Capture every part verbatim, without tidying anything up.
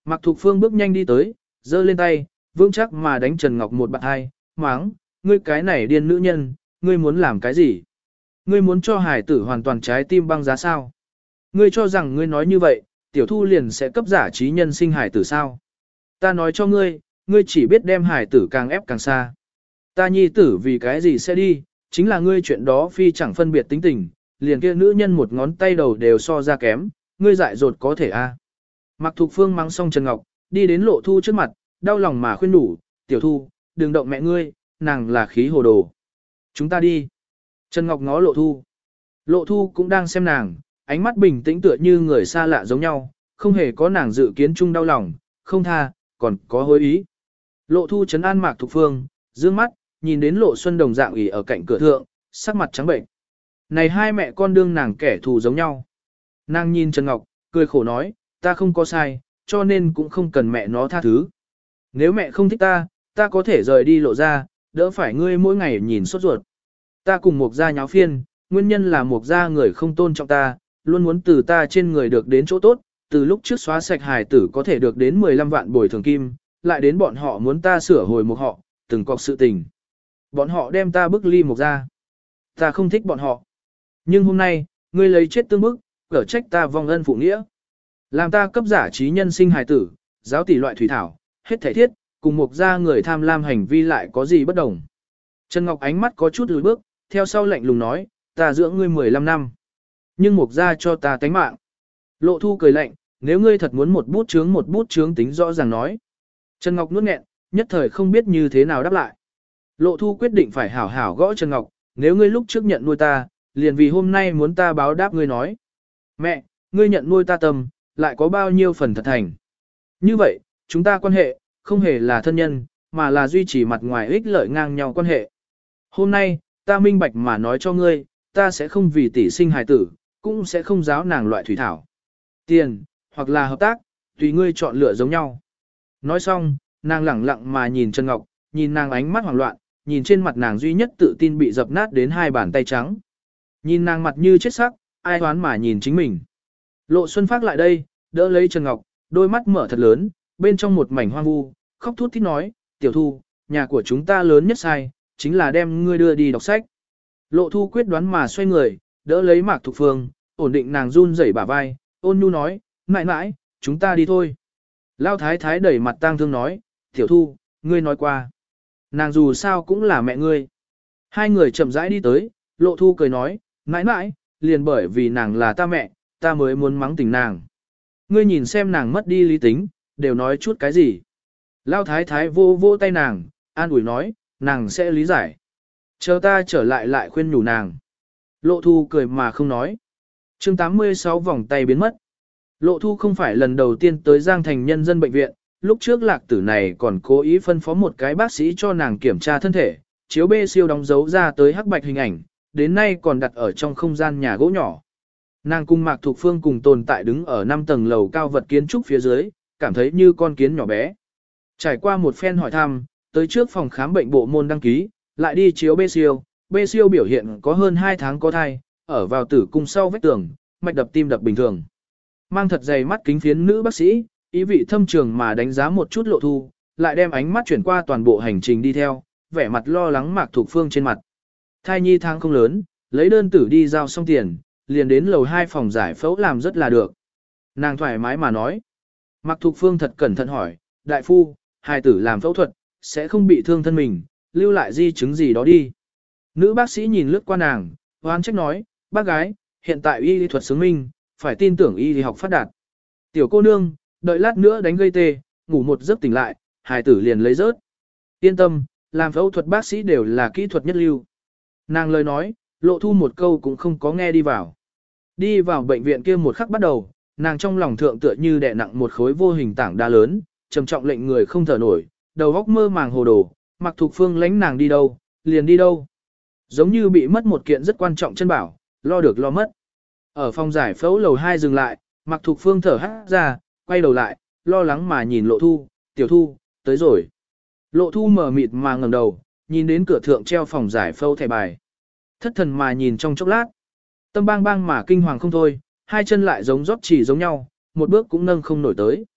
Mạc Thục Phương bước nhanh đi tới, giơ lên tay, vững chắc mà đánh Trần Ngọc một bạn hai, máng, ngươi cái này điên nữ nhân, ngươi muốn làm cái gì? Ngươi muốn cho hải tử hoàn toàn trái tim băng giá sao? Ngươi cho rằng ngươi nói như vậy, tiểu thu liền sẽ cấp giả trí nhân sinh hải tử sao? Ta nói cho ngươi, ngươi chỉ biết đem hải tử càng ép càng xa. Ta nhi tử vì cái gì sẽ đi, chính là ngươi chuyện đó phi chẳng phân biệt tính tình, liền kia nữ nhân một ngón tay đầu đều so ra kém, ngươi dại dột có thể a. À. Mạc Thục Phương mắng xong Trần Ngọc, đi đến Lộ Thu trước mặt, đau lòng mà khuyên đủ, tiểu thu, đừng động mẹ ngươi, nàng là khí hồ đồ. Chúng ta đi. Trần Ngọc ngó Lộ Thu. Lộ Thu cũng đang xem nàng, ánh mắt bình tĩnh tựa như người xa lạ giống nhau, không hề có nàng dự kiến chung đau lòng, không tha, còn có hối ý. Lộ Thu trấn an Mạc Thục Phương, dương mắt, nhìn đến Lộ Xuân Đồng dạng ỉ ở cạnh cửa thượng, sắc mặt trắng bệnh. Này hai mẹ con đương nàng kẻ thù giống nhau. Nàng nhìn Trần Ngọc, cười khổ nói, ta không có sai, cho nên cũng không cần mẹ nó tha thứ. Nếu mẹ không thích ta, ta có thể rời đi Lộ ra, đỡ phải ngươi mỗi ngày nhìn sốt ruột. Ta cùng Mục gia nháo phiên, nguyên nhân là Mục gia người không tôn trọng ta, luôn muốn từ ta trên người được đến chỗ tốt, từ lúc trước xóa sạch hài tử có thể được đến mười lăm vạn bồi thường kim, lại đến bọn họ muốn ta sửa hồi Mục họ, từng cọc sự tình. Bọn họ đem ta bức ly Mục gia. Ta không thích bọn họ. Nhưng hôm nay, ngươi lấy chết tương bức, cở trách ta vong ân phụ nghĩa. Làm ta cấp giả trí nhân sinh hài tử, giáo tỷ loại thủy thảo, hết thể thiết, cùng Mục gia người tham lam hành vi lại có gì bất đồng. Trần Ngọc ánh mắt có chút lùi bước, theo sau lạnh lùng nói, ta dưỡng ngươi mười lăm năm. Nhưng Mục gia cho ta tánh mạng. Lộ Thu cười lạnh, nếu ngươi thật muốn một bút chướng một bút chướng tính rõ ràng nói. Trần Ngọc nuốt nghẹn, nhất thời không biết như thế nào đáp lại. Lộ Thu quyết định phải hảo hảo gõ Trần Ngọc, nếu ngươi lúc trước nhận nuôi ta, liền vì hôm nay muốn ta báo đáp ngươi nói. Mẹ, ngươi nhận nuôi ta tâm, lại có bao nhiêu phần thật thành. Như vậy, chúng ta quan hệ, không hề là thân nhân, mà là duy trì mặt ngoài ích lợi ngang nhau quan hệ. Hôm nay, ta minh bạch mà nói cho ngươi, ta sẽ không vì tỷ sinh hài tử, cũng sẽ không giáo nàng loại thủy thảo. Tiền, hoặc là hợp tác, tùy ngươi chọn lựa giống nhau. Nói xong, nàng lẳng lặng mà nhìn Trần Ngọc, nhìn nàng ánh mắt hoảng loạn, nhìn trên mặt nàng duy nhất tự tin bị dập nát đến hai bàn tay trắng. Nhìn nàng mặt như chết sắc, ai hoán mà nhìn chính mình. Lộ Xuân Phác lại đây, đỡ lấy Trần Ngọc, đôi mắt mở thật lớn, bên trong một mảnh hoang vu, khóc thút thít nói, tiểu thu, nhà của chúng ta lớn nhất sai, chính là đem ngươi đưa đi đọc sách. Lộ Thu quyết đoán mà xoay người, đỡ lấy Mạc Thục Phương, ổn định nàng run rẩy bả vai, ôn nhu nói, mãi mãi, chúng ta đi thôi. Lao Thái Thái đẩy mặt tang thương nói, tiểu thu, ngươi nói qua. Nàng dù sao cũng là mẹ ngươi. Hai người chậm rãi đi tới, Lộ Thu cười nói, mãi mãi, liền bởi vì nàng là ta mẹ, ta mới muốn mắng tình nàng. Ngươi nhìn xem nàng mất đi lý tính, đều nói chút cái gì. Lao Thái Thái vô vô tay nàng, an ủi nói, nàng sẽ lý giải. Chờ ta trở lại lại khuyên nhủ nàng. Lộ Thu cười mà không nói. chương tám mươi sáu vòng tay biến mất. Lộ Thu không phải lần đầu tiên tới Giang Thành Nhân dân bệnh viện, lúc trước lạc tử này còn cố ý phân phó một cái bác sĩ cho nàng kiểm tra thân thể, chiếu bê siêu đóng dấu ra tới hắc bạch hình ảnh, đến nay còn đặt ở trong không gian nhà gỗ nhỏ. Nàng cùng Mạc Thục Phương cùng tồn tại đứng ở năm tầng lầu cao vật kiến trúc phía dưới, cảm thấy như con kiến nhỏ bé. Trải qua một phen hỏi thăm, tới trước phòng khám bệnh bộ môn đăng ký, lại đi chiếu bê siêu, bê siêu biểu hiện có hơn hai tháng có thai, ở vào tử cung sau vách tường, mạch đập tim đập bình thường. Mang thật dày mắt kính phiến nữ bác sĩ, ý vị thâm trường mà đánh giá một chút Lộ Thu, lại đem ánh mắt chuyển qua toàn bộ hành trình đi theo, vẻ mặt lo lắng Mạc Thục Phương trên mặt. Thai nhi tháng không lớn, lấy đơn tử đi giao xong tiền, liền đến lầu hai phòng giải phẫu làm rất là được. Nàng thoải mái mà nói. Mạc Thục Phương thật cẩn thận hỏi, đại phu, hài tử làm phẫu thuật, sẽ không bị thương thân mình, lưu lại di chứng gì đó đi. Nữ bác sĩ nhìn lướt qua nàng, hoan trách nói, bác gái, hiện tại y lý thuật xứng minh, phải tin tưởng y lý học phát đạt. Tiểu cô nương, đợi lát nữa đánh gây tê, ngủ một giấc tỉnh lại, hài tử liền lấy rớt. Yên tâm, làm phẫu thuật bác sĩ đều là kỹ thuật nhất lưu. Nàng lời nói, Lộ Thu một câu cũng không có nghe đi vào. Đi vào bệnh viện kia một khắc bắt đầu, nàng trong lòng thượng tựa như đè nặng một khối vô hình tảng đa lớn, trầm trọng lệnh người không thở nổi, đầu óc mơ màng hồ đồ, Mạc Thục Phương lánh nàng đi đâu, liền đi đâu. Giống như bị mất một kiện rất quan trọng chân bảo, lo được lo mất. Ở phòng giải phẫu lầu hai dừng lại, Mạc Thục Phương thở hắt ra, quay đầu lại, lo lắng mà nhìn Lộ Thu, tiểu Thu, tới rồi. Lộ Thu mở mịt mà ngẩng đầu, nhìn đến cửa thượng treo phòng giải phẫu thẻ bài. Thất thần mà nhìn trong chốc lát. Tâm bang bang mà kinh hoàng không thôi, hai chân lại giống rót chỉ giống nhau, một bước cũng nâng không nổi tới.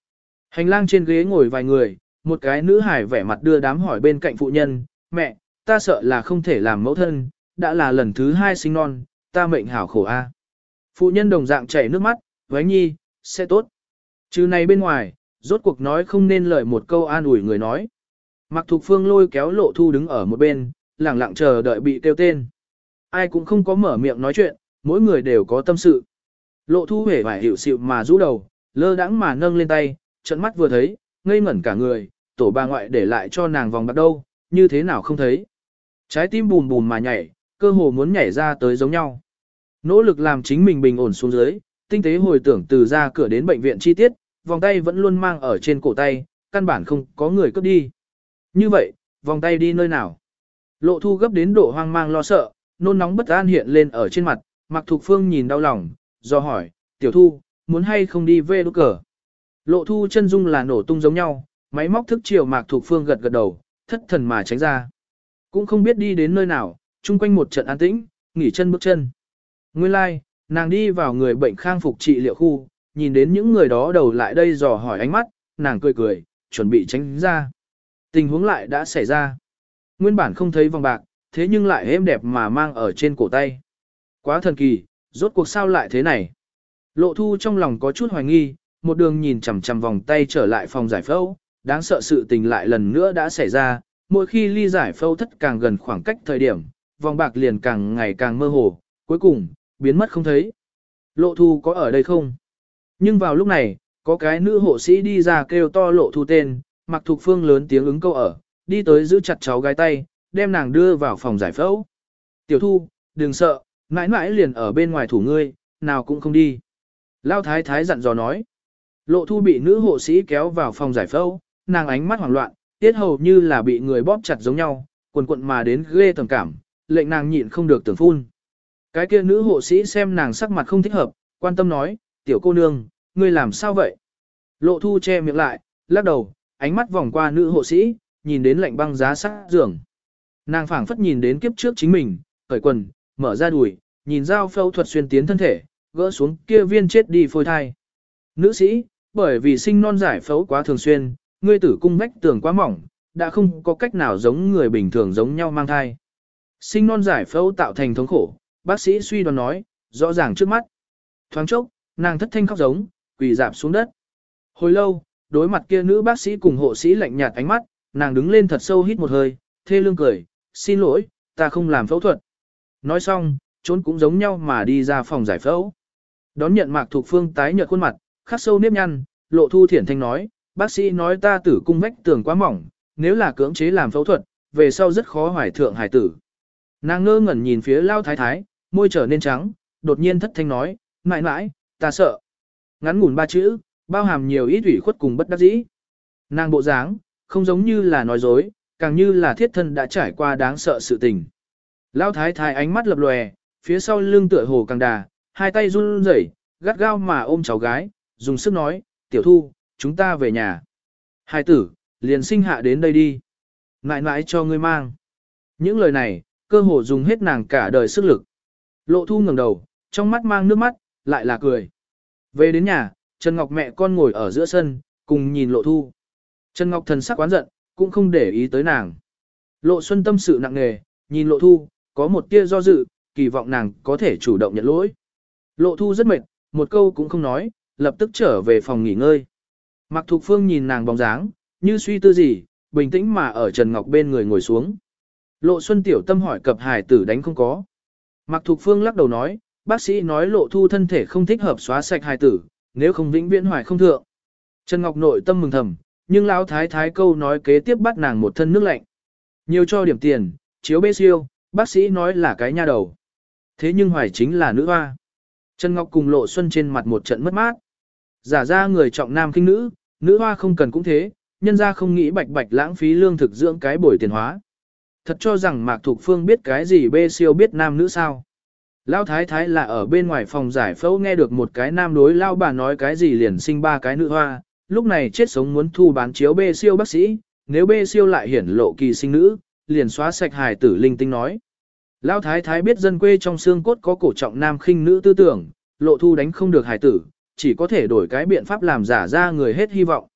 Hành lang trên ghế ngồi vài người, một cái nữ hải vẻ mặt đưa đám hỏi bên cạnh phụ nhân, mẹ, ta sợ là không thể làm mẫu thân, đã là lần thứ hai sinh non, ta mệnh hảo khổ a. Phụ nhân đồng dạng chảy nước mắt, Vánh Nhi, sẽ tốt. Chứ này bên ngoài, rốt cuộc nói không nên lời một câu an ủi người nói. Mạc Thục Phương lôi kéo Lộ Thu đứng ở một bên, lẳng lặng chờ đợi bị kêu tên. Ai cũng không có mở miệng nói chuyện, mỗi người đều có tâm sự. Lộ Thu hề vải hiểu xịu mà rũ đầu, lơ đãng mà nâng lên tay, trận mắt vừa thấy, ngây ngẩn cả người, tổ bà ngoại để lại cho nàng vòng bạc đâu, như thế nào không thấy. Trái tim bùm bùm mà nhảy, cơ hồ muốn nhảy ra tới giống nhau. Nỗ lực làm chính mình bình ổn xuống dưới, tinh tế hồi tưởng từ ra cửa đến bệnh viện chi tiết, vòng tay vẫn luôn mang ở trên cổ tay, căn bản không có người cướp đi. Như vậy, vòng tay đi nơi nào? Lộ Thu gấp đến độ hoang mang lo sợ, nôn nóng bất an hiện lên ở trên mặt, Mạc Thục Phương nhìn đau lòng, do hỏi, tiểu Thu, muốn hay không đi về đốt cờ? Lộ Thu chân dung là nổ tung giống nhau, máy móc thức chiều Mạc Thục Phương gật gật đầu, thất thần mà tránh ra. Cũng không biết đi đến nơi nào, chung quanh một trận an tĩnh, nghỉ chân bước chân. Nguyên lai, like, nàng đi vào người bệnh khang phục trị liệu khu, nhìn đến những người đó đầu lại đây dò hỏi ánh mắt, nàng cười cười, chuẩn bị tránh ra. Tình huống lại đã xảy ra. Nguyên bản không thấy vòng bạc, thế nhưng lại êm đẹp mà mang ở trên cổ tay. Quá thần kỳ, rốt cuộc sao lại thế này? Lộ Thu trong lòng có chút hoài nghi, một đường nhìn chằm chằm vòng tay trở lại phòng giải phẫu, đáng sợ sự tình lại lần nữa đã xảy ra, mỗi khi ly giải phẫu thất càng gần khoảng cách thời điểm, vòng bạc liền càng ngày càng mơ hồ, cuối cùng, biến mất không thấy. Lộ Thu có ở đây không? Nhưng vào lúc này, có cái nữ hộ sĩ đi ra kêu to Lộ Thu tên, Mạc Thục Phương lớn tiếng ứng câu ở, đi tới giữ chặt cháu gái tay, đem nàng đưa vào phòng giải phẫu. Tiểu Thu, đừng sợ, mãi mãi liền ở bên ngoài thủ ngươi, nào cũng không đi. Lao thái thái dặn dò nói. Lộ Thu bị nữ hộ sĩ kéo vào phòng giải phẫu, nàng ánh mắt hoảng loạn, tiết hầu như là bị người bóp chặt giống nhau, quần quận mà đến ghê tầm cảm, lệnh nàng nhịn không được tưởng phun. Cái kia nữ hộ sĩ xem nàng sắc mặt không thích hợp, quan tâm nói, tiểu cô nương, ngươi làm sao vậy? Lộ Thu che miệng lại, lắc đầu, ánh mắt vòng qua nữ hộ sĩ, nhìn đến lạnh băng giá sát giường. Nàng phảng phất nhìn đến kiếp trước chính mình, cởi quần, mở ra đùi, nhìn dao phẫu thuật xuyên tiến thân thể, gỡ xuống kia viên chết đi phôi thai. Nữ sĩ, bởi vì sinh non giải phẫu quá thường xuyên, ngươi tử cung vách tường quá mỏng, đã không có cách nào giống người bình thường giống nhau mang thai. Sinh non giải phẫu tạo thành thống khổ, bác sĩ suy đoán nói, rõ ràng trước mắt. Thoáng chốc, nàng thất thanh khóc giống, quỳ dạp xuống đất. Hồi lâu, đối mặt kia nữ bác sĩ cùng hộ sĩ lạnh nhạt ánh mắt, nàng đứng lên thật sâu hít một hơi, thê lương cười, xin lỗi, ta không làm phẫu thuật. Nói xong, trốn cũng giống nhau mà đi ra phòng giải phẫu. Đón nhận Mạc Thục Phương tái nhợt khuôn mặt, khắc sâu nếp nhăn, Lộ Thu thiển thanh nói, bác sĩ nói ta tử cung vách tường quá mỏng, nếu là cưỡng chế làm phẫu thuật, về sau rất khó hoài thượng hải tử. Nàng ngơ ngẩn nhìn phía Lao Thái Thái, môi trở nên trắng, đột nhiên thất thanh nói, mãi mãi, ta sợ. Ngắn ngủn ba chữ, bao hàm nhiều ít ủy khuất cùng bất đắc dĩ. Nàng bộ dáng, không giống như là nói dối, càng như là thiết thân đã trải qua đáng sợ sự tình. Lao Thái Thái ánh mắt lập lòe, phía sau lưng tựa hồ càng đà, hai tay run rẩy, gắt gao mà ôm cháu gái, dùng sức nói, tiểu Thu, chúng ta về nhà. Hai tử, liền sinh hạ đến đây đi. Ngại ngại cho ngươi mang. Những lời này, cơ hồ dùng hết nàng cả đời sức lực. Lộ Thu ngẩng đầu, trong mắt mang nước mắt, lại là cười. Về đến nhà, Trần Ngọc mẹ con ngồi ở giữa sân, cùng nhìn Lộ Thu. Trần Ngọc thần sắc oán giận, cũng không để ý tới nàng. Lộ Xuân tâm sự nặng nề, nhìn Lộ Thu, có một tia do dự, kỳ vọng nàng có thể chủ động nhận lỗi. Lộ Thu rất mệt, một câu cũng không nói, lập tức trở về phòng nghỉ ngơi. Mạc Thục Phương nhìn nàng bóng dáng, như suy tư gì, bình tĩnh mà ở Trần Ngọc bên người ngồi xuống. Lộ Xuân tiểu tâm hỏi cập hải tử đánh không có. Mạc Thục Phương lắc đầu nói, bác sĩ nói Lộ Thu thân thể không thích hợp xóa sạch hải tử, nếu không vĩnh viễn hoài không thượng. Trần Ngọc nội tâm mừng thầm, nhưng lão thái thái câu nói kế tiếp bắt nàng một thân nước lạnh. Nhiều cho điểm tiền, chiếu bê siêu, bác sĩ nói là cái nha đầu. Thế nhưng hoài chính là nữ hoa. Trần Ngọc cùng Lộ Xuân trên mặt một trận mất mát. Giả ra người trọng nam khinh nữ, nữ hoa không cần cũng thế, nhân ra không nghĩ bạch bạch lãng phí lương thực dưỡng cái bồi tiền hóa. Thật cho rằng Mạc Thục Phương biết cái gì bê siêu biết nam nữ sao. Lão thái thái là ở bên ngoài phòng giải phẫu nghe được một cái nam đối lao bà nói cái gì liền sinh ba cái nữ hoa, lúc này chết sống muốn thu bán chiếu bê siêu bác sĩ, nếu bê siêu lại hiển lộ kỳ sinh nữ, liền xóa sạch hài tử linh tinh nói. Lão thái thái biết dân quê trong xương cốt có cổ trọng nam khinh nữ tư tưởng, Lộ Thu đánh không được hài tử, chỉ có thể đổi cái biện pháp làm giả ra người hết hy vọng.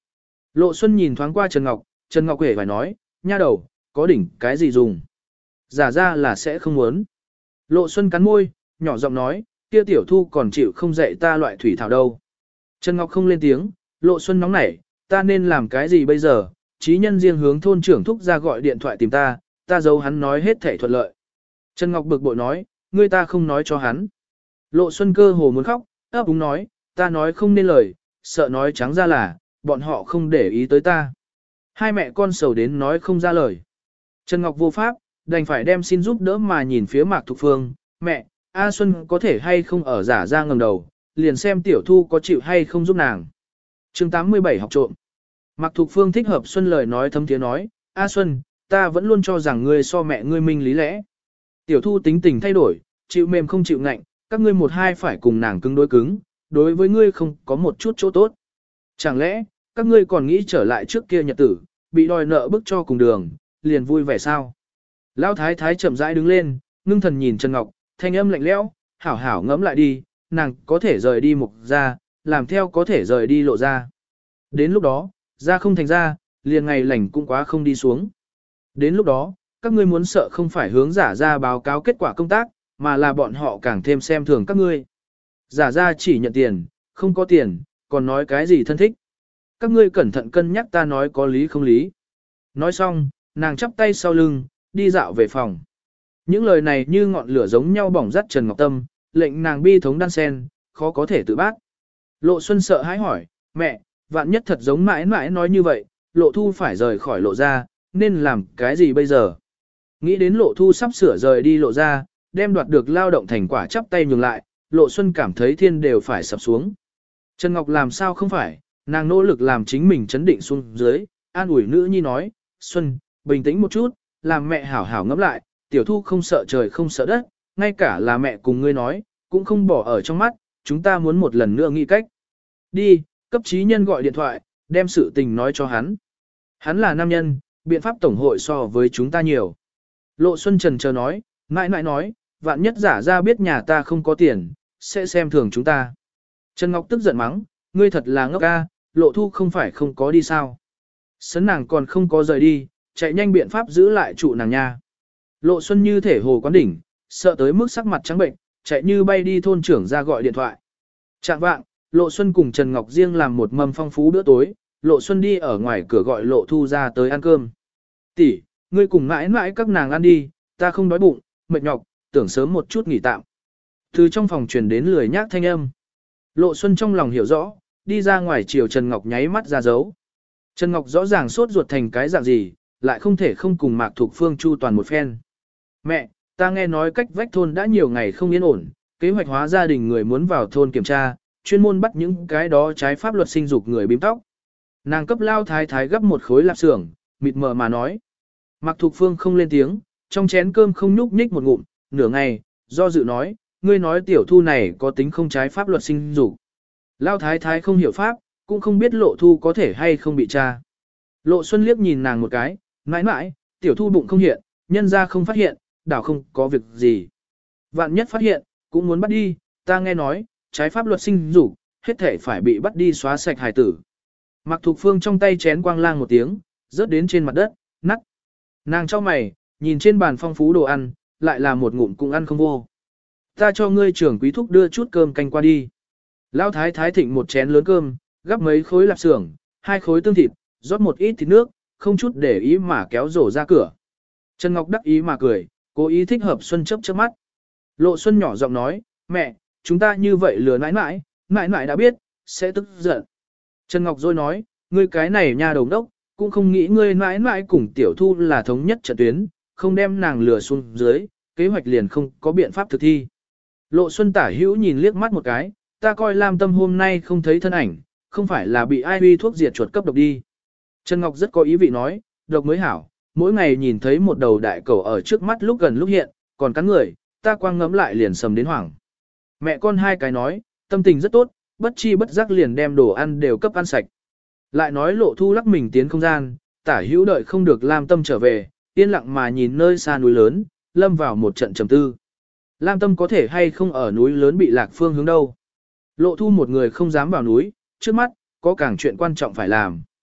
Lộ Xuân nhìn thoáng qua Trần Ngọc, Trần Ngọc hề phải nói, nha đầu, có đỉnh cái gì dùng. Giả ra là sẽ không muốn. Lộ Xuân cắn môi, nhỏ giọng nói, kia tiểu thu còn chịu không dạy ta loại thủy thảo đâu. Trần Ngọc không lên tiếng, Lộ Xuân nóng nảy, ta nên làm cái gì bây giờ, trí nhân riêng hướng thôn trưởng thúc ra gọi điện thoại tìm ta, ta giấu hắn nói hết thể thuận lợi. Trần Ngọc bực bội nói, ngươi ta không nói cho hắn. Lộ Xuân cơ hồ muốn khóc, ấp úng nói, ta nói không nên lời, sợ nói trắng ra là, bọn họ không để ý tới ta. Hai mẹ con sầu đến nói không ra lời. Trần Ngọc vô pháp, đành phải đem xin giúp đỡ mà nhìn phía Mạc Thục Phương, mẹ, A Xuân có thể hay không ở giả ra ngầm đầu, liền xem tiểu thu có chịu hay không giúp nàng. chương tám mươi bảy học trộm. Mạc Thục Phương thích hợp Xuân lời nói thấm tiếng nói, A Xuân, ta vẫn luôn cho rằng ngươi so mẹ ngươi minh lý lẽ. Tiểu thu tính tình thay đổi, chịu mềm không chịu ngạnh, các ngươi một hai phải cùng nàng cứng đối cứng, đối với ngươi không có một chút chỗ tốt. Chẳng lẽ, các ngươi còn nghĩ trở lại trước kia nhật tử, bị đòi nợ bức cho cùng đường, liền vui vẻ sao? Lão thái thái chậm rãi đứng lên, ngưng thần nhìn Trần Ngọc, thanh âm lạnh lẽo, hảo hảo ngẫm lại đi, nàng có thể rời đi mục ra, làm theo có thể rời đi lộ ra. Đến lúc đó, ra không thành ra, liền ngày lành cũng quá không đi xuống. Đến lúc đó, các ngươi muốn sợ không phải hướng giả ra báo cáo kết quả công tác, mà là bọn họ càng thêm xem thường các ngươi. Giả ra chỉ nhận tiền, không có tiền, còn nói cái gì thân thích. Các ngươi cẩn thận cân nhắc ta nói có lý không lý. Nói xong, nàng chắp tay sau lưng, đi dạo về phòng. Những lời này như ngọn lửa giống nhau bỏng rắt Trần Ngọc Tâm, lệnh nàng bi thống đan sen, khó có thể tự bác. Lộ Xuân sợ hãi hỏi, mẹ, vạn nhất thật giống mãi mãi nói như vậy, Lộ Thu phải rời khỏi Lộ ra, nên làm cái gì bây giờ? Nghĩ đến Lộ Thu sắp sửa rời đi Lộ ra, đem đoạt được lao động thành quả chắp tay nhường lại, Lộ Xuân cảm thấy thiên đều phải sập xuống. Trần Ngọc làm sao không phải, nàng nỗ lực làm chính mình chấn định xuống dưới, an ủi nữ nhi nói, Xuân, bình tĩnh một chút, làm mẹ hảo hảo ngẫm lại, tiểu thu không sợ trời không sợ đất, ngay cả là mẹ cùng ngươi nói, cũng không bỏ ở trong mắt, chúng ta muốn một lần nữa nghĩ cách. Đi, cấp trí nhân gọi điện thoại, đem sự tình nói cho hắn. Hắn là nam nhân, biện pháp tổng hội so với chúng ta nhiều. Lộ Xuân trần chờ nói, mãi mãi nói, vạn nhất giả ra biết nhà ta không có tiền, sẽ xem thường chúng ta. Trần Ngọc tức giận mắng, ngươi thật là ngốc ca, Lộ Thu không phải không có đi sao. Sấn nàng còn không có rời đi, chạy nhanh biện pháp giữ lại trụ nàng nha. Lộ Xuân như thể hồ quán đỉnh, sợ tới mức sắc mặt trắng bệnh, chạy như bay đi thôn trưởng ra gọi điện thoại. Trạng vạng, Lộ Xuân cùng Trần Ngọc riêng làm một mâm phong phú bữa tối, Lộ Xuân đi ở ngoài cửa gọi Lộ Thu ra tới ăn cơm. Tỷ, ngươi cùng mãi mãi các nàng ăn đi, ta không đói bụng, mệt nhọc, tưởng sớm một chút nghỉ tạm. Từ trong phòng truyền đến lười nhác thanh âm. Lộ Xuân trong lòng hiểu rõ, đi ra ngoài chiều Trần Ngọc nháy mắt ra dấu. Trần Ngọc rõ ràng sốt ruột thành cái dạng gì, lại không thể không cùng Mạc Thục Phương chu toàn một phen. Mẹ, ta nghe nói cách vách thôn đã nhiều ngày không yên ổn, kế hoạch hóa gia đình người muốn vào thôn kiểm tra, chuyên môn bắt những cái đó trái pháp luật sinh dục người bím tóc. Nàng cấp lao thái thái gấp một khối lạp xưởng, mịt mờ mà nói. Mạc Thục Phương không lên tiếng, trong chén cơm không nhúc nhích một ngụm, nửa ngày, do dự nói, ngươi nói tiểu thu này có tính không trái pháp luật sinh dục. Lao thái thái không hiểu pháp, cũng không biết Lộ Thu có thể hay không bị tra. Lộ Xuân liếc nhìn nàng một cái, mãi mãi, tiểu thu bụng không hiện, nhân ra không phát hiện, đảo không có việc gì. Vạn nhất phát hiện, cũng muốn bắt đi, ta nghe nói, trái pháp luật sinh dục, hết thể phải bị bắt đi xóa sạch hài tử. Mạc Thục Phương trong tay chén quang lang một tiếng, rớt đến trên mặt đất, nắt. Nàng cho mày, nhìn trên bàn phong phú đồ ăn, lại là một ngụm cũng ăn không vô. Ta cho ngươi trưởng quý thúc đưa chút cơm canh qua đi. Lão thái thái thịnh một chén lớn cơm, gắp mấy khối lạp xưởng, hai khối tương thịt, rót một ít thịt nước, không chút để ý mà kéo rổ ra cửa. Trần Ngọc đắc ý mà cười, cố ý thích hợp Xuân chớp chớp mắt. Lộ Xuân nhỏ giọng nói, mẹ, chúng ta như vậy lừa nãi nãi, nãi nãi đã biết, sẽ tức giận. Trần Ngọc rồi nói, ngươi cái này nha đồng đốc, cũng không nghĩ ngươi nãi nãi cùng tiểu thu là thống nhất trận tuyến, không đem nàng lừa xuống dưới, kế hoạch liền không có biện pháp thực thi. Lộ Xuân tả hữu nhìn liếc mắt một cái, ta coi Lam Tâm hôm nay không thấy thân ảnh, không phải là bị ai uy thuốc diệt chuột cấp độc đi. Trần Ngọc rất có ý vị nói, độc mới hảo, mỗi ngày nhìn thấy một đầu đại cẩu ở trước mắt lúc gần lúc hiện, còn cắn người, ta quang ngấm lại liền sầm đến hoảng. Mẹ con hai cái nói, tâm tình rất tốt, bất chi bất giác liền đem đồ ăn đều cấp ăn sạch. Lại nói Lộ Thu lắc mình tiến không gian, tả hữu đợi không được Lam Tâm trở về, yên lặng mà nhìn nơi xa núi lớn, lâm vào một trận trầm tư. Lam Tâm có thể hay không ở núi lớn bị lạc phương hướng đâu. Lộ Thu một người không dám vào núi, trước mắt, có càng chuyện quan trọng phải làm.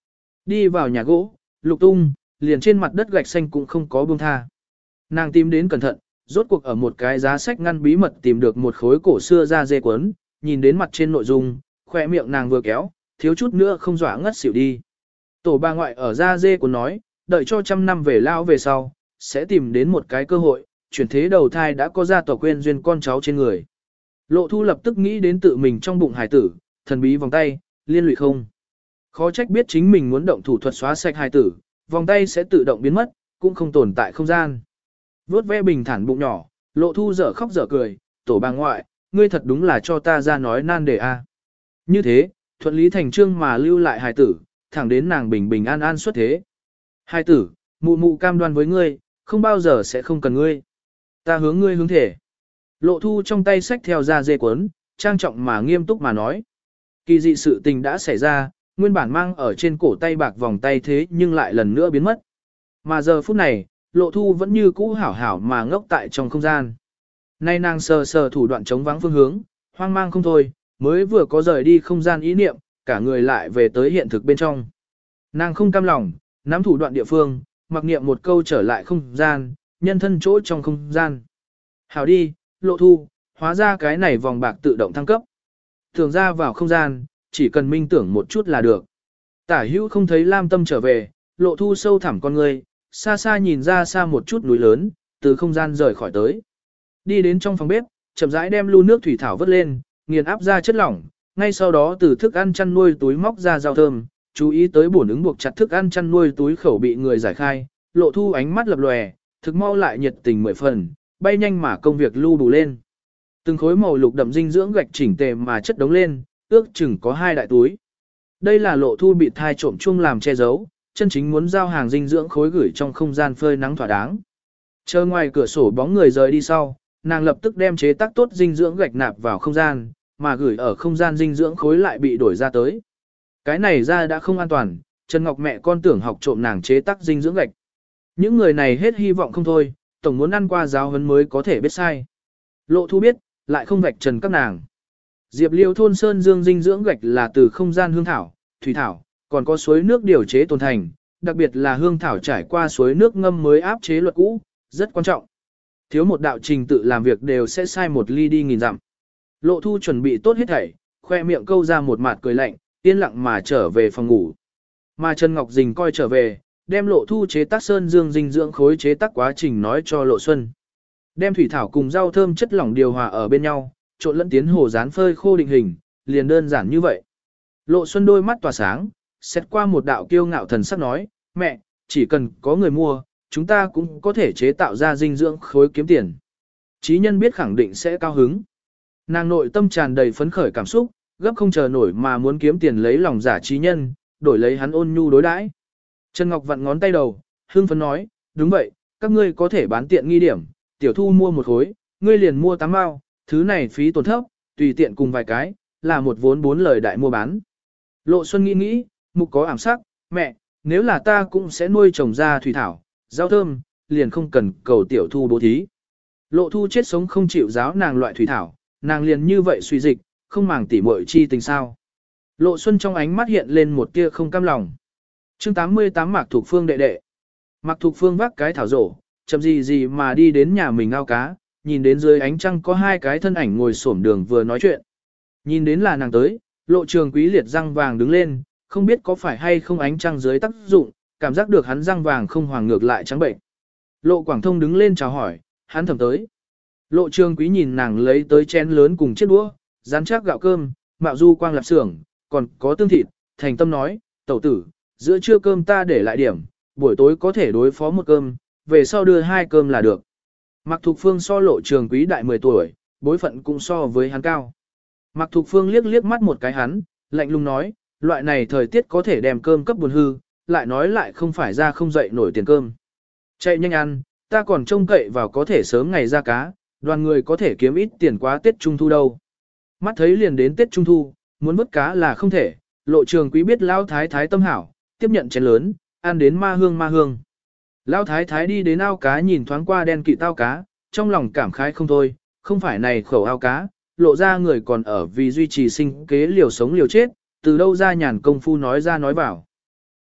Đi vào nhà gỗ, lục tung, liền trên mặt đất gạch xanh cũng không có buông tha. Nàng tìm đến cẩn thận, rốt cuộc ở một cái giá sách ngăn bí mật tìm được một khối cổ xưa da dê cuốn, nhìn đến mặt trên nội dung, khỏe miệng nàng vừa kéo, thiếu chút nữa không dọa ngất xỉu đi. Tổ bà ngoại ở da dê cuốn nói, đợi cho trăm năm về lao về sau, sẽ tìm đến một cái cơ hội, chuyển thế đầu thai đã có gia tộc quên duyên con cháu trên người. Lộ Thu lập tức nghĩ đến tự mình trong bụng hải tử, thần bí vòng tay, liên lụy không. Khó trách biết chính mình muốn động thủ thuật xóa sạch hải tử, vòng tay sẽ tự động biến mất, cũng không tồn tại không gian. Vốt ve bình thản bụng nhỏ, Lộ Thu dở khóc dở cười, tổ bà ngoại, ngươi thật đúng là cho ta ra nói nan đề a. Như thế, thuận lý thành trương mà lưu lại hài tử, thẳng đến nàng bình bình an an xuất thế. Hài tử, mụ mụ cam đoan với ngươi, không bao giờ sẽ không cần ngươi. Ta hướng ngươi hướng thể. Lộ Thu trong tay xách theo ra dê cuốn, trang trọng mà nghiêm túc mà nói. Kỳ dị sự tình đã xảy ra, nguyên bản mang ở trên cổ tay bạc vòng tay thế nhưng lại lần nữa biến mất. Mà giờ phút này, Lộ Thu vẫn như cũ hảo hảo mà ngốc tại trong không gian. Nay nàng sờ sờ thủ đoạn chống vắng phương hướng, hoang mang không thôi, mới vừa có rời đi không gian ý niệm, cả người lại về tới hiện thực bên trong. Nàng không cam lòng, nắm thủ đoạn địa phương, mặc niệm một câu trở lại không gian, nhân thân chỗ trong không gian. Hảo đi, Lộ Thu, hóa ra cái này vòng bạc tự động thăng cấp. Thường ra vào không gian, chỉ cần minh tưởng một chút là được. Tả hữu không thấy Lam Tâm trở về, Lộ Thu sâu thẳm con người, xa xa nhìn ra xa một chút núi lớn, từ không gian rời khỏi tới. Đi đến trong phòng bếp, chậm rãi đem lu nước thủy thảo vớt lên, nghiền áp ra chất lỏng, ngay sau đó từ thức ăn chăn nuôi túi móc ra rau thơm, chú ý tới bổn ứng buộc chặt thức ăn chăn nuôi túi khẩu bị người giải khai, Lộ Thu ánh mắt lập lòe, thực mau lại nhiệt tình mười phần, bay nhanh mà công việc lưu đủ lên. Từng khối màu lục đậm dinh dưỡng gạch chỉnh tề mà chất đống lên, ước chừng có hai đại túi. Đây là Lộ Thu bị thai trộm chung làm che giấu, chân chính muốn giao hàng dinh dưỡng khối gửi trong không gian phơi nắng thỏa đáng. Chờ ngoài cửa sổ bóng người rời đi sau, nàng lập tức đem chế tác tốt dinh dưỡng gạch nạp vào không gian, mà gửi ở không gian dinh dưỡng khối lại bị đổi ra tới. Cái này ra đã không an toàn, Trần Ngọc mẹ con tưởng học trộm nàng chế tác dinh dưỡng gạch. Những người này hết hy vọng không thôi, tổng muốn ăn qua giáo huấn mới có thể biết sai. Lộ Thu biết, lại không vạch trần các nàng. Diệp Liêu thôn sơn dương dinh dưỡng gạch là từ không gian hương thảo, thủy thảo, còn có suối nước điều chế tồn thành, đặc biệt là hương thảo trải qua suối nước ngâm mới áp chế luật cũ, rất quan trọng. Thiếu một đạo trình tự làm việc đều sẽ sai một ly đi nghìn dặm. Lộ Thu chuẩn bị tốt hết thảy, khoe miệng câu ra một mặt cười lạnh, yên lặng mà trở về phòng ngủ. Mà Trần Ngọc Dình coi trở về, đem Lộ Thu chế tác sơn dương dinh dưỡng khối chế tác quá trình nói cho Lộ Xuân. Đem thủy thảo cùng rau thơm chất lỏng điều hòa ở bên nhau, trộn lẫn tiến hồ rán phơi khô định hình, liền đơn giản như vậy. Lộ Xuân đôi mắt tỏa sáng, xét qua một đạo kiêu ngạo thần sắc nói, mẹ, chỉ cần có người mua, chúng ta cũng có thể chế tạo ra dinh dưỡng khối kiếm tiền. Chí nhân biết khẳng định sẽ cao hứng. Nàng nội tâm tràn đầy phấn khởi cảm xúc, gấp không chờ nổi mà muốn kiếm tiền lấy lòng giả chí nhân, đổi lấy hắn ôn nhu đối đãi. Trần Ngọc vặn ngón tay đầu, hưng phấn nói, đúng vậy, các ngươi có thể bán tiện nghi điểm, tiểu thu mua một khối, ngươi liền mua tám bao, thứ này phí tổn thấp, tùy tiện cùng vài cái, là một vốn bốn lời đại mua bán. Lộ Xuân nghĩ nghĩ, mục có ảm sắc, mẹ, nếu là ta cũng sẽ nuôi trồng ra thủy thảo, rau thơm, liền không cần cầu tiểu thu bố thí. Lộ Thu chết sống không chịu giáo nàng loại thủy thảo, nàng liền như vậy suy dịch, không màng tỉ muội chi tình sao. Lộ Xuân trong ánh mắt hiện lên một tia không cam lòng. chương tám mươi tám Mạc Thục Phương đệ đệ. Mạc Thục Phương vác cái thảo rổ, chậm gì gì mà đi đến nhà mình ao cá, nhìn đến dưới ánh trăng có hai cái thân ảnh ngồi xổm đường vừa nói chuyện. Nhìn đến là nàng tới, Lộ Trường Quý liệt răng vàng đứng lên, không biết có phải hay không ánh trăng dưới tác dụng, cảm giác được hắn răng vàng không hoàng ngược lại trắng bệnh. Lộ Quảng Thông đứng lên chào hỏi, hắn thầm tới. Lộ Trường Quý nhìn nàng lấy tới chén lớn cùng chiếc đũa, rán chắc gạo cơm, mạo du quang lạp xưởng, còn có tương thịt, thành tâm nói, tẩu tử, giữa trưa cơm ta để lại điểm, buổi tối có thể đối phó một cơm, về sau đưa hai cơm là được. Mạc Thục Phương so Lộ Trường Quý đại mười tuổi, bối phận cũng so với hắn cao. Mạc Thục Phương liếc liếc mắt một cái hắn, lạnh lùng nói, loại này thời tiết có thể đem cơm cấp buồn hư, lại nói lại không phải ra không dậy nổi tiền cơm. Chạy nhanh ăn, ta còn trông cậy vào có thể sớm ngày ra cá, đoàn người có thể kiếm ít tiền quá Tết Trung Thu đâu. Mắt thấy liền đến Tết Trung Thu, muốn vớt cá là không thể, Lộ Trường Quý biết Lão Thái Thái tâm hảo, tiếp nhận chén lớn, ăn đến ma hương ma hương. Lão Thái Thái đi đến ao cá nhìn thoáng qua đen kỵ tao cá, trong lòng cảm khái không thôi, không phải này khẩu ao cá, lộ ra người còn ở vì duy trì sinh kế liều sống liều chết, từ đâu ra nhàn công phu nói ra nói vào.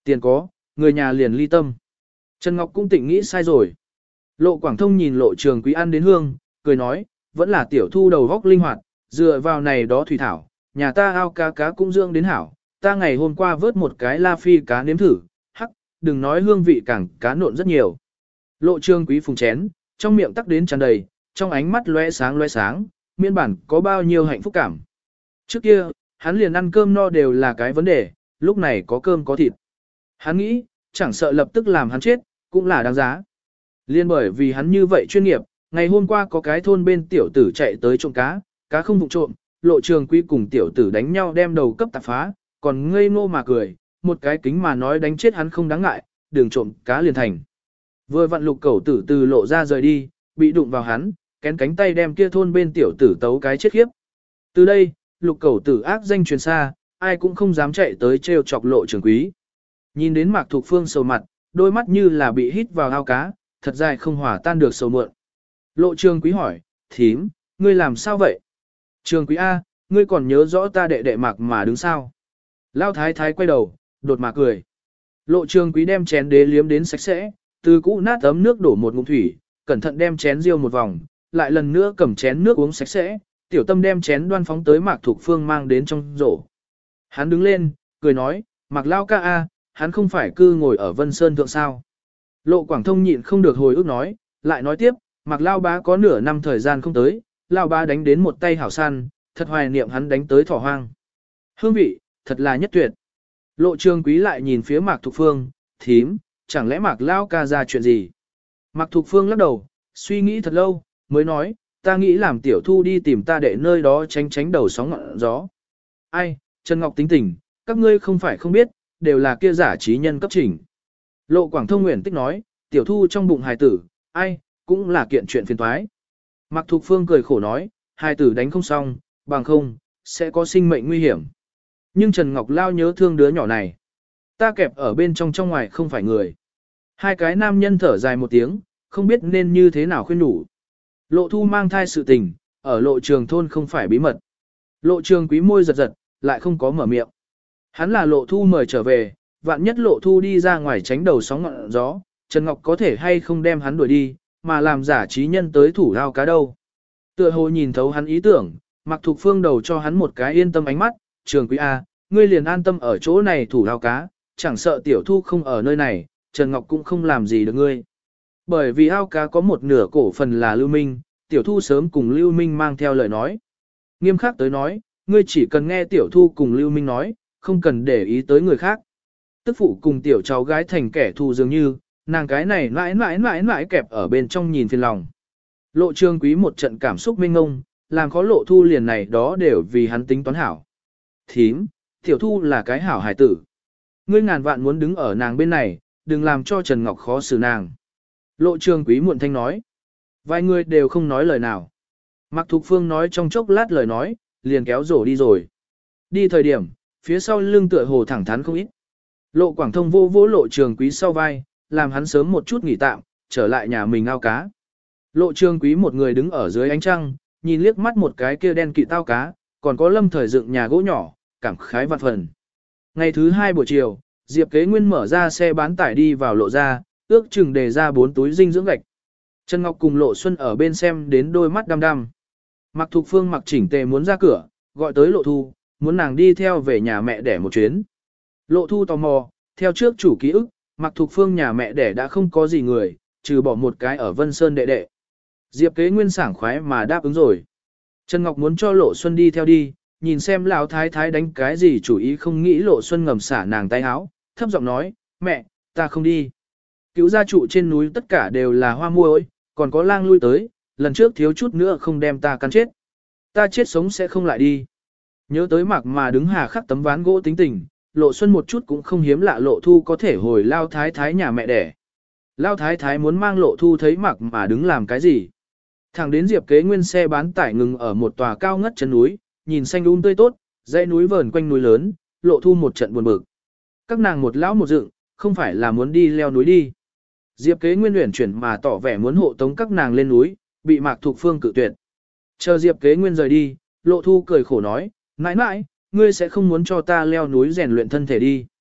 Tiền có, người nhà liền ly tâm. Trần Ngọc cũng tỉnh nghĩ sai rồi. Lộ Quảng Thông nhìn Lộ Trường Quý ăn đến hương, cười nói, vẫn là tiểu thu đầu góc linh hoạt, dựa vào này đó thủy thảo, nhà ta ao cá cá cũng dưỡng đến hảo, ta ngày hôm qua vớt một cái la phi cá nếm thử, hắc, đừng nói hương vị càng cá nộn rất nhiều. Lộ Trường Quý phùng chén, trong miệng tắc đến tràn đầy, trong ánh mắt lóe sáng lóe sáng, miên bản có bao nhiêu hạnh phúc cảm. Trước kia, hắn liền ăn cơm no đều là cái vấn đề, lúc này có cơm có thịt. Hắn nghĩ, chẳng sợ lập tức làm hắn chết, cũng là đáng giá. Liên bởi vì hắn như vậy chuyên nghiệp, ngày hôm qua có cái thôn bên tiểu tử chạy tới trộm cá, cá không vụng trộm, Lộ Trường Quý cùng tiểu tử đánh nhau đem đầu cấp tạp phá, còn ngây ngô mà cười, một cái kính mà nói đánh chết hắn không đáng ngại, đường trộm cá liền thành. Vừa vặn Lục Cẩu tử từ lộ ra rời đi, bị đụng vào hắn, kén cánh tay đem kia thôn bên tiểu tử tấu cái chết khiếp. Từ đây, Lục Cẩu tử ác danh truyền xa, ai cũng không dám chạy tới trêu chọc Lộ Trường Quý. Nhìn đến Mạc Thục Phương sầu mặt, đôi mắt như là bị hít vào ao cá, thật dài không hòa tan được sầu mượn. Lộ Trường Quý hỏi, thím, ngươi làm sao vậy? Trường Quý A, ngươi còn nhớ rõ ta đệ đệ Mạc mà đứng sao? Lao thái thái quay đầu, đột mà cười. Lộ Trường Quý đem chén đế liếm đến sạch sẽ, từ cũ nát ấm nước đổ một ngụm thủy, cẩn thận đem chén riêu một vòng, lại lần nữa cầm chén nước uống sạch sẽ, tiểu tâm đem chén đoan phóng tới Mạc Thục Phương mang đến trong rổ. Hắn đứng lên, cười nói, Mạc Lao ca A, hắn không phải cư ngồi ở Vân Sơn thượng sao. Lộ Quảng Thông nhịn không được hồi ức nói, lại nói tiếp, Mạc Lao bá có nửa năm thời gian không tới, Lao bá đánh đến một tay hảo săn, thật hoài niệm hắn đánh tới thỏ hoang. Hương vị, thật là nhất tuyệt. Lộ Trường Quý lại nhìn phía Mạc Thục Phương, thím, chẳng lẽ Mạc Lao ca ra chuyện gì? Mạc Thục Phương lắc đầu, suy nghĩ thật lâu, mới nói, ta nghĩ làm tiểu thu đi tìm ta để nơi đó tránh tránh đầu sóng ngọn gió. Ai, Trần Ngọc tính tình, các ngươi không phải không biết, đều là kia giả trí nhân cấp trình. Lộ Quảng Thông Nguyễn Tích nói, tiểu thu trong bụng hài tử, ai, cũng là kiện chuyện phiền toái. Mạc Thục Phương cười khổ nói, hài tử đánh không xong, bằng không, sẽ có sinh mệnh nguy hiểm. Nhưng Trần Ngọc Lao nhớ thương đứa nhỏ này. Ta kẹp ở bên trong trong ngoài không phải người. Hai cái nam nhân thở dài một tiếng, không biết nên như thế nào khuyên đủ. Lộ thu mang thai sự tình, ở lộ trường thôn không phải bí mật. Lộ trường quý môi giật giật, lại không có mở miệng. Hắn là lộ thu mời trở về, vạn nhất lộ thu đi ra ngoài tránh đầu sóng ngọn gió, Trần Ngọc có thể hay không đem hắn đuổi đi, mà làm giả trí nhân tới thủ lao cá đâu. Tựa hồ nhìn thấu hắn ý tưởng, Mạc Thục Phương đầu cho hắn một cái yên tâm ánh mắt, trường quý A, ngươi liền an tâm ở chỗ này thủ lao cá, chẳng sợ tiểu thu không ở nơi này, Trần Ngọc cũng không làm gì được ngươi. Bởi vì ao cá có một nửa cổ phần là Lưu Minh, tiểu thu sớm cùng Lưu Minh mang theo lời nói. Nghiêm khắc tới nói, ngươi chỉ cần nghe tiểu thu cùng Lưu Minh nói, không cần để ý tới người khác. Tức phụ cùng tiểu cháu gái thành kẻ thù dường như, nàng cái này mãi mãi mãi mãi kẹp ở bên trong nhìn phiền lòng. Lộ Trường Quý một trận cảm xúc mênh ngông, làm khó lộ thu liền này đó đều vì hắn tính toán hảo. Thím, tiểu thu là cái hảo hải tử. Ngươi ngàn vạn muốn đứng ở nàng bên này, đừng làm cho Trần Ngọc khó xử nàng. Lộ Trường Quý muộn thanh nói. Vài người đều không nói lời nào. Mạc Thục Phương nói trong chốc lát lời nói, liền kéo rổ đi rồi. Đi thời điểm, phía sau lưng tựa hồ thẳng thắn không ít. Lộ Quảng Thông vô vỗ Lộ Trường Quý sau vai, làm hắn sớm một chút nghỉ tạm, trở lại nhà mình ao cá. Lộ Trường Quý một người đứng ở dưới ánh trăng, nhìn liếc mắt một cái kia đen kịt ao cá, còn có Lâm Thời dựng nhà gỗ nhỏ, cảm khái vạn phần. Ngày thứ hai buổi chiều, Diệp Kế Nguyên mở ra xe bán tải đi vào lộ ra, ước chừng đề ra bốn túi dinh dưỡng gạch. Trần Ngọc cùng Lộ Xuân ở bên xem đến đôi mắt đăm đăm. Mạc Thục Phương mặc chỉnh tề muốn ra cửa, gọi tới Lộ Thu, muốn nàng đi theo về nhà mẹ đẻ một chuyến. Lộ Thu tò mò, theo trước chủ ký ức, Mạc Thục Phương nhà mẹ đẻ đã không có gì người, trừ bỏ một cái ở Vân Sơn đệ đệ. Diệp Kế Nguyên sảng khoái mà đáp ứng rồi. Trần Ngọc muốn cho Lộ Xuân đi theo đi, nhìn xem lão thái thái đánh cái gì chủ ý không nghĩ Lộ Xuân ngầm xả nàng tay áo, thấp giọng nói, mẹ, ta không đi. Cứu gia trụ trên núi tất cả đều là hoa muôi, còn có lang lui tới, lần trước thiếu chút nữa không đem ta cắn chết. Ta chết sống sẽ không lại đi. Nhớ tới Mạc mà đứng hà khắc tấm ván gỗ tính tình, Lộ Xuân một chút cũng không hiếm lạ Lộ Thu có thể hồi lao thái thái nhà mẹ đẻ. Lao thái thái muốn mang Lộ Thu thấy Mạc mà đứng làm cái gì. Thẳng đến Diệp Kế Nguyên xe bán tải ngừng ở một tòa cao ngất chân núi, nhìn xanh um tươi tốt, dãy núi vờn quanh núi lớn, Lộ Thu một trận buồn bực. Các nàng một lão một dựng, không phải là muốn đi leo núi đi. Diệp Kế Nguyên uyển chuyển mà tỏ vẻ muốn hộ tống các nàng lên núi, bị Mạc Thục Phương cự tuyệt. Chờ Diệp Kế Nguyên rời đi, Lộ Thu cười khổ nói, mãi mãi, ngươi sẽ không muốn cho ta leo núi rèn luyện thân thể đi.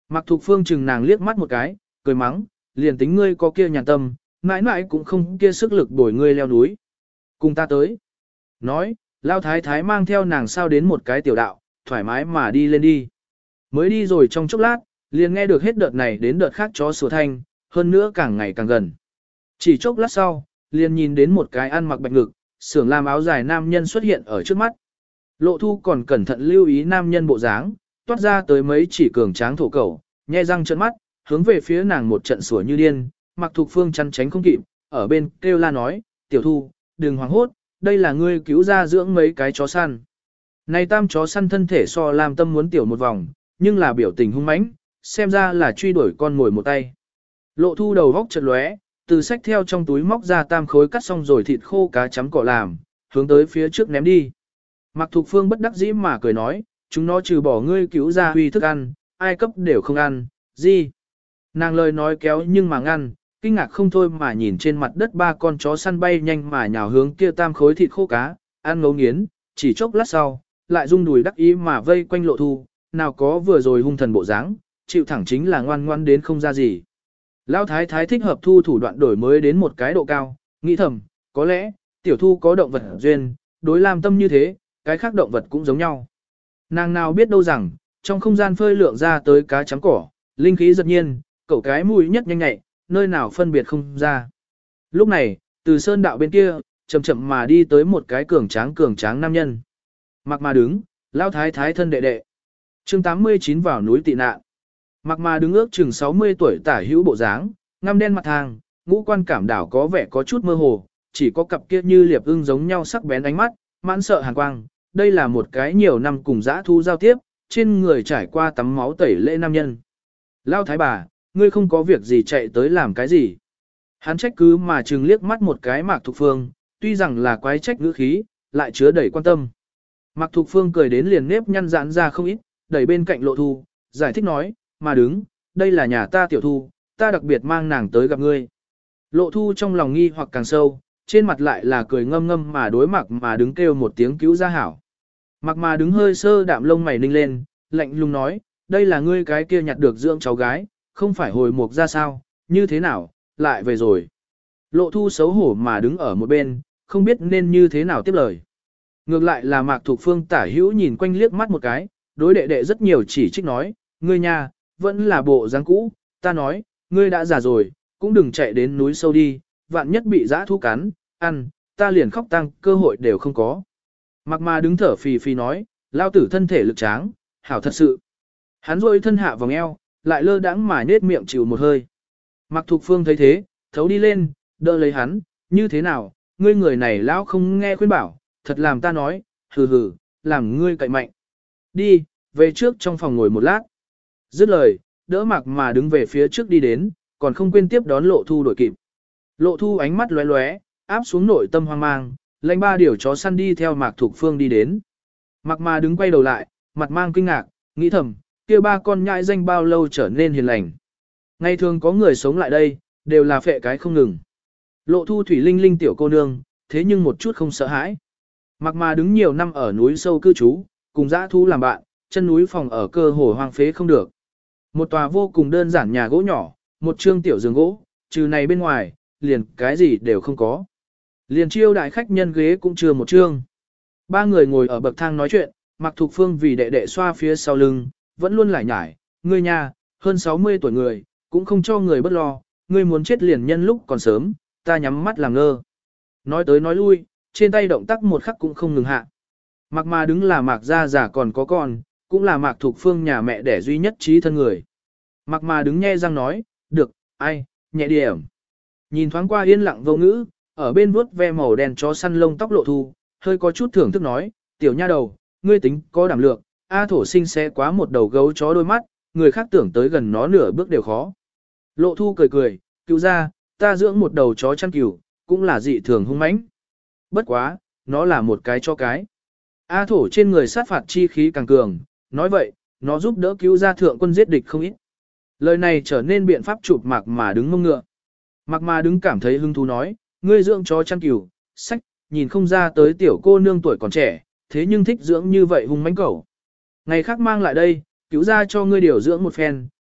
Mạc Thục Phương chừng nàng liếc mắt một cái, cười mắng, liền tính ngươi có kia nhàn tâm, mãi mãi cũng không kia sức lực bồi ngươi leo núi. Cùng ta tới. Nói, Lao Thái Thái mang theo nàng sao đến một cái tiểu đạo, thoải mái mà đi lên đi. Mới đi rồi trong chốc lát, liền nghe được hết đợt này đến đợt khác chó sủa thanh, hơn nữa càng ngày càng gần. Chỉ chốc lát sau, liền nhìn đến một cái ăn mặc bạch ngực, xưởng làm áo dài nam nhân xuất hiện ở trước mắt. Lộ Thu còn cẩn thận lưu ý nam nhân bộ dáng, toát ra tới mấy chỉ cường tráng thổ cẩu, nhe răng trợn mắt, hướng về phía nàng một trận sủa như điên, Mạc Thục Phương chăn tránh không kịp, ở bên kêu la nói, tiểu Thu, đừng hoảng hốt, đây là ngươi cứu ra dưỡng mấy cái chó săn. Này tam chó săn thân thể so làm tâm muốn tiểu một vòng, nhưng là biểu tình hung mãnh, xem ra là truy đuổi con mồi một tay. Lộ Thu đầu góc chợt lóe, từ sách theo trong túi móc ra tam khối cắt xong rồi thịt khô cá chấm cỏ làm, hướng tới phía trước ném đi. Mạc Thục Phương bất đắc dĩ mà cười nói, chúng nó trừ bỏ ngươi cứu ra huy thức ăn, ai cấp đều không ăn, gì? Nàng lời nói kéo nhưng mà ngăn, kinh ngạc không thôi mà nhìn trên mặt đất ba con chó săn bay nhanh mà nhào hướng kia tam khối thịt khô cá, ăn ngấu nghiến, chỉ chốc lát sau, lại rung đùi đắc ý mà vây quanh Lộ Thu, nào có vừa rồi hung thần bộ dáng, chịu thẳng chính là ngoan ngoan đến không ra gì. Lão Thái Thái thích hợp Thu thủ đoạn đổi mới đến một cái độ cao, nghĩ thầm, có lẽ, tiểu Thu có động vật duyên, đối làm tâm như thế, cái khác động vật cũng giống nhau. Nàng nào biết đâu rằng, trong không gian phơi lượng ra tới cá chấm cỏ, linh khí giật nhiên, cậu cái mùi nhất nhanh nhạy, nơi nào phân biệt không ra. Lúc này, từ sơn đạo bên kia, chậm chậm mà đi tới một cái cường tráng cường tráng nam nhân. Mặc mà đứng, Lão Thái Thái thân đệ đệ. chương tám mươi chín vào núi tị nạn. Mặc mà đứng ước chừng sáu mươi tuổi tả hữu bộ dáng, ngăm đen mặt thang, ngũ quan cảm đảo có vẻ có chút mơ hồ, chỉ có cặp kia như liệp ưng giống nhau sắc bén ánh mắt, mãn sợ hàn quang. Đây là một cái nhiều năm cùng dã thu giao tiếp, trên người trải qua tắm máu tẩy lễ nam nhân. Lão Thái bà, ngươi không có việc gì chạy tới làm cái gì. Hắn trách cứ mà trừng liếc mắt một cái Mạc Thục Phương, tuy rằng là quái trách ngữ khí, lại chứa đầy quan tâm. Mạc Thục Phương cười đến liền nếp nhăn giãn ra không ít, đẩy bên cạnh Lộ Thu, giải thích nói, mà đứng, đây là nhà ta tiểu Thu, ta đặc biệt mang nàng tới gặp ngươi. Lộ Thu trong lòng nghi hoặc càng sâu, trên mặt lại là cười ngâm ngâm mà đối Mạc mà đứng kêu một tiếng cứu gia hảo. Mạc mà đứng hơi sơ đạm lông mày ninh lên, lạnh lùng nói, đây là ngươi cái kia nhặt được dưỡng cháu gái, không phải hồi mục ra sao, như thế nào, lại về rồi. Lộ Thu xấu hổ mà đứng ở một bên, không biết nên như thế nào tiếp lời. Ngược lại là Mạc Thục Phương tả hữu nhìn quanh liếc mắt một cái, đối đệ đệ rất nhiều chỉ trích nói, ngươi nhà, vẫn là bộ dáng cũ, ta nói, ngươi đã già rồi, cũng đừng chạy đến núi sâu đi, vạn nhất bị dã thú cắn, ăn, ta liền khóc tăng, cơ hội đều không có. Mạc mà đứng thở phì phì nói, lao tử thân thể lực tráng, hảo thật sự. Hắn rôi thân hạ vòng eo, lại lơ đãng mà nết miệng chịu một hơi. Mạc Thục Phương thấy thế, thấu đi lên, đỡ lấy hắn, như thế nào, ngươi người này lão không nghe khuyên bảo, thật làm ta nói, hừ hừ, làm ngươi cậy mạnh. Đi, về trước trong phòng ngồi một lát. Dứt lời, đỡ Mạc mà đứng về phía trước đi đến, còn không quên tiếp đón Lộ Thu đổi kịp. Lộ Thu ánh mắt lóe lóe, áp xuống nội tâm hoang mang, lãnh ba điều chó săn đi theo Mạc Thục Phương đi đến. Mạc mà đứng quay đầu lại, mặt mang kinh ngạc, nghĩ thầm, kia ba con nhãi danh bao lâu trở nên hiền lành. Ngày thường có người sống lại đây, đều là phệ cái không ngừng. Lộ Thu thủy linh linh tiểu cô nương, thế nhưng một chút không sợ hãi. Mạc mà đứng nhiều năm ở núi sâu cư trú, cùng dã thú làm bạn, chân núi phòng ở cơ hồ hoang phế không được. Một tòa vô cùng đơn giản nhà gỗ nhỏ, một trương tiểu giường gỗ, trừ này bên ngoài, liền cái gì đều không có. Liền chiêu đại khách nhân ghế cũng chưa một trương. Ba người ngồi ở bậc thang nói chuyện, Mạc Thục Phương vì đệ đệ xoa phía sau lưng, vẫn luôn lải nhải, ngươi nhà, hơn sáu mươi tuổi người, cũng không cho người bất lo, ngươi muốn chết liền nhân lúc còn sớm, ta nhắm mắt làm ngơ. Nói tới nói lui, trên tay động tác một khắc cũng không ngừng hạ. Mạc mà đứng là Mạc gia già còn có con, cũng là Mạc Thục Phương nhà mẹ đẻ duy nhất trí thân người. Mạc mà đứng nhe răng nói, được, ai, nhẹ điểm. Nhìn thoáng qua yên lặng vô ngữ, ở bên vuốt ve màu đen chó săn lông tóc Lộ Thu, hơi có chút thưởng thức nói, tiểu nha đầu, ngươi tính có đảm lượng, A thổ sinh sẽ quá một đầu gấu chó đôi mắt, người khác tưởng tới gần nó nửa bước đều khó. Lộ Thu cười cười, cứu ra, ta dưỡng một đầu chó chăn cừu, cũng là dị thường hung mãnh. Bất quá, nó là một cái cho cái. A thổ trên người sát phạt chi khí càng cường, nói vậy, nó giúp đỡ cứu ra thượng quân giết địch không ít. Lời này trở nên biện pháp chụp Mạc mà đứng mông ngựa. Mạc mà đứng cảm thấy hứng thú nói, ngươi dưỡng chó chăn cừu, sách, nhìn không ra tới tiểu cô nương tuổi còn trẻ, thế nhưng thích dưỡng như vậy hung mãnh cẩu. Ngày khác mang lại đây, cứu ra cho ngươi điều dưỡng một phen,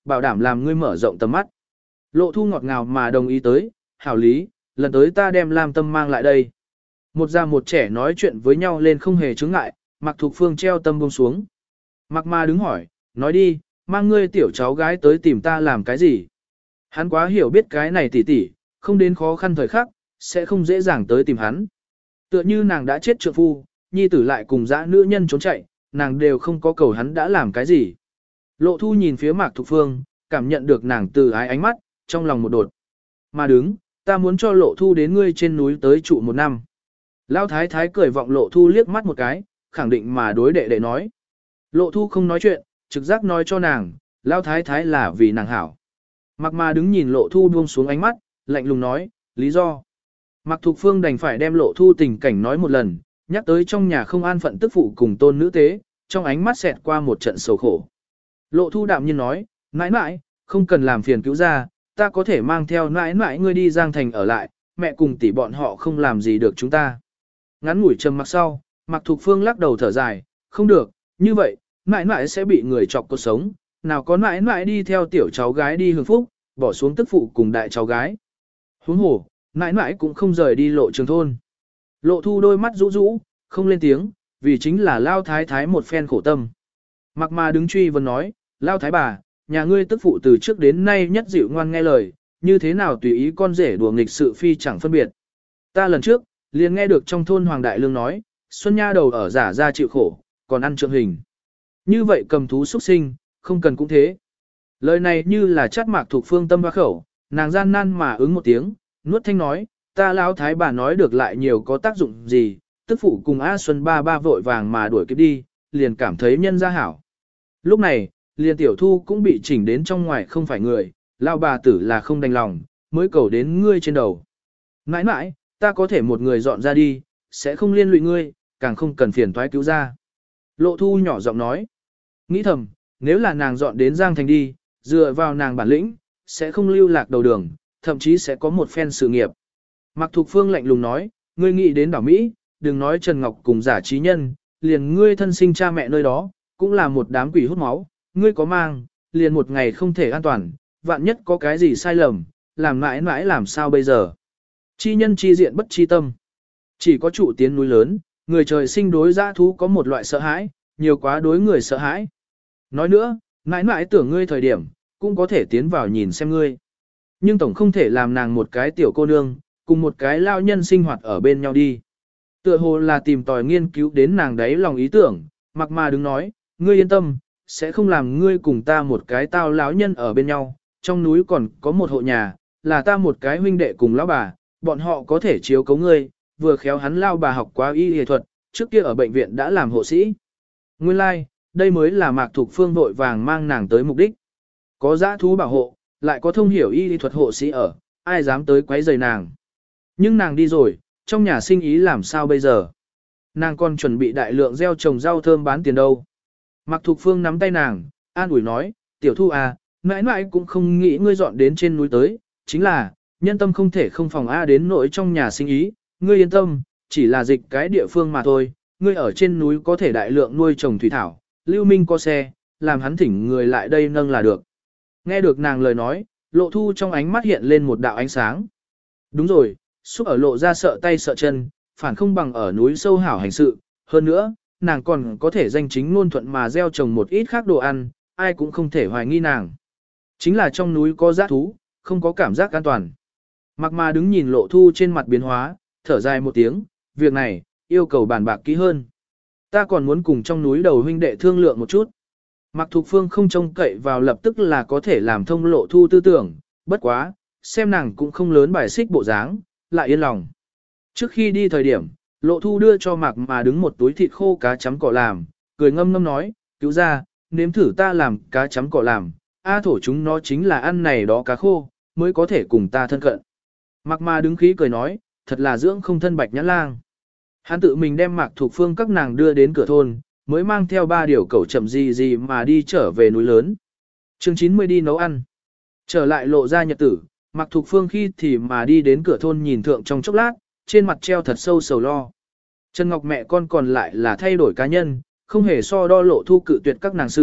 bảo đảm làm ngươi mở rộng tầm mắt. Lộ Thu ngọt ngào mà đồng ý tới, hảo lý, lần tới ta đem Lam Tâm mang lại đây. Một già một trẻ nói chuyện với nhau lên không hề chướng ngại, Mạc Thục Phương treo tâm buông xuống. Mạc Ma đứng hỏi, nói đi, mang ngươi tiểu cháu gái tới tìm ta làm cái gì? Hắn quá hiểu biết cái này tỉ tỉ, không đến khó khăn thời khắc, sẽ không dễ dàng tới tìm hắn. Tựa như nàng đã chết trượng phu, nhi tử lại cùng dã nữ nhân trốn chạy, nàng đều không có cầu hắn đã làm cái gì. Lộ Thu nhìn phía Mạc Thục Phương, cảm nhận được nàng từ ái ánh mắt, trong lòng một đột. Mà đứng, ta muốn cho Lộ Thu đến ngươi trên núi tới trụ một năm. Lão thái thái cười vọng Lộ Thu liếc mắt một cái, khẳng định mà đối đệ đệ nói. Lộ Thu không nói chuyện, trực giác nói cho nàng, Lão thái thái là vì nàng hảo. Mạc Ma đứng nhìn Lộ Thu buông xuống ánh mắt, lạnh lùng nói, lý do. Mạc Thục Phương đành phải đem Lộ Thu tình cảnh nói một lần, nhắc tới trong nhà không an phận tức phụ cùng tôn nữ tế, trong ánh mắt xẹt qua một trận sầu khổ. Lộ Thu đạm nhiên nói, mãi mãi, không cần làm phiền cứu ra, ta có thể mang theo mãi mãi ngươi đi Giang Thành ở lại, mẹ cùng tỷ bọn họ không làm gì được chúng ta. Ngắn ngủi trầm mặc sau, Mạc Thục Phương lắc đầu thở dài, không được, như vậy, mãi mãi sẽ bị người chọc cuộc sống, nào có mãi mãi đi theo tiểu cháu gái đi hưởng phúc, bỏ xuống tức phụ cùng đại cháu gái. Huống hồ, mãi mãi cũng không rời đi Lộ Trường thôn. Lộ Thu đôi mắt rũ rũ, không lên tiếng, vì chính là Lao Thái Thái một phen khổ tâm. Mạc Ma đứng truy vấn nói, Lao Thái bà, nhà ngươi tức phụ từ trước đến nay nhất dịu ngoan nghe lời, như thế nào tùy ý con rể đùa nghịch sự phi chẳng phân biệt. Ta lần trước, liền nghe được trong thôn Hoàng Đại Lương nói, Xuân Nha đầu ở giả ra chịu khổ, còn ăn trượng hình. Như vậy cầm thú xuất sinh, không cần cũng thế. Lời này như là chát Mạc Thục Phương tâm hoa khẩu, nàng gian nan mà ứng một tiếng, nuốt thanh nói, ta Lão Thái bà nói được lại nhiều có tác dụng gì, tức phụ cùng A Xuân ba ba vội vàng mà đuổi kịp đi, liền cảm thấy nhân gia hảo. Lúc này, liền tiểu thu cũng bị chỉnh đến trong ngoài không phải người, lao bà tử là không đành lòng, mới cầu đến ngươi trên đầu. Mãi mãi, ta có thể một người dọn ra đi, sẽ không liên lụy ngươi, càng không cần phiền toái cứu ra. Lộ Thu nhỏ giọng nói, nghĩ thầm, nếu là nàng dọn đến Giang Thành đi, dựa vào nàng bản lĩnh, sẽ không lưu lạc đầu đường, thậm chí sẽ có một phen sự nghiệp. Mạc Thục Phương lạnh lùng nói, ngươi nghĩ đến đảo Mỹ, đừng nói Trần Ngọc cùng giả trí nhân, liền ngươi thân sinh cha mẹ nơi đó, cũng là một đám quỷ hút máu, ngươi có mang, liền một ngày không thể an toàn, vạn nhất có cái gì sai lầm, làm mãi mãi làm sao bây giờ. Chi nhân chi diện bất chi tâm. Chỉ có trụ tiến núi lớn, người trời sinh đối dã thú có một loại sợ hãi, nhiều quá đối người sợ hãi. Nói nữa, mãi mãi tưởng ngươi thời điểm, cũng có thể tiến vào nhìn xem ngươi. Nhưng tổng không thể làm nàng một cái tiểu cô nương, cùng một cái lao nhân sinh hoạt ở bên nhau đi. Tựa hồ là tìm tòi nghiên cứu đến nàng đấy lòng ý tưởng, Mạc Ma đứng nói, ngươi yên tâm, sẽ không làm ngươi cùng ta một cái tao lão nhân ở bên nhau, trong núi còn có một hộ nhà, là ta một cái huynh đệ cùng lão bà, bọn họ có thể chiếu cấu ngươi, vừa khéo hắn lao bà học quá y y thuật, trước kia ở bệnh viện đã làm hộ sĩ. Nguyên lai, like, đây mới là Mạc Thục Phương vội vàng mang nàng tới mục đích. Có dã thú bảo hộ, lại có thông hiểu y y thuật hộ sĩ ở, ai dám tới quấy rầy nàng. Nhưng nàng đi rồi, trong nhà sinh ý làm sao bây giờ? Nàng còn chuẩn bị đại lượng gieo trồng rau thơm bán tiền đâu. Mạc Thục Phương nắm tay nàng, an ủi nói, tiểu thu à, mãi mãi cũng không nghĩ ngươi dọn đến trên núi tới, chính là, nhân tâm không thể không phòng A đến nỗi trong nhà sinh ý, ngươi yên tâm, chỉ là dịch cái địa phương mà thôi, ngươi ở trên núi có thể đại lượng nuôi trồng thủy thảo, Lưu Minh có xe, làm hắn thỉnh người lại đây nâng là được. Nghe được nàng lời nói, Lộ Thu trong ánh mắt hiện lên một đạo ánh sáng. Đúng rồi, xúc ở lộ ra sợ tay sợ chân, phản không bằng ở núi sâu hảo hành sự, hơn nữa, nàng còn có thể danh chính ngôn thuận mà gieo trồng một ít khác đồ ăn, ai cũng không thể hoài nghi nàng. Chính là trong núi có dã thú, không có cảm giác an toàn. Mạc Ma đứng nhìn Lộ Thu trên mặt biến hóa, thở dài một tiếng, việc này, yêu cầu bàn bạc kỹ hơn. Ta còn muốn cùng trong núi đầu huynh đệ thương lượng một chút. Mạc Thục Phương không trông cậy vào lập tức là có thể làm thông Lộ Thu tư tưởng, bất quá, xem nàng cũng không lớn bài xích bộ dáng, lại yên lòng. Trước khi đi thời điểm, Lộ Thu đưa cho Mạc Ma đứng một túi thịt khô cá chấm cỏ làm, cười ngâm ngâm nói, cứu ra, nếm thử ta làm cá chấm cỏ làm, A thổ chúng nó chính là ăn này đó cá khô, mới có thể cùng ta thân cận. Mạc Ma đứng khí cười nói, thật là dưỡng không thân bạch nhãn lang. Hắn tự mình đem Mạc Thục Phương các nàng đưa đến cửa thôn, mới mang theo ba điều cẩu chậm gì gì mà đi trở về núi lớn. Chương chín mươi đi nấu ăn. Trở lại lộ ra nhật tử, Mạc Thục Phương khi thì mà đi đến cửa thôn nhìn thượng trong chốc lát, trên mặt treo thật sâu sầu lo. Trần Ngọc mẹ con còn lại là thay đổi cá nhân, không hề so đo Lộ Thu cự tuyệt các nàng sự,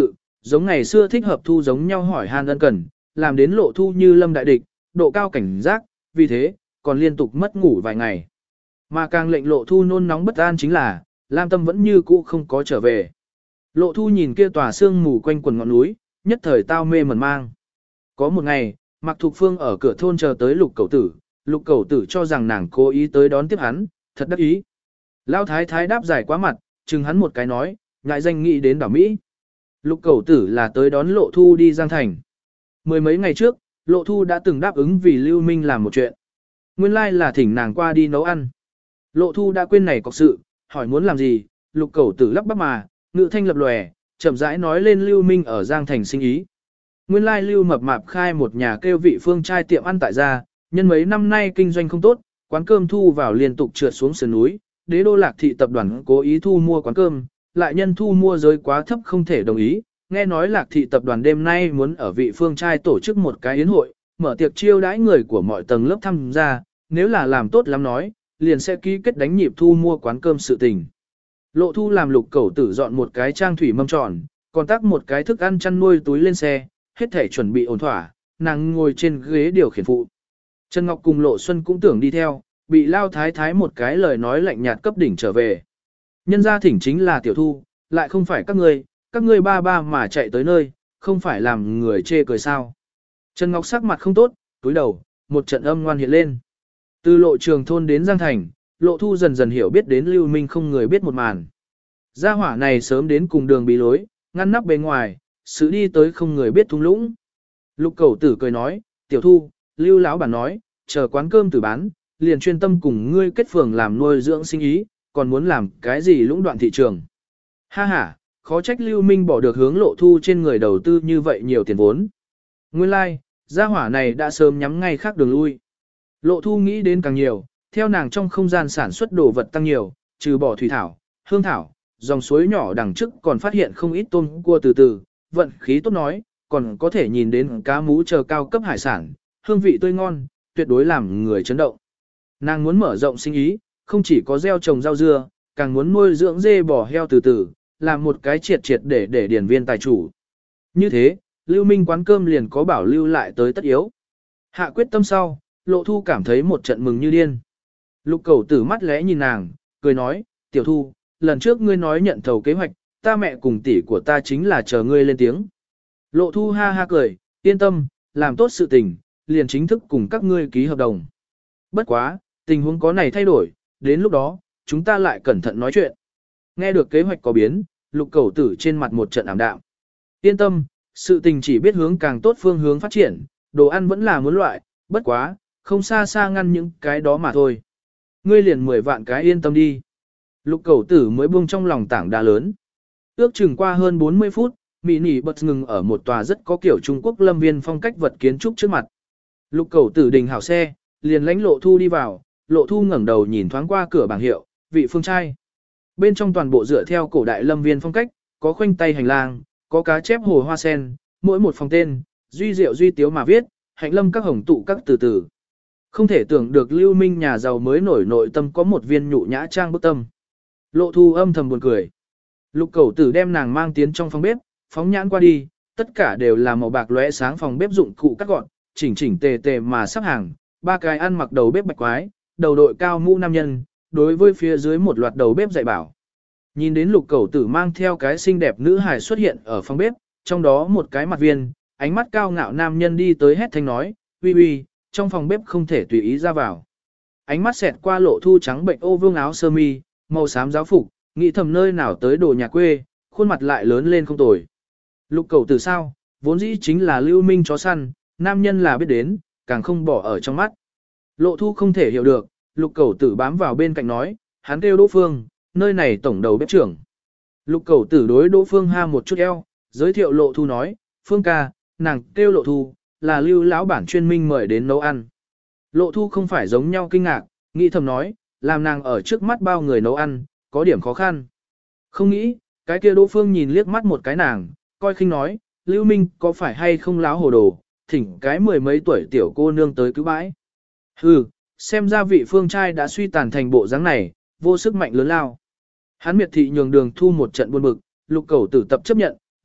Giống ngày xưa thích hợp thu giống nhau hỏi han ân cần, làm đến lộ thu như lâm đại địch, độ cao cảnh giác, vì thế, còn liên tục mất ngủ vài ngày. Mà càng lệnh lộ thu nôn nóng bất an chính là, Lam Tâm vẫn như cũ không có trở về. Lộ thu nhìn kia tòa sương mù quanh quần ngọn núi, nhất thời tao mê mẩn mang. Có một ngày, Mạc Thục Phương ở cửa thôn chờ tới lục cẩu tử, lục cẩu tử cho rằng nàng cố ý tới đón tiếp hắn, thật đắc ý. Lão thái thái đáp giải quá mặt, chừng hắn một cái nói, ngại danh nghĩ đến đảo Mỹ. Lục cẩu tử là tới đón lộ thu đi Giang Thành. Mười mấy ngày trước, lộ thu đã từng đáp ứng vì Lưu Minh làm một chuyện. Nguyên lai like là thỉnh nàng qua đi nấu ăn. Lộ thu đã quên này cọc sự, hỏi muốn làm gì, lục cẩu tử lắp bắp mà, ngự thanh lập lòe, chậm rãi nói lên Lưu Minh ở Giang Thành sinh ý. Nguyên lai Lưu Mập Mạp khai một nhà kêu vị phương trai tiệm ăn tại gia, nhân mấy năm nay kinh doanh không tốt, quán cơm thu vào liên tục trượt xuống sườn núi, đế đô lạc thị tập đoàn cố ý thu mua quán cơm, lại nhân thu mua giới quá thấp không thể đồng ý, nghe nói lạc thị tập đoàn đêm nay muốn ở vị phương trai tổ chức một cái yến hội, mở tiệc chiêu đãi người của mọi tầng lớp tham gia, nếu là làm tốt lắm nói, liền sẽ ký kết đánh nhịp thu mua quán cơm sự tình. Lộ thu làm lục cẩu tử dọn một cái trang thủy mâm tròn, còn tác một cái thức ăn chăn nuôi túi lên xe, hết thể chuẩn bị ổn thỏa, nàng ngồi trên ghế điều khiển phụ. Trần Ngọc cùng Lộ Xuân cũng tưởng đi theo, bị lao thái thái một cái lời nói lạnh nhạt cấp đỉnh trở về. Nhân gia thỉnh chính là tiểu thu, lại không phải các ngươi, các ngươi ba ba mà chạy tới nơi, không phải làm người chê cười sao. Trần Ngọc sắc mặt không tốt, túi đầu, một trận âm ngoan hiện lên. Từ Lộ Trường thôn đến Giang Thành, Lộ Thu dần dần hiểu biết đến Lưu Minh không người biết một màn. Gia hỏa này sớm đến cùng đường bí lối, ngăn nắp bên ngoài, sự đi tới không người biết thung lũng. Lục Cẩu Tử cười nói, tiểu Thu, Lưu lão bản nói, chờ quán cơm tử bán, liền chuyên tâm cùng ngươi kết phường làm nuôi dưỡng sinh ý, còn muốn làm cái gì lũng đoạn thị trường. Ha ha, khó trách Lưu Minh bỏ được hướng Lộ Thu trên người đầu tư như vậy nhiều tiền vốn. Nguyên lai, like, gia hỏa này đã sớm nhắm ngay khác đường lui. Lộ Thu nghĩ đến càng nhiều, theo nàng trong không gian sản xuất đồ vật tăng nhiều, trừ bỏ thủy thảo, hương thảo, dòng suối nhỏ đằng trước còn phát hiện không ít tôm cua từ từ, vận khí tốt nói, còn có thể nhìn đến cá mú chờ cao cấp hải sản, hương vị tươi ngon, tuyệt đối làm người chấn động. Nàng muốn mở rộng sinh ý, không chỉ có gieo trồng rau dưa, càng muốn nuôi dưỡng dê bò heo từ từ, làm một cái triệt triệt để để điển viên tài chủ. Như thế, Lưu Minh quán cơm liền có bảo lưu lại tới tất yếu. Hạ quyết tâm sau, Lộ Thu cảm thấy một trận mừng như điên. Lục Cẩu Tử mắt lẽ nhìn nàng, cười nói, tiểu Thu, lần trước ngươi nói nhận thầu kế hoạch, ta mẹ cùng tỷ của ta chính là chờ ngươi lên tiếng. Lộ Thu ha ha cười, yên tâm, làm tốt sự tình, liền chính thức cùng các ngươi ký hợp đồng. Bất quá, tình huống có này thay đổi, đến lúc đó, chúng ta lại cẩn thận nói chuyện. Nghe được kế hoạch có biến, Lục Cẩu Tử trên mặt một trận ảm đạm. Yên tâm, sự tình chỉ biết hướng càng tốt phương hướng phát triển, đồ ăn vẫn là muốn loại, bất quá, không xa xa ngăn những cái đó mà thôi. Ngươi liền mười vạn cái yên tâm đi. Lục Cẩu Tử mới buông trong lòng tảng đá lớn. Ước chừng qua hơn bốn mươi phút, Mỹ Nỉ bật ngừng ở một tòa rất có kiểu Trung Quốc lâm viên phong cách vật kiến trúc trước mặt. Lục Cẩu Tử đình hảo xe, liền lãnh Lộ Thu đi vào, Lộ Thu ngẩng đầu nhìn thoáng qua cửa bảng hiệu, vị phương trai. Bên trong toàn bộ dựa theo cổ đại lâm viên phong cách, có khoanh tay hành lang, có cá chép hồ hoa sen, mỗi một phòng tên, duy diệu duy tiếu mà viết, hạnh lâm các hồng tụ các từ từ. Không thể tưởng được Lưu Minh nhà giàu mới nổi nội tâm có một viên nhụ nhã trang bức tâm. Lộ Thu âm thầm buồn cười. Lục Cẩu Tử đem nàng mang tiến trong phòng bếp, phóng nhãn qua đi, tất cả đều là màu bạc lóe sáng phòng bếp dụng cụ cắt gọn, chỉnh chỉnh tề tề mà sắp hàng, ba cái ăn mặc đầu bếp bạch quái, đầu đội cao mũ nam nhân, đối với phía dưới một loạt đầu bếp dạy bảo. Nhìn đến Lục Cẩu Tử mang theo cái xinh đẹp nữ hài xuất hiện ở phòng bếp, trong đó một cái mặt viên, ánh mắt cao ngạo nam nhân đi tới hét thanh nói, uy uy, trong phòng bếp không thể tùy ý ra vào. Ánh mắt xẹt qua Lộ Thu trắng bệnh ô vương áo sơ mi, màu xám giáo phục, nghĩ thầm nơi nào tới đồ nhà quê, khuôn mặt lại lớn lên không tồi. Lục Cẩu Tử sao, vốn dĩ chính là Lưu Minh chó săn, nam nhân là biết đến, càng không bỏ ở trong mắt. Lộ Thu không thể hiểu được, Lục Cẩu Tử bám vào bên cạnh nói, hắn kêu Đỗ Phương, nơi này tổng đầu bếp trưởng. Lục Cẩu Tử đối Đỗ Phương ha một chút eo, giới thiệu Lộ Thu nói, Phương ca, nàng kêu Lộ Thu, là Lưu lão bản chuyên minh mời đến nấu ăn. Lộ Thu không phải giống nhau kinh ngạc, nghĩ thầm nói, làm nàng ở trước mắt bao người nấu ăn, có điểm khó khăn. Không nghĩ, cái kia Đỗ Phương nhìn liếc mắt một cái nàng, coi khinh nói, Lưu Minh có phải hay không láo hồ đồ, thỉnh cái mười mấy tuổi tiểu cô nương tới cứu bãi. Hừ, xem ra vị phương trai đã suy tàn thành bộ dáng này, vô sức mạnh lớn lao. Hắn miệt thị nhường đường thu một trận buồn bực, Lục Cẩu Tử tập chấp nhận,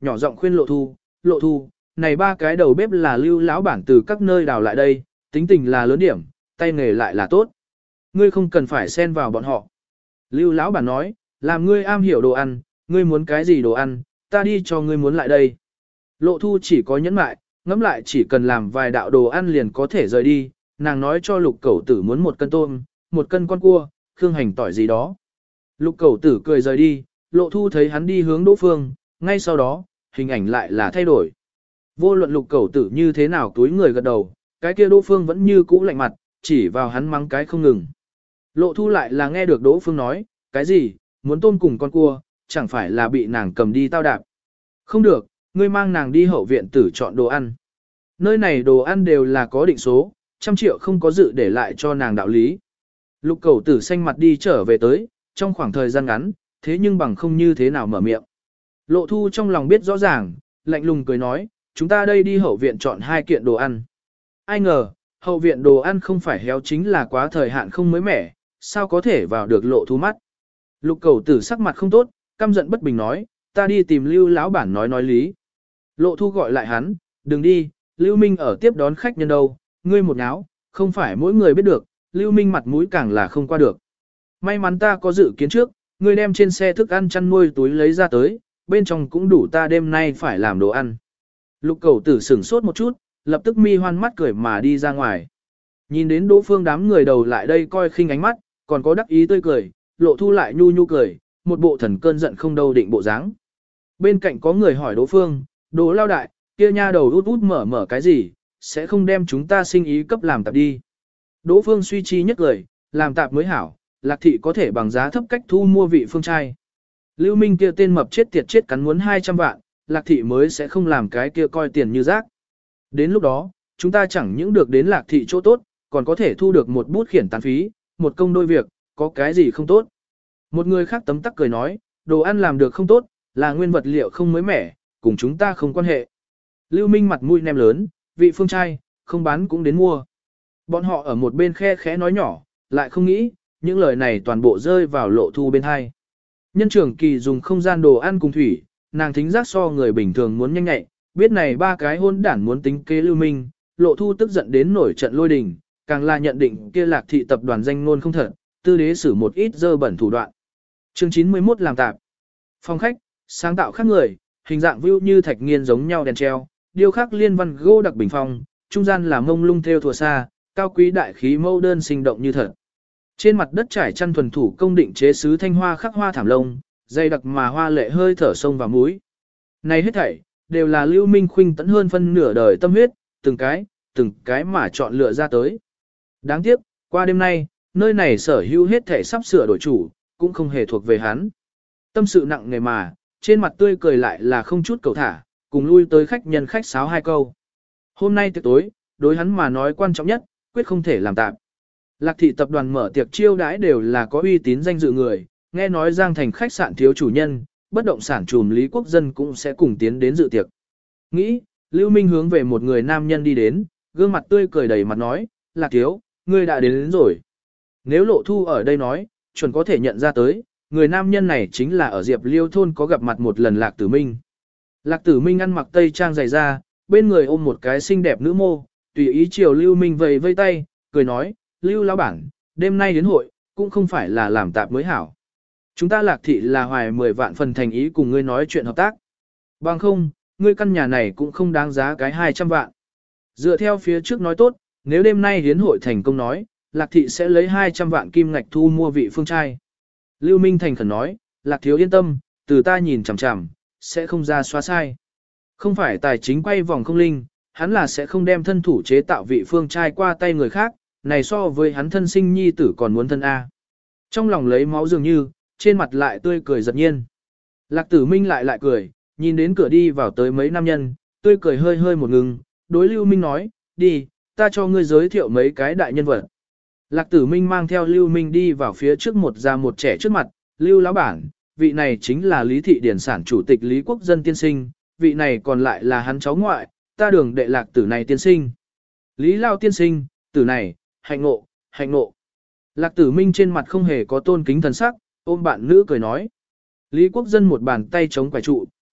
nhỏ giọng khuyên Lộ Thu, Lộ Thu, này ba cái đầu bếp là Lưu lão bản từ các nơi đào lại đây, tính tình là lớn điểm, tay nghề lại là tốt. Ngươi không cần phải xen vào bọn họ. Lưu lão bản nói, làm ngươi am hiểu đồ ăn, ngươi muốn cái gì đồ ăn, ta đi cho ngươi muốn lại đây. Lộ Thu chỉ có nhẫn mại, ngẫm lại chỉ cần làm vài đạo đồ ăn liền có thể rời đi, nàng nói cho Lục Cẩu Tử muốn một cân tôm, một cân con cua, khương hành tỏi gì đó. Lục Cẩu Tử cười rời đi, Lộ Thu thấy hắn đi hướng Đỗ Phương, ngay sau đó, hình ảnh lại là thay đổi. Vô luận Lục Cẩu Tử như thế nào túi người gật đầu, cái kia Đỗ Phương vẫn như cũ lạnh mặt, chỉ vào hắn mắng cái không ngừng. Lộ Thu lại là nghe được Đỗ Phương nói, cái gì, muốn tôm cùng con cua, chẳng phải là bị nàng cầm đi tao đạp. Không được, ngươi mang nàng đi hậu viện tử chọn đồ ăn. Nơi này đồ ăn đều là có định số, trăm triệu không có dự để lại cho nàng đạo lý. Lục Cẩu Tử xanh mặt đi trở về tới, trong khoảng thời gian ngắn, thế nhưng bằng không như thế nào mở miệng. Lộ Thu trong lòng biết rõ ràng, lạnh lùng cười nói, chúng ta đây đi hậu viện chọn hai kiện đồ ăn. Ai ngờ, hậu viện đồ ăn không phải héo chính là quá thời hạn không mới mẻ, sao có thể vào được Lộ Thu mắt. Lục Cẩu Tử sắc mặt không tốt, căm giận bất bình nói, ta đi tìm Lưu lão bản nói nói lý. Lộ Thu gọi lại hắn, đừng đi, Lưu Minh ở tiếp đón khách nhân đâu, ngươi một náo, không phải mỗi người biết được, Lưu Minh mặt mũi càng là không qua được. May mắn ta có dự kiến trước, ngươi đem trên xe thức ăn chăn nuôi túi lấy ra tới, bên trong cũng đủ ta đêm nay phải làm đồ ăn. Lục Cẩu Tử sửng sốt một chút, lập tức mi hoan mắt cười mà đi ra ngoài. Nhìn đến Đỗ Phương đám người đầu lại đây coi khinh ánh mắt, còn có đắc ý tươi cười, Lộ Thu lại nhu nhu cười, một bộ thần cơn giận không đâu định bộ dáng. Bên cạnh có người hỏi Đỗ Phương, Đỗ lao đại, kia nha đầu út út mở mở cái gì, sẽ không đem chúng ta sinh ý cấp làm tạp đi. Đỗ Phương suy chi nhất cười, làm tạp mới hảo, Lạc thị có thể bằng giá thấp cách thu mua vị phương trai. Lưu Minh kia tên mập chết tiệt chết cắn muốn hai trăm vạn, Lạc thị mới sẽ không làm cái kia coi tiền như rác. Đến lúc đó, chúng ta chẳng những được đến Lạc thị chỗ tốt, còn có thể thu được một bút khiển tán phí, một công đôi việc, có cái gì không tốt. Một người khác tấm tắc cười nói, đồ ăn làm được không tốt, là nguyên vật liệu không mới mẻ, cùng chúng ta không quan hệ. Lưu Minh mặt mũi nem lớn, vị phương trai, không bán cũng đến mua. Bọn họ ở một bên khe khẽ nói nhỏ, lại không nghĩ, những lời này toàn bộ rơi vào Lộ Thu bên hai. Nhân trưởng kỳ dùng không gian đồ ăn cùng thủy, nàng thính giác so người bình thường muốn nhanh nhạy, biết này ba cái hôn đản muốn tính kế Lưu Minh, Lộ Thu tức giận đến nổi trận lôi đình, càng là nhận định kia Lạc thị tập đoàn danh ngôn không thật, tư đế xử một ít dơ bẩn thủ đoạn. Chương chín mươi mốt làm tạp. Phòng khách, sáng tạo khác người, hình dạng view như thạch nghiên giống nhau đèn treo, điêu khắc liên văn gỗ đặc bình phong, trung gian là mông lung theo thùa xa, cao quý đại khí mâu đơn sinh động như thật. Trên mặt đất trải chăn thuần thủ công định chế sứ thanh hoa khắc hoa thảm lông, dày đặc mà hoa lệ hơi thở sông vào mũi. Này hết thảy, đều là Lưu Minh Khuynh tận hơn phân nửa đời tâm huyết, từng cái, từng cái mà chọn lựa ra tới. Đáng tiếc, qua đêm nay, nơi này sở hữu hết thảy sắp sửa đổi chủ, cũng không hề thuộc về hắn. Tâm sự nặng nề mà, trên mặt tươi cười lại là không chút cầu thả, cùng lui tới khách nhân khách sáo hai câu. Hôm nay tiệc tối, đối hắn mà nói quan trọng nhất, quyết không thể làm tạm. Lạc thị tập đoàn mở tiệc chiêu đãi đều là có uy tín danh dự người, nghe nói Giang Thành khách sạn thiếu chủ nhân, bất động sản trùm Lý Quốc Dân cũng sẽ cùng tiến đến dự tiệc. Nghĩ, Lưu Minh hướng về một người nam nhân đi đến, gương mặt tươi cười đầy mặt nói, Lạc thiếu, ngươi đã đến, đến rồi. Nếu Lộ Thu ở đây nói, chuẩn có thể nhận ra tới, người nam nhân này chính là ở Diệp Liêu thôn có gặp mặt một lần Lạc Tử Minh. Lạc Tử Minh ăn mặc tây trang dày da, bên người ôm một cái xinh đẹp nữ mô, tùy ý chiều Lưu Minh vầy vây tay, cười nói, Lưu lão bản, đêm nay đến hội, cũng không phải là làm tạp mới hảo. Chúng ta Lạc thị là hoài mười vạn phần thành ý cùng ngươi nói chuyện hợp tác. Bằng không, ngươi căn nhà này cũng không đáng giá cái hai trăm vạn. Dựa theo phía trước nói tốt, nếu đêm nay hiến hội thành công nói, Lạc thị sẽ lấy hai trăm vạn kim ngạch thu mua vị phương trai. Lưu Minh thành khẩn nói, Lạc thiếu yên tâm, từ ta nhìn chằm chằm, sẽ không ra xóa sai. Không phải tài chính quay vòng không linh, hắn là sẽ không đem thân thủ chế tạo vị phương trai qua tay người khác, này so với hắn thân sinh nhi tử còn muốn thân A. Trong lòng lấy máu dường như, trên mặt lại tươi cười giật nhiên. Lạc Tử Minh lại lại cười, nhìn đến cửa đi vào tới mấy nam nhân, tươi cười hơi hơi một ngừng, đối Lưu Minh nói, đi, ta cho ngươi giới thiệu mấy cái đại nhân vật. Lạc Tử Minh mang theo Lưu Minh đi vào phía trước một già một trẻ trước mặt, Lưu lão bản, vị này chính là Lý Thị Điển sản chủ tịch Lý Quốc Dân tiên sinh, vị này còn lại là hắn cháu ngoại, ta đường đệ Lạc Tử này tiên sinh. Lý Lao tiên sinh, tử này, hạnh ngộ, hạnh ngộ. Lạc Tử Minh trên mặt không hề có tôn kính thần sắc, ôm bạn nữ cười nói. Lý Quốc Dân một bàn tay chống quải trụ,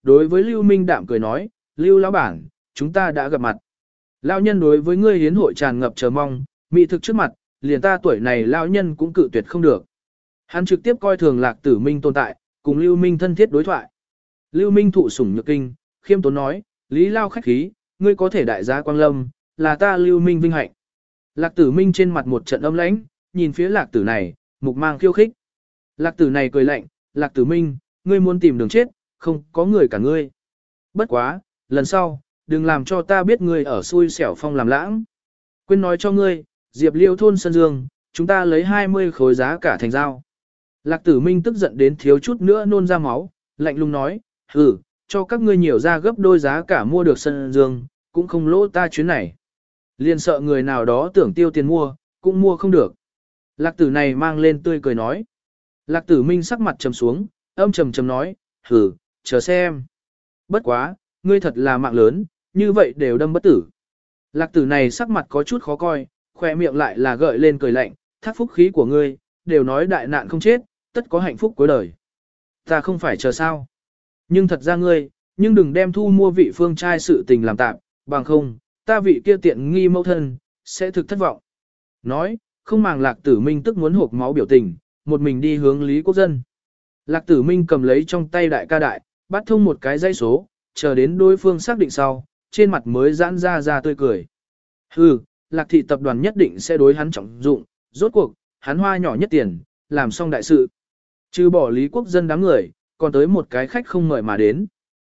đối với Lưu Minh đạm cười nói, Lưu lão bản, chúng ta đã gặp mặt. Lão nhân đối với ngươi hiến hội tràn ngập chờ mong, mỹ thực trước mặt, liền ta tuổi này lão nhân cũng cự tuyệt không được. Hắn trực tiếp coi thường Lạc Tử Minh tồn tại, cùng Lưu Minh thân thiết đối thoại. Lưu Minh thụ sủng nhược kinh, khiêm tốn nói, Lý Lao khách khí, ngươi có thể đại gia quang lâm, là ta Lưu Minh vinh hạnh. Lạc Tử Minh trên mặt một trận âm lãnh, nhìn phía Lạc Tử này, mục mang khiêu khích. Lạc Tử này cười lạnh, Lạc Tử Minh, ngươi muốn tìm đường chết, không có người cả ngươi. Bất quá, lần sau, đừng làm cho ta biết ngươi ở xui xẻo phong làm lãng. Quên nói cho ngươi, Diệp Liêu thôn Sơn Dương, chúng ta lấy hai mươi khối giá cả thành giao. Lạc Tử Minh tức giận đến thiếu chút nữa nôn ra máu, lạnh lùng nói, hừ, cho các ngươi nhiều ra gấp đôi giá cả mua được Sơn Dương, cũng không lỗ ta chuyến này. Liên sợ người nào đó tưởng tiêu tiền mua, cũng mua không được. Lạc Tử này mang lên tươi cười nói. Lạc Tử Minh sắc mặt trầm xuống, âm trầm trầm nói, hừ, chờ xem. Bất quá, ngươi thật là mạng lớn, như vậy đều đâm bất tử. Lạc Tử này sắc mặt có chút khó coi, khoe miệng lại là gợi lên cười lạnh, thác phúc khí của ngươi, đều nói đại nạn không chết, tất có hạnh phúc cuối đời. Ta không phải chờ sao. Nhưng thật ra ngươi, nhưng đừng đem thu mua vị phương trai sự tình làm tạm, bằng không, ta vị kia tiện nghi mẫu thân, sẽ thực thất vọng. Nói, không màng Lạc Tử Minh tức muốn hộp máu biểu tình, một mình đi hướng Lý Quốc Dân. Lạc Tử Minh cầm lấy trong tay đại ca đại, bắt thông một cái dây số, chờ đến đối phương xác định sau, trên mặt mới giãn ra ra tươi cười. Hừ, Lạc thị tập đoàn nhất định sẽ đối hắn trọng dụng, rốt cuộc, hắn hoa nhỏ nhất tiền, làm xong đại sự. Trừ bỏ Lý Quốc Dân đám người, còn tới một cái khách không mời mà đến.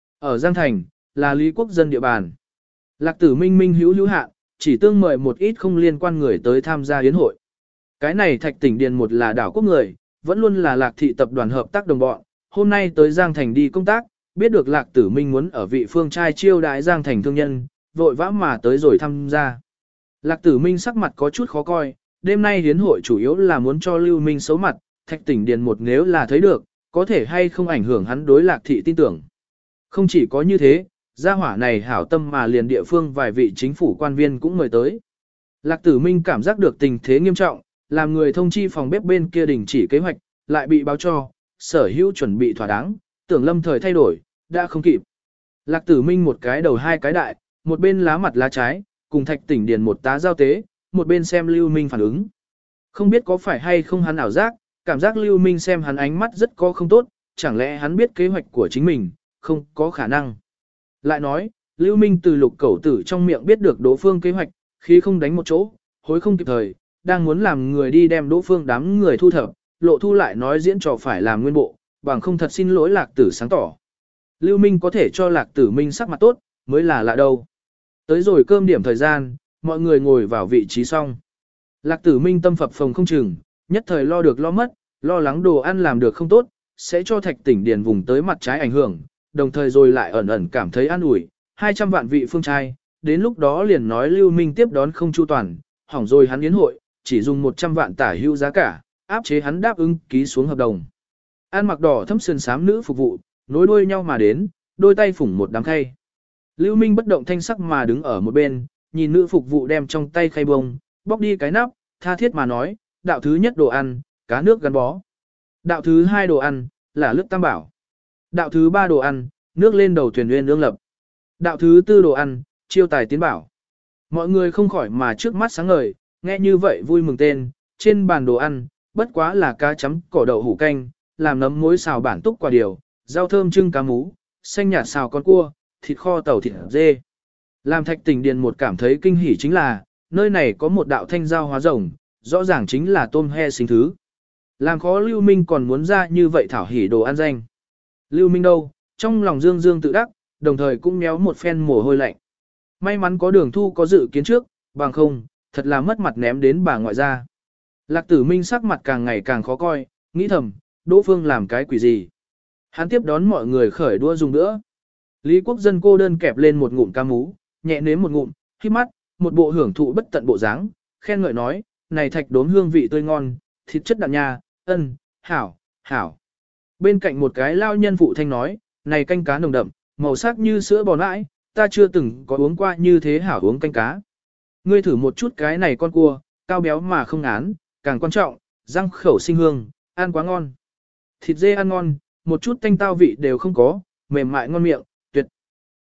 Ở Giang Thành, là Lý Quốc Dân địa bàn. Lạc Tử Minh minh hữu hữu hạ, chỉ tương mời một ít không liên quan người tới tham gia yến hội. Cái này Thạch Tỉnh Điền một là đảo quốc người, vẫn luôn là Lạc thị tập đoàn hợp tác đồng bọn, hôm nay tới Giang Thành đi công tác, biết được Lạc Tử Minh muốn ở vị phương trai chiêu đãi Giang Thành thương nhân, vội vã mà tới rồi tham gia. Lạc Tử Minh sắc mặt có chút khó coi, đêm nay yến hội chủ yếu là muốn cho Lưu Minh xấu mặt, Thạch Tỉnh Điền một nếu là thấy được, có thể hay không ảnh hưởng hắn đối Lạc thị tin tưởng. Không chỉ có như thế, gia hỏa này hảo tâm mà liền địa phương vài vị chính phủ quan viên cũng mời tới. Lạc Tử Minh cảm giác được tình thế nghiêm trọng, làm người thông chi phòng bếp bên kia đình chỉ kế hoạch, lại bị báo cho, sở hữu chuẩn bị thỏa đáng, tưởng lâm thời thay đổi, đã không kịp. Lạc Tử Minh một cái đầu hai cái đại, một bên lá mặt lá trái, cùng Thạch Tỉnh Điền một tá giao tế, một bên xem Lưu Minh phản ứng. Không biết có phải hay không hắn ảo giác, cảm giác Lưu Minh xem hắn ánh mắt rất có không tốt, chẳng lẽ hắn biết kế hoạch của chính mình, không có khả năng. Lại nói, Lưu Minh từ Lục Cẩu Tử trong miệng biết được Đỗ Phương kế hoạch, khi không đánh một chỗ, hối không kịp thời, đang muốn làm người đi đem Đỗ Phương đám người thu thập, Lộ Thu lại nói diễn trò phải làm nguyên bộ, bằng không thật xin lỗi Lạc Tử sáng tỏ. Lưu Minh có thể cho Lạc Tử Minh sắc mặt tốt, mới là lạ đâu. Tới rồi cơm điểm thời gian, mọi người ngồi vào vị trí xong. Lạc Tử Minh tâm phập phồng không chừng, nhất thời lo được lo mất, lo lắng đồ ăn làm được không tốt, sẽ cho Thạch Tỉnh Điền vùng tới mặt trái ảnh hưởng, đồng thời rồi lại ẩn ẩn cảm thấy an ủi, hai trăm vạn vị phương trai, đến lúc đó liền nói Lưu Minh tiếp đón không chu toàn, hỏng rồi hắn yến hội, chỉ dùng một trăm vạn tả hữu giá cả, áp chế hắn đáp ứng ký xuống hợp đồng. An mặc đỏ thâm sườn xám nữ phục vụ, nối đuôi nhau mà đến, đôi tay phủng một đám khay. Lưu Minh bất động thanh sắc mà đứng ở một bên, nhìn nữ phục vụ đem trong tay khay bông, bóc đi cái nắp, tha thiết mà nói, đạo thứ nhất đồ ăn, cá nước gắn bó. Đạo thứ hai đồ ăn, là lướt tam bảo. Đạo thứ ba đồ ăn, nước lên đầu thuyền nguyên ương lập. Đạo thứ tư đồ ăn, chiêu tài tiến bảo. Mọi người không khỏi mà trước mắt sáng ngời, nghe như vậy vui mừng tên, trên bàn đồ ăn, bất quá là cá chấm cỏ đậu hủ canh, làm nấm muối xào bản túc quả điều, rau thơm trưng cá mú, xanh nhạt xào con cua, thịt kho tàu thịt dê. Làm Thạch Tỉnh Điền một cảm thấy kinh hỉ chính là, nơi này có một đạo thanh giao hóa rồng, rõ ràng chính là tôm he xính thứ. Làm khó Lưu Minh còn muốn ra như vậy thảo hỉ đồ ăn danh. Lưu Minh đâu, trong lòng dương dương tự đắc, đồng thời cũng méo một phen mồ hôi lạnh. May mắn có Đường Thu có dự kiến trước, bằng không, thật là mất mặt ném đến bà ngoại gia. Lạc Tử Minh sắc mặt càng ngày càng khó coi, nghĩ thầm, Đỗ Phương làm cái quỷ gì. Hắn tiếp đón mọi người khởi đua dùng nữa. Lý Quốc Dân cô đơn kẹp lên một ngụm cá mú, nhẹ nếm một ngụm, khi mắt, một bộ hưởng thụ bất tận bộ dáng, khen ngợi nói, này thạch đốn hương vị tươi ngon, thịt chất đạm nha, ân, hảo, hảo. Bên cạnh một cái lao nhân phụ thanh nói, này canh cá nồng đậm, màu sắc như sữa bò nãi, ta chưa từng có uống qua như thế hảo uống canh cá. Ngươi thử một chút cái này con cua, cao béo mà không ngán, càng quan trọng, răng khẩu sinh hương, ăn quá ngon. Thịt dê ăn ngon, một chút tanh tao vị đều không có, mềm mại ngon miệng,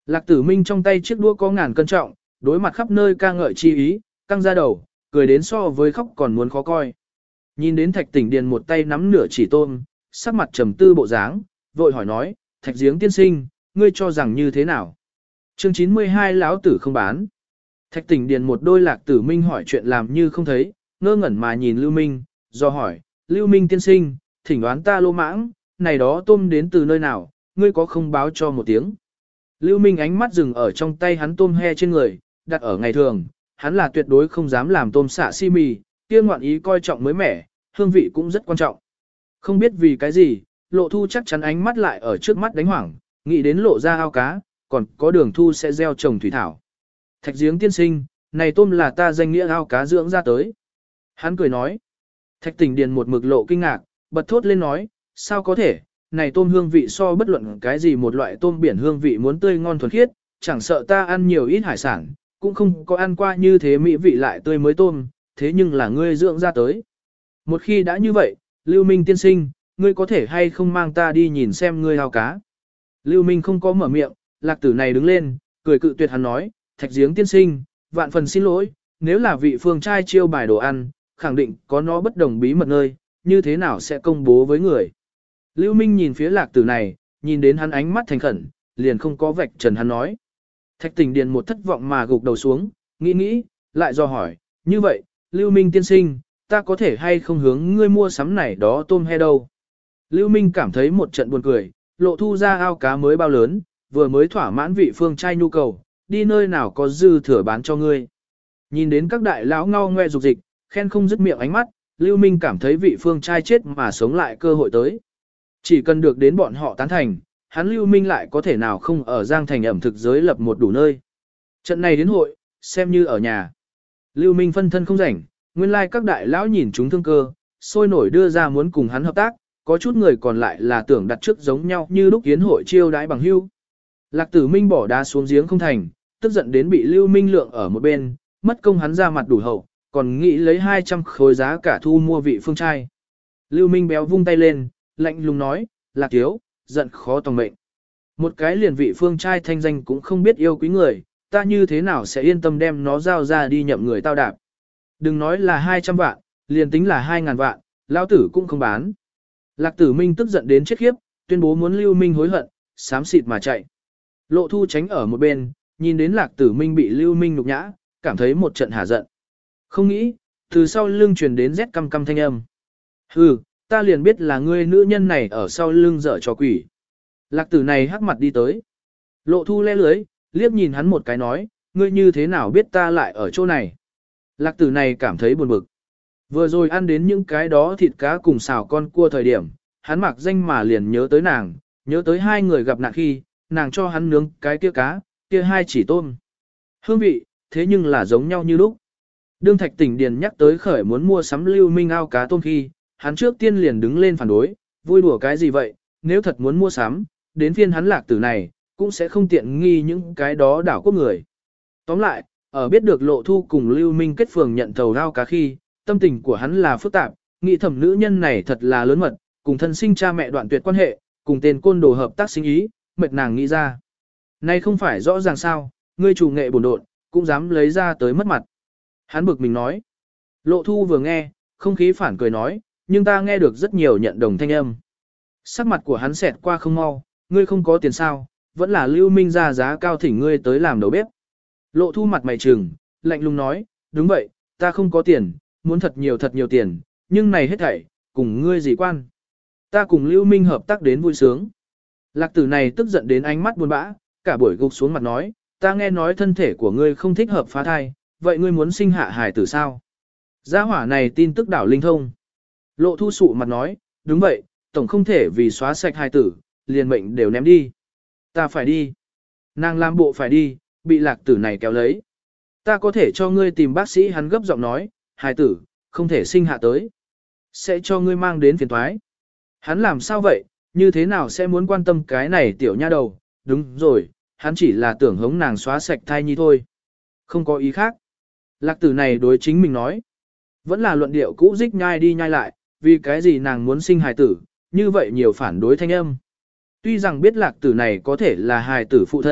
Lạc Tử Minh trong tay chiếc đũa có ngàn cân trọng, đối mặt khắp nơi ca ngợi chi ý, căng ra đầu, cười đến so với khóc còn muốn khó coi. Nhìn đến Thạch Tỉnh Điền một tay nắm nửa chỉ tôm, sắc mặt trầm tư bộ dáng, vội hỏi nói, Thạch Giếng tiên sinh, ngươi cho rằng như thế nào? Chương chín mươi hai lão tử không bán. Thạch Tỉnh Điền một đôi Lạc Tử Minh hỏi chuyện làm như không thấy, ngơ ngẩn mà nhìn Lưu Minh, do hỏi, Lưu Minh tiên sinh, thỉnh đoán ta lô mãng, này đó tôm đến từ nơi nào, ngươi có không báo cho một tiếng. Lưu Minh ánh mắt dừng ở trong tay hắn tôm he trên người, đặt ở ngày thường, hắn là tuyệt đối không dám làm tôm xạ si mì, kia ngoạn ý coi trọng mới mẻ, hương vị cũng rất quan trọng. Không biết vì cái gì, Lộ Thu chắc chắn ánh mắt lại ở trước mắt đánh hoảng, nghĩ đến lộ ra ao cá, còn có Đường Thu sẽ gieo trồng thủy thảo. Thạch Giếng tiên sinh, này tôm là ta danh nghĩa ao cá dưỡng ra tới. Hắn cười nói. Thạch Tỉnh Điền một mực lộ kinh ngạc, bật thốt lên nói, sao có thể, này tôm hương vị so bất luận cái gì một loại tôm biển hương vị muốn tươi ngon thuần khiết, chẳng sợ ta ăn nhiều ít hải sản, cũng không có ăn qua như thế mỹ vị lại tươi mới tôm, thế nhưng là ngươi dưỡng ra tới. Một khi đã như vậy, Lưu Minh tiên sinh, ngươi có thể hay không mang ta đi nhìn xem ngươi ao cá. Lưu Minh không có mở miệng, Lạc Tử này đứng lên, cười cự tuyệt hắn nói, Thạch Giếng tiên sinh, vạn phần xin lỗi, nếu là vị phương trai chiêu bài đồ ăn, khẳng định có nó bất đồng bí mật nơi, như thế nào sẽ công bố với người. Lưu Minh nhìn phía Lạc Tử này, nhìn đến hắn ánh mắt thành khẩn, liền không có vạch trần hắn nói. Thạch Tỉnh Điền một thất vọng mà gục đầu xuống, nghĩ nghĩ, lại do hỏi, như vậy, Lưu Minh tiên sinh, ta có thể hay không hướng ngươi mua sắm này đó tôm he đâu. Lưu Minh cảm thấy một trận buồn cười, Lộ Thu ra ao cá mới bao lớn, vừa mới thỏa mãn vị phương trai nhu cầu, đi nơi nào có dư thừa bán cho ngươi. Nhìn đến các đại lão ngao ngoe dục dịch, khen không dứt miệng ánh mắt, Lưu Minh cảm thấy vị phương trai chết mà sống lại cơ hội tới. Chỉ cần được đến bọn họ tán thành, hắn Lưu Minh lại có thể nào không ở Giang Thành ẩm thực giới lập một đủ nơi. Trận này đến hội, xem như ở nhà. Lưu Minh phân thân không rảnh, nguyên lai like các đại lão nhìn chúng thương cơ, sôi nổi đưa ra muốn cùng hắn hợp tác, có chút người còn lại là tưởng đặt trước giống nhau như lúc yến hội chiêu đãi bằng hưu. Lạc Tử Minh bỏ đá xuống giếng không thành, tức giận đến bị Lưu Minh lượng ở một bên, mất công hắn ra mặt đủ hậu, còn nghĩ lấy hai trăm khối giá cả thu mua vị phương trai. Lưu Minh béo vung tay lên, lạnh lùng nói, Lạc thiếu, giận khó tòng mệnh. Một cái liền vị phương trai thanh danh cũng không biết yêu quý người, ta như thế nào sẽ yên tâm đem nó giao ra đi nhậm người tao đạp. Đừng nói là hai trăm vạn, liền tính là hai ngàn vạn, lão tử cũng không bán. Lạc Tử Minh tức giận đến chết khiếp, tuyên bố muốn Lưu Minh hối hận, xám xịt mà chạy. Lộ Thu tránh ở một bên, nhìn đến Lạc Tử Minh bị Lưu Minh nhục nhã, cảm thấy một trận hả giận. Không nghĩ, từ sau lưng truyền đến rét căm căm thanh âm. Hừ, ta liền biết là ngươi nữ nhân này ở sau lưng dở trò quỷ. Lạc Tử này hắc mặt đi tới. Lộ Thu le lưới, liếc nhìn hắn một cái nói, ngươi như thế nào biết ta lại ở chỗ này. Lạc Tử này cảm thấy buồn bực. Vừa rồi ăn đến những cái đó thịt cá cùng xào con cua thời điểm, hắn mặc danh mà liền nhớ tới nàng, nhớ tới hai người gặp nạn khi, nàng cho hắn nướng cái kia cá, kia hai chỉ tôm. Hương vị, thế nhưng là giống nhau như lúc. Đương Thạch Tỉnh Điền nhắc tới khởi muốn mua sắm Lưu Minh ao cá tôm khi, hắn trước tiên liền đứng lên phản đối, vui đùa cái gì vậy, nếu thật muốn mua sắm, đến phiên hắn Lạc Tử này, cũng sẽ không tiện nghi những cái đó đảo quốc người. Tóm lại, ở biết được Lộ Thu cùng Lưu Minh kết phường nhận thầu ao cá khi, tâm tình của hắn là phức tạp, nghĩ thầm nữ nhân này thật là lớn mật, cùng thân sinh cha mẹ đoạn tuyệt quan hệ, cùng tên côn đồ hợp tác sinh ý, mệt nàng nghĩ ra. Nay không phải rõ ràng sao, ngươi chủ nghệ bổn độn, cũng dám lấy ra tới mất mặt. Hắn bực mình nói. Lộ Thu vừa nghe, không khí phản cười nói, nhưng ta nghe được rất nhiều nhận đồng thanh âm. Sắc mặt của hắn xẹt qua không mau, ngươi không có tiền sao, vẫn là Lưu Minh ra giá cao thỉnh ngươi tới làm đầu bếp. Lộ Thu mặt mày trừng, lạnh lùng nói, đúng vậy, ta không có tiền, muốn thật nhiều thật nhiều tiền, nhưng này hết thảy, cùng ngươi gì quan. Ta cùng Lưu Minh hợp tác đến vui sướng. Lạc Tử này tức giận đến ánh mắt buồn bã, cả buổi gục xuống mặt nói, ta nghe nói thân thể của ngươi không thích hợp phá thai, vậy ngươi muốn sinh hạ hài tử sao? Gia hỏa này tin tức đảo linh thông. Lộ Thu sụ mặt nói, đúng vậy, tổng không thể vì xóa sạch hài tử, liền mệnh đều ném đi. Ta phải đi. Nàng làm bộ phải đi, bị Lạc Tử này kéo lấy. Ta có thể cho ngươi tìm bác sĩ, hắn gấp giọng nói, hài tử, không thể sinh hạ tới. Sẽ cho ngươi mang đến phiền toái. Hắn làm sao vậy, như thế nào sẽ muốn quan tâm cái này tiểu nha đầu, đúng rồi, hắn chỉ là tưởng hống nàng xóa sạch thai nhi thôi. Không có ý khác. Lạc Tử này đối chính mình nói. Vẫn là luận điệu cũ dích nhai đi nhai lại, vì cái gì nàng muốn sinh hài tử, như vậy nhiều phản đối thanh âm. Tuy rằng biết Lạc Tử này có thể là hài tử phụ thân,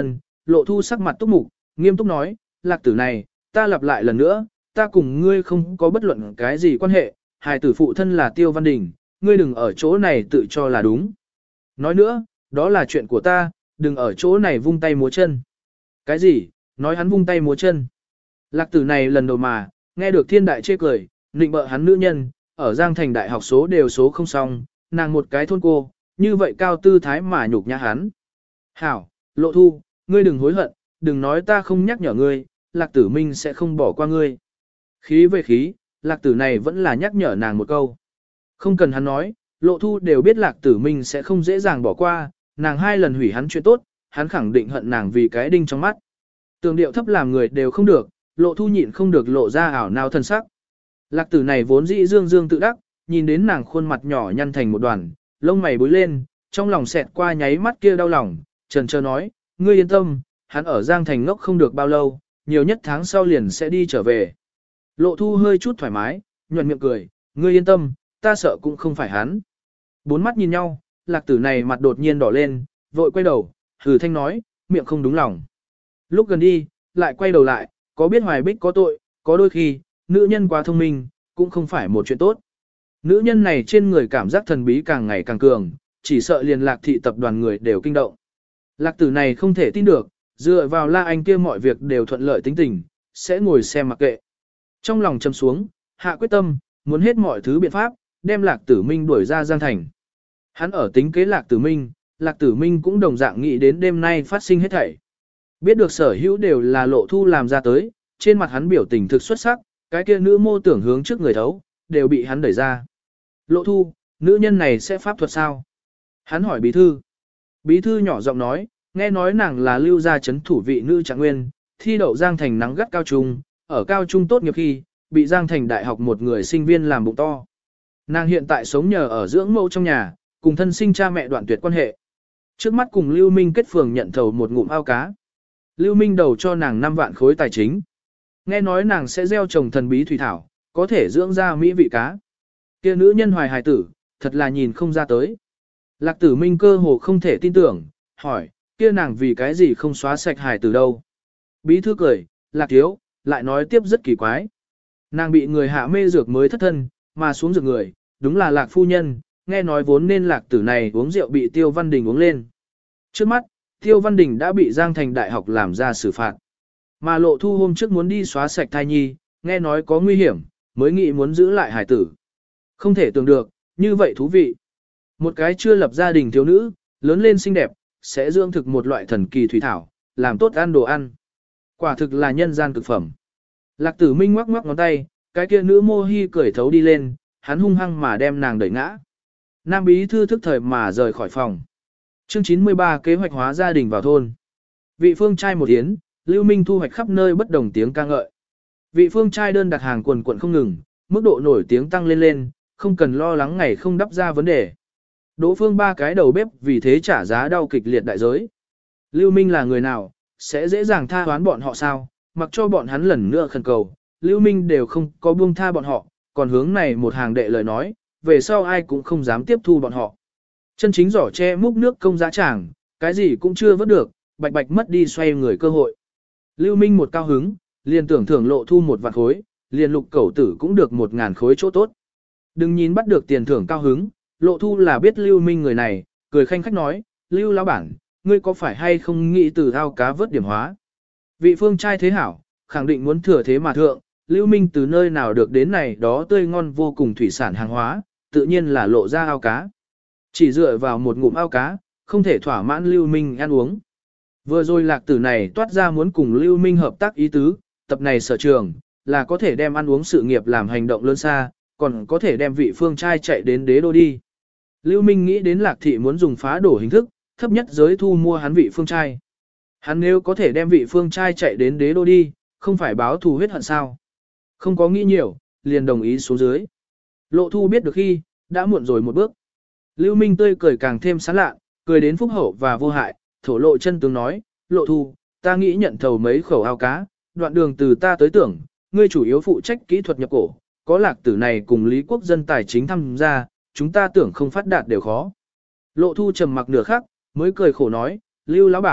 lộ thu sắc mặt túc mục, nghiêm túc nói, lạc tử này, ta lặp lại lần nữa, ta cùng ngươi không có bất luận cái gì quan hệ, hài tử phụ thân là Tiêu Văn Đình, ngươi đừng ở chỗ này tự cho là đúng. Nói nữa, đó là chuyện của ta, đừng ở chỗ này vung tay múa chân. Cái gì, nói hắn vung tay múa chân. Lạc tử này lần đầu mà, nghe được thiên đại chê cười, nịnh bợ hắn nữ nhân, ở Giang Thành đại học số đều số không xong, nàng một cái thôn cô, như vậy cao tư thái mà nhục nhã hắn. Hảo, lộ thu, ngươi đừng hối hận, đừng nói ta không nhắc nhở ngươi, lạc tử minh sẽ không bỏ qua ngươi. Khí về khí, lạc tử này vẫn là nhắc nhở nàng một câu. Không cần hắn nói, lộ thu đều biết lạc tử minh sẽ không dễ dàng bỏ qua, nàng hai lần hủy hắn chuyện tốt, hắn khẳng định hận nàng vì cái đinh trong mắt. Tường điệu thấp làm người đều không được, lộ thu nhịn không được lộ ra ảo nào thân sắc. Lạc tử này vốn dĩ dương dương tự đắc, nhìn đến nàng khuôn mặt nhỏ nhăn thành một đoàn, lông mày bối lên, trong lòng xẹt qua nháy mắt kia đau lòng, trần trơ nói, ngươi yên tâm, hắn ở Giang Thành ngốc không được bao lâu, nhiều nhất tháng sau liền sẽ đi trở về. Lộ thu hơi chút thoải mái, nhuận miệng cười, ngươi yên tâm, ta sợ cũng không phải hắn. Bốn mắt nhìn nhau, lạc tử này mặt đột nhiên đỏ lên, vội quay đầu, hừ thanh nói, miệng không đúng lòng. Lúc gần đi, lại quay đầu lại, có biết Hoài Bích có tội, có đôi khi, nữ nhân quá thông minh, cũng không phải một chuyện tốt. Nữ nhân này trên người cảm giác thần bí càng ngày càng cường, chỉ sợ liền lạc thị tập đoàn người đều kinh động. Lạc tử này không thể tin được, dựa vào La Anh kia mọi việc đều thuận lợi tính tình, sẽ ngồi xem mặc kệ. Trong lòng châm xuống, hạ quyết tâm, muốn hết mọi thứ biện pháp, đem lạc tử minh đuổi ra Giang Thành. Hắn ở tính kế lạc tử minh, lạc tử minh cũng đồng dạng nghĩ đến đêm nay phát sinh hết thảy. Biết được sở hữu đều là lộ thu làm ra tới, trên mặt hắn biểu tình thực xuất sắc, cái kia nữ mô tưởng hướng trước người thấu, đều bị hắn đẩy ra. Lộ thu, nữ nhân này sẽ pháp thuật sao? Hắn hỏi bí thư. Bí thư nhỏ giọng nói, nghe nói nàng là lưu gia chấn thủ vị nữ trạng nguyên, thi đậu Giang Thành nắng gắt cao trung, ở cao trung tốt nghiệp khi, bị Giang Thành đại học một người sinh viên làm bụng to. Nàng hiện tại sống nhờ ở dưỡng mẫu trong nhà, cùng thân sinh cha mẹ đoạn tuyệt quan hệ. Trước mắt cùng Lưu Minh kết phường nhận thầu một ngụm ao cá. Lưu Minh đầu cho nàng năm vạn khối tài chính. Nghe nói nàng sẽ gieo trồng thần bí thủy thảo, có thể dưỡng ra mỹ vị cá. Kia nữ nhân hoài hài tử, thật là nhìn không ra tới. Lạc tử minh cơ hồ không thể tin tưởng, hỏi, kia nàng vì cái gì không xóa sạch hài tử đâu. Bí thư cười, lạc thiếu, lại nói tiếp rất kỳ quái. Nàng bị người hạ mê dược mới thất thân, mà xuống dược người, đúng là lạc phu nhân, nghe nói vốn nên lạc tử này uống rượu bị Tiêu Văn Đình uống lên. Trước mắt, Tiêu Văn Đình đã bị Giang Thành đại học làm ra xử phạt. Mà lộ thu hôm trước muốn đi xóa sạch thai nhi, nghe nói có nguy hiểm, mới nghĩ muốn giữ lại hải tử. Không thể tưởng được, như vậy thú vị. Một cái chưa lập gia đình thiếu nữ, lớn lên xinh đẹp, sẽ dưỡng thực một loại thần kỳ thủy thảo, làm tốt ăn đồ ăn. Quả thực là nhân gian cực phẩm. Lạc tử minh ngoắc ngoắc ngón tay, cái kia nữ mô hi cười thấu đi lên, hắn hung hăng mà đem nàng đẩy ngã. Nam bí thư thức thời mà rời khỏi phòng. Chương chín mươi ba kế hoạch hóa gia đình vào thôn. Vị phương trai một yến, Lưu Minh thu hoạch khắp nơi bất đồng tiếng ca ngợi. Vị phương trai đơn đặt hàng quần quận không ngừng, mức độ nổi tiếng tăng lên lên, không cần lo lắng ngày không đắp ra vấn đề. Đỗ phương ba cái đầu bếp vì thế trả giá đau kịch liệt đại giới. Lưu Minh là người nào, sẽ dễ dàng tha hoán bọn họ sao, mặc cho bọn hắn lần nữa khẩn cầu, Lưu Minh đều không có buông tha bọn họ, còn hướng này một hàng đệ lời nói, về sau ai cũng không dám tiếp thu bọn họ. Chân chính giỏ che múc nước công giá tràng, cái gì cũng chưa vớt được, bạch bạch mất đi xoay người cơ hội. Lưu Minh một cao hứng, liền tưởng thưởng lộ thu một vạn khối, liền lục cẩu tử cũng được một ngàn khối chỗ tốt. Đừng nhìn bắt được tiền thưởng cao hứng, lộ thu là biết Lưu Minh người này, cười khanh khách nói, Lưu lão bản, ngươi có phải hay không nghĩ từ ao cá vớt điểm hóa? Vị phương trai thế hảo, khẳng định muốn thừa thế mà thượng, Lưu Minh từ nơi nào được đến này đó tươi ngon vô cùng thủy sản hàng hóa, tự nhiên là lộ ra ao cá. Chỉ dựa vào một ngụm ao cá, không thể thỏa mãn Lưu Minh ăn uống. Vừa rồi lạc tử này toát ra muốn cùng Lưu Minh hợp tác ý tứ, tập này sở trường, là có thể đem ăn uống sự nghiệp làm hành động lớn xa, còn có thể đem vị phương trai chạy đến đế đô đi. Lưu Minh nghĩ đến lạc thị muốn dùng phá đổ hình thức, thấp nhất giới thu mua hắn vị phương trai. Hắn nếu có thể đem vị phương trai chạy đến đế đô đi, không phải báo thù huyết hận sao. Không có nghĩ nhiều, liền đồng ý xuống dưới. Lộ thu biết được khi, đã muộn rồi một bước. Lưu Minh tươi cười càng thêm sán lạ, cười đến phúc hậu và vô hại, thổ lộ chân tướng nói, lộ thu, ta nghĩ nhận thầu mấy khẩu ao cá, đoạn đường từ ta tới tưởng, ngươi chủ yếu phụ trách kỹ thuật nhập cổ, có lạc tử này cùng Lý Quốc dân tài chính tham gia, chúng ta tưởng không phát đạt đều khó. Lộ thu trầm mặc nửa khắc, mới cười khổ nói, Lưu lão bản,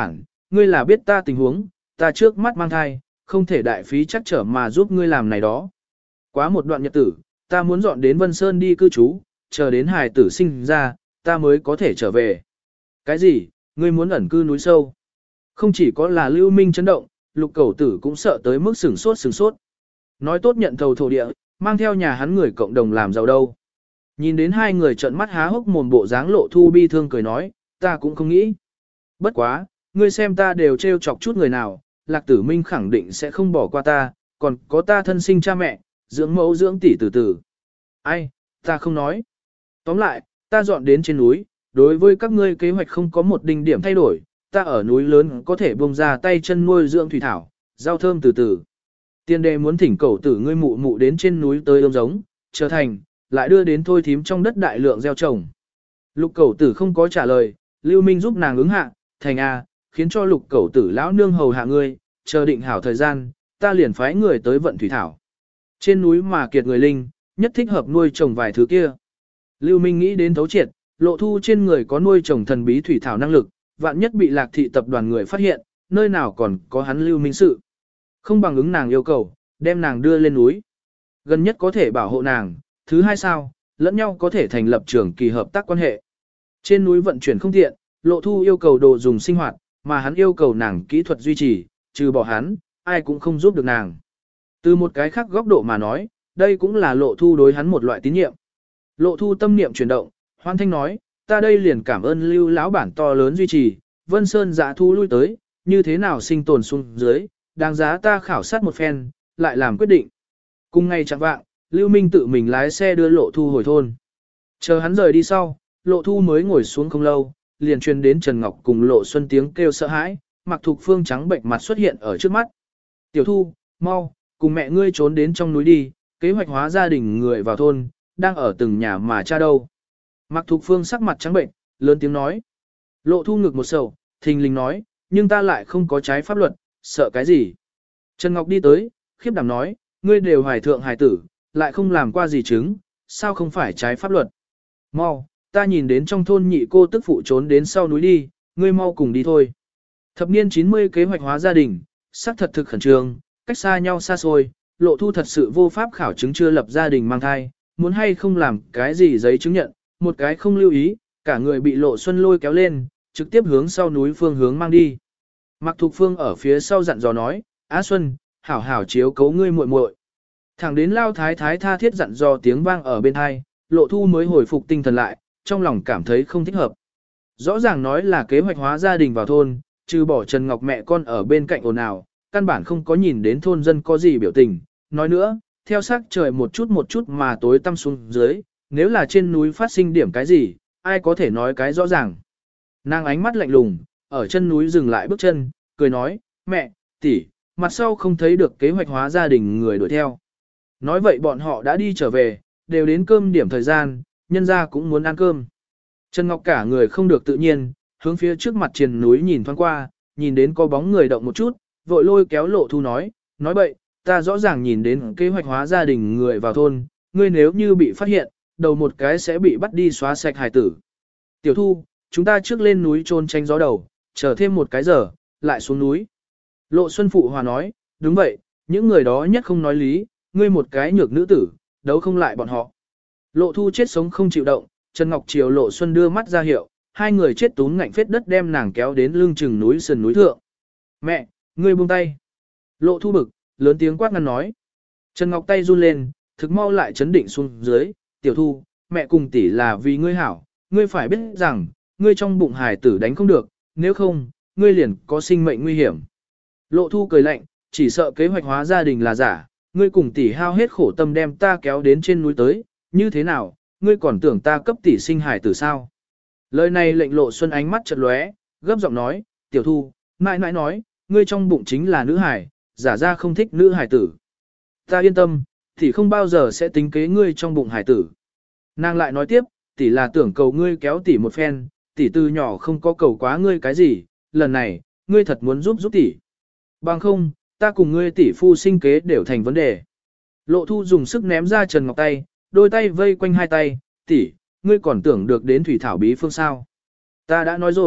ngươi là biết ta tình huống, ta trước mắt mang thai, không thể đại phí chắc trở mà giúp ngươi làm này đó. Quá một đoạn nhật tử, ta muốn dọn đến Vân Sơn đi cư trú, chờ đến hài tử sinh ra, ta mới có thể trở về. Cái gì, ngươi muốn ẩn cư núi sâu? Không chỉ có là Lưu Minh chấn động, Lục Cẩu Tử cũng sợ tới mức sửng sốt sửng sốt. Nói tốt nhận thầu thổ địa, mang theo nhà hắn người cộng đồng làm giàu đâu. Nhìn đến hai người trợn mắt há hốc mồm bộ dáng Lộ Thu bi thương cười nói, ta cũng không nghĩ. Bất quá, ngươi xem ta đều trêu chọc chút người nào, Lạc Tử Minh khẳng định sẽ không bỏ qua ta, còn có ta thân sinh cha mẹ, dưỡng mẫu dưỡng tỷ từ từ. Ai, ta không nói. Tóm lại, ta dọn đến trên núi, đối với các ngươi kế hoạch không có một đinh điểm thay đổi, ta ở núi lớn có thể buông ra tay chân nuôi dưỡng thủy thảo, rau thơm từ từ. Tiên đề muốn thỉnh cầu tử ngươi mụ mụ đến trên núi tới ươm giống, trở thành, lại đưa đến thôi thím trong đất đại lượng gieo trồng. Lục Cẩu Tử không có trả lời, Lưu Minh giúp nàng ứng hạ, thành a, khiến cho Lục Cẩu Tử lão nương hầu hạ ngươi, chờ định hảo thời gian, ta liền phái người tới vận thủy thảo. Trên núi mà kiệt người linh, nhất thích hợp nuôi trồng vài thứ kia. Lưu Minh nghĩ đến thấu triệt, Lộ Thu trên người có nuôi trồng thần bí thủy thảo năng lực, vạn nhất bị Lạc thị tập đoàn người phát hiện, nơi nào còn có hắn Lưu Minh sự. Không bằng ứng nàng yêu cầu, đem nàng đưa lên núi. Gần nhất có thể bảo hộ nàng, thứ hai sao, lẫn nhau có thể thành lập trường kỳ hợp tác quan hệ. Trên núi vận chuyển không tiện, Lộ Thu yêu cầu đồ dùng sinh hoạt, mà hắn yêu cầu nàng kỹ thuật duy trì, trừ bỏ hắn, ai cũng không giúp được nàng. Từ một cái khác góc độ mà nói, đây cũng là Lộ Thu đối hắn một loại tín nhiệm. Lộ Thu tâm niệm chuyển động, hoan thanh nói, ta đây liền cảm ơn Lưu lão bản to lớn duy trì, Vân Sơn Dạ thu lui tới, như thế nào sinh tồn xuống dưới, đáng giá ta khảo sát một phen, lại làm quyết định. Cùng ngày chẳng vạng, Lưu Minh tự mình lái xe đưa Lộ Thu hồi thôn. Chờ hắn rời đi sau, Lộ Thu mới ngồi xuống không lâu, liền truyền đến Trần Ngọc cùng Lộ Xuân tiếng kêu sợ hãi, Mặc Thục Phương trắng bệnh mặt xuất hiện ở trước mắt. Tiểu Thu, mau, cùng mẹ ngươi trốn đến trong núi đi, kế hoạch hóa gia đình người vào thôn, đang ở từng nhà mà cha đâu. Mặc Thục Phương sắc mặt trắng bệnh, lớn tiếng nói. Lộ Thu ngực một sầu, thình lình nói, nhưng ta lại không có trái pháp luật, sợ cái gì. Trần Ngọc đi tới, khiếp đảm nói, ngươi đều hoài thượng hài tử, lại không làm qua gì chứng, sao không phải trái pháp luật. Mau, ta nhìn đến trong thôn nhị cô tức phụ trốn đến sau núi đi, ngươi mau cùng đi thôi. Thập niên chín mươi kế hoạch hóa gia đình, sắc thật thực khẩn trương, cách xa nhau xa xôi, Lộ Thu thật sự vô pháp khảo chứng chưa lập gia đình mang thai, muốn hay không làm cái gì giấy chứng nhận, một cái không lưu ý, cả người bị Lộ Xuân lôi kéo lên, trực tiếp hướng sau núi phương hướng mang đi. Mặc Thục Phương ở phía sau dặn dò nói, Á Xuân, hảo hảo chiếu cấu ngươi muội muội. Thẳng đến Lao Thái Thái tha thiết dặn dò tiếng vang ở bên hai, Lộ Thu mới hồi phục tinh thần lại, trong lòng cảm thấy không thích hợp. Rõ ràng nói là kế hoạch hóa gia đình vào thôn, trừ bỏ Trần Ngọc mẹ con ở bên cạnh ồn ào, căn bản không có nhìn đến thôn dân có gì biểu tình. Nói nữa, theo sắc trời một chút một chút mà tối tăm xuống dưới, nếu là trên núi phát sinh điểm cái gì, ai có thể nói cái rõ ràng. Nàng ánh mắt lạnh lùng, ở chân núi dừng lại bước chân, cười nói, mẹ, tỷ, mặt sau không thấy được kế hoạch hóa gia đình người đuổi theo. Nói vậy bọn họ đã đi trở về, đều đến cơm điểm thời gian, nhân ra cũng muốn ăn cơm. Trần Ngọc cả người không được tự nhiên, hướng phía trước mặt triền núi nhìn thoáng qua, nhìn đến có bóng người động một chút, vội lôi kéo Lộ Thu nói, nói bậy, ta rõ ràng nhìn đến kế hoạch hóa gia đình người vào thôn, ngươi nếu như bị phát hiện, đầu một cái sẽ bị bắt đi xóa sạch hài tử. Tiểu Thu, chúng ta trước lên núi trôn tranh gió đầu, chờ thêm một cái giờ, lại xuống núi. Lộ Xuân Phụ Hòa nói, đúng vậy, những người đó nhất không nói lý, ngươi một cái nhược nữ tử, đấu không lại bọn họ. Lộ Thu chết sống không chịu động, Trần Ngọc chiều Lộ Xuân đưa mắt ra hiệu, hai người chết túm ngạnh phết đất đem nàng kéo đến lưng chừng núi sườn núi thượng. Mẹ, ngươi buông tay. Lộ Thu bực, lớn tiếng quát ngăn nói. Trần Ngọc tay run lên, thực mau lại chấn định xuống dưới, Tiểu Thu, mẹ cùng tỷ là vì ngươi hảo, ngươi phải biết rằng, ngươi trong bụng hài tử đánh không được, nếu không, ngươi liền có sinh mệnh nguy hiểm. Lộ Thu cười lạnh, chỉ sợ kế hoạch hóa gia đình là giả, ngươi cùng tỷ hao hết khổ tâm đem ta kéo đến trên núi tới, như thế nào, ngươi còn tưởng ta cấp tỷ sinh hài tử sao? Lời này lệnh Lộ Xuân ánh mắt chợt lóe, gấp giọng nói, Tiểu Thu, mãi mãi nói, ngươi trong bụng chính là nữ hài, giả ra không thích nữ hài tử. Ta yên tâm, tỷ không bao giờ sẽ tính kế ngươi trong bụng hài tử. Nàng lại nói tiếp, tỷ là tưởng cầu ngươi kéo tỷ một phen, tỷ từ nhỏ không có cầu quá ngươi cái gì, lần này, ngươi thật muốn giúp giúp tỷ. Bằng không, ta cùng ngươi tỷ phu sinh kế đều thành vấn đề. Lộ Thu dùng sức ném ra Trần Ngọc tay, đôi tay vây quanh hai tay, tỷ, ngươi còn tưởng được đến thủy thảo bí phương sao. Ta đã nói rồi,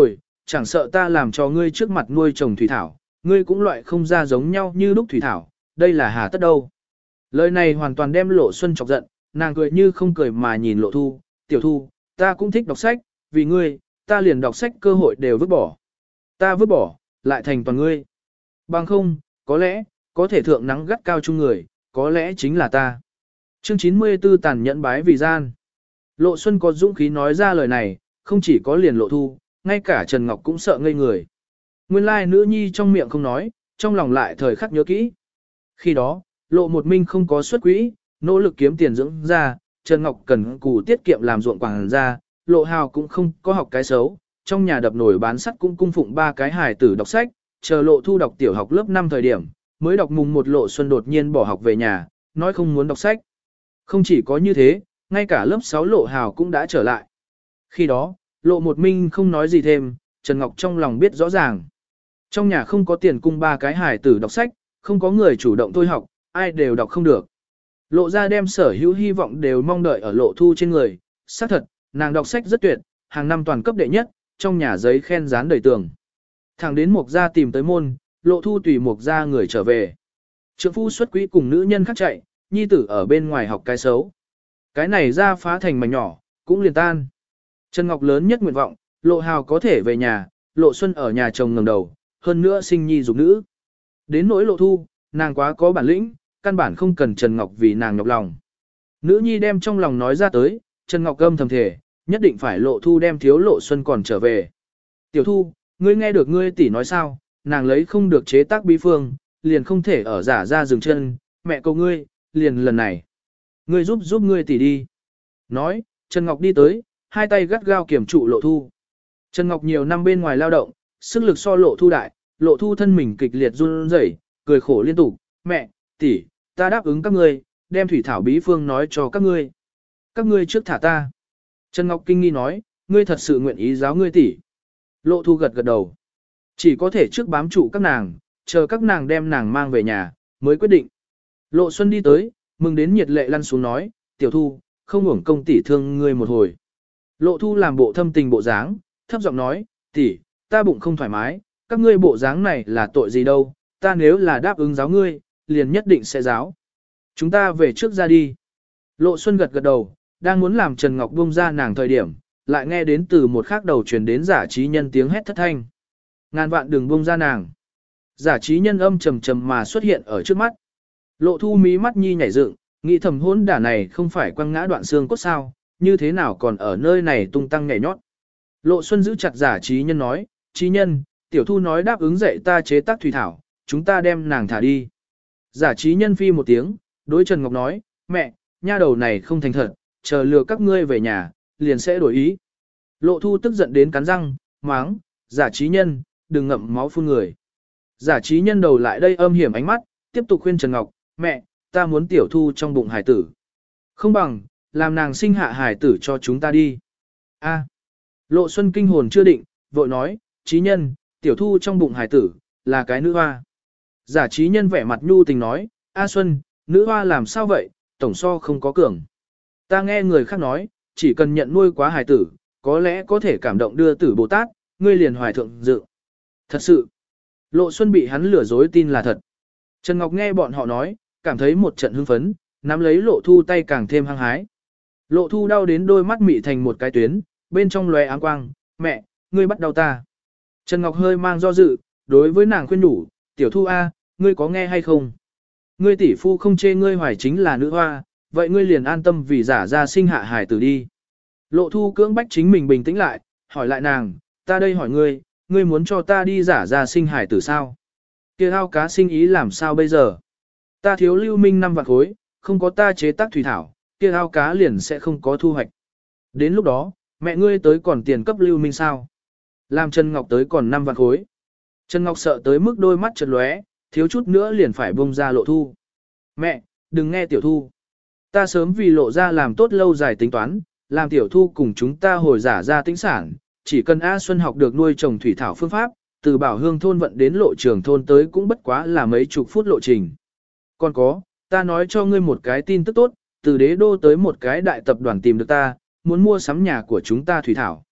chẳng sợ ta làm cho ngươi trước mặt nuôi trồng thủy thảo, ngươi cũng loại không ra giống nhau như lúc thủy thảo, đây là hà tất đâu. Lời này hoàn toàn đem Lộ Xuân chọc giận, nàng cười như không cười mà nhìn Lộ Thu, tiểu Thu, ta cũng thích đọc sách, vì ngươi, ta liền đọc sách cơ hội đều vứt bỏ. Ta vứt bỏ, lại thành toàn ngươi. Bằng không, có lẽ, có thể thượng nắng gắt cao chung người, có lẽ chính là ta. Chương chín mươi tư tàn nhẫn bái vì gian. Lộ Xuân có dũng khí nói ra lời này, không chỉ có liền Lộ Thu, ngay cả Trần Ngọc cũng sợ ngây người. Nguyên lai nữ nhi trong miệng không nói, trong lòng lại thời khắc nhớ kỹ. Khi đó, Lộ một mình không có xuất quỹ, nỗ lực kiếm tiền dưỡng ra, Trần Ngọc cần cù tiết kiệm làm ruộng quảng ra, Lộ Hào cũng không có học cái xấu, trong nhà đập nổi bán sắt cũng cung phụng ba cái hài tử đọc sách, chờ Lộ Thu đọc tiểu học lớp năm thời điểm, mới đọc mùng một Lộ Xuân đột nhiên bỏ học về nhà, nói không muốn đọc sách. Không chỉ có như thế, ngay cả lớp sáu Lộ Hào cũng đã trở lại. Khi đó, Lộ một minh không nói gì thêm, Trần Ngọc trong lòng biết rõ ràng. Trong nhà không có tiền cung ba cái hài tử đọc sách, không có người chủ động thôi học, ai đều đọc không được. Lộ ra đem sở hữu hy vọng đều mong đợi ở Lộ Thu trên người, xác thật, nàng đọc sách rất tuyệt, hàng năm toàn cấp đệ nhất, trong nhà giấy khen dán đầy tường. Thẳng đến Mục gia tìm tới môn, Lộ Thu tùy Mục gia người trở về. Trượng phu xuất quỹ cùng nữ nhân khác chạy, nhi tử ở bên ngoài học cái xấu. Cái này ra phá thành mảnh nhỏ, cũng liền tan. Trần Ngọc lớn nhất nguyện vọng, Lộ Hào có thể về nhà, Lộ Xuân ở nhà chồng ngẩng đầu, hơn nữa sinh nhi dục nữ. Đến nỗi Lộ Thu, nàng quá có bản lĩnh, căn bản không cần Trần Ngọc vì nàng nhọc lòng. Nữ nhi đem trong lòng nói ra tới, Trần Ngọc âm thầm thể, nhất định phải Lộ Thu đem thiếu Lộ Xuân còn trở về. Tiểu Thu, ngươi nghe được ngươi tỷ nói sao, nàng lấy không được chế tác bí phương, liền không thể ở giả ra dừng chân, mẹ cầu ngươi, liền lần này. Ngươi giúp giúp ngươi tỷ đi. Nói, Trần Ngọc đi tới, hai tay gắt gao kiểm trụ Lộ Thu. Trần Ngọc nhiều năm bên ngoài lao động, sức lực so Lộ Thu đại, Lộ Thu thân mình kịch liệt run rẩy, cười khổ liên tục, mẹ, tỷ, ta đáp ứng các ngươi, đem thủy thảo bí phương nói cho các ngươi. Các ngươi trước thả ta. Trần Ngọc kinh nghi nói, ngươi thật sự nguyện ý giáo ngươi tỷ. Lộ Thu gật gật đầu. Chỉ có thể trước bám trụ các nàng, chờ các nàng đem nàng mang về nhà, mới quyết định. Lộ Xuân đi tới, mừng đến nhiệt lệ lăn xuống nói, tiểu Thu, không uổng công tỷ thương ngươi một hồi. Lộ Thu làm bộ thâm tình bộ dáng, thấp giọng nói, tỷ, ta bụng không thoải mái, các ngươi bộ dáng này là tội gì đâu, ta nếu là đáp ứng giáo ngươi, liền nhất định sẽ giáo. Chúng ta về trước ra đi. Lộ Xuân gật gật đầu, đang muốn làm Trần Ngọc buông ra nàng thời điểm, lại nghe đến từ một khác đầu truyền đến giả trí nhân tiếng hét thất thanh. Ngàn vạn đừng buông ra nàng. Giả trí nhân âm trầm trầm mà xuất hiện ở trước mắt. Lộ Thu mí mắt nhi nhảy dựng, nghĩ thầm hỗn đả này không phải quăng ngã đoạn xương cốt sao, như thế nào còn ở nơi này tung tăng nhảy nhót. Lộ Xuân giữ chặt giả trí nhân nói, trí nhân, tiểu Thu nói đáp ứng dạy ta chế tác thủy thảo, chúng ta đem nàng thả đi. Giả trí nhân phi một tiếng, đối Trần Ngọc nói, mẹ, nha đầu này không thành thật, chờ lừa các ngươi về nhà, liền sẽ đổi ý. Lộ Thu tức giận đến cắn răng, máng, giả trí nhân, đừng ngậm máu phun người. Giả trí nhân đầu lại đây âm hiểm ánh mắt, tiếp tục khuyên Trần Ngọc, mẹ, ta muốn tiểu Thu trong bụng hải tử. Không bằng, làm nàng sinh hạ hải tử cho chúng ta đi. A. Lộ Xuân kinh hồn chưa định, vội nói, trí nhân, tiểu Thu trong bụng hải tử, là cái nữ hoa. Giả trí nhân vẻ mặt nhu tình nói, A Xuân, nữ hoa làm sao vậy, tổng so không có cường. Ta nghe người khác nói, chỉ cần nhận nuôi quá hài tử, có lẽ có thể cảm động đưa tử Bồ Tát, ngươi liền hoài thượng dự. Thật sự, Lộ Xuân bị hắn lừa dối tin là thật. Trần Ngọc nghe bọn họ nói, cảm thấy một trận hưng phấn, nắm lấy Lộ Thu tay càng thêm hăng hái. Lộ Thu đau đến đôi mắt mị thành một cái tuyến, bên trong lóe áng quang, mẹ, ngươi bắt đau ta. Trần Ngọc hơi mang do dự, đối với nàng khuyên nhủ, tiểu Thu A, ngươi có nghe hay không? Ngươi tỷ phu không chê ngươi hoài chính là nữ hoa, vậy ngươi liền an tâm vì giả ra sinh hạ hài tử đi. Lộ Thu cưỡng bách chính mình bình tĩnh lại, hỏi lại nàng, ta đây hỏi ngươi, ngươi muốn cho ta đi giả ra sinh hài tử sao? Kia ao cá sinh ý làm sao bây giờ? Ta thiếu lưu minh năm vạn khối, không có ta chế tác thủy thảo, kia ao cá liền sẽ không có thu hoạch. Đến lúc đó, mẹ ngươi tới còn tiền cấp lưu minh sao? Làm Trần Ngọc tới còn năm vạn khối. Trần Ngọc sợ tới mức đôi mắt chợt lóe, thiếu chút nữa liền phải bông ra Lộ Thu. Mẹ, đừng nghe tiểu Thu. Ta sớm vì Lộ ra làm tốt lâu dài tính toán, làm tiểu Thu cùng chúng ta hồi giả ra tính sản, chỉ cần A Xuân học được nuôi trồng thủy thảo phương pháp, từ Bảo Hương thôn vận đến lộ trường thôn tới cũng bất quá là mấy chục phút lộ trình. Còn có, ta nói cho ngươi một cái tin tức tốt, từ đế đô tới một cái đại tập đoàn tìm được ta, muốn mua sắm nhà của chúng ta thủy thảo.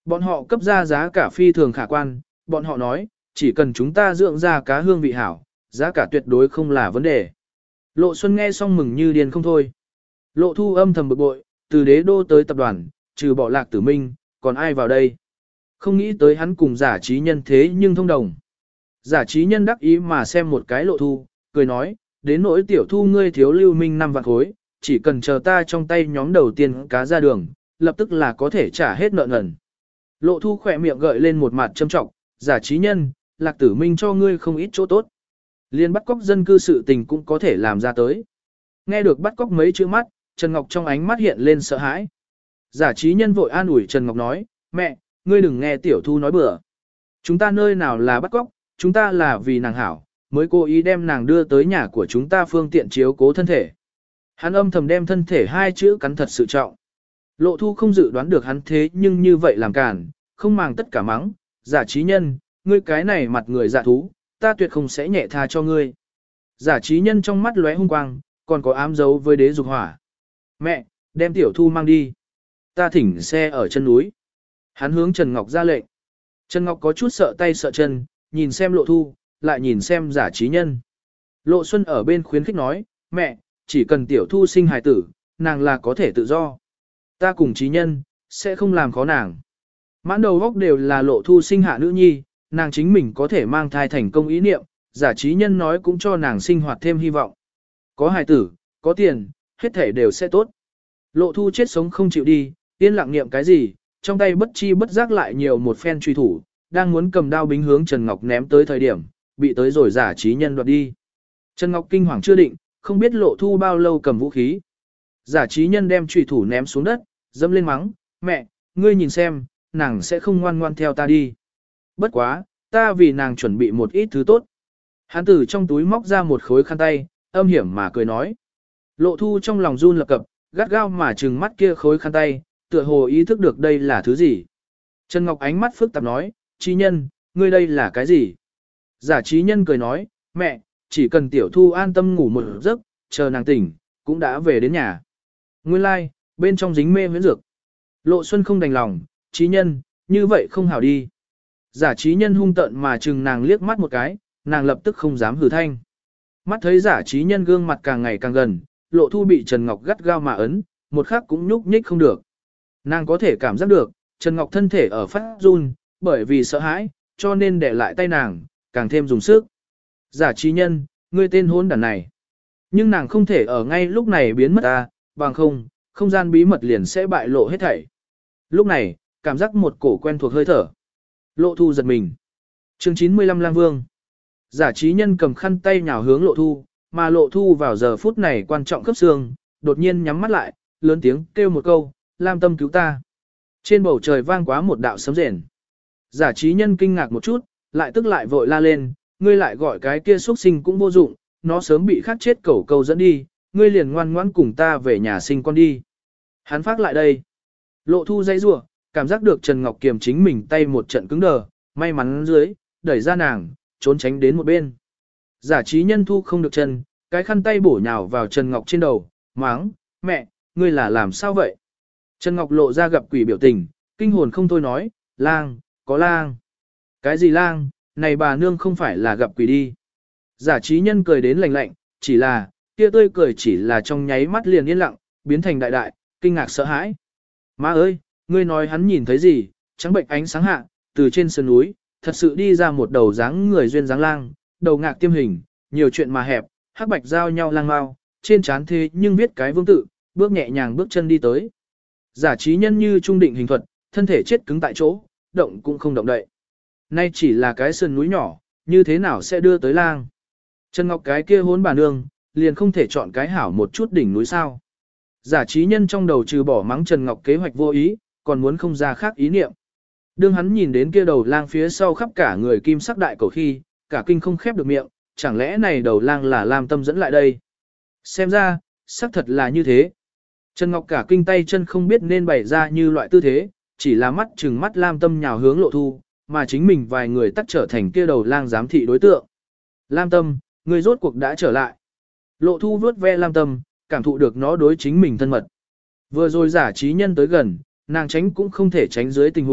Bọn họ cấp ra giá cả phi thường khả quan, bọn họ nói, chỉ cần chúng ta dưỡng ra cá hương vị hảo, giá cả tuyệt đối không là vấn đề. Lộ Xuân nghe xong mừng như điên không thôi. Lộ Thu âm thầm bực bội, từ đế đô tới tập đoàn, trừ bỏ Lạc Tử Minh, còn ai vào đây? Không nghĩ tới hắn cùng giả trí nhân thế nhưng thông đồng. Giả trí nhân đắc ý mà xem một cái Lộ Thu, cười nói, đến nỗi tiểu thu ngươi thiếu lưu minh năm vạn khối, chỉ cần chờ ta trong tay nhóm đầu tiên cá ra đường, lập tức là có thể trả hết nợ nần. Lộ Thu khỏe miệng gợi lên một mặt châm trọng, giả trí nhân, Lạc Tử Minh cho ngươi không ít chỗ tốt. Liên bắt cóc dân cư sự tình cũng có thể làm ra tới. Nghe được bắt cóc mấy chữ mắt, Trần Ngọc trong ánh mắt hiện lên sợ hãi. Giả trí nhân vội an ủi Trần Ngọc nói, mẹ, ngươi đừng nghe tiểu thu nói bừa. Chúng ta nơi nào là bắt cóc, chúng ta là vì nàng hảo, mới cố ý đem nàng đưa tới nhà của chúng ta phương tiện chiếu cố thân thể. Hắn âm thầm đem thân thể hai chữ cắn thật sự trọng. Lộ Thu không dự đoán được hắn thế nhưng như vậy làm cản, không màng tất cả mắng, giả trí nhân, ngươi cái này mặt người dạ thú, ta tuyệt không sẽ nhẹ tha cho ngươi. Giả trí nhân trong mắt lóe hung quang, còn có ám dấu với đế dục hỏa. Mẹ, đem tiểu thu mang đi. Ta thỉnh xe ở chân núi. Hắn hướng Trần Ngọc ra lệnh. Trần Ngọc có chút sợ tay sợ chân, nhìn xem Lộ Thu, lại nhìn xem giả trí nhân. Lộ Xuân ở bên khuyến khích nói, mẹ, chỉ cần tiểu thu sinh hài tử, nàng là có thể tự do. Ta cùng trí nhân, sẽ không làm khó nàng. Mãn đầu góc đều là Lộ Thu sinh hạ nữ nhi, nàng chính mình có thể mang thai thành công ý niệm, giả trí nhân nói cũng cho nàng sinh hoạt thêm hy vọng. Có hài tử, có tiền, hết thể đều sẽ tốt. Lộ Thu chết sống không chịu đi, yên lặng niệm cái gì, trong tay bất chi bất giác lại nhiều một phen truy thủ, đang muốn cầm đao bính hướng Trần Ngọc ném tới thời điểm, bị tới rồi giả trí nhân đoạt đi. Trần Ngọc kinh hoàng chưa định, không biết Lộ Thu bao lâu cầm vũ khí. Giả trí nhân đem truy thủ ném xuống đất, dâm lên mắng, mẹ, ngươi nhìn xem, nàng sẽ không ngoan ngoan theo ta đi. Bất quá, ta vì nàng chuẩn bị một ít thứ tốt. Hắn từ trong túi móc ra một khối khăn tay, âm hiểm mà cười nói. Lộ Thu trong lòng run lập cập, gắt gao mà trừng mắt kia khối khăn tay, tựa hồ ý thức được đây là thứ gì. Trần Ngọc ánh mắt phức tạp nói, trí nhân, ngươi đây là cái gì? Giả trí nhân cười nói, mẹ, chỉ cần tiểu thu an tâm ngủ một giấc, chờ nàng tỉnh, cũng đã về đến nhà. Nguyên lai, like, bên trong dính mê huyễn dược. Lộ Xuân không đành lòng, trí nhân, như vậy không hảo đi. Giả trí nhân hung tợn mà chừng nàng liếc mắt một cái, nàng lập tức không dám hử thanh. Mắt thấy giả trí nhân gương mặt càng ngày càng gần, Lộ Thu bị Trần Ngọc gắt gao mà ấn, một khắc cũng nhúc nhích không được. Nàng có thể cảm giác được, Trần Ngọc thân thể ở phát run, bởi vì sợ hãi, cho nên để lại tay nàng, càng thêm dùng sức. Giả trí nhân, ngươi tên hôn đàn này. Nhưng nàng không thể ở ngay lúc này biến mất ta, bằng không, không gian bí mật liền sẽ bại lộ hết thảy. Lúc này, cảm giác một cổ quen thuộc hơi thở. Lộ Thu giật mình. Chương chín mươi lăm Lang Vương. Giả trí nhân cầm khăn tay nhào hướng Lộ Thu, mà Lộ Thu vào giờ phút này quan trọng cấp xương, đột nhiên nhắm mắt lại, lớn tiếng kêu một câu, Lam Tâm cứu ta. Trên bầu trời vang quá một đạo sấm rền. Giả trí nhân kinh ngạc một chút, lại tức lại vội la lên, ngươi lại gọi cái kia xuất sinh cũng vô dụng, nó sớm bị khắc chết cẩu câu dẫn đi, ngươi liền ngoan ngoãn cùng ta về nhà sinh con đi. Hắn phát lại đây. Lộ Thu dây rủa, cảm giác được Trần Ngọc kiềm chính mình tay một trận cứng đờ, may mắn dưới, đẩy ra nàng, trốn tránh đến một bên. Giả trí nhân thu không được chân, cái khăn tay bổ nhào vào Trần Ngọc trên đầu, máng, mẹ, ngươi là làm sao vậy? Trần Ngọc lộ ra gặp quỷ biểu tình, kinh hồn không thôi nói, lang, có lang. Cái gì lang, này bà nương không phải là gặp quỷ đi. Giả trí nhân cười đến lạnh lạnh, chỉ là, kia tươi cười chỉ là trong nháy mắt liền yên lặng, biến thành đại đại, kinh ngạc sợ hãi. Má ơi, ngươi nói hắn nhìn thấy gì, trắng bệnh ánh sáng hạ, từ trên sườn núi, thật sự đi ra một đầu dáng người duyên dáng lang, đầu ngạc tiêm hình, nhiều chuyện mà hẹp, hắc bạch giao nhau lang mau, trên trán thế nhưng viết cái vương tự, bước nhẹ nhàng bước chân đi tới. Giả trí nhân như trung định hình thuật, thân thể chết cứng tại chỗ, động cũng không động đậy. Nay chỉ là cái sườn núi nhỏ, như thế nào sẽ đưa tới lang? Trần Ngọc cái kia hốn bà nương, liền không thể chọn cái hảo một chút đỉnh núi sao. Giả trí nhân trong đầu trừ bỏ mắng Trần Ngọc kế hoạch vô ý, còn muốn không ra khác ý niệm. Đương hắn nhìn đến kia đầu lang phía sau khắp cả người kim sắc đại cầu khi, cả kinh không khép được miệng, chẳng lẽ này đầu lang là Lam Tâm dẫn lại đây? Xem ra, xác thật là như thế. Trần Ngọc cả kinh tay chân không biết nên bày ra như loại tư thế, chỉ là mắt chừng mắt Lam Tâm nhào hướng Lộ Thu, mà chính mình vài người tắt trở thành kia đầu lang giám thị đối tượng. Lam Tâm, người rốt cuộc đã trở lại. Lộ Thu vuốt ve Lam Tâm, cảm thụ được nó đối chính mình thân mật. Vừa rồi giả trí nhân tới gần, nàng tránh cũng không thể tránh dưới tình huống,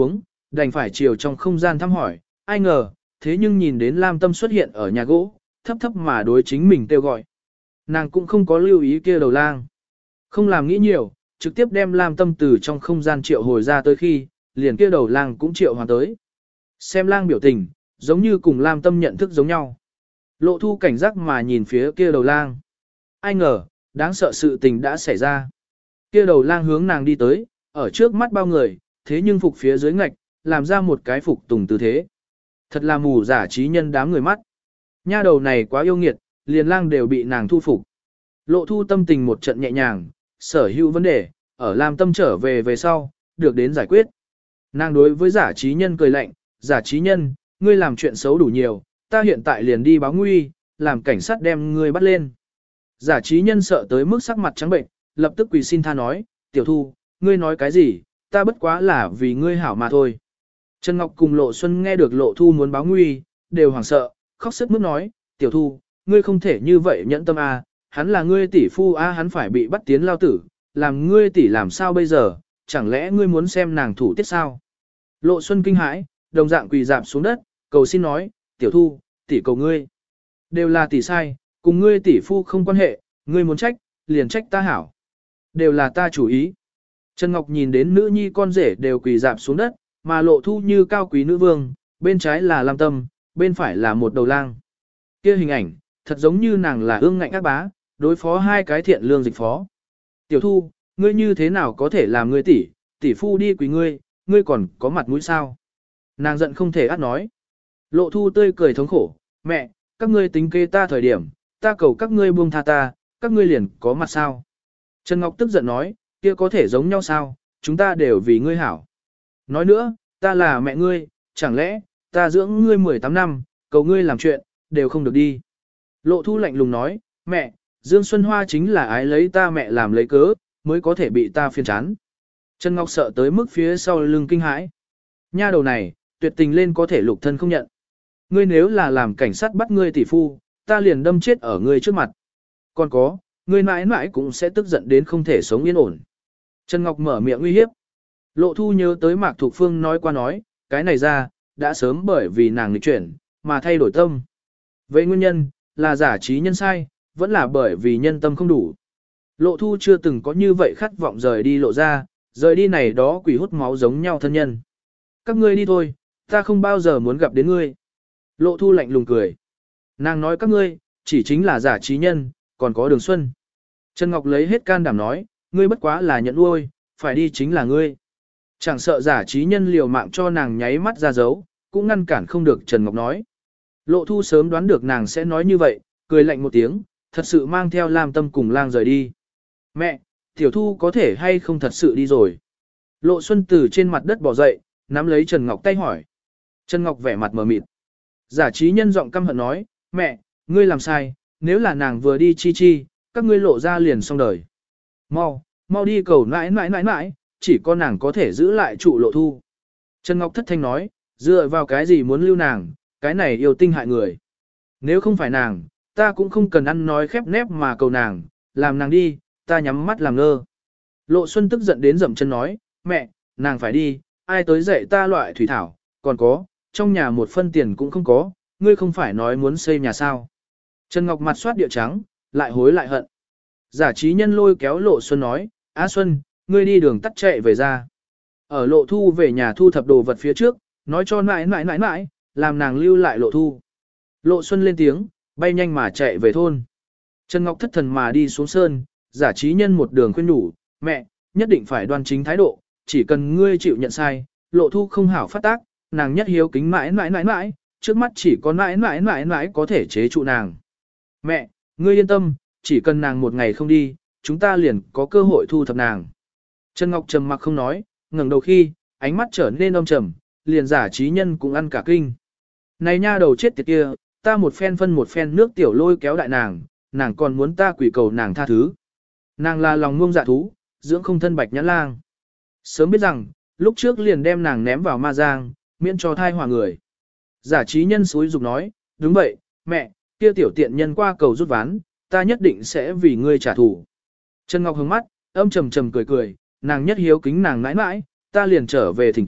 đành phải chiều trong không gian thăm hỏi, ai ngờ, thế nhưng nhìn đến Lam Tâm xuất hiện ở nhà gỗ, thấp thấp mà đối chính mình kêu gọi. Nàng cũng không có lưu ý kia đầu lang. Không làm nghĩ nhiều, trực tiếp đem Lam Tâm từ trong không gian triệu hồi ra tới khi, liền kia đầu lang cũng triệu hoàn tới. Xem lang biểu tình, giống như cùng Lam Tâm nhận thức giống nhau. Lộ Thu cảnh giác mà nhìn phía kia đầu lang. Ai ngờ, đáng sợ sự tình đã xảy ra. Kia đầu lang hướng nàng đi tới, ở trước mắt bao người, thế nhưng phục phía dưới ngạch, làm ra một cái phục tùng tư thế. Thật là mù giả trí nhân đám người mắt. Nha đầu này quá yêu nghiệt, liền lang đều bị nàng thu phục. Lộ Thu tâm tình một trận nhẹ nhàng, sở hữu vấn đề, ở Lam Tâm trở về về sau, được đến giải quyết. Nàng đối với giả trí nhân cười lạnh, giả trí nhân, ngươi làm chuyện xấu đủ nhiều, ta hiện tại liền đi báo nguy, làm cảnh sát đem ngươi bắt lên. Giả trí nhân sợ tới mức sắc mặt trắng bệnh, lập tức quỳ xin tha nói, tiểu thu, ngươi nói cái gì, ta bất quá là vì ngươi hảo mà thôi. Trần Ngọc cùng Lộ Xuân nghe được Lộ Thu muốn báo nguy, đều hoảng sợ, khóc sức mướt nói, tiểu thu, ngươi không thể như vậy nhẫn tâm a, hắn là ngươi tỷ phu a, hắn phải bị bắt tiến lao tử, làm ngươi tỷ làm sao bây giờ, chẳng lẽ ngươi muốn xem nàng thủ tiết sao? Lộ Xuân kinh hãi, đồng dạng quỳ dạp xuống đất, cầu xin nói, tiểu thu, tỷ cầu ngươi. Đều là tỷ sai, cùng ngươi tỷ phu không quan hệ, ngươi muốn trách, liền trách ta hảo. Đều là ta chủ ý. Trần Ngọc nhìn đến nữ nhi con rể đều quỳ dạp xuống đất, mà Lộ Thu như cao quý nữ vương, bên trái là Lam Tâm, bên phải là một đầu lang. Kia hình ảnh, thật giống như nàng là ương ngạnh ác bá, đối phó hai cái thiện lương dịch phó. Tiểu Thu, ngươi như thế nào có thể làm ngươi tỷ, tỷ phu đi quỳ ngươi, ngươi còn có mặt mũi sao? Nàng giận không thể át nói. Lộ Thu tươi cười thống khổ, mẹ, các ngươi tính kế ta thời điểm, ta cầu các ngươi buông tha ta, các ngươi liền có mặt sao? Trần Ngọc tức giận nói, kia có thể giống nhau sao, chúng ta đều vì ngươi hảo. Nói nữa, ta là mẹ ngươi, chẳng lẽ, ta dưỡng ngươi mười tám năm, cầu ngươi làm chuyện, đều không được đi. Lộ Thu lạnh lùng nói, mẹ, Dương Xuân Hoa chính là ái lấy ta mẹ làm lấy cớ, mới có thể bị ta phiền chán. Trần Ngọc sợ tới mức phía sau lưng kinh hãi. Nha đầu này, tuyệt tình lên có thể lục thân không nhận. Ngươi nếu là làm cảnh sát bắt ngươi tỷ phu, ta liền đâm chết ở ngươi trước mặt. Còn có, ngươi mãi mãi cũng sẽ tức giận đến không thể sống yên ổn. Trần Ngọc mở miệng uy hiếp. Lộ Thu nhớ tới Mạc Thục Phương nói qua nói, cái này ra, đã sớm bởi vì nàng nghịch chuyển, mà thay đổi tâm. Vậy nguyên nhân, là giả trí nhân sai, vẫn là bởi vì nhân tâm không đủ. Lộ Thu chưa từng có như vậy khát vọng rời đi lộ ra, rời đi này đó quỷ hút máu giống nhau thân nhân. Các ngươi đi thôi, ta không bao giờ muốn gặp đến ngươi. Lộ Thu lạnh lùng cười. Nàng nói các ngươi, chỉ chính là giả trí nhân, còn có Đường Xuân. Trần Ngọc lấy hết can đảm nói, ngươi bất quá là nhận nuôi, phải đi chính là ngươi. Chẳng sợ giả trí nhân liều mạng cho nàng nháy mắt ra dấu, cũng ngăn cản không được Trần Ngọc nói. Lộ Thu sớm đoán được nàng sẽ nói như vậy, cười lạnh một tiếng, thật sự mang theo Lam Tâm cùng lang rời đi. Mẹ, Tiểu Thu có thể hay không thật sự đi rồi. Lộ Xuân từ trên mặt đất bỏ dậy, nắm lấy Trần Ngọc tay hỏi. Trần Ngọc vẻ mặt mờ mịt. Giả trí nhân giọng căm hận nói, mẹ, ngươi làm sai, nếu là nàng vừa đi chi chi, các ngươi lộ ra liền xong đời. Mau, mau đi cầu nãi nãi nãi nãi, chỉ có nàng có thể giữ lại trụ Lộ Thu. Trần Ngọc thất thanh nói, dựa vào cái gì muốn lưu nàng, cái này yêu tinh hại người. Nếu không phải nàng, ta cũng không cần ăn nói khép nép mà cầu nàng, làm nàng đi, ta nhắm mắt làm ngơ. Lộ Xuân tức giận đến dậm chân nói, mẹ, nàng phải đi, ai tới dạy ta loại thủy thảo, còn có, trong nhà một phân tiền cũng không có, ngươi không phải nói muốn xây nhà sao. Trần Ngọc mặt soát địa trắng, lại hối lại hận. Giả trí nhân lôi kéo Lộ Xuân nói, Á Xuân, ngươi đi đường tắt chạy về ra. Ở Lộ Thu về nhà thu thập đồ vật phía trước, nói cho nãi nãi nãi nãi, làm nàng lưu lại Lộ Thu. Lộ Xuân lên tiếng, bay nhanh mà chạy về thôn. Trần Ngọc thất thần mà đi xuống sơn, giả trí nhân một đường khuyên nhủ, mẹ, nhất định phải đoan chính thái độ, chỉ cần ngươi chịu nhận sai, Lộ Thu không hảo phát tác, nàng nhất hiếu kính mãi mãi mãi mãi, trước mắt chỉ có mãi mãi mãi mãi có thể chế trụ nàng. Mẹ, ngươi yên tâm, chỉ cần nàng một ngày không đi, chúng ta liền có cơ hội thu thập nàng. Trần Ngọc trầm mặc không nói, ngẩng đầu khi, ánh mắt trở nên âm trầm, liền giả trí nhân cũng ăn cả kinh. Này nha đầu chết tiệt kia, ta một phen phân một phen nước tiểu lôi kéo đại nàng, nàng còn muốn ta quỷ cầu nàng tha thứ. Nàng là lòng ngông dạ thú, dưỡng không thân bạch nhãn lang. Sớm biết rằng, lúc trước liền đem nàng ném vào ma giang, miễn cho thai hòa người. Giả trí nhân xúi dục nói, đúng vậy, mẹ, kia tiểu tiện nhân qua cầu rút ván, ta nhất định sẽ vì ngươi trả thù. Trần Ngọc hướng mắt, âm trầm trầm cười cười, nàng nhất hiếu kính nàng mãi mãi, ta liền trở về thỉnh tội,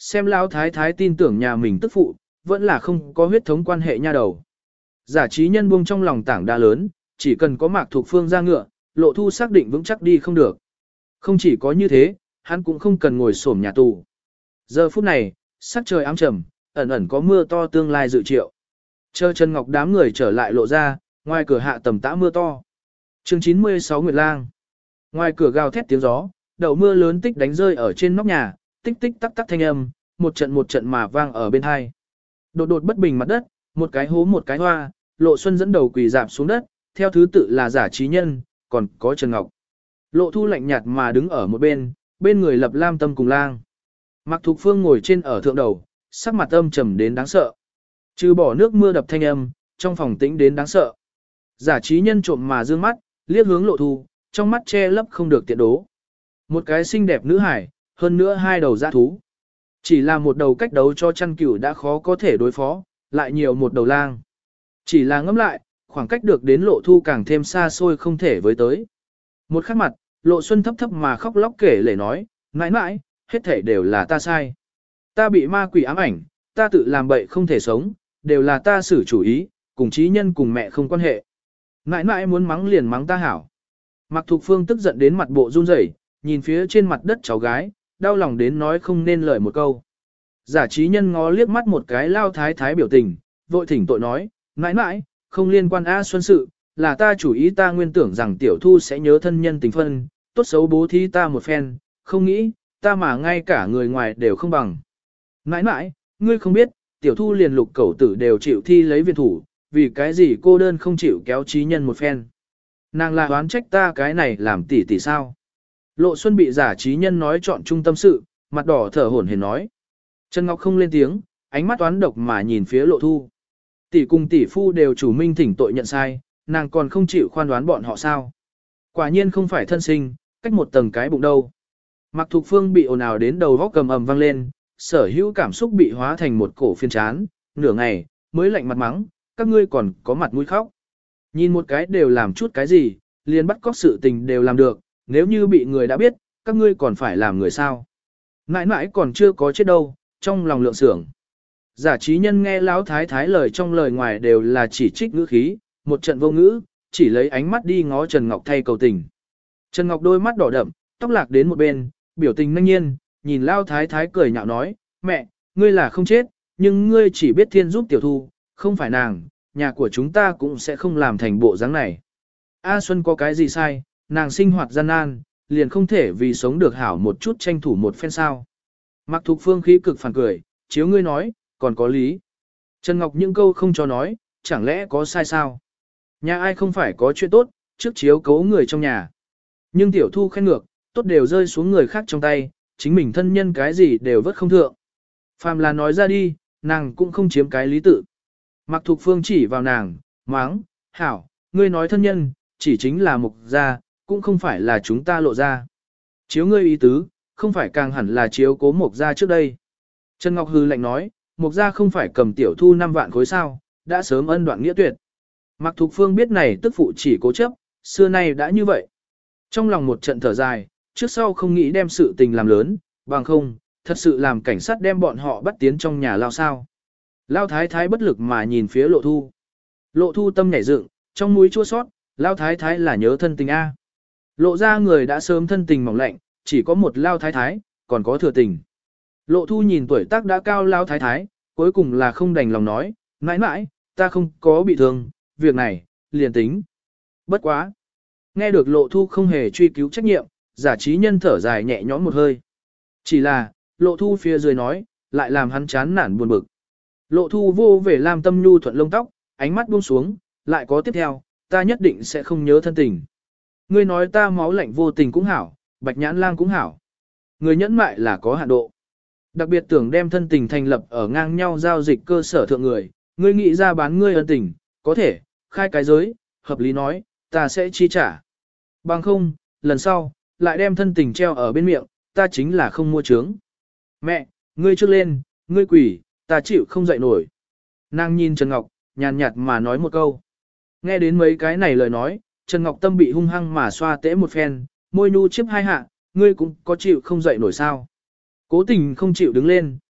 xem lão thái thái tin tưởng nhà mình tức phụ, vẫn là không có huyết thống quan hệ nha đầu. Giả trí nhân buông trong lòng tảng đa lớn, chỉ cần có Mạc Thục Phương ra ngựa, Lộ Thu xác định vững chắc đi không được. Không chỉ có như thế, hắn cũng không cần ngồi xổm nhà tù. Giờ phút này, sắc trời ám trầm, ẩn ẩn có mưa to tương lai dự triệu. Chờ Trần Ngọc đám người trở lại lộ ra, ngoài cửa hạ tầm tã mưa to. Chương chín mươi sáu Nguyệt Lang. Ngoài cửa gào thét tiếng gió, đậu mưa lớn tích đánh rơi ở trên nóc nhà, tích tích tắc tắc thanh âm, một trận một trận mà vang ở bên hai. Đột đột bất bình mặt đất, một cái hố một cái hoa, Lộ Xuân dẫn đầu quỳ dạp xuống đất, theo thứ tự là Giả Trí Nhân, còn có Trần Ngọc. Lộ Thu lạnh nhạt mà đứng ở một bên, bên người Lập Lam Tâm cùng Lang. Mạc Thục Phương ngồi trên ở thượng đầu, sắc mặt âm trầm đến đáng sợ. Trừ bỏ nước mưa đập thanh âm, trong phòng tĩnh đến đáng sợ. Giả Trí Nhân trộm mà dương mắt, liếc hướng Lộ Thu, trong mắt che lấp không được tiện đố. Một cái xinh đẹp nữ hải, hơn nữa hai đầu dã thú. Chỉ là một đầu cách đấu cho chăn cừu đã khó có thể đối phó, lại nhiều một đầu lang. Chỉ là ngẫm lại, khoảng cách được đến Lộ Thu càng thêm xa xôi không thể với tới. Một khắc mặt, Lộ Xuân thấp thấp mà khóc lóc kể lể nói, mãi mãi, hết thể đều là ta sai. Ta bị ma quỷ ám ảnh, ta tự làm bậy không thể sống, đều là ta xử chủ ý, cùng trí nhân cùng mẹ không quan hệ. Mãi mãi muốn mắng liền mắng ta hảo. Mạc Thục Phương tức giận đến mặt bộ run rẩy, nhìn phía trên mặt đất cháu gái, đau lòng đến nói không nên lời một câu. Giả Trí Nhân ngó liếc mắt một cái lao thái thái biểu tình, vội thỉnh tội nói, mãi mãi, không liên quan A Xuân sự, là ta chủ ý ta nguyên tưởng rằng tiểu thu sẽ nhớ thân nhân tình phân, tốt xấu bố thí ta một phen, không nghĩ, ta mà ngay cả người ngoài đều không bằng. Mãi mãi, ngươi không biết, tiểu thu liền lục cẩu tử đều chịu thi lấy viên thủ, vì cái gì cô đơn không chịu kéo trí nhân một phen. Nàng là đoán trách ta cái này làm tỉ tỉ sao. Lộ Xuân bị Giả Trí Nhân nói chọn trung tâm sự, mặt đỏ thở hổn hển nói. Trần Ngọc không lên tiếng, ánh mắt toán độc mà nhìn phía Lộ Thu. Tỷ cùng tỷ phu đều chủ minh thỉnh tội nhận sai, nàng còn không chịu khoan đoán bọn họ sao. Quả nhiên không phải thân sinh, cách một tầng cái bụng đâu. Mạc Thục Phương bị ồn ào đến đầu góc cầm ầm vang lên, sở hữu cảm xúc bị hóa thành một cổ phiên chán, nửa ngày, mới lạnh mặt mắng, các ngươi còn có mặt mũi khóc. Nhìn một cái đều làm chút cái gì, liền bắt cóc sự tình đều làm được, nếu như bị người đã biết, các ngươi còn phải làm người sao. Mãi mãi còn chưa có chết đâu, trong lòng lượng sưởng. Giả Trí Nhân nghe lão thái thái lời trong lời ngoài đều là chỉ trích ngữ khí, một trận vô ngữ, chỉ lấy ánh mắt đi ngó Trần Ngọc thay cầu tình. Trần Ngọc đôi mắt đỏ đậm, tóc lạc đến một bên, biểu tình nhanh nhiên, nhìn lão thái thái cười nhạo nói, mẹ, ngươi là không chết, nhưng ngươi chỉ biết thiên giúp tiểu thu, không phải nàng, nhà của chúng ta cũng sẽ không làm thành bộ dáng này. A Xuân có cái gì sai, nàng sinh hoạt gian nan, liền không thể vì sống được hảo một chút tranh thủ một phen sao. Mạc Thục Phương khí cực phản cười, chiếu ngươi nói, còn có lý. Trần Ngọc những câu không cho nói, chẳng lẽ có sai sao? Nhà ai không phải có chuyện tốt, trước chiếu cố người trong nhà. Nhưng tiểu thu khen ngược, tốt đều rơi xuống người khác trong tay, chính mình thân nhân cái gì đều vất không thượng. Phàm là nói ra đi, nàng cũng không chiếm cái lý tự. Mạc Thục Phương chỉ vào nàng, máng, hảo, ngươi nói thân nhân, chỉ chính là mục gia, cũng không phải là chúng ta lộ ra. Chiếu ngươi ý tứ, không phải càng hẳn là chiếu cố mục gia trước đây. Trần Ngọc hư lạnh nói, mục gia không phải cầm tiểu thu năm vạn khối sao, đã sớm ân đoạn nghĩa tuyệt. Mạc Thục Phương biết này tức phụ chỉ cố chấp, xưa nay đã như vậy. Trong lòng một trận thở dài, trước sau không nghĩ đem sự tình làm lớn, bằng không, thật sự làm cảnh sát đem bọn họ bắt tiến trong nhà lao sao. Lao thái thái bất lực mà nhìn phía Lộ Thu. Lộ Thu tâm nhảy dựng, trong mũi chua sót, Lao thái thái là nhớ thân tình A. Lộ ra người đã sớm thân tình mỏng lạnh, chỉ có một Lao thái thái, còn có thừa tình. Lộ Thu nhìn tuổi tác đã cao Lao thái thái, cuối cùng là không đành lòng nói, mãi mãi, ta không có bị thương, việc này, liền tính. Bất quá. Nghe được Lộ Thu không hề truy cứu trách nhiệm, Giả Trí Nhân thở dài nhẹ nhõm một hơi. Chỉ là, Lộ Thu phía dưới nói, lại làm hắn chán nản buồn bực. Lộ Thu vô về Lam Tâm nhu thuận lông tóc, ánh mắt buông xuống, lại có tiếp theo, ta nhất định sẽ không nhớ thân tình. Ngươi nói ta máu lạnh vô tình cũng hảo, bạch nhãn lang cũng hảo. Người nhẫn mại là có hạn độ. Đặc biệt tưởng đem thân tình thành lập ở ngang nhau giao dịch cơ sở thượng người, ngươi nghĩ ra bán ngươi ân tình, có thể, khai cái giới, hợp lý nói, ta sẽ chi trả. Bằng không, lần sau, lại đem thân tình treo ở bên miệng, ta chính là không mua trướng. Mẹ, ngươi trước lên, ngươi quỷ, ta chịu không dậy nổi. Nàng nhìn Trần Ngọc, nhàn nhạt mà nói một câu. Nghe đến mấy cái này lời nói, Trần Ngọc tâm bị hung hăng mà xoa tễ một phen, môi nhu chiếp hai hạ, ngươi cũng có chịu không dậy nổi sao. Cố tình không chịu đứng lên,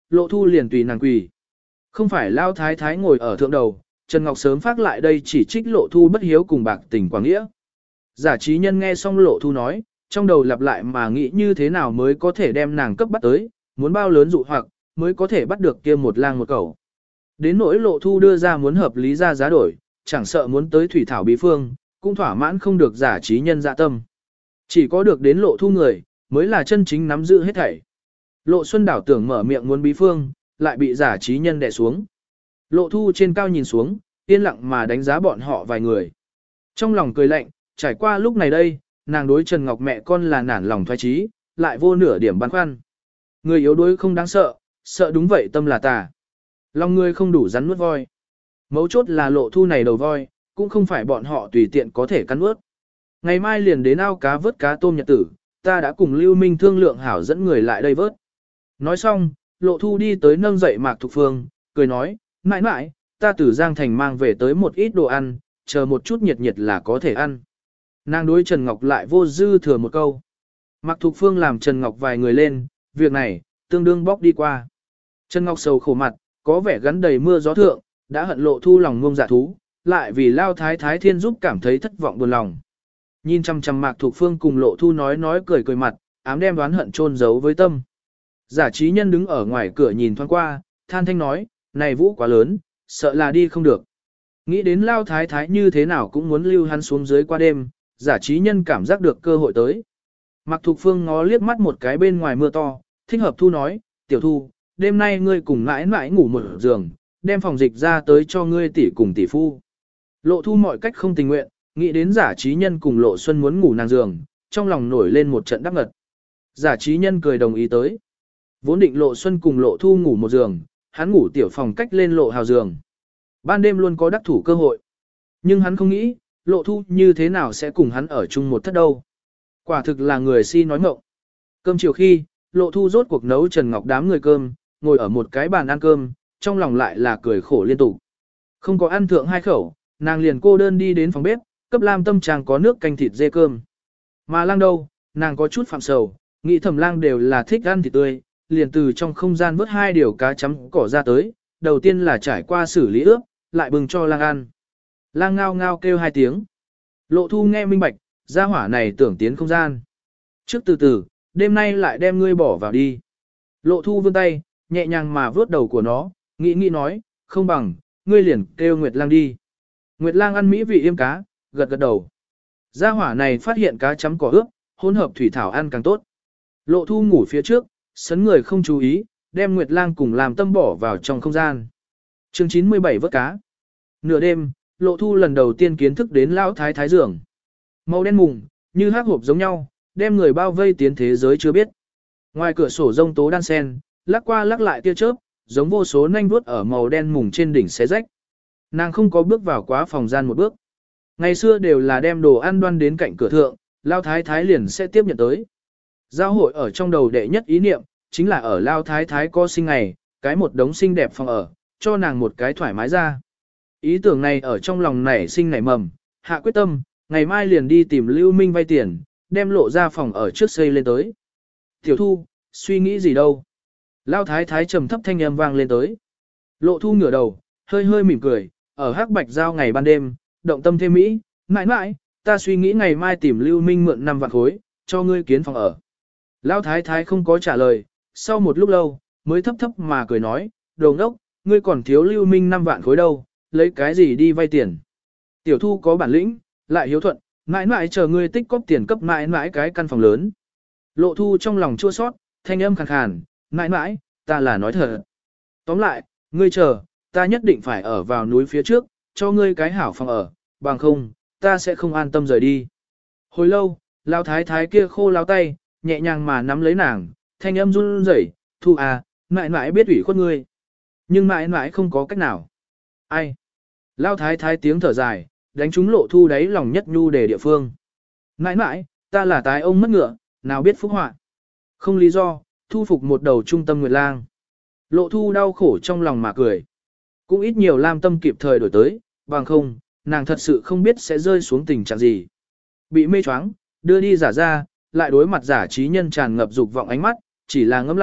lộ thu liền tùy nàng quỳ. Không phải lao thái thái ngồi ở thượng đầu, Trần Ngọc sớm phát lại đây chỉ trích lộ thu bất hiếu cùng bạc tình quảng nghĩa. Giả trí nhân nghe xong lộ thu nói, trong đầu lặp lại mà nghĩ như thế nào mới có thể đem nàng cấp bắt tới, muốn bao lớn dụ hoặc, mới có thể bắt được kia một lang một cẩu. Đến nỗi lộ thu đưa ra muốn hợp lý ra giá đổi, chẳng sợ muốn tới thủy thảo bí phương, cũng thỏa mãn không được giả trí nhân dạ tâm. Chỉ có được đến lộ thu người, mới là chân chính nắm giữ hết thảy. Lộ Xuân đảo tưởng mở miệng muốn bí phương, lại bị giả trí nhân đè xuống. Lộ thu trên cao nhìn xuống, yên lặng mà đánh giá bọn họ vài người. Trong lòng cười lạnh, trải qua lúc này đây, nàng đối Trần Ngọc mẹ con là nản lòng thoái trí, lại vô nửa điểm băn khoăn. Người yếu đuối không đáng sợ, sợ đúng vậy tâm là tà. Lòng người không đủ rắn nuốt voi. Mấu chốt là lộ thu này đầu voi, cũng không phải bọn họ tùy tiện có thể cắn nuốt. Ngày mai liền đến ao cá vớt cá tôm nhật tử, ta đã cùng Lưu Minh thương lượng hảo dẫn người lại đây vớt. Nói xong, lộ thu đi tới nâng dậy Mạc Thục Phương, cười nói, mãi mãi, ta từ Giang Thành mang về tới một ít đồ ăn, chờ một chút nhiệt nhiệt là có thể ăn. Nàng đối Trần Ngọc lại vô dư thừa một câu. Mạc Thục Phương làm Trần Ngọc vài người lên, việc này, tương đương bóc đi qua. Trần Ngọc sầu khổ mặt, có vẻ gắn đầy mưa gió thượng, đã hận lộ thu lòng ngông dạ thú, lại vì lao thái thái thiên giúp cảm thấy thất vọng buồn lòng. Nhìn chăm chăm Mạc Thục Phương cùng lộ thu nói nói cười cười mặt, ám đem đoán hận chôn giấu với tâm. Giả trí nhân đứng ở ngoài cửa nhìn thoáng qua, than thanh nói, này vũ quá lớn, sợ là đi không được. Nghĩ đến lao thái thái như thế nào cũng muốn lưu hắn xuống dưới qua đêm, giả trí nhân cảm giác được cơ hội tới. Mạc Thục Phương ngó liếc mắt một cái bên ngoài mưa to, thích hợp thu nói, tiểu thu, đêm nay ngươi cùng mãi mãi ngủ một giường, đem phòng dịch ra tới cho ngươi tỷ cùng tỷ phu. Lộ thu mọi cách không tình nguyện, nghĩ đến giả trí nhân cùng lộ xuân muốn ngủ nàng giường, trong lòng nổi lên một trận đắc ngật. Giả trí nhân cười đồng ý tới. Vốn định lộ xuân cùng lộ thu ngủ một giường, hắn ngủ tiểu phòng cách lên lộ hào giường. Ban đêm luôn có đắc thủ cơ hội. Nhưng hắn không nghĩ, lộ thu như thế nào sẽ cùng hắn ở chung một thất đâu. Quả thực là người si nói ngọng. Cơm chiều khi, lộ thu rốt cuộc nấu Trần Ngọc đám người cơm, ngồi ở một cái bàn ăn cơm, trong lòng lại là cười khổ liên tục. Không có ăn thượng hai khẩu, nàng liền cô đơn đi đến phòng bếp, cấp Lam Tâm Tràng có nước canh thịt dê cơm. Mà lang đâu, nàng có chút phạm sầu, nghĩ thầm lang đều là thích ăn thịt tươi, liền từ trong không gian vớt hai điều cá chấm cỏ ra tới, đầu tiên là trải qua xử lý ướp, lại bừng cho lang ăn. Lang ngao ngao kêu hai tiếng. Lộ thu nghe minh bạch, gia hỏa này tưởng tiến không gian. Trước từ từ, đêm nay lại đem ngươi bỏ vào đi. Lộ thu vươn tay, nhẹ nhàng mà vớt đầu của nó, nghĩ nghĩ nói, không bằng, ngươi liền kêu Nguyệt Lang đi. Nguyệt Lang ăn mỹ vị yêm cá, gật gật đầu. Gia hỏa này phát hiện cá chấm cỏ ướp, hỗn hợp thủy thảo ăn càng tốt. Lộ thu ngủ phía trước, sấn người không chú ý, đem Nguyệt Lang cùng làm tâm bỏ vào trong không gian. Chương chín mươi bảy vớt cá. Nửa đêm, lộ thu lần đầu tiên kiến thức đến lão thái thái giường. Màu đen mùng, như hắc hộp giống nhau, đem người bao vây tiến thế giới chưa biết. Ngoài cửa sổ rông tố đan sen, lắc qua lắc lại tia chớp, giống vô số nanh vuốt ở màu đen mùng trên đỉnh xé rách. Nàng không có bước vào quá phòng gian một bước. Ngày xưa đều là đem đồ ăn đoan đến cạnh cửa thượng, Lao Thái Thái liền sẽ tiếp nhận tới. Giao hội ở trong đầu đệ nhất ý niệm, chính là ở Lao Thái Thái có sinh ngày, cái một đống xinh đẹp phòng ở, cho nàng một cái thoải mái ra. Ý tưởng này ở trong lòng nảy sinh nảy mầm, hạ quyết tâm, ngày mai liền đi tìm Lưu Minh vay tiền, đem lộ ra phòng ở trước xây lên tới. Tiểu Thu, suy nghĩ gì đâu? Lao Thái Thái trầm thấp thanh âm vang lên tới. Lộ Thu ngửa đầu, hơi hơi mỉm cười, ở hắc bạch giao ngày ban đêm, động tâm thêm mỹ, mãi mãi, ta suy nghĩ ngày mai tìm Lưu Minh mượn năm vạn khối, cho ngươi kiến phòng ở. Lão Thái Thái không có trả lời, sau một lúc lâu, mới thấp thấp mà cười nói, đồ ngốc, ngươi còn thiếu Lưu Minh năm vạn khối đâu, lấy cái gì đi vay tiền. Tiểu Thu có bản lĩnh, lại hiếu thuận, mãi mãi chờ ngươi tích cóp tiền cấp mãi mãi cái căn phòng lớn. Lộ Thu trong lòng chua sót, thanh âm khàn khàn, mãi mãi, ta là nói thật. Tóm lại, ngươi chờ, ta nhất định phải ở vào núi phía trước, cho ngươi cái hảo phòng ở, bằng không, ta sẽ không an tâm rời đi. Hồi lâu, Lão Thái Thái kia khô láo tay, nhẹ nhàng mà nắm lấy nàng, thanh âm run rẩy, Thu à, mãi mãi biết ủy khuất ngươi. Nhưng mãi mãi không có cách nào. Ai? Lão Thái Thái tiếng thở dài, đánh trúng Lộ Thu đáy lòng nhất nhu để địa phương. Mãi mãi, ta là tái ông mất ngựa, nào biết phúc họa. Không lý do, thu phục một đầu trung tâm Nguyệt Lang. Lộ Thu đau khổ trong lòng mà cười. Cũng ít nhiều Lam Tâm kịp thời đổi tới, bằng không, nàng thật sự không biết sẽ rơi xuống tình trạng gì. Bị mê choáng, đưa đi giả ra, lại đối mặt giả trí nhân tràn ngập dục vọng ánh mắt, chỉ là ngẫm lại,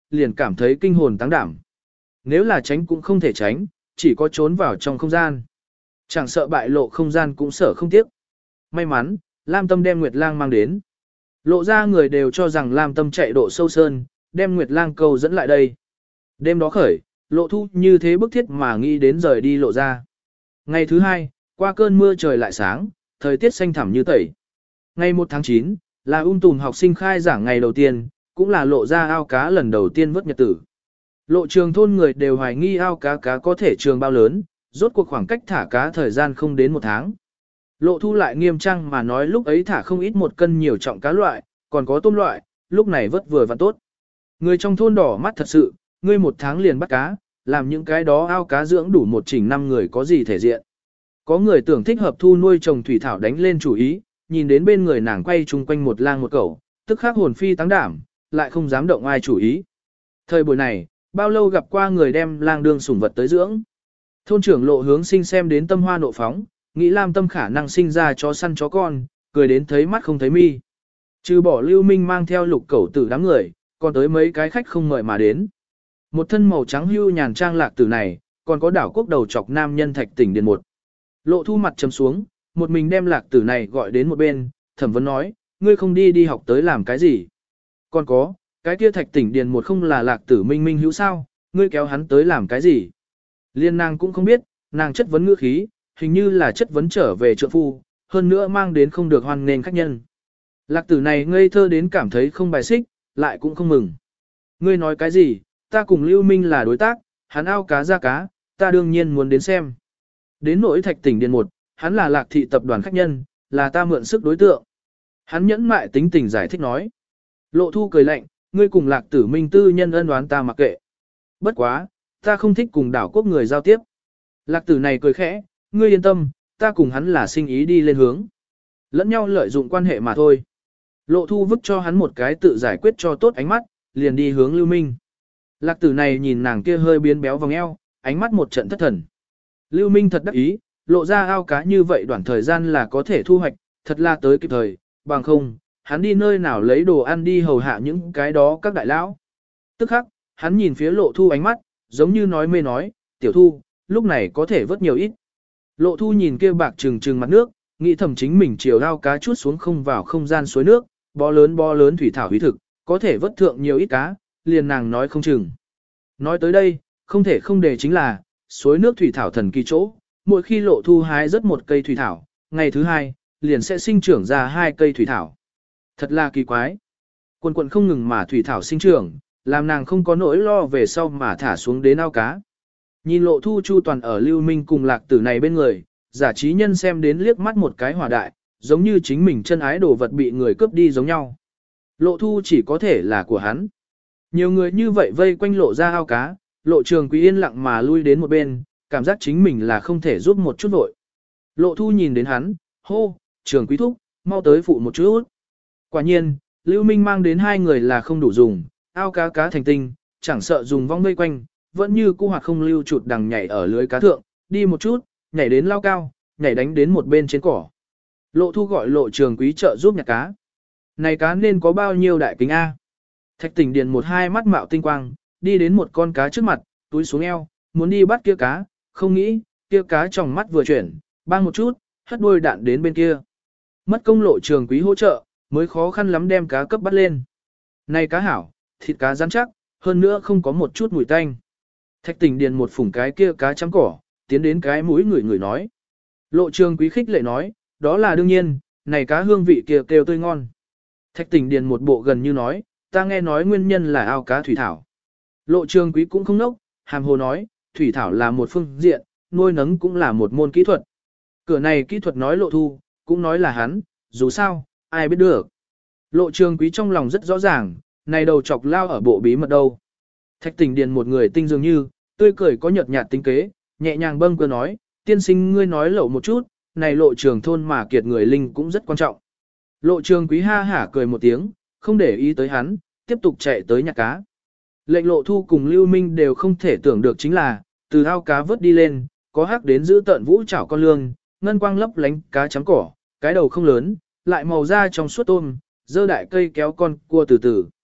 liền cảm thấy kinh hồn táng đảm. Nếu là tránh cũng không thể tránh, chỉ có trốn vào trong không gian. Chẳng sợ bại lộ không gian cũng sợ không tiếc. May mắn, Lam Tâm đem Nguyệt Lang mang đến. Lộ ra người đều cho rằng Lam Tâm chạy độ sâu sơn, đem Nguyệt Lang câu dẫn lại đây. Đêm đó khởi, Lộ Thu như thế bức thiết mà nghĩ đến rời đi lộ ra. Ngày thứ hai, qua cơn mưa trời lại sáng, thời tiết xanh thẳm như tẩy. Ngày một tháng chín, là ung tùm học sinh khai giảng ngày đầu tiên, cũng là lộ ra ao cá lần đầu tiên vớt nhật tử. Lộ trường thôn người đều hoài nghi ao cá cá có thể trường bao lớn, rốt cuộc khoảng cách thả cá thời gian không đến một tháng. Lộ Thu lại nghiêm trang mà nói lúc ấy thả không ít một cân nhiều trọng cá loại, còn có tôm loại, lúc này vớt vừa và tốt. Người trong thôn đỏ mắt thật sự, ngươi một tháng liền bắt cá, làm những cái đó ao cá dưỡng đủ một chỉnh năm người có gì thể diện. Có người tưởng thích hợp Thu nuôi trồng thủy thảo đánh lên chủ ý, nhìn đến bên người nàng quay chung quanh một lang một cẩu, tức khắc hồn phi táng đảm, lại không dám động ai chủ ý. Thời buổi này, bao lâu gặp qua người đem lang đương sủng vật tới dưỡng. Thôn trưởng Lộ Hướng Sinh xem đến tâm hoa nộ phóng, nghĩ Lam Tâm khả năng sinh ra chó săn chó con, cười đến thấy mắt không thấy mi. Trừ bỏ Lưu Minh mang theo lục cẩu tử đám người, còn tới mấy cái khách không mời mà đến. Một thân màu trắng hưu nhàn trang lạc tử này, còn có đảo quốc đầu chọc nam nhân Thạch Tỉnh Điền một. Lộ Thu mặt trầm xuống, một mình đem lạc tử này gọi đến một bên, thẩm vấn nói, ngươi không đi đi học tới làm cái gì. Còn có, cái kia Thạch Tỉnh Điền một không là lạc tử minh minh hữu sao, ngươi kéo hắn tới làm cái gì. Liên nàng cũng không biết, nàng chất vấn ngữ khí, hình như là chất vấn trở về trượng phu, hơn nữa mang đến không được hoan nghênh khách nhân. Lạc tử này ngây thơ đến cảm thấy không bài xích, lại cũng không mừng. Ngươi nói cái gì, ta cùng Lưu Minh là đối tác, hắn ao cá ra cá, ta đương nhiên muốn đến xem. Đến nỗi Thạch Tỉnh Điền một, hắn là Lạc thị tập đoàn khách nhân, là ta mượn sức đối tượng. Hắn nhẫn mại tính tình giải thích nói. Lộ Thu cười lạnh, ngươi cùng Lạc tử minh tư nhân ân oán ta mặc kệ. Bất quá, ta không thích cùng đảo quốc người giao tiếp. Lạc tử này cười khẽ, ngươi yên tâm, ta cùng hắn là sinh ý đi lên hướng. Lẫn nhau lợi dụng quan hệ mà thôi. Lộ Thu vứt cho hắn một cái tự giải quyết cho tốt ánh mắt, liền đi hướng Lưu Minh. Lạc tử này nhìn nàng kia hơi biến béo vòng eo, ánh mắt một trận thất thần. Lưu Minh thật đắc ý, lộ ra ao cá như vậy đoạn thời gian là có thể thu hoạch, thật là tới kịp thời, bằng không, hắn đi nơi nào lấy đồ ăn đi hầu hạ những cái đó các đại lão. Tức khắc, hắn nhìn phía Lộ Thu ánh mắt, giống như nói mê nói, tiểu Thu, lúc này có thể vớt nhiều ít. Lộ Thu nhìn kia bạc trừng trừng mặt nước, nghĩ thầm chính mình chiều ao cá chút xuống không vào không gian suối nước, bó lớn bó lớn thủy thảo hủy thực, có thể vớt thượng nhiều ít cá, liền nàng nói không chừng. Nói tới đây, không thể không đề chính là, suối nước thủy thảo thần kỳ chỗ, mỗi khi Lộ Thu hái rất một cây thủy thảo, ngày thứ hai, liền sẽ sinh trưởng ra hai cây thủy thảo. Thật là kỳ quái. Quần quần không ngừng mà thủy thảo sinh trưởng, làm nàng không có nỗi lo về sau mà thả xuống đến ao cá. Nhìn Lộ Thu chu toàn ở Lưu Minh cùng lạc tử này bên người, giả trí nhân xem đến liếc mắt một cái hỏa đại, giống như chính mình chân ái đồ vật bị người cướp đi giống nhau. Lộ Thu chỉ có thể là của hắn. Nhiều người như vậy vây quanh Lộ ra ao cá, Lộ Trường Quý yên lặng mà lui đến một bên, cảm giác chính mình là không thể giúp một chút vội. Lộ Thu nhìn đến hắn, hô, Trường Quý thúc, mau tới phụ một chút. Quả nhiên, Lưu Minh mang đến hai người là không đủ dùng, ao cá cá thành tinh, chẳng sợ dùng vong vây quanh, vẫn như cu hoạt không lưu chụt đằng nhảy ở lưới cá thượng, đi một chút, nhảy đến lao cao, nhảy đánh đến một bên trên cỏ. Lộ Thu gọi Lộ Trường Quý trợ giúp nhặt cá. Này cá nên có bao nhiêu đại kính A? Thạch Tỉnh Điền một hai mắt mạo tinh quang, đi đến một con cá trước mặt, túi xuống eo, muốn đi bắt kia cá, không nghĩ, kia cá trong mắt vừa chuyển, bang một chút, hất đuôi đạn đến bên kia. Mất công Lộ Trường Quý hỗ trợ, mới khó khăn lắm đem cá cấp bắt lên. Này cá hảo, thịt cá rắn chắc, hơn nữa không có một chút mùi tanh. Thạch Tỉnh Điền một phủng cái kia cá trắng cỏ, tiến đến cái mũi người người nói. Lộ Trường Quý khích lệ nói, đó là đương nhiên, này cá hương vị kia kêu tươi ngon. Thạch Tỉnh Điền một bộ gần như nói, ta nghe nói nguyên nhân là ao cá thủy thảo. Lộ Trường Quý cũng không nốc, hàm hồ nói, thủy thảo là một phương diện, nuôi nấng cũng là một môn kỹ thuật. Cửa này kỹ thuật nói Lộ Thu, cũng nói là hắn, dù sao, ai biết được. Lộ Trường Quý trong lòng rất rõ ràng, này đầu chọc lao ở bộ bí mật đâu. Thạch Tỉnh Điền một người tinh dường như, tươi cười có nhợt nhạt tính kế, nhẹ nhàng bâng cơ nói, tiên sinh ngươi nói lậu một chút, này Lộ Trường thôn mà kiệt người linh cũng rất quan trọng. Lộ Trường Quý ha hả cười một tiếng, không để ý tới hắn, tiếp tục chạy tới nhặt cá. Lệnh Lộ Thu cùng Lưu Minh đều không thể tưởng được chính là, từ ao cá vớt đi lên, có hắc đến giữ tận vũ chảo con lương, ngân quang lấp lánh cá trắng cỏ, cái đầu không lớn, lại màu da trong suốt tôm, dơ đại cây kéo con cua từ từ.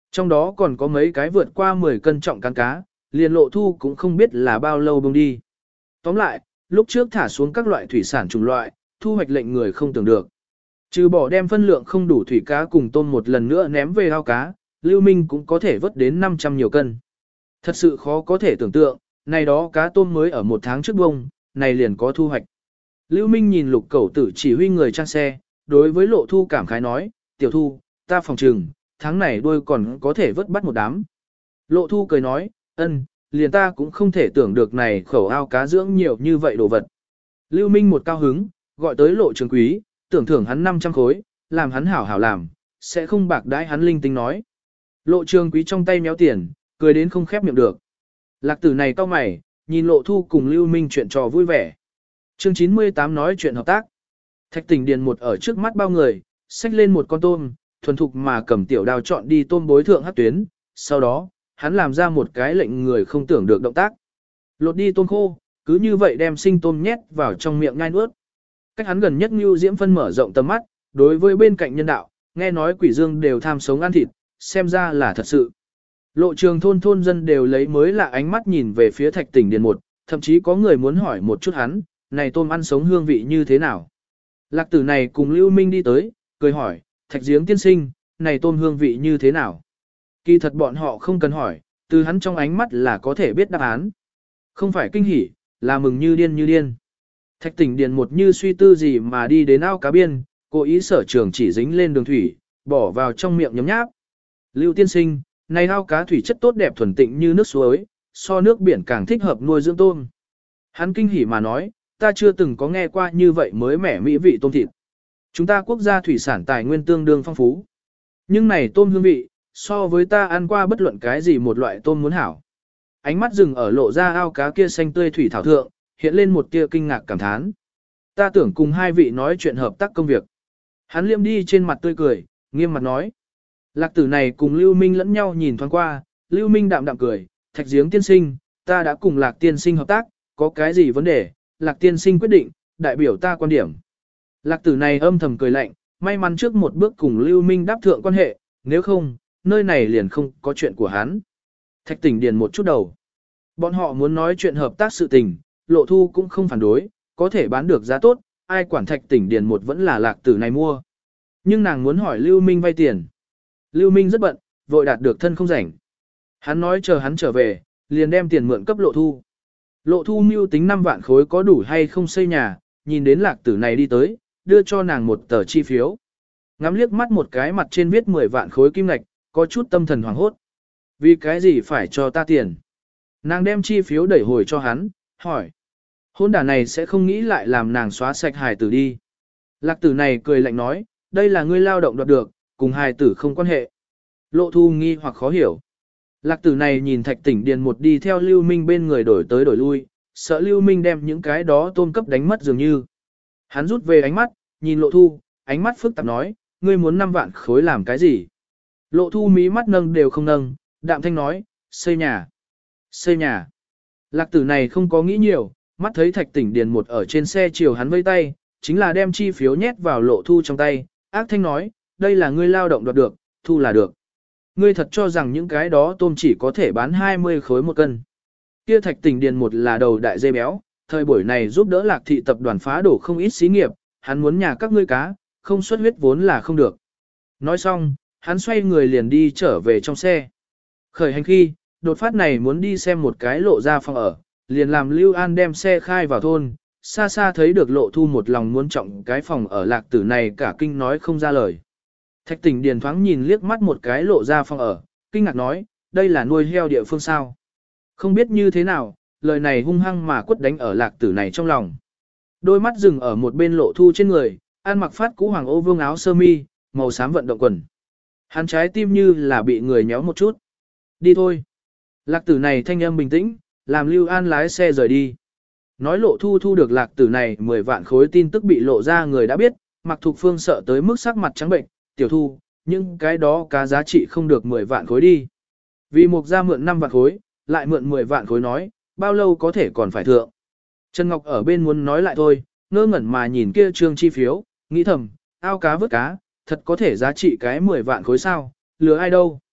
Trong đó còn có mấy cái vượt qua mười cân trọng cán cá, liền Lộ Thu cũng không biết là bao lâu bông đi. Tóm lại, lúc trước thả xuống các loại thủy sản chủng loại, thu hoạch lệnh người không tưởng được. Trừ bỏ đem phân lượng không đủ thủy cá cùng tôm một lần nữa ném về ao cá, Lưu Minh cũng có thể vớt đến năm trăm nhiều cân. Thật sự khó có thể tưởng tượng, này đó cá tôm mới ở một tháng trước bông, này liền có thu hoạch. Lưu Minh nhìn Lục Cẩu Tử chỉ huy người trang xe, đối với Lộ Thu cảm khái nói, tiểu Thu, ta phòng trừng, tháng này đôi còn có thể vớt bắt một đám. Lộ Thu cười nói, ân, liền ta cũng không thể tưởng được này khẩu ao cá dưỡng nhiều như vậy đồ vật. Lưu Minh một cao hứng, gọi tới Lộ Trường Quý, tưởng thưởng hắn năm trăm khối, làm hắn hảo hảo làm, sẽ không bạc đãi hắn linh tinh nói. Lộ Trường Quý trong tay méo tiền, cười đến không khép miệng được. Lạc Tử này cau mày, nhìn Lộ Thu cùng Lưu Minh chuyện trò vui vẻ. Chương chín mươi tám nói chuyện hợp tác. Thạch Tỉnh Điền một ở trước mắt bao người, xách lên một con tôm, thuần thục mà cầm tiểu đao chọn đi tôm bối thượng hắc tuyến, sau đó, hắn làm ra một cái lệnh người không tưởng được động tác. Lột đi tôm khô, cứ như vậy đem sinh tôm nhét vào trong miệng ngai nuốt. Cách hắn gần nhất Nưu Diễm Phân mở rộng tầm mắt, đối với bên cạnh nhân đạo, nghe nói quỷ dương đều tham sống ăn thịt, xem ra là thật sự. Lộ Trường thôn thôn dân đều lấy mới lạ ánh mắt nhìn về phía Thạch Tỉnh Điền một, thậm chí có người muốn hỏi một chút hắn, này tôm ăn sống hương vị như thế nào. Lạc Tử này cùng Lưu Minh đi tới, cười hỏi, Thạch Giếng tiên sinh, này tôm hương vị như thế nào? Kỳ thật bọn họ không cần hỏi, từ hắn trong ánh mắt là có thể biết đáp án. Không phải kinh hỉ, là mừng như điên như điên. Thạch Tỉnh Điền một như suy tư gì mà đi đến ao cá biên, cố ý sở trường chỉ dính lên đường thủy, bỏ vào trong miệng nhấm nháp. Lưu tiên sinh, này ao cá thủy chất tốt đẹp thuần tịnh như nước suối, so nước biển càng thích hợp nuôi dưỡng tôm. Hắn kinh hỉ mà nói, ta chưa từng có nghe qua như vậy mới mẻ mỹ vị tôm thịt. Chúng ta quốc gia thủy sản tài nguyên tương đương phong phú. Nhưng này tôm hương vị, so với ta ăn qua bất luận cái gì một loại tôm muốn hảo. Ánh mắt dừng ở lộ ra ao cá kia xanh tươi thủy thảo thượng, hiện lên một tia kinh ngạc cảm thán. Ta tưởng cùng hai vị nói chuyện hợp tác công việc. Hắn liêm đi trên mặt tươi cười, nghiêm mặt nói. Lạc Tử này cùng Lưu Minh lẫn nhau nhìn thoáng qua, Lưu Minh đạm đạm cười, Thạch Giếng tiên sinh, ta đã cùng Lạc tiên sinh hợp tác, có cái gì vấn đề, Lạc tiên sinh quyết định, đại biểu ta quan điểm. Lạc Tử này âm thầm cười lạnh, may mắn trước một bước cùng Lưu Minh đáp thượng quan hệ, nếu không, nơi này liền không có chuyện của hắn. Thạch Tỉnh Điền một chút đầu. Bọn họ muốn nói chuyện hợp tác sự tình, Lộ Thu cũng không phản đối, có thể bán được giá tốt, ai quản Thạch Tỉnh Điền một vẫn là Lạc Tử này mua. Nhưng nàng muốn hỏi Lưu Minh vay tiền. Lưu Minh rất bận, vội đạt được thân không rảnh. Hắn nói chờ hắn trở về, liền đem tiền mượn cấp Lộ Thu. Lộ Thu mưu tính năm vạn khối có đủ hay không xây nhà, nhìn đến Lạc Tử này đi tới, đưa cho nàng một tờ chi phiếu. Ngắm liếc mắt một cái mặt trên viết mười vạn khối kim ngạch, có chút tâm thần hoảng hốt. Vì cái gì phải cho ta tiền? Nàng đem chi phiếu đẩy hồi cho hắn, hỏi. Hôn đả này sẽ không nghĩ lại làm nàng xóa sạch hài tử đi. Lạc Tử này cười lạnh nói, đây là ngươi lao động đoạt được, cùng hài tử không quan hệ. Lộ Thu nghi hoặc khó hiểu. Lạc Tử này nhìn Thạch Tỉnh Điền một đi theo Lưu Minh bên người đổi tới đổi lui, sợ Lưu Minh đem những cái đó tôm cấp đánh mất dường như. Hắn rút về ánh mắt, nhìn Lộ Thu, ánh mắt phức tạp nói, ngươi muốn năm vạn khối làm cái gì? Lộ Thu mí mắt nâng đều không nâng, đạm thanh nói, xây nhà. Xây nhà. Lạc Tử này không có nghĩ nhiều, mắt thấy Thạch Tỉnh Điền một ở trên xe chiều hắn vây tay, chính là đem chi phiếu nhét vào Lộ Thu trong tay, ác thanh nói, đây là ngươi lao động đoạt được, thu là được. Ngươi thật cho rằng những cái đó tôm chỉ có thể bán hai mươi khối một cân. Kia Thạch Tỉnh Điền một là đầu đại dây béo, thời buổi này giúp đỡ Lạc thị tập đoàn phá đổ không ít xí nghiệp, hắn muốn nhà các ngươi cá, không xuất huyết vốn là không được. Nói xong, hắn xoay người liền đi trở về trong xe. Khởi hành khi, đột phát này muốn đi xem một cái lộ ra phòng ở, liền làm Lưu An đem xe khai vào thôn, xa xa thấy được Lộ Thu một lòng muốn trọng cái phòng ở Lạc Tử này cả kinh nói không ra lời. Thạch Tỉnh Điền thoáng nhìn liếc mắt một cái lộ ra phòng ở, kinh ngạc nói, đây là nuôi heo địa phương sao. Không biết như thế nào, lời này hung hăng mà quất đánh ở Lạc Tử này trong lòng. Đôi mắt dừng ở một bên Lộ Thu trên người, ăn mặc phát cũ hoàng ô vương áo sơ mi, màu xám vận động quần. Hắn trái tim như là bị người nhéo một chút. Đi thôi. Lạc Tử này thanh âm bình tĩnh, làm Lưu An lái xe rời đi. Nói Lộ Thu thu được Lạc Tử này mười vạn khối tin tức bị lộ ra người đã biết, Mạc Thục Phương sợ tới mức sắc mặt trắng bệnh, tiểu Thu, nhưng cái đó cá giá trị không được mười vạn khối đi. Vì Mục gia mượn năm vạn khối, lại mượn mười vạn khối nói, bao lâu có thể còn phải thượng. Trần Ngọc ở bên muốn nói lại thôi, ngơ ngẩn mà nhìn kia trương chi phiếu, nghĩ thầm, ao cá vớt cá, thật có thể giá trị cái mười vạn khối sao, lừa ai đâu.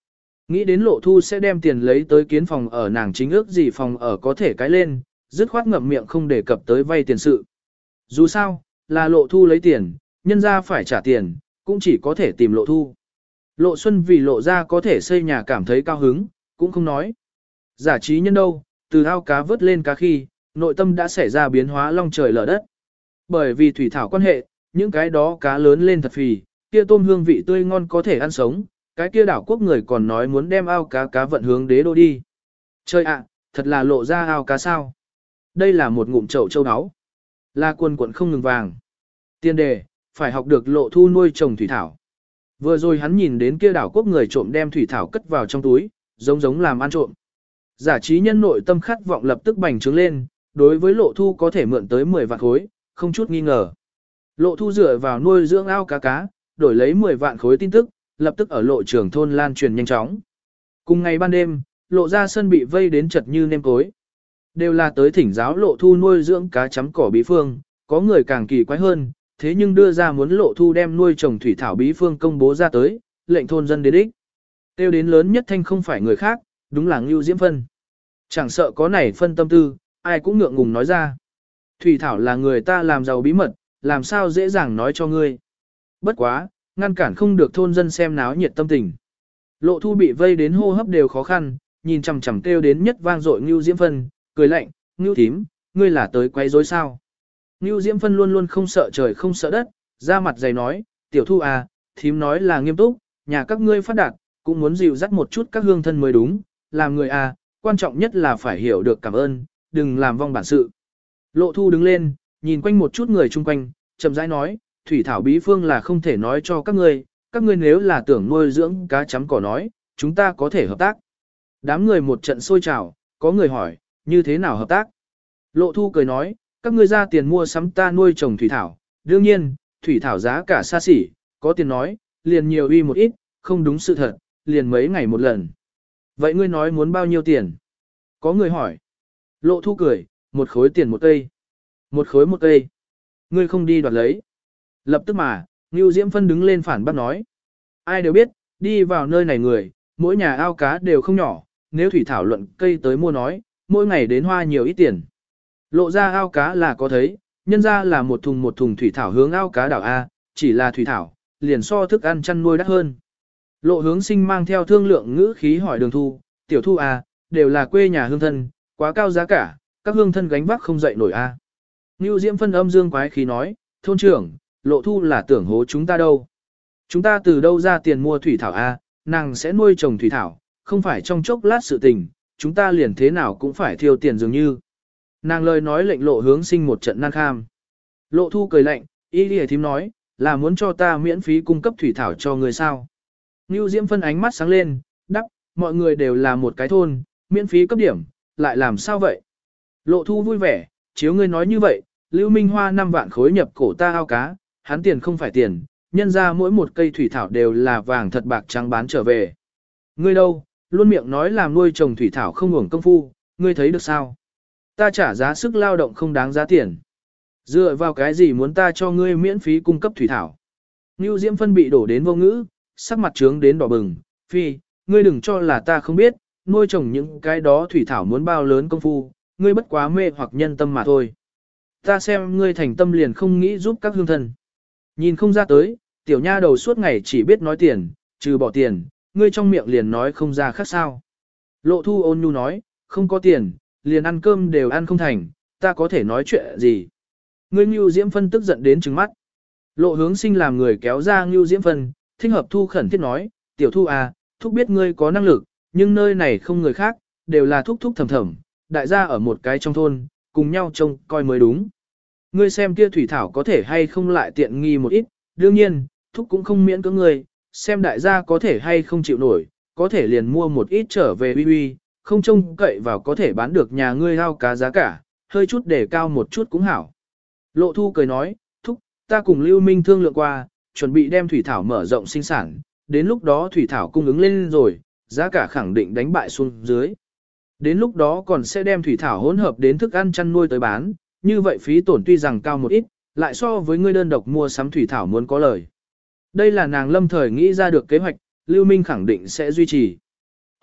Nghĩ đến Lộ Thu sẽ đem tiền lấy tới kiến phòng ở nàng chính ước gì phòng ở có thể cái lên, dứt khoát ngậm miệng không đề cập tới vay tiền sự. Dù sao, là Lộ Thu lấy tiền, nhân ra phải trả tiền, cũng chỉ có thể tìm Lộ Thu. Lộ Xuân vì Lộ ra có thể xây nhà cảm thấy cao hứng, cũng không nói. Giả trí nhân đâu, từ ao cá vớt lên cá khi, nội tâm đã xảy ra biến hóa long trời lở đất. Bởi vì thủy thảo quan hệ, những cái đó cá lớn lên thật phì, kia tôm hương vị tươi ngon có thể ăn sống, cái kia đảo quốc người còn nói muốn đem ao cá cá vận hướng đế đô đi. Chơi ạ, thật là lộ ra ao cá sao. Đây là một ngụm chậu châu áo. Là quần quận không ngừng vàng. Tiên đề, phải học được Lộ Thu nuôi trồng thủy thảo. Vừa rồi hắn nhìn đến kia đảo quốc người trộm đem thủy thảo cất vào trong túi, giống giống làm ăn trộm. Giả trí nhân nội tâm khát vọng lập tức bành trướng lên, đối với Lộ Thu có thể mượn tới mười vạn khối, không chút nghi ngờ. Lộ Thu dựa vào nuôi dưỡng ao cá cá, đổi lấy mười vạn khối tin tức, lập tức ở lộ trường thôn lan truyền nhanh chóng. Cùng ngày ban đêm, Lộ ra sân bị vây đến chật như nêm cối. Đều là tới thỉnh giáo Lộ Thu nuôi dưỡng cá chấm cỏ bí phương, có người càng kỳ quái hơn, thế nhưng đưa ra muốn Lộ Thu đem nuôi trồng thủy thảo bí phương công bố ra tới, lệnh thôn dân đến ích. Tiêu đến lớn nhất thanh không phải người khác, đúng là Ngưu Diễm Phân. Chẳng sợ có này phân tâm tư, ai cũng ngượng ngùng nói ra. Thủy thảo là người ta làm giàu bí mật, làm sao dễ dàng nói cho ngươi. Bất quá, ngăn cản không được thôn dân xem náo nhiệt tâm tình. Lộ Thu bị vây đến hô hấp đều khó khăn, nhìn chằm chằm kêu đến nhất vang dội Ngưu Diễm Phân, cười lạnh, Ngưu thím, ngươi là tới quấy rối sao? Ngưu Diễm Phân luôn luôn không sợ trời không sợ đất, ra mặt dày nói, tiểu Thu à, thím nói là nghiêm túc, nhà các ngươi phát đạt, cũng muốn dịu dắt một chút các hương thân mới đúng, làm người à, quan trọng nhất là phải hiểu được cảm ơn, đừng làm vong bản sự. Lộ Thu đứng lên, nhìn quanh một chút người chung quanh, chậm rãi nói, thủy thảo bí phương là không thể nói cho các ngươi, các ngươi nếu là tưởng nuôi dưỡng cá chấm cỏ nói, chúng ta có thể hợp tác. Đám người một trận sôi trào, có người hỏi, như thế nào hợp tác? Lộ Thu cười nói, các ngươi ra tiền mua sắm ta nuôi trồng thủy thảo, đương nhiên, thủy thảo giá cả xa xỉ, có tiền nói, liền nhiều uy một ít, không đúng sự thật, liền mấy ngày một lần. Vậy ngươi nói muốn bao nhiêu tiền? Có người hỏi. Lộ Thu cười, một khối tiền một cây. Một khối một cây. Ngươi không đi đoạt lấy. Lập tức mà, Ngưu Diễm Phân đứng lên phản bác nói. Ai đều biết, đi vào nơi này người, mỗi nhà ao cá đều không nhỏ, nếu thủy thảo luận cây tới mua nói, mỗi ngày đến hoa nhiều ít tiền. Lộ ra ao cá là có thấy, nhân ra là một thùng một thùng thủy thảo hướng ao cá đảo A, chỉ là thủy thảo, liền so thức ăn chăn nuôi đắt hơn. Lộ Hướng Sinh mang theo thương lượng ngữ khí hỏi Đường Thu, tiểu Thu A, đều là quê nhà hương thân, quá cao giá cả, các hương thân gánh vác không dậy nổi A. Ngưu Diễm Phân âm dương quái khí nói, thôn trưởng, Lộ Thu là tưởng hố chúng ta đâu. Chúng ta từ đâu ra tiền mua thủy thảo A, nàng sẽ nuôi trồng thủy thảo, không phải trong chốc lát sự tình, chúng ta liền thế nào cũng phải thiêu tiền dường như. Nàng lời nói lệnh Lộ Hướng Sinh một trận nan kham. Lộ Thu cười lạnh, y lìa thím nói, là muốn cho ta miễn phí cung cấp thủy thảo cho người sao. Ngưu Diễm Phân ánh mắt sáng lên, đắp, mọi người đều là một cái thôn, miễn phí cấp điểm, lại làm sao vậy? Lộ Thu vui vẻ, chiếu ngươi nói như vậy, Lưu Minh Hoa năm vạn khối nhập cổ ta ao cá, hắn tiền không phải tiền, nhân ra mỗi một cây thủy thảo đều là vàng thật bạc trắng bán trở về. Ngươi đâu, luôn miệng nói làm nuôi trồng thủy thảo không hưởng công phu, ngươi thấy được sao? Ta trả giá sức lao động không đáng giá tiền. Dựa vào cái gì muốn ta cho ngươi miễn phí cung cấp thủy thảo? Ngưu Diễm Phân bị đổ đến vô ngữ, sắc mặt trướng đến đỏ bừng, phi, ngươi đừng cho là ta không biết, nuôi trồng những cái đó thủy thảo muốn bao lớn công phu, ngươi bất quá mê hoặc nhân tâm mà thôi. Ta xem ngươi thành tâm liền không nghĩ giúp các hương thân. Nhìn không ra tới, tiểu nha đầu suốt ngày chỉ biết nói tiền, trừ bỏ tiền, ngươi trong miệng liền nói không ra khác sao. Lộ Thu ôn nhu nói, không có tiền, liền ăn cơm đều ăn không thành, ta có thể nói chuyện gì. Ngươi Ngưu Diễm Phân tức giận đến trừng mắt. Lộ Hướng Sinh làm người kéo ra Ngưu Diễm Phân, thích hợp Thu khẩn thiết nói, tiểu Thu à, Thúc biết ngươi có năng lực, nhưng nơi này không người khác, đều là thúc thúc thầm thầm, đại gia ở một cái trong thôn, cùng nhau trông coi mới đúng. Ngươi xem kia thủy thảo có thể hay không lại tiện nghi một ít, đương nhiên, thúc cũng không miễn cưỡng ngươi, xem đại gia có thể hay không chịu nổi, có thể liền mua một ít trở về uy uy, không trông cậy vào có thể bán được nhà ngươi ao cá giá cả, hơi chút để cao một chút cũng hảo. Lộ Thu cười nói, thúc, ta cùng Lưu Minh thương lượng qua, chuẩn bị đem thủy thảo mở rộng sinh sản, đến lúc đó thủy thảo cung ứng lên rồi, giá cả khẳng định đánh bại xuống dưới. Đến lúc đó còn sẽ đem thủy thảo hỗn hợp đến thức ăn chăn nuôi tới bán, như vậy phí tổn tuy rằng cao một ít, lại so với ngươi đơn độc mua sắm thủy thảo muốn có lời. Đây là nàng lâm thời nghĩ ra được kế hoạch, Lưu Minh khẳng định sẽ duy trì.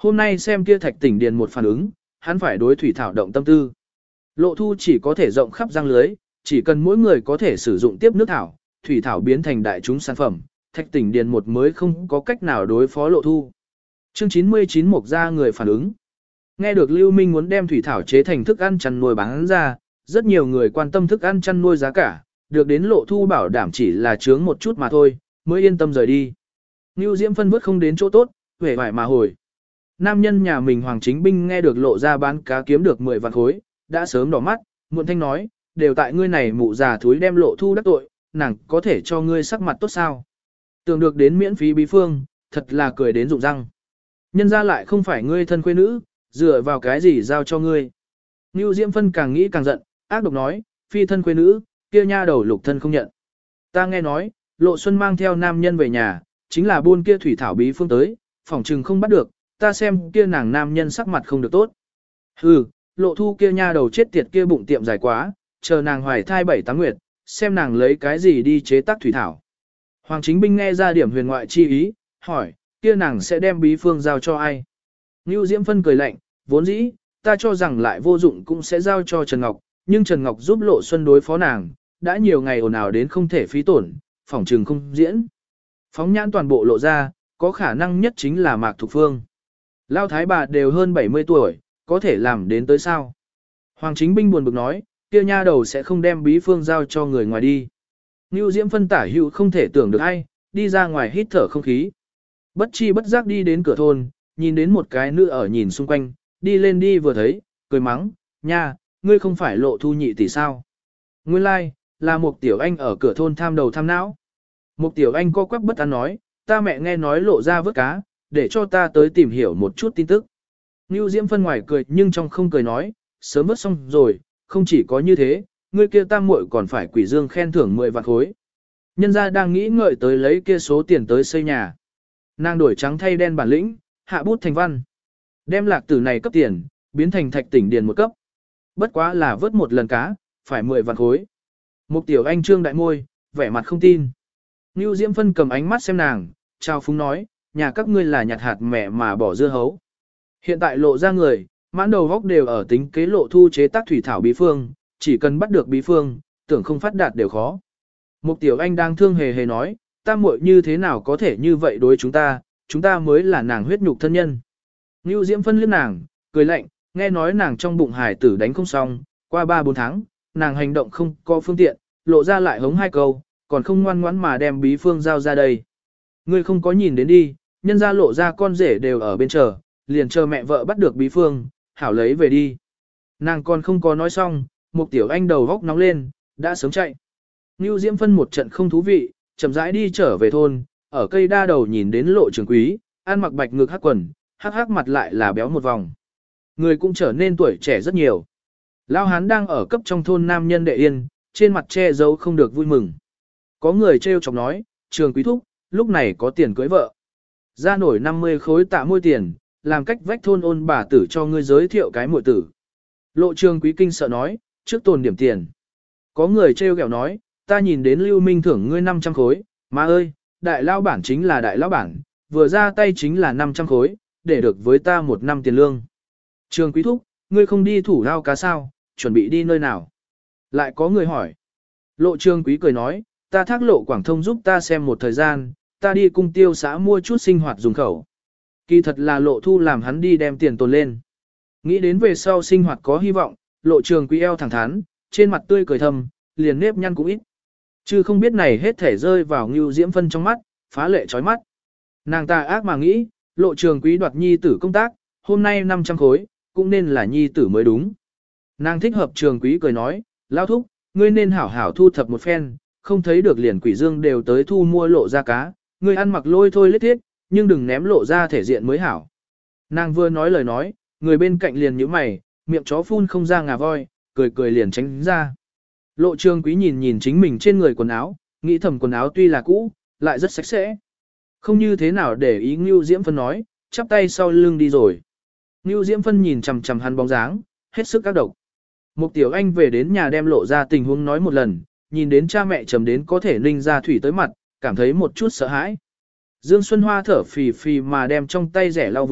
Hôm nay xem kia thạch tỉnh điền một phản ứng, hắn phải đối thủy thảo động tâm tư. Lộ thu chỉ có thể rộng khắp răng lưới, chỉ cần mỗi người có thể sử dụng tiếp nước thảo, thủy thảo biến thành đại chúng sản phẩm, thạch tỉnh điền một mới không có cách nào đối phó lộ thu. Chương chín mươi chín mục ra người phản ứng. Nghe được Lưu Minh muốn đem thủy thảo chế thành thức ăn chăn nuôi bán ra, rất nhiều người quan tâm thức ăn chăn nuôi giá cả, được đến lộ thu bảo đảm chỉ là chướng một chút mà thôi, mới yên tâm rời đi. Nưu Diễm phân vớt không đến chỗ tốt, huệ vải mà hồi. Nam nhân nhà mình Hoàng Chính Binh nghe được lộ ra bán cá kiếm được mười vạn khối, đã sớm đỏ mắt, muộn thanh nói, đều tại ngươi này mụ già thúi đem lộ thu đắc tội, nàng có thể cho ngươi sắc mặt tốt sao. Tưởng được đến miễn phí bí phương, thật là cười đến rụng răng. Nhân ra lại không phải ngươi thân quê nữ, dựa vào cái gì giao cho ngươi. Nưu Diễm Phân càng nghĩ càng giận, ác độc nói, phi thân quê nữ, kia nha đầu lục thân không nhận. Ta nghe nói, Lộ Xuân mang theo nam nhân về nhà, chính là buôn kia thủy thảo bí phương tới, phỏng trừng không bắt được, ta xem kia nàng nam nhân sắc mặt không được tốt. Hừ, Lộ Thu kia nha đầu chết tiệt kia bụng tiệm dài quá, chờ nàng hoài thai bảy tám nguyệt, xem nàng lấy cái gì đi chế tác thủy thảo. Hoàng Chính Binh nghe ra điểm huyền ngoại chi ý, hỏi, kia nàng sẽ đem bí phương giao cho ai? Nưu Diễm Phân cười lạnh, vốn dĩ, ta cho rằng lại vô dụng cũng sẽ giao cho Trần Ngọc, nhưng Trần Ngọc giúp Lộ Xuân đối phó nàng, đã nhiều ngày ồn ào đến không thể phí tổn, phỏng trừng không diễn. Phóng nhãn toàn bộ lộ ra, có khả năng nhất chính là Mạc Thục Phương. Lao thái bà đều hơn bảy mươi tuổi, có thể làm đến tới sao? Hoàng Chính Binh buồn bực nói, kia nha đầu sẽ không đem bí phương giao cho người ngoài đi. Nưu Diễm Phân tả hữu không thể tưởng được ai, đi ra ngoài hít thở không khí. Bất chi bất giác đi đến cửa thôn, nhìn đến một cái nữ ở nhìn xung quanh, đi lên đi vừa thấy, cười mắng, nha, ngươi không phải Lộ Thu nhị tỷ sao? Nguyên lai, like, là một tiểu anh ở cửa thôn tham đầu tham não. Một tiểu anh co quắp bất an nói, ta mẹ nghe nói Lộ ra vớt cá, để cho ta tới tìm hiểu một chút tin tức. Nưu Diễm Phân ngoài cười nhưng trong không cười nói, sớm vớt xong rồi, không chỉ có như thế, ngươi kia tam muội còn phải quỷ dương khen thưởng mười vạn khối. Nhân gia đang nghĩ ngợi tới lấy kia số tiền tới xây nhà. Nàng đổi trắng thay đen bản lĩnh, hạ bút thành văn. Đem lạc tử này cấp tiền, biến thành thạch tỉnh điền một cấp. Bất quá là vớt một lần cá, phải mười vạn khối. Một tiểu anh trương đại môi, vẻ mặt không tin. Nưu Diễm Phân cầm ánh mắt xem nàng, trao phúng nói, nhà các ngươi là nhặt hạt mẹ mà bỏ dưa hấu. Hiện tại lộ ra người, mãn đầu góc đều ở tính kế Lộ Thu chế tác thủy thảo bí phương, chỉ cần bắt được bí phương, tưởng không phát đạt đều khó. Một tiểu anh đang thương hề hề nói, ta muội như thế nào có thể như vậy đối chúng ta, chúng ta mới là nàng huyết nhục thân nhân. Nưu Diễm Phân liếc nàng, cười lạnh, nghe nói nàng trong bụng hải tử đánh không xong, qua ba bốn tháng, nàng hành động không có phương tiện, lộ ra lại hống hai câu, còn không ngoan ngoãn mà đem bí phương giao ra đây. Ngươi không có nhìn đến đi, nhân ra lộ ra con rể đều ở bên chờ, liền chờ mẹ vợ bắt được bí phương, hảo lấy về đi. Nàng còn không có nói xong, một tiểu anh đầu góc nóng lên, đã sớm chạy. Nưu Diễm Phân một trận không thú vị, chậm rãi đi trở về thôn, ở cây đa đầu nhìn đến Lộ Trường Quý, ăn mặc bạch ngực hắc quần, hắc hắc mặt lại là béo một vòng. Người cũng trở nên tuổi trẻ rất nhiều. Lão hán đang ở cấp trong thôn nam nhân đệ yên, trên mặt che giấu không được vui mừng. Có người trêu chọc nói, Trường Quý thúc, lúc này có tiền cưới vợ. Ra nổi năm mươi khối tạ môi tiền, làm cách vách thôn ôn bà tử cho ngươi giới thiệu cái muội tử. Lộ Trường Quý kinh sợ nói, trước tồn điểm tiền. Có người trêu ghẹo nói, ta nhìn đến Lưu Minh thưởng ngươi năm trăm khối, má ơi, đại lao bản chính là đại lao bản, vừa ra tay chính là năm trăm khối, để được với ta một năm tiền lương. Trường Quý thúc, ngươi không đi thủ lao cá sao, chuẩn bị đi nơi nào? Lại có người hỏi. Lộ Trường Quý cười nói, ta thác Lộ Quảng Thông giúp ta xem một thời gian, ta đi cung tiêu xã mua chút sinh hoạt dùng khẩu. Kỳ thật là Lộ Thu làm hắn đi đem tiền tồn lên. Nghĩ đến về sau sinh hoạt có hy vọng, Lộ Trường Quý eo thẳng thắn, trên mặt tươi cười thầm, liền nếp nhăn cũng ít. Chứ không biết này hết thể rơi vào Nưu Diễm Phân trong mắt, phá lệ chói mắt. Nàng ta ác mà nghĩ, Lộ Trường Quý đoạt nhi tử công tác, hôm nay năm trăm khối, cũng nên là nhi tử mới đúng. Nàng thích hợp Trường Quý cười nói, lao thúc, ngươi nên hảo hảo thu thập một phen, không thấy được liền quỷ dương đều tới thu mua Lộ ra cá, ngươi ăn mặc lôi thôi lết thiết, nhưng đừng ném Lộ ra thể diện mới hảo. Nàng vừa nói lời nói, người bên cạnh liền nhíu mày, miệng chó phun không ra ngà voi, cười cười liền tránh ra. Lộ Trường Quý nhìn nhìn chính mình trên người quần áo, nghĩ thầm quần áo tuy là cũ, lại rất sạch sẽ. Không như thế nào để ý Nưu Diễm Phân nói, chắp tay sau lưng đi rồi. Nưu Diễm Phân nhìn chằm chằm hắn bóng dáng, hết sức các độc. Một tiểu anh về đến nhà đem Lộ ra tình huống nói một lần, nhìn đến cha mẹ trầm đến có thể ninh ra thủy tới mặt, cảm thấy một chút sợ hãi. Dương Xuân Hoa thở phì phì mà đem trong tay rẻ lau vùng,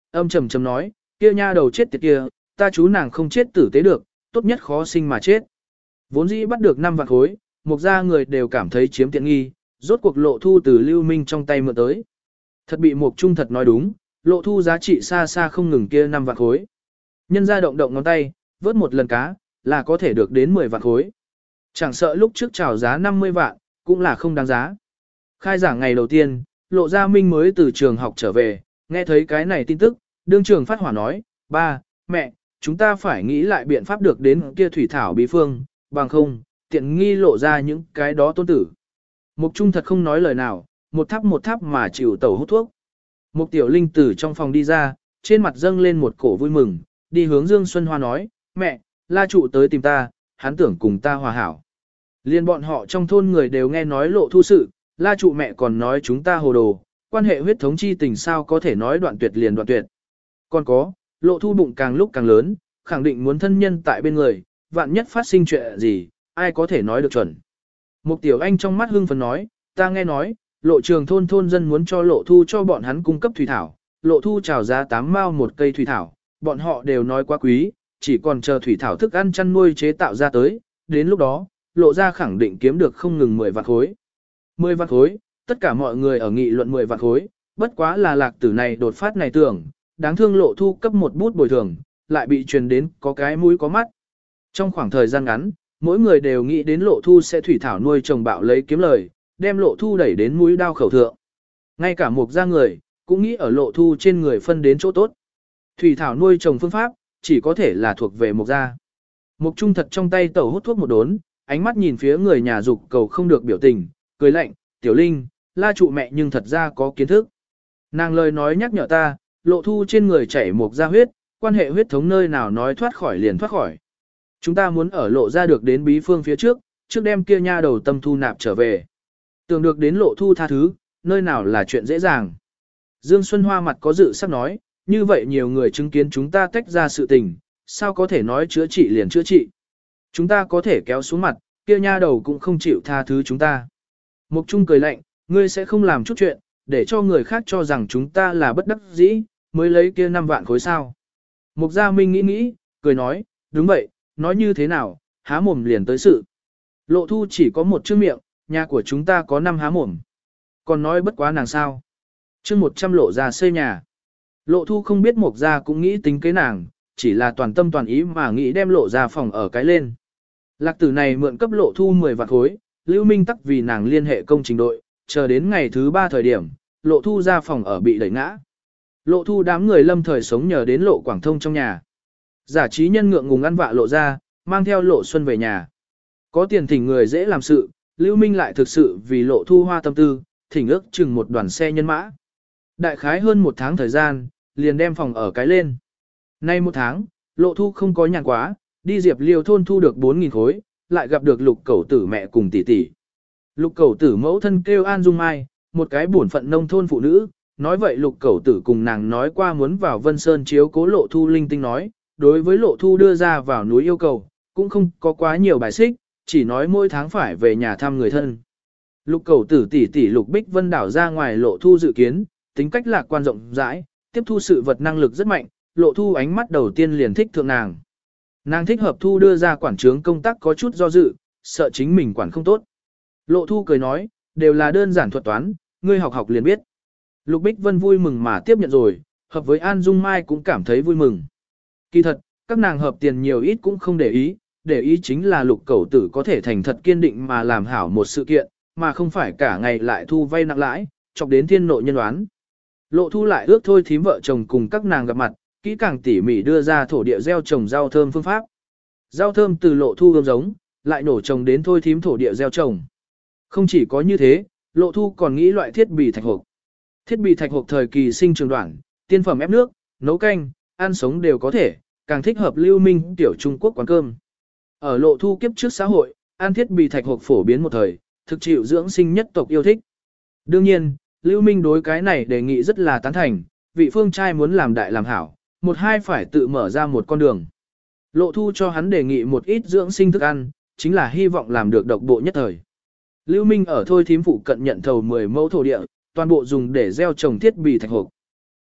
âm trầm trầm nói, kia nha đầu chết tiệt kia, ta chú nàng không chết tử tế được, tốt nhất khó sinh mà chết. Vốn dĩ bắt được năm vạn khối, Mục gia người đều cảm thấy chiếm tiện nghi, rốt cuộc Lộ Thu từ Lưu Minh trong tay mượn tới. Thật bị Mục Trung thật nói đúng, Lộ Thu giá trị xa xa không ngừng kia năm vạn khối. Nhân ra động động ngón tay, vớt một lần cá, là có thể được đến mười vạn khối. Chẳng sợ lúc trước chào giá năm mươi vạn, cũng là không đáng giá. Khai giảng ngày đầu tiên, Lộ Gia Minh mới từ trường học trở về, nghe thấy cái này tin tức, đương trường phát hỏa nói, ba, mẹ, chúng ta phải nghĩ lại biện pháp được đến kia thủy thảo bí phương, bằng không, tiện nghi lộ ra những cái đó tôn tử. Mục Trung thật không nói lời nào, một tháp một tháp mà chịu tẩu hút thuốc. Mục Tiểu Linh từ trong phòng đi ra, trên mặt dâng lên một cổ vui mừng, đi hướng Dương Xuân Hoa nói, mẹ, La trụ tới tìm ta, hắn tưởng cùng ta hòa hảo. Liên bọn họ trong thôn người đều nghe nói Lộ Thu sự, La trụ mẹ còn nói chúng ta hồ đồ, quan hệ huyết thống chi tình sao có thể nói đoạn tuyệt liền đoạn tuyệt. Còn có, Lộ Thu bụng càng lúc càng lớn, khẳng định muốn thân nhân tại bên người, vạn nhất phát sinh chuyện gì, ai có thể nói được chuẩn. Mục Tiểu Anh trong mắt hưng phấn nói, ta nghe nói, Lộ Trường thôn thôn dân muốn cho Lộ Thu cho bọn hắn cung cấp thủy thảo, Lộ Thu chào giá tám mao một cây thủy thảo, bọn họ đều nói quá quý, chỉ còn chờ thủy thảo thức ăn chăn nuôi chế tạo ra tới, đến lúc đó, Lộ ra khẳng định kiếm được không ngừng mười vạn khối. mười vạn khối, tất cả mọi người ở nghị luận mười vạn khối, bất quá là lạc tử này đột phát này tưởng, đáng thương Lộ Thu cấp một bút bồi thường, lại bị truyền đến có cái mũi có mắt. Trong khoảng thời gian ngắn, mỗi người đều nghĩ đến Lộ Thu sẽ thủy thảo nuôi trồng bạo lấy kiếm lời, đem Lộ Thu đẩy đến mũi đao khẩu thượng. Ngay cả Mục gia người, cũng nghĩ ở Lộ Thu trên người phân đến chỗ tốt. Thủy thảo nuôi trồng phương pháp, chỉ có thể là thuộc về Mục gia. Mục Trung thật trong tay tẩu hút thuốc một đốn, ánh mắt nhìn phía người nhà dục cầu không được biểu tình, cười lạnh, Tiểu Linh, La trụ mẹ nhưng thật ra có kiến thức. Nàng lời nói nhắc nhở ta, Lộ Thu trên người chảy Mục gia huyết, quan hệ huyết thống nơi nào nói thoát khỏi liền thoát khỏi. Chúng ta muốn ở Lộ ra được đến bí phương phía trước, trước đem kia nha đầu tâm thu nạp trở về. Tưởng được đến Lộ Thu tha thứ, nơi nào là chuyện dễ dàng. Dương Xuân Hoa mặt có dự sắp nói, như vậy nhiều người chứng kiến chúng ta tách ra sự tình, sao có thể nói chữa trị liền chữa trị. Chúng ta có thể kéo xuống mặt, kia nha đầu cũng không chịu tha thứ chúng ta. Mục Trung cười lạnh, ngươi sẽ không làm chút chuyện, để cho người khác cho rằng chúng ta là bất đắc dĩ, mới lấy kia năm vạn khối sao. Mục Gia Minh nghĩ nghĩ, cười nói, đúng vậy, nói như thế nào, há mồm liền tới sự. Lộ Thu chỉ có một chữ miệng, nhà của chúng ta có năm há mồm. Còn nói bất quá nàng sao. Chương một trăm Lộ ra xây nhà. Lộ Thu không biết Mục Gia cũng nghĩ tính kế nàng, chỉ là toàn tâm toàn ý mà nghĩ đem Lộ ra phòng ở cái lên. Lạc tử này mượn cấp Lộ Thu mười vạn khối, Lưu Minh tắc vì nàng liên hệ công trình đội, chờ đến ngày thứ ba thời điểm, Lộ Thu ra phòng ở bị đẩy ngã. Lộ Thu đám người lâm thời sống nhờ đến Lộ Quảng Thông trong nhà. Giả trí nhân ngượng ngùng ăn vạ Lộ ra, mang theo Lộ Xuân về nhà. Có tiền thỉnh người dễ làm sự, Lưu Minh lại thực sự vì Lộ Thu hoa tâm tư, thỉnh ước chừng một đoàn xe nhân mã. Đại khái hơn một tháng thời gian, liền đem phòng ở cái lên. Nay một tháng, Lộ Thu không có nhàn quá, đi Diệp Liêu thôn thu được bốn nghìn khối, lại gặp được Lục Cẩu Tử mẹ cùng tỷ tỷ. Lục Cẩu Tử mẫu thân kêu An Dung Mai, một cái bổn phận nông thôn phụ nữ, nói vậy Lục Cẩu Tử cùng nàng nói qua muốn vào Vân Sơn chiếu cố Lộ Thu linh tinh nói, đối với Lộ Thu đưa ra vào núi yêu cầu, cũng không có quá nhiều bài xích, chỉ nói mỗi tháng phải về nhà thăm người thân. Lục Cẩu Tử tỷ tỷ Lục Bích Vân đảo ra ngoài Lộ Thu dự kiến, tính cách lạc quan rộng rãi, tiếp thu sự vật năng lực rất mạnh, Lộ Thu ánh mắt đầu tiên liền thích thượng nàng. Nàng thích hợp Thu đưa ra quản trướng công tác có chút do dự, sợ chính mình quản không tốt. Lộ Thu cười nói, đều là đơn giản thuật toán, ngươi học học liền biết. Lục Bích Vân vui mừng mà tiếp nhận rồi, hợp với An Dung Mai cũng cảm thấy vui mừng. Kỳ thật, các nàng hợp tiền nhiều ít cũng không để ý, để ý chính là Lục Cẩu Tử có thể thành thật kiên định mà làm hảo một sự kiện, mà không phải cả ngày lại thu vay nặng lãi, chọc đến thiên nội nhân oán. Lộ Thu lại ước thôi thím vợ chồng cùng các nàng gặp mặt, kỹ càng tỉ mỉ đưa ra thổ địa gieo trồng rau thơm phương pháp. Rau thơm từ Lộ Thu ươm giống, lại nổ trồng đến thôi thím thổ địa gieo trồng. Không chỉ có như thế, Lộ Thu còn nghĩ loại thiết bị thạch hộp. Thiết bị thạch hộp thời kỳ sinh trường đoạn, tiên phẩm ép nước, nấu canh, ăn sống đều có thể, càng thích hợp Lưu Minh tiểu Trung Quốc quán cơm. Ở Lộ Thu kiếp trước xã hội, ăn thiết bị thạch hộp phổ biến một thời, thực chịu dưỡng sinh nhất tộc yêu thích. Đương nhiên, Lưu Minh đối cái này đề nghị rất là tán thành, vị phương trai muốn làm đại làm hảo, một hai phải tự mở ra một con đường. Lộ Thu cho hắn đề nghị một ít dưỡng sinh thức ăn, chính là hy vọng làm được độc bộ nhất thời. Lưu Minh ở thôi thím phụ cận nhận thầu mười mẫu thổ địa, toàn bộ dùng để gieo trồng thiết bị thạch hộp.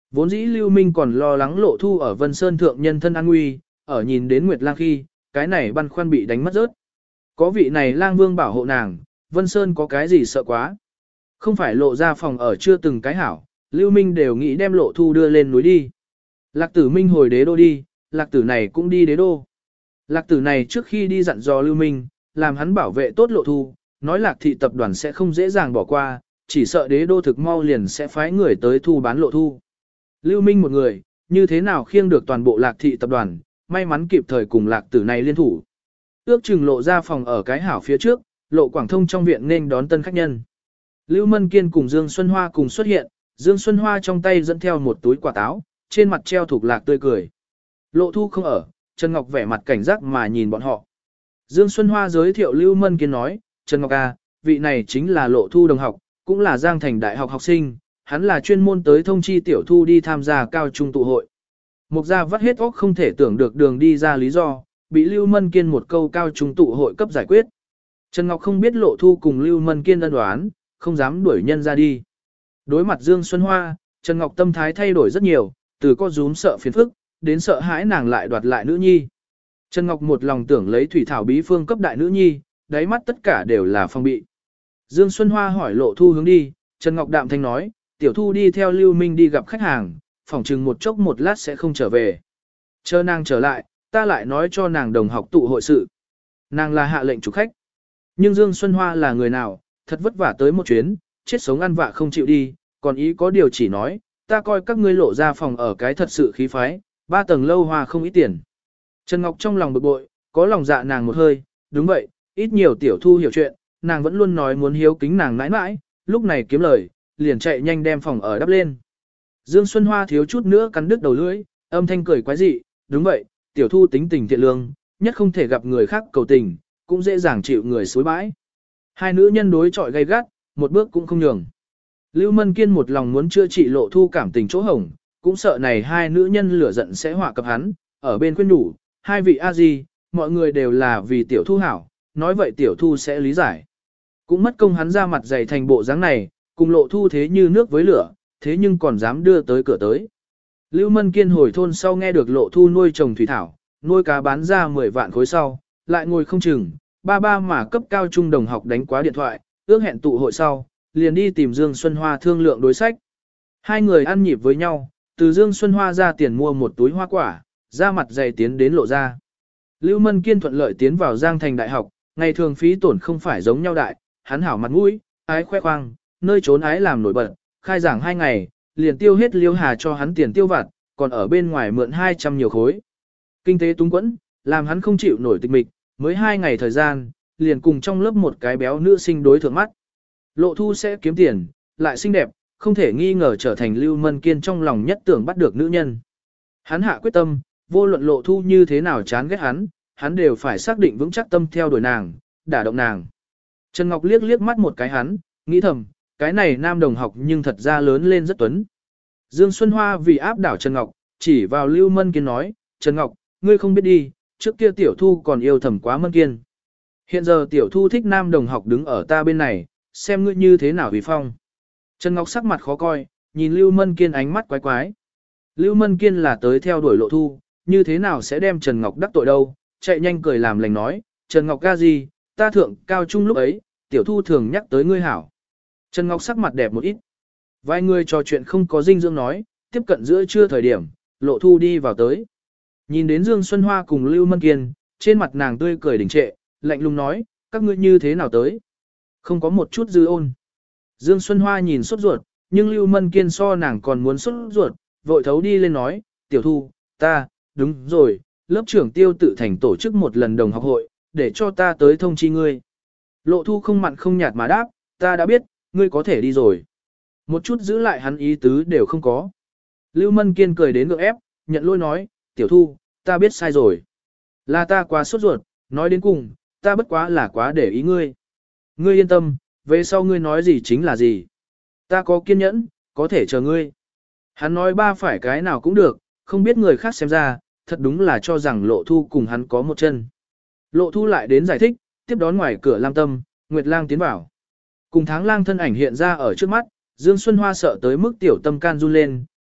Vốn dĩ Lưu Minh còn lo lắng Lộ Thu ở Vân Sơn thượng nhân thân an nguy, ở nhìn đến Nguyệt Lang khi, cái này băn khoăn bị đánh mất rớt. Có vị này lang vương bảo hộ nàng, Vân Sơn có cái gì sợ quá. Không phải lộ ra phòng ở chưa từng cái hảo, Lưu Minh đều nghĩ đem Lộ Thu đưa lên núi đi. Lạc tử Minh hồi đế đô đi, lạc tử này cũng đi đế đô. Lạc tử này trước khi đi dặn dò Lưu Minh, làm hắn bảo vệ tốt Lộ Thu, nói lạc thị tập đoàn sẽ không dễ dàng bỏ qua, chỉ sợ đế đô thực mau liền sẽ phái người tới thu bán Lộ Thu. Lưu Minh một người, như thế nào khiêng được toàn bộ lạc thị tập đoàn, may mắn kịp thời cùng lạc tử này liên thủ. Ước chừng lộ ra phòng ở cái hảo phía trước, Lộ Quảng Thông trong viện nên đón tân khách nhân. Lưu Mân Kiên cùng Dương Xuân Hoa cùng xuất hiện, Dương Xuân Hoa trong tay dẫn theo một túi quả táo, trên mặt treo thuộc lạc tươi cười. Lộ Thu không ở, Trần Ngọc vẻ mặt cảnh giác mà nhìn bọn họ. Dương Xuân Hoa giới thiệu Lưu Mân Kiên nói, Trần Ngọc à, vị này chính là Lộ Thu đồng học, cũng là Giang Thành Đại học học sinh, hắn là chuyên môn tới thông chi tiểu Thu đi tham gia cao trung tụ hội. Mục gia vắt hết óc không thể tưởng được đường đi ra lý do, bị Lưu Mân Kiên một câu cao trung tụ hội cấp giải quyết. Trần Ngọc không biết Lộ Thu cùng Lưu Mân Kiên ân đoán, không dám đuổi nhân ra đi. Đối mặt Dương Xuân Hoa, Trần Ngọc tâm thái thay đổi rất nhiều, từ có rúm sợ phiền phức, đến sợ hãi nàng lại đoạt lại nữ nhi. Trần Ngọc một lòng tưởng lấy thủy thảo bí phương cấp đại nữ nhi, đáy mắt tất cả đều là phong bị. Dương Xuân Hoa hỏi Lộ Thu hướng đi, Trần Ngọc đạm thanh nói, tiểu Thu đi theo Lưu Minh đi gặp khách hàng, phỏng chừng một chốc một lát sẽ không trở về. Chờ nàng trở lại, ta lại nói cho nàng đồng học tụ hội sự. Nàng là hạ lệnh chủ khách. Nhưng Dương Xuân Hoa là người nào, thật vất vả tới một chuyến, chết sống ăn vạ không chịu đi, còn ý có điều chỉ nói, ta coi các ngươi lộ ra phòng ở cái thật sự khí phái, ba tầng lâu hoa không ít tiền. Trần Ngọc trong lòng bực bội, có lòng dạ nàng một hơi, đúng vậy, ít nhiều tiểu Thu hiểu chuyện, nàng vẫn luôn nói muốn hiếu kính nàng mãi mãi, lúc này kiếm lời, liền chạy nhanh đem phòng ở đắp lên. Dương Xuân Hoa thiếu chút nữa cắn đứt đầu lưỡi, âm thanh cười quái dị, đúng vậy, tiểu Thu tính tình thiện lương, nhất không thể gặp người khác cầu tình, cũng dễ dàng chịu người xối bãi. Hai nữ nhân đối chọi gay gắt, một bước cũng không nhường. Lưu Mân Kiên một lòng muốn chữa trị Lộ Thu cảm tình chỗ hổng, cũng sợ này hai nữ nhân lửa giận sẽ họa cập hắn, ở bên khuyên nhủ, hai vị a di, mọi người đều là vì tiểu Thu hảo, nói vậy tiểu Thu sẽ lý giải. Cũng mất công hắn ra mặt dày thành bộ dáng này, cùng Lộ Thu thế như nước với lửa, thế nhưng còn dám đưa tới cửa tới. Lưu Mân Kiên hồi thôn sau nghe được Lộ Thu nuôi trồng thủy thảo, nuôi cá bán ra mười vạn khối sau, lại ngồi không chừng, ba ba mà cấp cao trung đồng học đánh quá điện thoại, ước hẹn tụ hội sau, liền đi tìm Dương Xuân Hoa thương lượng đối sách. Hai người ăn nhịp với nhau, từ Dương Xuân Hoa ra tiền mua một túi hoa quả, ra mặt dày tiến đến Lộ ra. Lưu Mân Kiên thuận lợi tiến vào Giang Thành Đại học, ngày thường phí tổn không phải giống nhau đại, hắn hảo mặt mũi, ái khoe khoang, nơi trốn ái làm nổi bật, khai giảng hai ngày, liền tiêu hết Liêu Hà cho hắn tiền tiêu vặt, còn ở bên ngoài mượn hai trăm nhiều khối. Kinh tế túng quẫn, làm hắn không chịu nổi tịch mịch, mới hai ngày thời gian, liền cùng trong lớp một cái béo nữ sinh đối thượng mắt. Lộ Thu sẽ kiếm tiền, lại xinh đẹp, không thể nghi ngờ trở thành Lưu Mân Kiên trong lòng nhất tưởng bắt được nữ nhân. Hắn hạ quyết tâm, vô luận Lộ Thu như thế nào chán ghét hắn, hắn đều phải xác định vững chắc tâm theo đuổi nàng, đả động nàng. Trần Ngọc liếc liếc mắt một cái hắn, nghĩ thầm, cái này nam đồng học nhưng thật ra lớn lên rất tuấn. Dương Xuân Hoa vì áp đảo Trần Ngọc, chỉ vào Lưu Mân Kiên nói, Trần Ngọc, ngươi không biết đi, trước kia tiểu Thu còn yêu thầm quá Mân Kiên. Hiện giờ tiểu Thu thích nam đồng học đứng ở ta bên này, xem ngươi như thế nào vì phong. Trần Ngọc sắc mặt khó coi, nhìn Lưu Mân Kiên ánh mắt quái quái. Lưu Mân Kiên là tới theo đuổi Lộ Thu, như thế nào sẽ đem Trần Ngọc đắc tội đâu, chạy nhanh cười làm lành nói, Trần Ngọc ca gì, ta thượng cao trung lúc ấy, tiểu Thu thường nhắc tới ngươi hảo. Trần Ngọc sắc mặt đẹp một ít. Vài người trò chuyện không có dinh dưỡng nói, tiếp cận giữa trưa thời điểm, Lộ Thu đi vào tới. Nhìn đến Dương Xuân Hoa cùng Lưu Mân Kiên, trên mặt nàng tươi cười đỉnh trệ, lạnh lùng nói, các ngươi như thế nào tới? Không có một chút dư ôn. Dương Xuân Hoa nhìn sốt ruột, nhưng Lưu Mân Kiên so nàng còn muốn sốt ruột, vội thấu đi lên nói, tiểu Thu, ta, đúng rồi, lớp trưởng Tiêu Tự Thành tổ chức một lần đồng học hội, để cho ta tới thông chi ngươi. Lộ Thu không mặn không nhạt mà đáp, ta đã biết, ngươi có thể đi rồi. Một chút giữ lại hắn ý tứ đều không có. Lưu Mân Kiên cười đến ngượng ép, nhận lỗi nói, tiểu Thu, ta biết sai rồi. Là ta quá sốt ruột, nói đến cùng, ta bất quá là quá để ý ngươi. Ngươi yên tâm, về sau ngươi nói gì chính là gì. Ta có kiên nhẫn, có thể chờ ngươi. Hắn nói ba phải cái nào cũng được, không biết người khác xem ra, thật đúng là cho rằng Lộ Thu cùng hắn có một chân. Lộ Thu lại đến giải thích, tiếp đón ngoài cửa Lam Tâm, Nguyệt Lang tiến vào. Cùng Tháng Lang thân ảnh hiện ra ở trước mắt, Dương Xuân Hoa sợ tới mức tiểu tâm can run lên,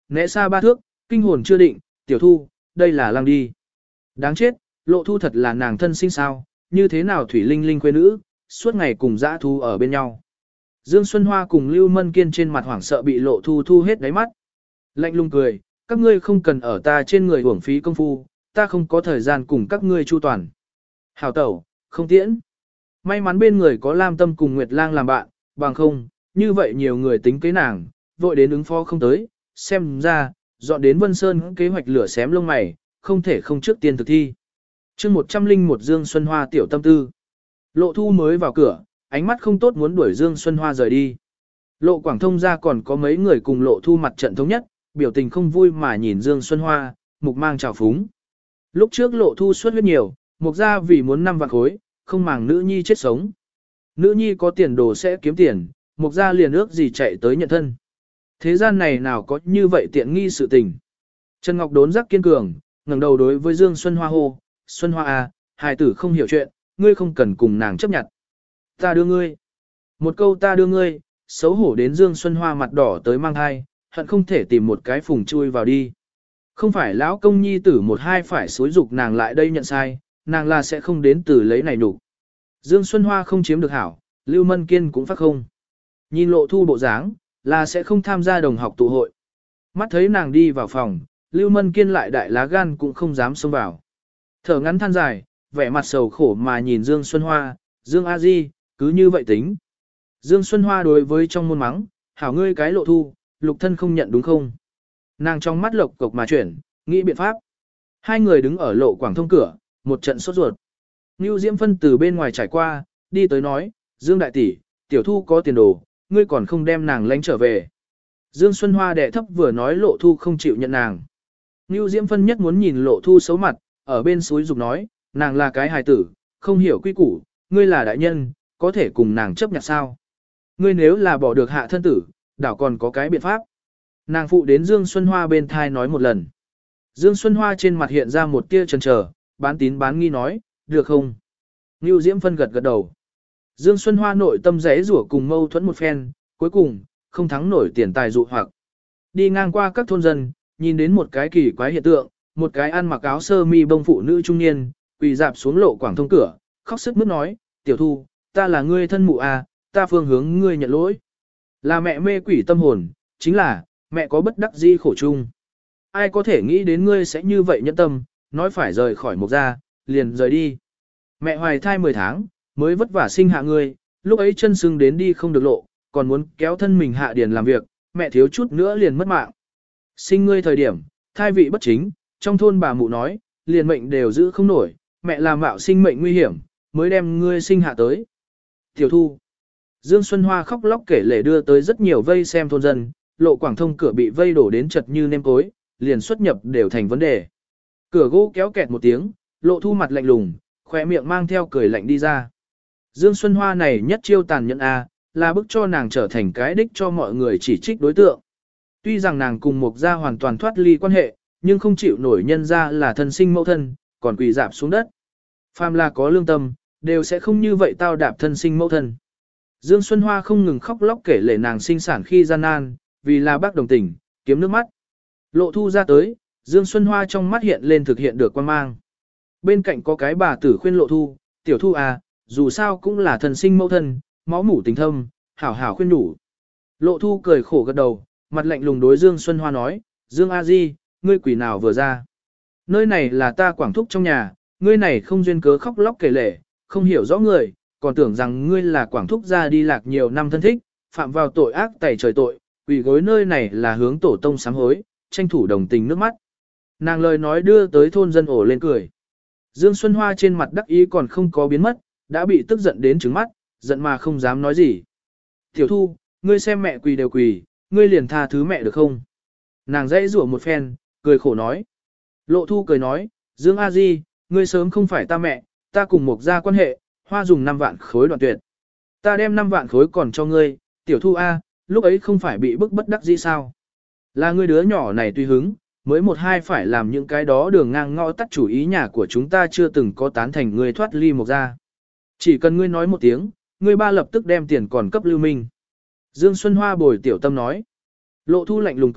né xa ba thước, kinh hồn chưa định, tiểu thu, đây là lăng đi. Đáng chết, lộ thu thật là nàng thân sinh sao, như thế nào thủy linh linh quê nữ, suốt ngày cùng dã thu ở bên nhau. Dương Xuân Hoa cùng Lưu Mân Kiên trên mặt hoảng sợ bị lộ thu thu hết đáy mắt. Lạnh lùng cười, các ngươi không cần ở ta trên người uổng phí công phu, ta không có thời gian cùng các ngươi chu toàn. Hảo tẩu, không tiễn. May mắn bên người có Lam Tâm cùng Nguyệt Lang làm bạn, bằng không, như vậy nhiều người tính kế nàng, vội đến ứng phó không tới, xem ra, dọn đến Vân Sơn kế hoạch lửa xém lông mày, không thể không trước tiên thực thi. chương một trăm linh một Dương Xuân Hoa tiểu tâm tư. Lộ thu mới vào cửa, ánh mắt không tốt muốn đuổi Dương Xuân Hoa rời đi. Lộ Quảng Thông ra còn có mấy người cùng lộ thu mặt trận thống nhất, biểu tình không vui mà nhìn Dương Xuân Hoa, mục mang trào phúng. Lúc trước lộ thu suất huyết nhiều, mục ra vì muốn năm vạn khối, không màng nữ nhi chết sống. Nữ nhi có tiền đồ sẽ kiếm tiền, mục ra liền ước gì chạy tới nhận thân. Thế gian này nào có như vậy tiện nghi sự tình. Trần Ngọc đốn giác kiên cường, ngẩng đầu đối với Dương Xuân Hoa hô, Xuân Hoa à, hài tử không hiểu chuyện, ngươi không cần cùng nàng chấp nhận. Ta đưa ngươi. Một câu ta đưa ngươi, xấu hổ đến Dương Xuân Hoa mặt đỏ tới mang thai, hận không thể tìm một cái phùng chui vào đi. Không phải lão công nhi tử một hai phải xối dục nàng lại đây nhận sai, nàng là sẽ không đến từ lấy này đủ. Dương Xuân Hoa không chiếm được hảo, Lưu Mân Kiên cũng phát không. Nhìn lộ thu bộ dáng, là sẽ không tham gia đồng học tụ hội. Mắt thấy nàng đi vào phòng, Lưu Mân Kiên lại đại lá gan cũng không dám xông vào. Thở ngắn than dài, vẻ mặt sầu khổ mà nhìn Dương Xuân Hoa, Dương A Di, cứ như vậy tính. Dương Xuân Hoa đối với trong môn mắng, hảo ngươi cái lộ thu, lục thân không nhận đúng không? Nàng trong mắt lộc cộc mà chuyển, nghĩ biện pháp. Hai người đứng ở lộ Quảng Thông cửa, một trận sốt ruột. Nưu Diễm Phân từ bên ngoài trải qua, đi tới nói, Dương đại tỷ, tiểu thu có tiền đồ, ngươi còn không đem nàng lánh trở về. Dương Xuân Hoa đệ thấp vừa nói lộ thu không chịu nhận nàng. Nưu Diễm Phân nhất muốn nhìn lộ thu xấu mặt, ở bên suối dục nói, nàng là cái hài tử, không hiểu quy củ, ngươi là đại nhân, có thể cùng nàng chấp nhận sao? Ngươi nếu là bỏ được hạ thân tử, đảo còn có cái biện pháp. Nàng phụ đến Dương Xuân Hoa bên thai nói một lần. Dương Xuân Hoa trên mặt hiện ra một tia chần chờ, bán tín bán nghi nói, được không? Nưu Diễm Phân gật gật đầu. Dương Xuân Hoa nội tâm rẽ rủa cùng mâu thuẫn một phen, cuối cùng, không thắng nổi tiền tài dụ hoặc. Đi ngang qua các thôn dân, nhìn đến một cái kỳ quái hiện tượng, một cái ăn mặc áo sơ mi bông phụ nữ trung niên, quỳ dạp xuống lộ Quảng Thông cửa, khóc sức mướt nói, tiểu thu, ta là ngươi thân mụ à, ta phương hướng ngươi nhận lỗi. Là mẹ mê quỷ tâm hồn, chính là, mẹ có bất đắc dĩ khổ chung. Ai có thể nghĩ đến ngươi sẽ như vậy nhẫn tâm, nói phải rời khỏi mục gia, liền rời đi. Mẹ hoài thai mười tháng, mới vất vả sinh hạ ngươi, lúc ấy chân sưng đến đi không được lộ, còn muốn kéo thân mình hạ điền làm việc, mẹ thiếu chút nữa liền mất mạng. Sinh ngươi thời điểm, thai vị bất chính, trong thôn bà mụ nói, liền mệnh đều giữ không nổi, mẹ làm mạo sinh mệnh nguy hiểm, mới đem ngươi sinh hạ tới. Tiểu thu. Dương Xuân Hoa khóc lóc kể lể đưa tới rất nhiều vây xem thôn dân, lộ Quảng Thông cửa bị vây đổ đến chật như nêm cối, liền xuất nhập đều thành vấn đề. Cửa gỗ kéo kẹt một tiếng, lộ thu mặt lạnh lùng, khỏe miệng mang theo cười lạnh đi ra. Dương Xuân Hoa này nhất chiêu tàn nhẫn a, là bức cho nàng trở thành cái đích cho mọi người chỉ trích đối tượng. Tuy rằng nàng cùng Mục gia hoàn toàn thoát ly quan hệ, nhưng không chịu nổi nhân ra là thân sinh mẫu thân, còn quỳ dạp xuống đất. Phàm là có lương tâm, đều sẽ không như vậy tao đạp thân sinh mẫu thân. Dương Xuân Hoa không ngừng khóc lóc kể lể nàng sinh sản khi gian nan, vì là bác đồng tình, kiếm nước mắt. Lộ thu ra tới, Dương Xuân Hoa trong mắt hiện lên thực hiện được quan mang. Bên cạnh có cái bà tử khuyên lộ thu, tiểu thu à, dù sao cũng là thần sinh mẫu thân, máu mủ tình thâm, hảo hảo khuyên đủ. Lộ thu cười khổ gật đầu, mặt lạnh lùng đối Dương Xuân Hoa nói, Dương A Di, ngươi quỷ nào vừa ra. Nơi này là ta Quảng Thúc trong nhà, ngươi này không duyên cớ khóc lóc kể lể, không hiểu rõ người, còn tưởng rằng ngươi là Quảng Thúc ra đi lạc nhiều năm thân thích, phạm vào tội ác tẩy trời tội, quỷ gối nơi này là hướng tổ tông sám hối, tranh thủ đồng tình nước mắt. Nàng lời nói đưa tới thôn dân ổ lên cười. Dương Xuân Hoa trên mặt đắc ý còn không có biến mất, đã bị tức giận đến trứng mắt, giận mà không dám nói gì. Tiểu thu, ngươi xem mẹ quỳ đều quỳ, ngươi liền tha thứ mẹ được không? Nàng dãy rủa một phen, cười khổ nói. Lộ thu cười nói, Dương A Di, ngươi sớm không phải ta mẹ, ta cùng một gia quan hệ, hoa dùng năm vạn khối đoạn tuyệt. Ta đem năm vạn khối còn cho ngươi, tiểu thu A, lúc ấy không phải bị bức bất đắc dĩ sao? Là ngươi đứa nhỏ này tùy hứng, mới một hai phải làm những cái đó đường ngang ngõ tắt chủ ý nhà của chúng ta chưa từng có tán thành ngươi thoát ly một gia. Chỉ cần ngươi nói một tiếng, ngươi ba lập tức đem tiền còn cấp Lưu Minh. Dương Xuân Hoa bồi tiểu tâm nói. Lộ thu lạnh lùng cười,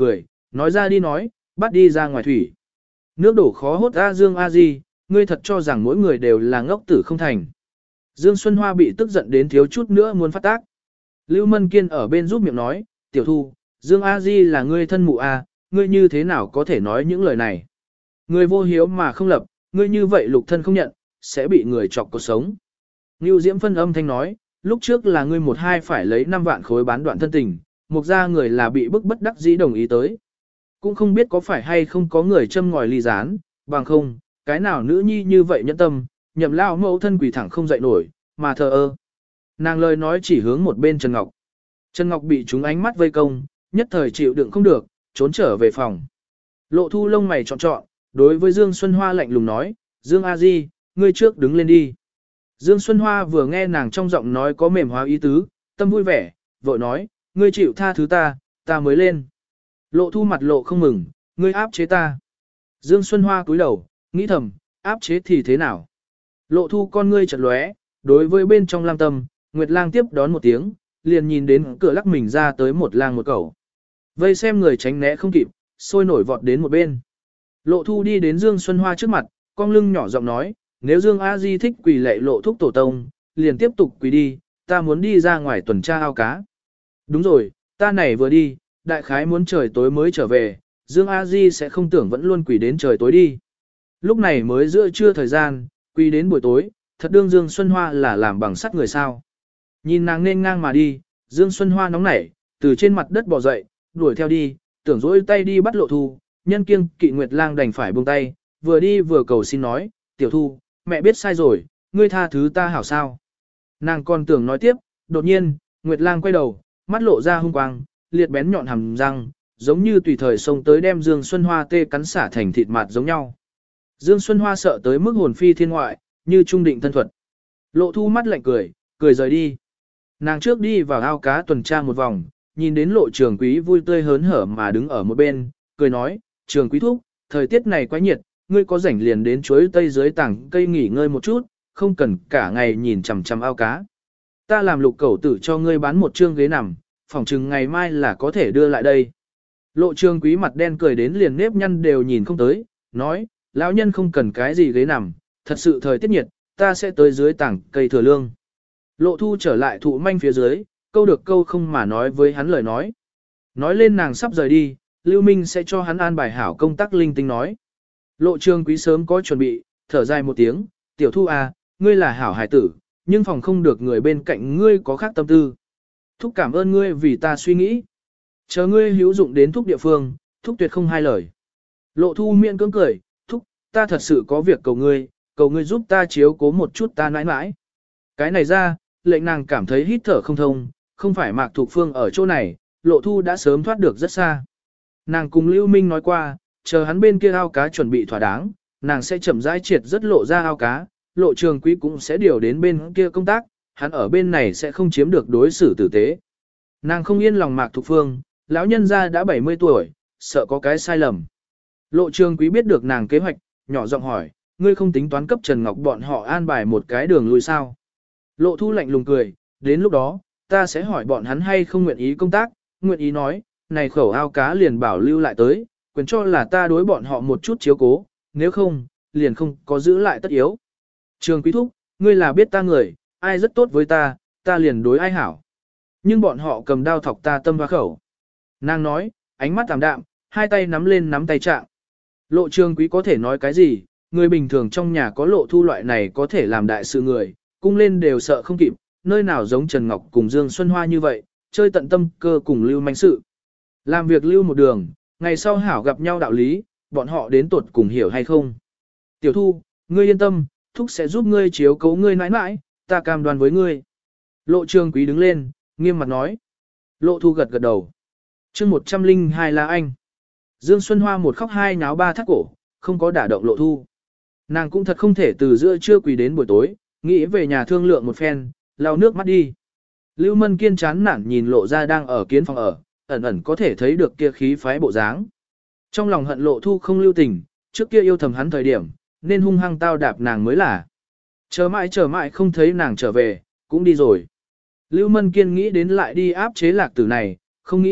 nói ra đi nói, bắt đi ra ngoài thủy. Nước đổ khó hốt A Dương A Di, ngươi thật cho rằng mỗi người đều là ngốc tử không thành. Dương Xuân Hoa bị tức giận đến thiếu chút nữa muốn phát tác. Lưu Mân Kiên ở bên giúp miệng nói, tiểu thu, Dương A Di là ngươi thân mụ A, ngươi như thế nào có thể nói những lời này. Ngươi vô hiếu mà không lập, ngươi như vậy lục thân không nhận, sẽ bị người chọc cuộc sống. Ngưu Diễm phân âm thanh nói, lúc trước là ngươi một hai phải lấy năm vạn khối bán đoạn thân tình, mục ra người là bị bức bất đắc dĩ đồng ý tới. Cũng không biết có phải hay không có người châm ngòi ly gián, bằng không, cái nào nữ nhi như vậy nhẫn tâm, nhậm lao mẫu thân quỷ thẳng không dậy nổi, mà thờ ơ. Nàng lời nói chỉ hướng một bên Trần Ngọc. Trần Ngọc bị chúng ánh mắt vây công, nhất thời chịu đựng không được, trốn trở về phòng. Lộ Thu lông mày trọn trọn, đối với Dương Xuân Hoa lạnh lùng nói, Dương A Di, ngươi trước đứng lên đi. Dương Xuân Hoa vừa nghe nàng trong giọng nói có mềm hóa ý tứ, tâm vui vẻ, vội nói, ngươi chịu tha thứ ta, ta mới lên. Lộ Thu mặt lộ không mừng, ngươi áp chế ta. Dương Xuân Hoa cúi đầu, nghĩ thầm, áp chế thì thế nào? Lộ Thu con ngươi chợt lóe, đối với bên trong lang tâm, Nguyệt Lang tiếp đón một tiếng, liền nhìn đến cửa lắc mình ra tới một lang một cẩu. Vây xem người tránh né không kịp, sôi nổi vọt đến một bên. Lộ Thu đi đến Dương Xuân Hoa trước mặt, cong lưng nhỏ giọng nói, nếu Dương A Di thích quỳ lệ lộ thúc tổ tông, liền tiếp tục quỳ đi, ta muốn đi ra ngoài tuần tra ao cá. Đúng rồi, ta này vừa đi, đại khái muốn trời tối mới trở về, Dương A Di sẽ không tưởng vẫn luôn quỳ đến trời tối đi. Lúc này mới giữa trưa thời gian, quỳ đến buổi tối, thật đương Dương Xuân Hoa là làm bằng sắt người sao. Nhìn nàng nên ngang mà đi, Dương Xuân Hoa nóng nảy, từ trên mặt đất bò dậy, đuổi theo đi, tưởng dỗi tay đi bắt Lộ Thu, nhân kiêng kỵ Nguyệt Lang đành phải buông tay, vừa đi vừa cầu xin nói, tiểu Thu, mẹ biết sai rồi, ngươi tha thứ ta hảo sao. Nàng còn tưởng nói tiếp, đột nhiên, Nguyệt Lang quay đầu, mắt lộ ra hung quang, liệt bén nhọn hàm răng, giống như tùy thời xông tới đem Dương Xuân Hoa tê cắn xả thành thịt mạt giống nhau. Dương Xuân Hoa sợ tới mức hồn phi thiên ngoại, như trung định thân thuật. Lộ Thu mắt lạnh cười, cười rời đi. Nàng trước đi vào ao cá tuần tra một vòng, nhìn đến Lộ Trường Quý vui tươi hớn hở mà đứng ở một bên, cười nói, Trường Quý thúc, thời tiết này quá nhiệt, ngươi có rảnh liền đến chuối tây dưới tảng cây nghỉ ngơi một chút, không cần cả ngày nhìn chằm chằm ao cá. Ta làm lục cẩu tử cho ngươi bán một trương ghế nằm, phỏng chừng ngày mai là có thể đưa lại đây. Lộ Trường Quý mặt đen cười đến liền nếp nhăn đều nhìn không tới, nói, lão nhân không cần cái gì ghế nằm, thật sự thời tiết nhiệt, ta sẽ tới dưới tảng cây thừa lương. Lộ Thu trở lại thụ manh phía dưới, câu được câu không mà nói với hắn lời nói. Nói lên nàng sắp rời đi, Lưu Minh sẽ cho hắn an bài hảo công tác linh tinh nói. Lộ Trường Quý sớm có chuẩn bị, thở dài một tiếng, tiểu Thu à, ngươi là hảo hải tử, nhưng phòng không được người bên cạnh ngươi có khác tâm tư. Thúc cảm ơn ngươi vì ta suy nghĩ. Chờ ngươi hữu dụng đến thúc địa phương, thúc tuyệt không hai lời. Lộ Thu miệng cưỡng cười, thúc, ta thật sự có việc cầu ngươi, cầu ngươi giúp ta chiếu cố một chút ta nãi nãi. Cái này ra, lệnh nàng cảm thấy hít thở không thông, không phải Mạc Thục Phương ở chỗ này, Lộ Thu đã sớm thoát được rất xa. Nàng cùng Lưu Minh nói qua, chờ hắn bên kia ao cá chuẩn bị thỏa đáng, nàng sẽ chậm rãi triệt rất lộ ra ao cá, Lộ Trường Quý cũng sẽ điều đến bên kia công tác, hắn ở bên này sẽ không chiếm được đối xử tử tế. Nàng không yên lòng Mạc Thục Phương, lão nhân gia đã bảy mươi tuổi, sợ có cái sai lầm. Lộ Trường Quý biết được nàng kế hoạch, nhỏ giọng hỏi, ngươi không tính toán cấp Trần Ngọc bọn họ an bài một cái đường lui sao? Lộ Thu lạnh lùng cười, đến lúc đó, ta sẽ hỏi bọn hắn hay không nguyện ý công tác, nguyện ý nói, này khẩu ao cá liền bảo lưu lại tới, quyền cho là ta đối bọn họ một chút chiếu cố, nếu không, liền không có giữ lại tất yếu. Trường Quý thúc, ngươi là biết ta người, ai rất tốt với ta, ta liền đối ai hảo. Nhưng bọn họ cầm đao thọc ta tâm hoa khẩu. Nàng nói, ánh mắt tạm đạm, hai tay nắm lên nắm tay trạng. Lộ Trường Quý có thể nói cái gì, người bình thường trong nhà có Lộ Thu loại này có thể làm đại sự người, cung lên đều sợ không kịp, nơi nào giống Trần Ngọc cùng Dương Xuân Hoa như vậy, chơi tận tâm cơ cùng lưu manh sự. Làm việc lưu một đường, ngày sau hảo gặp nhau đạo lý, bọn họ đến tuột cùng hiểu hay không. Tiểu Thu, ngươi yên tâm, thúc sẽ giúp ngươi chiếu cố ngươi nãi nãi, ta cam đoan với ngươi. Lộ Trường Quý đứng lên, nghiêm mặt nói. Lộ Thu gật gật đầu. chương một trăm linh hai là anh. Dương Xuân Hoa một khóc hai nháo ba thắt cổ, không có đả động Lộ Thu. Nàng cũng thật không thể từ giữa trưa quỳ đến buổi tối, nghĩ về nhà thương lượng một phen, lau nước mắt đi. Lưu Mân Kiên chán nản nhìn Lộ ra đang ở kiến phòng ở, ẩn ẩn có thể thấy được kia khí phái bộ dáng. Trong lòng hận Lộ Thu không lưu tình, trước kia yêu thầm hắn thời điểm, nên hung hăng tao đạp nàng mới là. Chờ mãi chờ mãi không thấy nàng trở về, cũng đi rồi. Lưu Mân Kiên nghĩ đến lại đi áp chế lạc tử này, không nghĩ,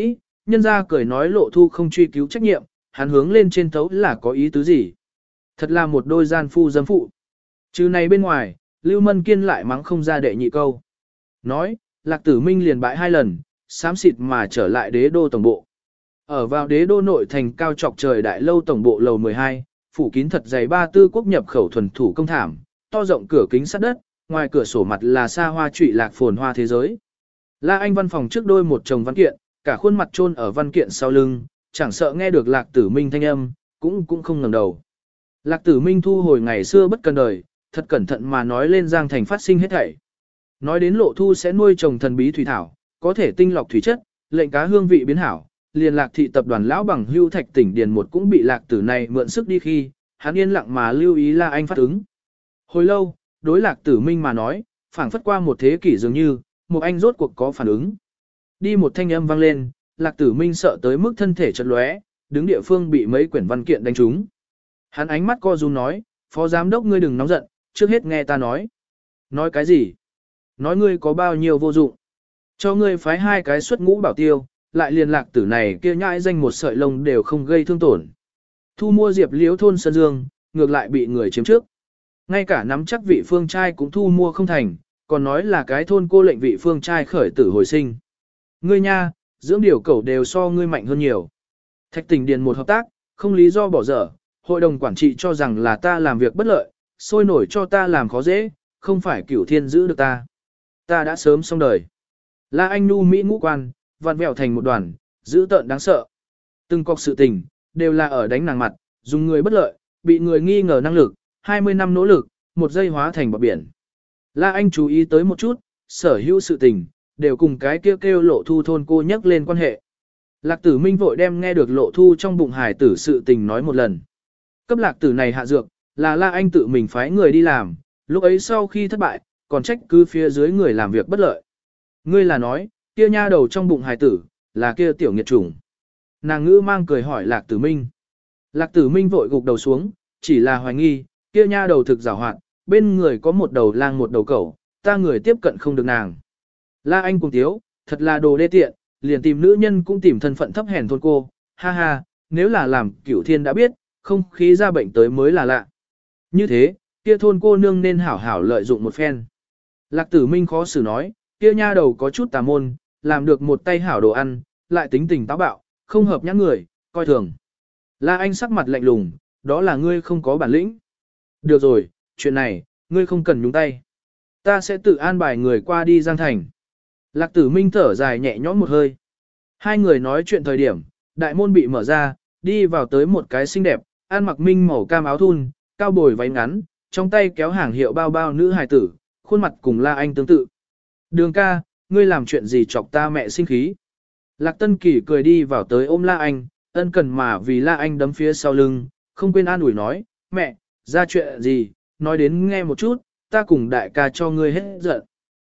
nhân ra cười nói Lộ Thu không truy cứu trách nhiệm, hắn hướng lên trên thấu là có ý tứ gì. Thật là một đôi gian phu dâm phụ. Chứ này bên ngoài, Lưu Mân Kiên lại mắng không ra đệ nhị câu. Nói, Lạc Tử Minh liền bãi hai lần, xám xịt mà trở lại đế đô tổng bộ. Ở vào đế đô nội thành cao trọc trời đại lâu tổng bộ lầu mười hai, phủ kín thật dày ba tư quốc nhập khẩu thuần thủ công thảm, to rộng cửa kính sắt đất, ngoài cửa sổ mặt là xa hoa trụy lạc phồn hoa thế giới. La Anh văn phòng trước đôi một chồng văn kiện, cả khuôn mặt chôn ở văn kiện sau lưng, chẳng sợ nghe được Lạc Tử Minh thanh âm, cũng cũng không ngẩng đầu. Lạc Tử Minh thu hồi ngày xưa bất cần đời, thật cẩn thận mà nói lên Giang Thành phát sinh hết thảy. Nói đến Lộ Thu sẽ nuôi trồng thần bí thủy thảo, có thể tinh lọc thủy chất, lệnh cá hương vị biến hảo, liền Lạc thị tập đoàn lão bằng hưu thạch tỉnh điền một cũng bị Lạc Tử này mượn sức đi khi, hắn yên lặng mà lưu ý La Anh phát ứng. Hồi lâu, đối Lạc Tử Minh mà nói, phảng phất qua một thế kỷ dường như, một anh rốt cuộc có phản ứng. Đi một thanh âm vang lên, Lạc Tử Minh sợ tới mức thân thể chật lóe, đứng địa phương bị mấy quyển văn kiện đánh trúng. Hắn ánh mắt co rúm nói, phó giám đốc ngươi đừng nóng giận, trước hết nghe ta nói. Nói cái gì? Nói ngươi có bao nhiêu vô dụng. Cho ngươi phái hai cái xuất ngũ bảo tiêu, lại liền Lạc Tử này kia nhãi danh một sợi lông đều không gây thương tổn. Thu mua Diệp Liễu thôn Sơn Dương, ngược lại bị người chiếm trước. Ngay cả nắm chắc vị phương trai cũng thu mua không thành, còn nói là cái thôn cô lệnh vị phương trai khởi tử hồi sinh. Ngươi nha, dưỡng điều cẩu đều so ngươi mạnh hơn nhiều. Thạch Tỉnh điền một hợp tác, không lý do bỏ dở, hội đồng quản trị cho rằng là ta làm việc bất lợi, sôi nổi cho ta làm khó dễ, không phải Cửu Thiên giữ được ta. Ta đã sớm xong đời. La Anh Nu Mỹ ngũ quan, vặn vẹo thành một đoàn, dữ tợn đáng sợ. Từng cọc sự tình, đều là ở đánh nàng mặt, dùng người bất lợi, bị người nghi ngờ năng lực, hai mươi năm nỗ lực, một giây hóa thành bọt biển. La Anh chú ý tới một chút, sở hữu sự tình, đều cùng cái kêu kêu Lộ Thu thôn cô nhắc lên quan hệ. Lạc Tử Minh vội đem nghe được Lộ Thu trong bụng hải tử sự tình nói một lần. Cấp Lạc Tử này hạ dược, là La Anh tự mình phái người đi làm, lúc ấy sau khi thất bại, còn trách cứ phía dưới người làm việc bất lợi. Ngươi là nói, kia nha đầu trong bụng hải tử, là kia tiểu nghiệt chủng. Nàng ngữ mang cười hỏi Lạc Tử Minh. Lạc Tử Minh vội gục đầu xuống, chỉ là hoài nghi, kia nha đầu thực giảo hoạt, bên người có một đầu lang một đầu cẩu, ta người tiếp cận không được nàng. La Anh cùng tiếu, thật là đồ đê tiện, liền tìm nữ nhân cũng tìm thân phận thấp hèn thôn cô, ha ha, nếu là làm Cửu Thiên đã biết, không khí ra bệnh tới mới là lạ. Như thế, kia thôn cô nương nên hảo hảo lợi dụng một phen. Lạc Tử Minh khó xử nói, kia nha đầu có chút tà môn, làm được một tay hảo đồ ăn, lại tính tình táo bạo, không hợp nhãn người, coi thường. La Anh sắc mặt lạnh lùng, đó là ngươi không có bản lĩnh. Được rồi, chuyện này, ngươi không cần nhúng tay. Ta sẽ tự an bài người qua đi Giang Thành. Lạc Tử Minh thở dài nhẹ nhõm một hơi. Hai người nói chuyện thời điểm, đại môn bị mở ra, đi vào tới một cái xinh đẹp, ăn mặc minh màu cam áo thun, cao bồi váy ngắn, trong tay kéo hàng hiệu bao bao nữ hài tử, khuôn mặt cùng La Anh tương tự. Đường ca, ngươi làm chuyện gì chọc ta mẹ sinh khí. Lạc Tân Kỳ cười đi vào tới ôm La Anh, ân cần mà vì La Anh đấm phía sau lưng, không quên an ủi nói, mẹ, ra chuyện gì, nói đến nghe một chút, ta cùng đại ca cho ngươi hết giận.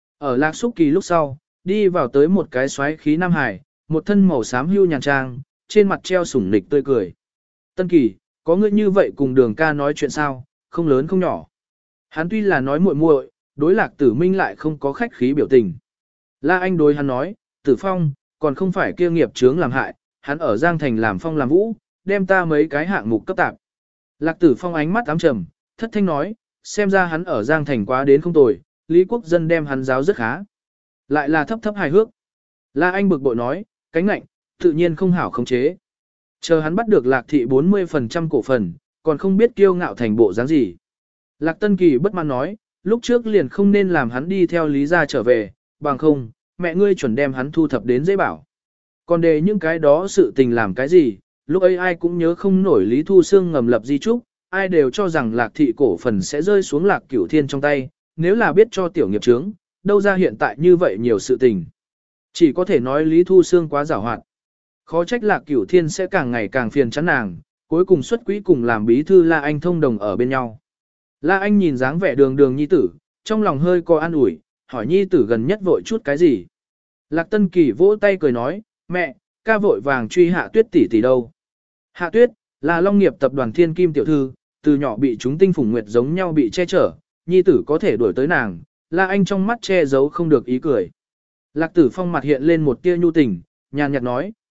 Ở Lạc Xúc Kỳ lúc sau, đi vào tới một cái xoáy khí nam hải, một thân màu xám hưu nhàn trang, trên mặt treo sủng nịch tươi cười. Tân Kỳ, có ngươi như vậy cùng đường ca nói chuyện sao, không lớn không nhỏ. Hắn tuy là nói muội muội, đối Lạc Tử Minh lại không có khách khí biểu tình. La Anh đối hắn nói, Tử Phong, còn không phải kia nghiệp chướng làm hại, hắn ở Giang Thành làm phong làm vũ, đem ta mấy cái hạng mục cấp tạp. Lạc Tử Phong ánh mắt ám trầm, thất thanh nói, xem ra hắn ở Giang Thành quá đến không tồi, Lý Quốc Dân đem hắn giáo rất khá. Lại là thấp thấp hài hước. La Anh bực bội nói, cánh lạnh, tự nhiên không hảo khống chế. Chờ hắn bắt được Lạc thị bốn mươi phần trăm cổ phần, còn không biết kiêu ngạo thành bộ dáng gì. Lạc Tân Kỳ bất mãn nói, lúc trước liền không nên làm hắn đi theo Lý gia trở về, bằng không, mẹ ngươi chuẩn đem hắn thu thập đến dễ bảo. Còn để những cái đó sự tình làm cái gì, lúc ấy ai cũng nhớ không nổi Lý Thu Sương ngầm lập di trúc, ai đều cho rằng Lạc thị cổ phần sẽ rơi xuống Lạc Cửu Thiên trong tay, nếu là biết cho tiểu nghiệp chướng, đâu ra hiện tại như vậy nhiều sự tình. Chỉ có thể nói Lý Thu Sương quá giàu hoạt. Khó trách Lạc Cửu Thiên sẽ càng ngày càng phiền chán nàng, cuối cùng xuất quỹ cùng làm bí thư La Anh thông đồng ở bên nhau. La Anh nhìn dáng vẻ đường đường nhi tử, trong lòng hơi có an ủi, hỏi nhi tử gần nhất vội chút cái gì. Lạc Tân Kỳ vỗ tay cười nói, mẹ, ca vội vàng truy Hạ Tuyết tỷ tỷ đâu. Hạ Tuyết, là Long Nghiệp tập đoàn Thiên Kim tiểu thư, từ nhỏ bị chúng tinh phùng nguyệt giống nhau bị che chở, nhi tử có thể đuổi tới nàng, La Anh trong mắt che giấu không được ý cười. Lạc Tử Phong mặt hiện lên một tia nhu tình, nhàn nhạt nói,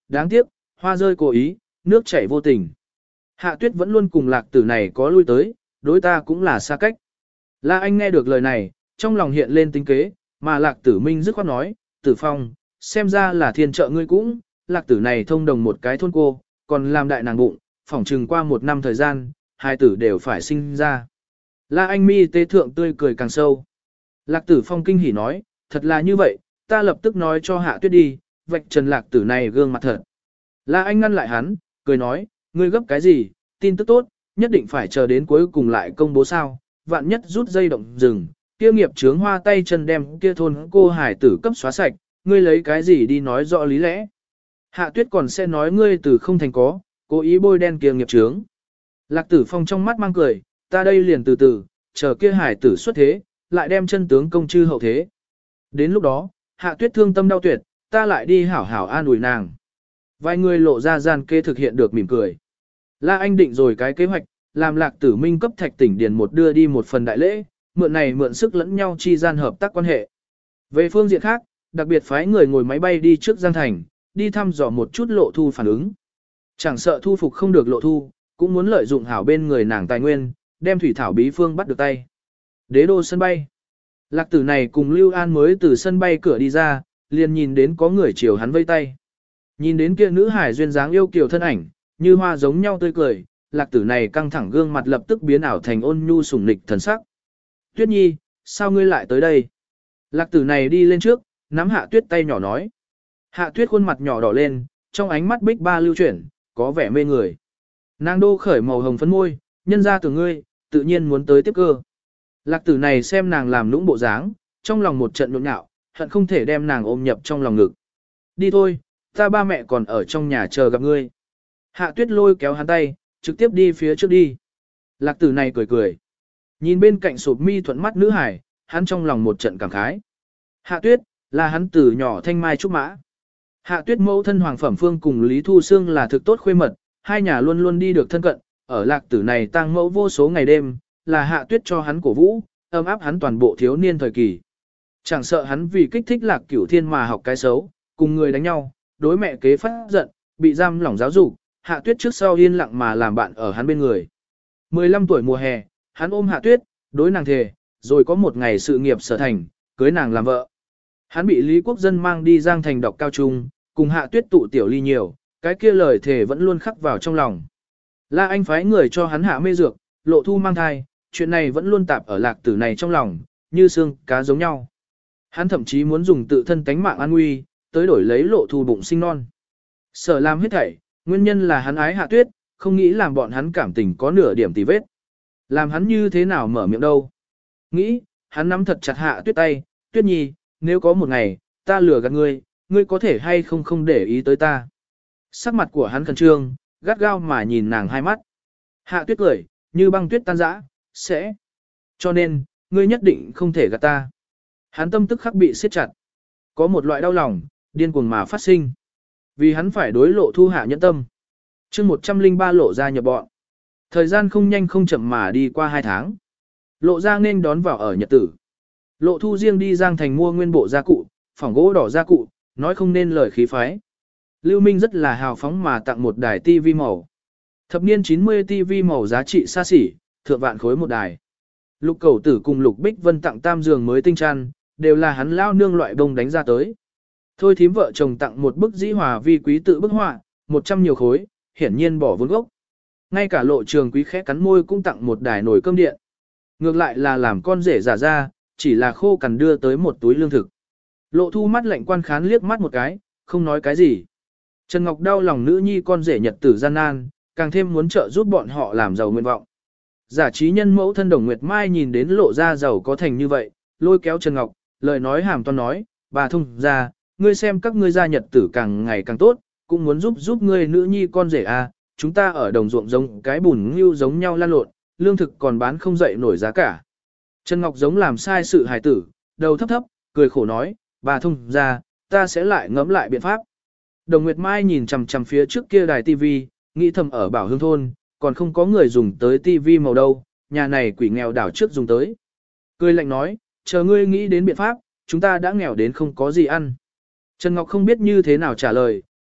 đáng tiếc, hoa rơi cố ý, nước chảy vô tình. Hạ tuyết vẫn luôn cùng lạc tử này có lui tới, đối ta cũng là xa cách. La Anh nghe được lời này, trong lòng hiện lên tính kế, mà lạc tử minh dứt khoát nói, tử phong, xem ra là thiên trợ ngươi cũng, lạc tử này thông đồng một cái thôn cô, còn làm đại nàng bụng, phỏng chừng qua một năm thời gian, hai tử đều phải sinh ra. La Anh mi tế thượng tươi cười càng sâu. Lạc tử phong kinh hỉ nói, thật là như vậy, ta lập tức nói cho hạ tuyết đi, vạch trần lạc tử này gương mặt thật. La Anh ngăn lại hắn, cười nói, ngươi gấp cái gì, tin tức tốt, nhất định phải chờ đến cuối cùng lại công bố sao, vạn nhất rút dây động rừng, kia nghiệp chướng hoa tay chân đem kia thôn cô hải tử cấp xóa sạch, ngươi lấy cái gì đi nói rõ lý lẽ. Hạ tuyết còn sẽ nói ngươi từ không thành có, cố ý bôi đen kia nghiệp chướng. Lạc tử phong trong mắt mang cười, ta đây liền từ từ, chờ kia hải tử xuất thế, lại đem chân tướng công chư hậu thế. Đến lúc đó, hạ tuyết thương tâm đau tuyệt, ta lại đi hảo hảo an ủi nàng. Vài người lộ ra gian kê thực hiện được mỉm cười. La Anh định rồi cái kế hoạch, làm lạc tử minh cấp thạch tỉnh điền một đưa đi một phần đại lễ, mượn này mượn sức lẫn nhau chi gian hợp tác quan hệ. Về phương diện khác, đặc biệt phái người ngồi máy bay đi trước Giang Thành, đi thăm dò một chút lộ thu phản ứng. Chẳng sợ thu phục không được lộ thu, cũng muốn lợi dụng hảo bên người nàng tài nguyên, đem thủy thảo bí phương bắt được tay. Đế đô sân bay. Lạc tử này cùng Lưu An mới từ sân bay cửa đi ra, liền nhìn đến có người chiều hắn vây tay. Nhìn đến kia nữ hải duyên dáng yêu kiều thân ảnh, như hoa giống nhau tươi cười, lạc tử này căng thẳng gương mặt lập tức biến ảo thành ôn nhu sủng nịch thần sắc. Tuyết nhi, sao ngươi lại tới đây? Lạc tử này đi lên trước, nắm hạ tuyết tay nhỏ nói. Hạ tuyết khuôn mặt nhỏ đỏ lên, trong ánh mắt bích ba lưu chuyển, có vẻ mê người. Nàng đô khởi màu hồng phấn môi, nhân ra từ ngươi, tự nhiên muốn tới tiếp cơ. Lạc tử này xem nàng làm nũng bộ dáng, trong lòng một trận nhộn nhạo, hận không thể đem nàng ôm nhập trong lòng ngực. Đi thôi, ta ba mẹ còn ở trong nhà chờ gặp ngươi. Hạ tuyết lôi kéo hắn tay, trực tiếp đi phía trước đi. Lạc tử này cười cười. Nhìn bên cạnh sụp mi thuận mắt nữ hải, hắn trong lòng một trận cảm khái. Hạ tuyết, là hắn từ nhỏ thanh mai trúc mã. Hạ tuyết mẫu thân Hoàng Phẩm Phương cùng Lý Thu Sương là thực tốt khuê mật, hai nhà luôn luôn đi được thân cận, ở lạc tử này tang mẫu vô số ngày đêm, là hạ tuyết cho hắn cổ vũ, ấm áp hắn toàn bộ thiếu niên thời kỳ. Chẳng sợ hắn vì kích thích lạc cửu thiên mà học cái xấu, cùng người đánh nhau, đối mẹ kế phát giận, bị giam lỏng giáo dục, hạ tuyết trước sau yên lặng mà làm bạn ở hắn bên người. mười lăm tuổi mùa hè, hắn ôm hạ tuyết, đối nàng thề, rồi có một ngày sự nghiệp sở thành, cưới nàng làm vợ. Hắn bị Lý Quốc Dân mang đi Giang Thành đọc cao trung, cùng hạ tuyết tụ tiểu ly nhiều, cái kia lời thề vẫn luôn khắc vào trong lòng. La Anh phái người cho hắn hạ mê dược, lộ thu mang thai, chuyện này vẫn luôn tạp ở lạc tử này trong lòng, như xương cá giống nhau. Hắn thậm chí muốn dùng tự thân tánh mạng an nguy, tới đổi lấy lộ thu bụng sinh non. Sở làm hết thảy, nguyên nhân là hắn ái hạ tuyết, không nghĩ làm bọn hắn cảm tình có nửa điểm tì vết. Làm hắn như thế nào mở miệng đâu. Nghĩ, hắn nắm thật chặt hạ tuyết tay, tuyết nhi, nếu có một ngày, ta lừa gạt ngươi, ngươi có thể hay không không để ý tới ta. Sắc mặt của hắn khẩn trương, gắt gao mà nhìn nàng hai mắt. Hạ tuyết cười, như băng tuyết tan rã, sẽ. Cho nên, ngươi nhất định không thể gạt ta. Hắn tâm tức khắc bị siết chặt. Có một loại đau lòng, điên cuồng mà phát sinh. Vì hắn phải đối lộ thu hạ nhẫn tâm. chương một trăm linh ba lộ ra nhập bọn. Thời gian không nhanh không chậm mà đi qua hai tháng. Lộ ra nên đón vào ở nhật tử. Lộ thu riêng đi Giang Thành mua nguyên bộ gia cụ, phỏng gỗ đỏ gia cụ, nói không nên lời khí phái. Lưu Minh rất là hào phóng mà tặng một đài tivi màu. Thập niên chín mươi tivi màu giá trị xa xỉ, thượng vạn khối một đài. Lục Cầu Tử cùng Lục Bích Vân tặng tam giường mới tinh chăn, đều là hắn lao nương loại bông đánh ra tới. Thôi thím vợ chồng tặng một bức dĩ hòa vi quý tự bức họa, một trăm nhiều khối, hiển nhiên bỏ vốn gốc. Ngay cả Lộ Trường Quý khẽ cắn môi cũng tặng một đài nồi cơm điện. Ngược lại là làm con rể giả ra, chỉ là khô cằn đưa tới một túi lương thực. Lộ thu mắt lạnh quan khán liếc mắt một cái, không nói cái gì. Trần Ngọc đau lòng nữ nhi con rể nhật tử gian nan, càng thêm muốn trợ giúp bọn họ làm giàu nguyện vọng. Giả trí nhân mẫu thân Đồng Nguyệt Mai nhìn đến lộ ra giàu có thành như vậy, lôi kéo Trần Ngọc, lời nói hàm toan nói, bà thông ra, ngươi xem các ngươi gia nhật tử càng ngày càng tốt, cũng muốn giúp giúp ngươi nữ nhi con rể à, chúng ta ở đồng ruộng giống cái bùn ngưu giống nhau lan lộn, lương thực còn bán không dậy nổi giá cả. Trần Ngọc giống làm sai sự hài tử, đầu thấp thấp, cười khổ nói, bà thông ra, ta sẽ lại ngẫm lại biện pháp. Đồng Nguyệt Mai nhìn chằm chằm phía trước kia đài tivi, nghĩ thầm ở Bảo Hương thôn, còn không có người dùng tới tivi màu đâu, nhà này quỷ nghèo đảo trước dùng tới. Cười lạnh nói, chờ ngươi nghĩ đến biện pháp, chúng ta đã nghèo đến không có gì ăn. Trần Ngọc không biết như thế nào trả lời,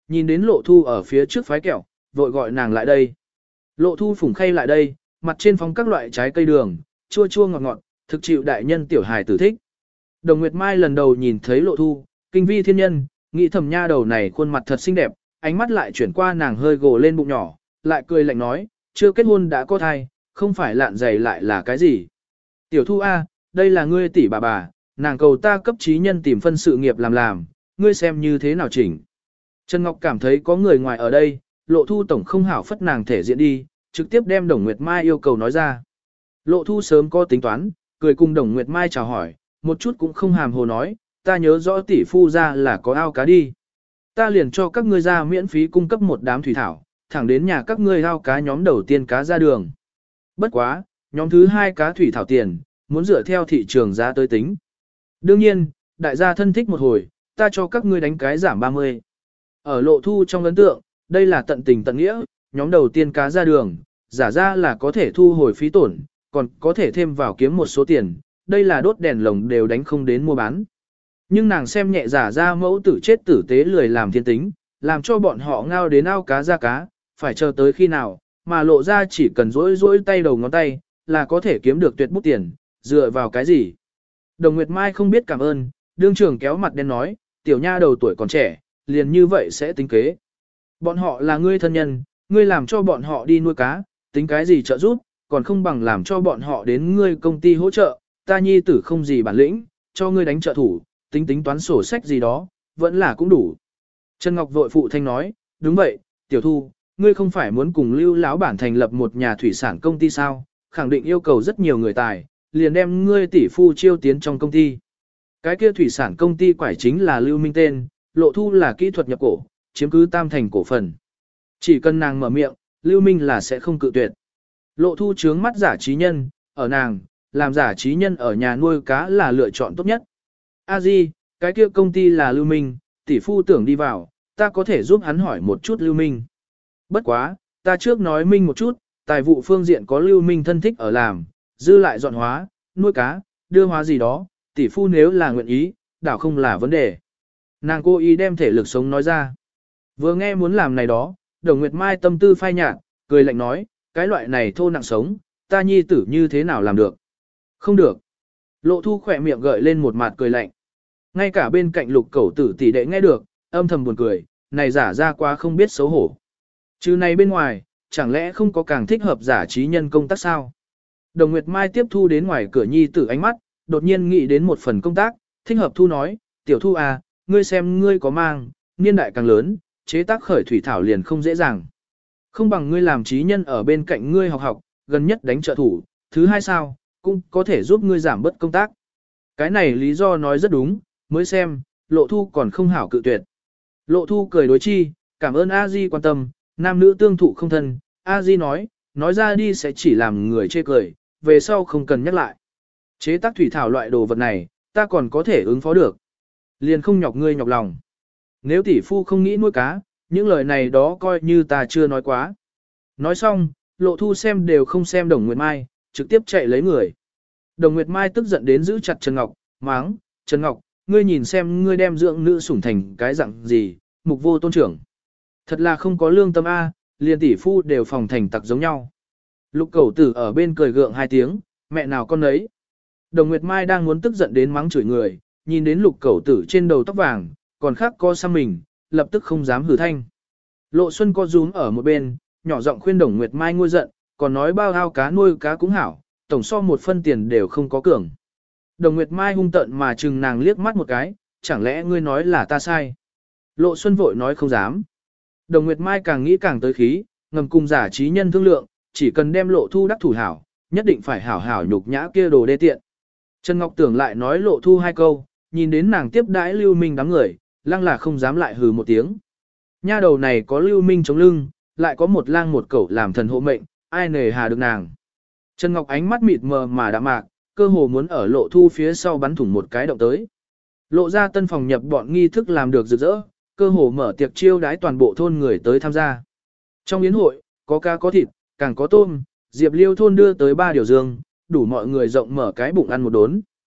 nhìn đến lộ thu ở phía trước phái kẹo, vội gọi nàng lại đây. Lộ thu phủng khay lại đây, mặt trên phóng các loại trái cây đường, chua chua ngọt ngọt, thực chịu đại nhân tiểu hài tử thích. Đồng Nguyệt Mai lần đầu nhìn thấy lộ thu, kinh vi thiên nhân, nghĩ thầm nha đầu này khuôn mặt thật xinh đẹp, ánh mắt lại chuyển qua nàng hơi gồ lên bụng nhỏ, lại cười lạnh nói, chưa kết hôn đã có thai, không phải lạn dày lại là cái gì. Tiểu thu A, đây là ngươi tỷ bà bà, nàng cầu ta cấp trí nhân tìm phân sự nghiệp làm làm, ngươi xem như thế nào chỉnh. Trần Ngọc cảm thấy có người ngoài ở đây, lộ thu tổng không hảo phất nàng thể diện đi, trực tiếp đem Đồng Nguyệt Mai yêu cầu nói ra. Lộ thu sớm có tính toán, cười cùng Đồng Nguyệt Mai chào hỏi, một chút cũng không hàm hồ nói, ta nhớ rõ tỷ phu ra là có ao cá đi. Ta liền cho các ngươi ra miễn phí cung cấp một đám thủy thảo, thẳng đến nhà các ngươi ao cá nhóm đầu tiên cá ra đường. Bất quá, nhóm thứ hai cá thủy thảo tiền, muốn dựa theo thị trường giá tới tính. Đương nhiên, đại gia thân thích một hồi, ta cho các ngươi đánh cái giảm ba mươi. Ở lộ thu trong ấn tượng, đây là tận tình tận nghĩa, nhóm đầu tiên cá ra đường, giả ra là có thể thu hồi phí tổn, còn có thể thêm vào kiếm một số tiền, đây là đốt đèn lồng đều đánh không đến mua bán. Nhưng nàng xem nhẹ giả ra mẫu tử chết tử tế lười làm thiên tính, làm cho bọn họ ngao đến ao cá ra cá, phải chờ tới khi nào, mà lộ ra chỉ cần rỗi rỗi tay đầu ngón tay, là có thể kiếm được tuyệt bút tiền, dựa vào cái gì. Đồng Nguyệt Mai không biết cảm ơn, đương trưởng kéo mặt đen nói, tiểu nha đầu tuổi còn trẻ, liền như vậy sẽ tính kế. Bọn họ là ngươi thân nhân, ngươi làm cho bọn họ đi nuôi cá, tính cái gì trợ giúp, còn không bằng làm cho bọn họ đến ngươi công ty hỗ trợ, ta nhi tử không gì bản lĩnh, cho ngươi đánh trợ thủ, tính tính toán sổ sách gì đó, vẫn là cũng đủ. Trần Ngọc vội phụ thanh nói, đúng vậy, tiểu thu, ngươi không phải muốn cùng lưu lão bản thành lập một nhà thủy sản công ty sao, khẳng định yêu cầu rất nhiều người tài, liền đem ngươi tỷ phu chiêu tiến trong công ty. Cái kia thủy sản công ty quải chính là Lưu Minh tên, lộ thu là kỹ thuật nhập cổ, chiếm cứ tam thành cổ phần. Chỉ cần nàng mở miệng, Lưu Minh là sẽ không cự tuyệt. Lộ thu trướng mắt giả trí nhân, ở nàng, làm giả trí nhân ở nhà nuôi cá là lựa chọn tốt nhất. A Di, cái kia công ty là Lưu Minh, tỷ phu tưởng đi vào, ta có thể giúp hắn hỏi một chút Lưu Minh. Bất quá, ta trước nói Minh một chút, tài vụ phương diện có Lưu Minh thân thích ở làm, dư lại dọn hóa, nuôi cá, đưa hóa gì đó, tỷ phu nếu là nguyện ý, đảo không là vấn đề. Nàng cố ý đem thể lực sống nói ra. Vừa nghe muốn làm này đó, Đồng Nguyệt Mai tâm tư phai nhạt, cười lạnh nói, cái loại này thô nặng sống, ta nhi tử như thế nào làm được? Không được. Lộ thu khỏe miệng gợi lên một mặt cười lạnh. Ngay cả bên cạnh lục cẩu tử tỷ đệ nghe được, âm thầm buồn cười, này giả ra quá không biết xấu hổ. Chứ này bên ngoài, chẳng lẽ không có càng thích hợp giả trí nhân công tác sao? Đồng Nguyệt Mai tiếp thu đến ngoài cửa nhi tử ánh mắt, đột nhiên nghĩ đến một phần công tác, thích hợp thu nói, tiểu thu à, ngươi xem ngươi có mang, niên đại càng lớn, chế tác khởi thủy thảo liền không dễ dàng. Không bằng ngươi làm trí nhân ở bên cạnh ngươi học học, gần nhất đánh trợ thủ, thứ hai sao, cũng có thể giúp ngươi giảm bớt công tác. Cái này lý do nói rất đúng, mới xem, lộ thu còn không hảo cự tuyệt. Lộ thu cười đối chi, cảm ơn A-di quan tâm, nam nữ tương thụ không thân, A-di nói, nói ra đi sẽ chỉ làm người chê cười, về sau không cần nhắc lại. Chế tác thủy thảo loại đồ vật này, ta còn có thể ứng phó được. Liền không nhọc ngươi nhọc lòng. Nếu tỷ phu không nghĩ nuôi cá, những lời này đó coi như ta chưa nói quá. Nói xong, lộ thu xem đều không xem Đồng Nguyệt Mai, trực tiếp chạy lấy người. Đồng Nguyệt Mai tức giận đến giữ chặt Trần Ngọc, máng, Trần Ngọc, ngươi nhìn xem ngươi đem dưỡng nữ sủng thành cái dạng gì, mục vô tôn trưởng. Thật là không có lương tâm A, liền tỷ phu đều phòng thành tặc giống nhau. Lục cẩu tử ở bên cười gượng hai tiếng, mẹ nào con ấy. Đồng Nguyệt Mai đang muốn tức giận đến mắng chửi người, nhìn đến lục cẩu tử trên đầu tóc vàng, còn khác co xăm mình, lập tức không dám hử thanh. Lộ Xuân co rúm ở một bên, nhỏ giọng khuyên Đồng Nguyệt Mai ngôi giận, còn nói bao ao cá nuôi cá cũng hảo, tổng so một phân tiền đều không có cường. Đồng Nguyệt Mai hung tận mà chừng nàng liếc mắt một cái, chẳng lẽ ngươi nói là ta sai? Lộ Xuân vội nói không dám. Đồng Nguyệt Mai càng nghĩ càng tới khí, ngầm cùng giả trí nhân thương lượng, chỉ cần đem lộ thu đắc thủ hảo, nhất định phải hảo hảo nhục nhã kia đồ đê tiện. Trần Ngọc Tưởng lại nói lộ thu hai câu, nhìn đến nàng tiếp đãi Lưu Minh đám người, lăng là không dám lại hừ một tiếng. Nha đầu này có Lưu Minh chống lưng, lại có một lang một cẩu làm thần hộ mệnh, ai nề hà được nàng. Trần Ngọc ánh mắt mịt mờ mà đạm mạc, cơ hồ muốn ở lộ thu phía sau bắn thủng một cái động tới. Lộ ra tân phòng nhập bọn nghi thức làm được rực rỡ, cơ hồ mở tiệc chiêu đái toàn bộ thôn người tới tham gia. Trong yến hội, có cá có thịt, càng có tôm, Diệp Liêu thôn đưa tới ba điều dương, đủ mọi người rộng mở cái bụng ăn một đốn.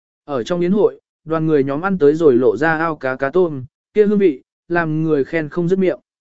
Ở trong yến hội, đoàn người nhóm ăn tới rồi lộ ra ao cá cá tôm, kia hương vị, làm người khen không dứt miệng.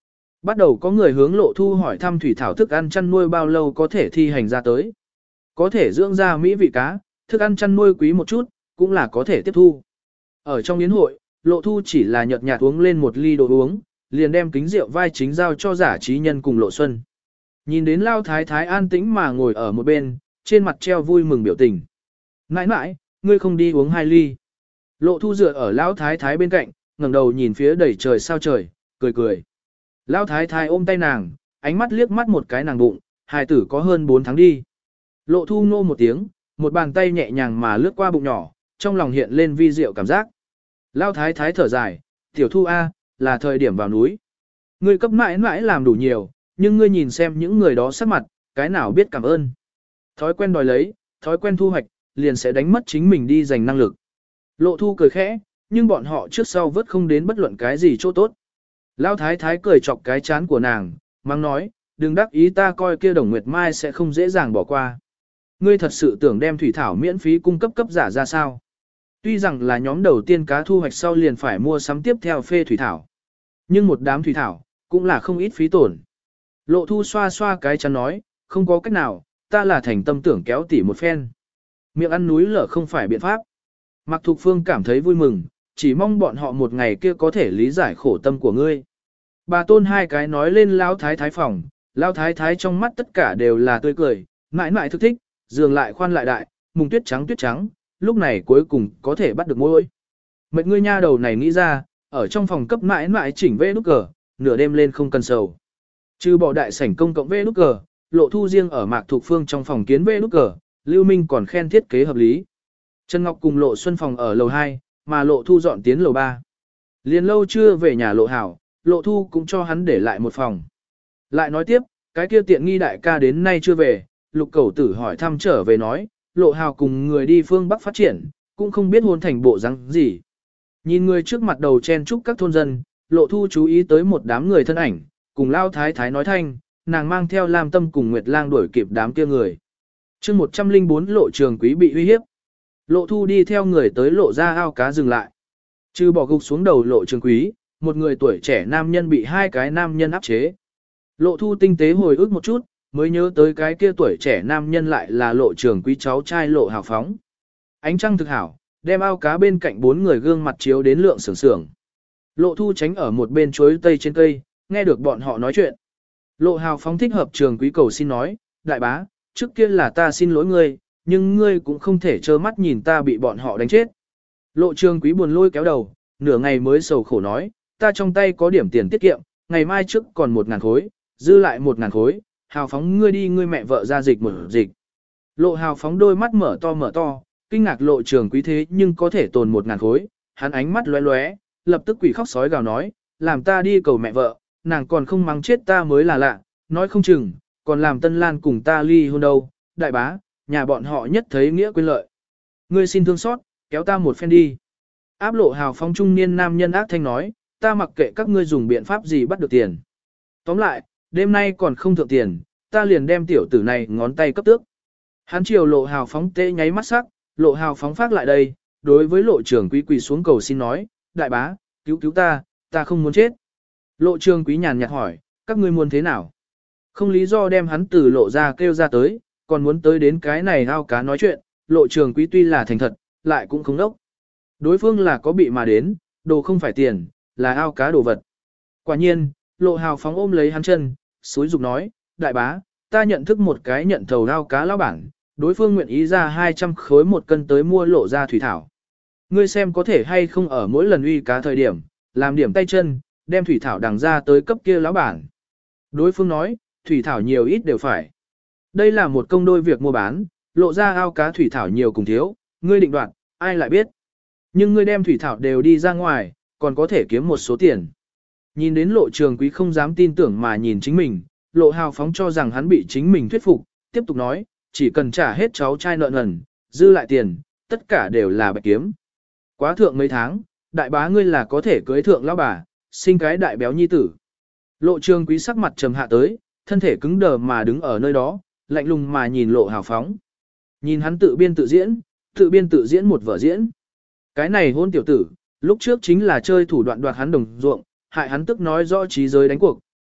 Bắt đầu có người hướng Lộ Thu hỏi thăm thủy thảo thức ăn chăn nuôi bao lâu có thể thi hành ra tới. Có thể dưỡng ra mỹ vị cá, thức ăn chăn nuôi quý một chút, cũng là có thể tiếp thu. Ở trong yến hội, Lộ Thu chỉ là nhợt nhạt uống lên một ly đồ uống, liền đem kính rượu vai chính giao cho Giả Trí Nhân cùng Lộ Xuân. Nhìn đến Lao Thái Thái an tĩnh mà ngồi ở một bên, trên mặt treo vui mừng biểu tình. Nãi nãi, ngươi không đi uống hai ly. Lộ Thu dựa ở Lão Thái Thái bên cạnh, ngẩng đầu nhìn phía đầy trời sao trời, cười cười. Lão Thái Thái ôm tay nàng, ánh mắt liếc mắt một cái nàng bụng, hài tử có hơn bốn tháng đi. Lộ Thu nô một tiếng, một bàn tay nhẹ nhàng mà lướt qua bụng nhỏ, trong lòng hiện lên vi diệu cảm giác. Lão Thái Thái thở dài, tiểu Thu A, là thời điểm vào núi. Ngươi cấp mãi mãi làm đủ nhiều, nhưng ngươi nhìn xem những người đó sắc mặt, cái nào biết cảm ơn. Thói quen đòi lấy, thói quen thu hoạch, liền sẽ đánh mất chính mình đi giành năng lực. Lộ Thu cười khẽ, nhưng bọn họ trước sau vớt không đến bất luận cái gì chỗ tốt. Lão Thái Thái cười chọc cái chán của nàng, mang nói, đừng đắc ý ta coi kia Đồng Nguyệt Mai sẽ không dễ dàng bỏ qua. Ngươi thật sự tưởng đem thủy thảo miễn phí cung cấp cấp giả ra sao? Tuy rằng là nhóm đầu tiên cá thu hoạch sau liền phải mua sắm tiếp theo phê thủy thảo. Nhưng một đám thủy thảo, cũng là không ít phí tổn. Lộ Thu xoa xoa cái chán nói, không có cách nào, ta là thành tâm tưởng kéo tỉ một phen. Miệng ăn núi lở không phải biện pháp. Mạc Thục Phương cảm thấy vui mừng, chỉ mong bọn họ một ngày kia có thể lý giải khổ tâm của ngươi. Bà Tôn hai cái nói lên Lão Thái Thái phòng, Lão Thái Thái trong mắt tất cả đều là tươi cười, mãi mãi thức thích, giường lại khoan lại đại, mùng tuyết trắng tuyết trắng, lúc này cuối cùng có thể bắt được môi. Mệt ngươi nha đầu này nghĩ ra, ở trong phòng cấp mãi mãi chỉnh vê nút cờ, nửa đêm lên không cần sầu. Trừ bỏ đại sảnh công cộng vê nút cờ, Lộ Thu riêng ở Mạc Thục Phương trong phòng kiến vê nút cờ, Lưu Minh còn khen thiết kế hợp lý. Trần Ngọc cùng Lộ Xuân phòng ở lầu hai, mà Lộ Thu dọn tiến lầu ba. Liền lâu chưa về nhà Lộ Hảo, Lộ Thu cũng cho hắn để lại một phòng. Lại nói tiếp, cái kia tiện nghi đại ca đến nay chưa về, Lục Cẩu Tử hỏi thăm trở về nói, Lộ Hào cùng người đi phương Bắc phát triển, cũng không biết hôn thành bộ rắn gì. Nhìn người trước mặt đầu chen chúc các thôn dân, Lộ Thu chú ý tới một đám người thân ảnh, cùng Lao Thái Thái nói thanh, nàng mang theo Lam Tâm cùng Nguyệt Lang đuổi kịp đám kia người. chương một trăm linh bốn Lộ Trường Quý bị uy hiếp. Lộ Thu đi theo người tới lộ ra ao cá dừng lại. Trừ bỏ gục xuống đầu Lộ Trường Quý, một người tuổi trẻ nam nhân bị hai cái nam nhân áp chế. Lộ Thu tinh tế hồi ức một chút, mới nhớ tới cái kia tuổi trẻ nam nhân lại là Lộ Trường Quý cháu trai Lộ Hào Phóng. Ánh trăng thực hảo, đem ao cá bên cạnh bốn người gương mặt chiếu đến lượng sưởng sưởng. Lộ Thu tránh ở một bên chuối tây trên cây, nghe được bọn họ nói chuyện. Lộ Hào Phóng thích hợp Trường Quý cầu xin nói, đại bá, trước kia là ta xin lỗi ngươi, nhưng ngươi cũng không thể trơ mắt nhìn ta bị bọn họ đánh chết. Lộ Trường Quý buồn lôi kéo đầu, nửa ngày mới sầu khổ nói, ta trong tay có điểm tiền tiết kiệm, ngày mai trước còn một ngàn khối, dư lại một ngàn khối, Hào Phóng ngươi đi ngươi mẹ vợ ra dịch một dịch. Lộ Hào Phóng đôi mắt mở to mở to, kinh ngạc Lộ Trường Quý thế nhưng có thể tồn một ngàn khối, hắn ánh mắt lóe lóe, lập tức quỷ khóc sói gào nói, làm ta đi cầu mẹ vợ, nàng còn không mắng chết ta mới là lạ, nói không chừng, còn làm Tân Lan cùng ta ly hôn đâu, đại bá, nhà bọn họ nhất thấy nghĩa quên lợi. Ngươi xin thương xót, kéo ta một phen đi. Áp Lộ Hào Phóng trung niên nam nhân ác thanh nói, ta mặc kệ các ngươi dùng biện pháp gì bắt được tiền. Tóm lại, đêm nay còn không thượng tiền, ta liền đem tiểu tử này ngón tay cấp tước. Hắn chiều Lộ Hào Phóng tê nháy mắt sắc, Lộ Hào Phóng phát lại đây, đối với Lộ Trường Quý quỳ xuống cầu xin nói, đại bá, cứu cứu ta, ta không muốn chết. Lộ Trường Quý nhàn nhạt hỏi, các ngươi muốn thế nào? Không lý do đem hắn từ lộ ra kêu ra tới, còn muốn tới đến cái này ao cá nói chuyện, Lộ Trường Quý tuy là thành thật, lại cũng không đốc. Đối phương là có bị mà đến, đồ không phải tiền, là ao cá đồ vật. Quả nhiên, Lộ Hào Phóng ôm lấy hắn chân, xúi dục nói, đại bá, ta nhận thức một cái nhận thầu ao cá lão bản, đối phương nguyện ý ra hai trăm khối một cân tới mua lộ ra thủy thảo. Ngươi xem có thể hay không ở mỗi lần uy cá thời điểm, làm điểm tay chân, đem thủy thảo đằng ra tới cấp kia lão bản. Đối phương nói, thủy thảo nhiều ít đều phải. Đây là một công đôi việc mua bán, lộ ra ao cá thủy thảo nhiều cùng thiếu, ngươi định đoạt, ai lại biết. Nhưng ngươi đem thủy thảo đều đi ra ngoài, còn có thể kiếm một số tiền. Nhìn đến Lộ Trường Quý không dám tin tưởng mà nhìn chính mình, Lộ Hào Phóng cho rằng hắn bị chính mình thuyết phục, tiếp tục nói, chỉ cần trả hết cháu trai nợ nần, dư lại tiền, tất cả đều là bạch kiếm. Quá thượng mấy tháng, đại bá ngươi là có thể cưới thượng lão bà, sinh cái đại béo nhi tử. Lộ Trường Quý sắc mặt trầm hạ tới, thân thể cứng đờ mà đứng ở nơi đó, lạnh lùng mà nhìn Lộ Hào Phóng. Nhìn hắn tự biên tự diễn, tự biên tự diễn một vở diễn. Cái này hôn tiểu tử, lúc trước chính là chơi thủ đoạn đoạt hắn đồng ruộng, hại hắn tức nói rõ trí giới đánh cuộc,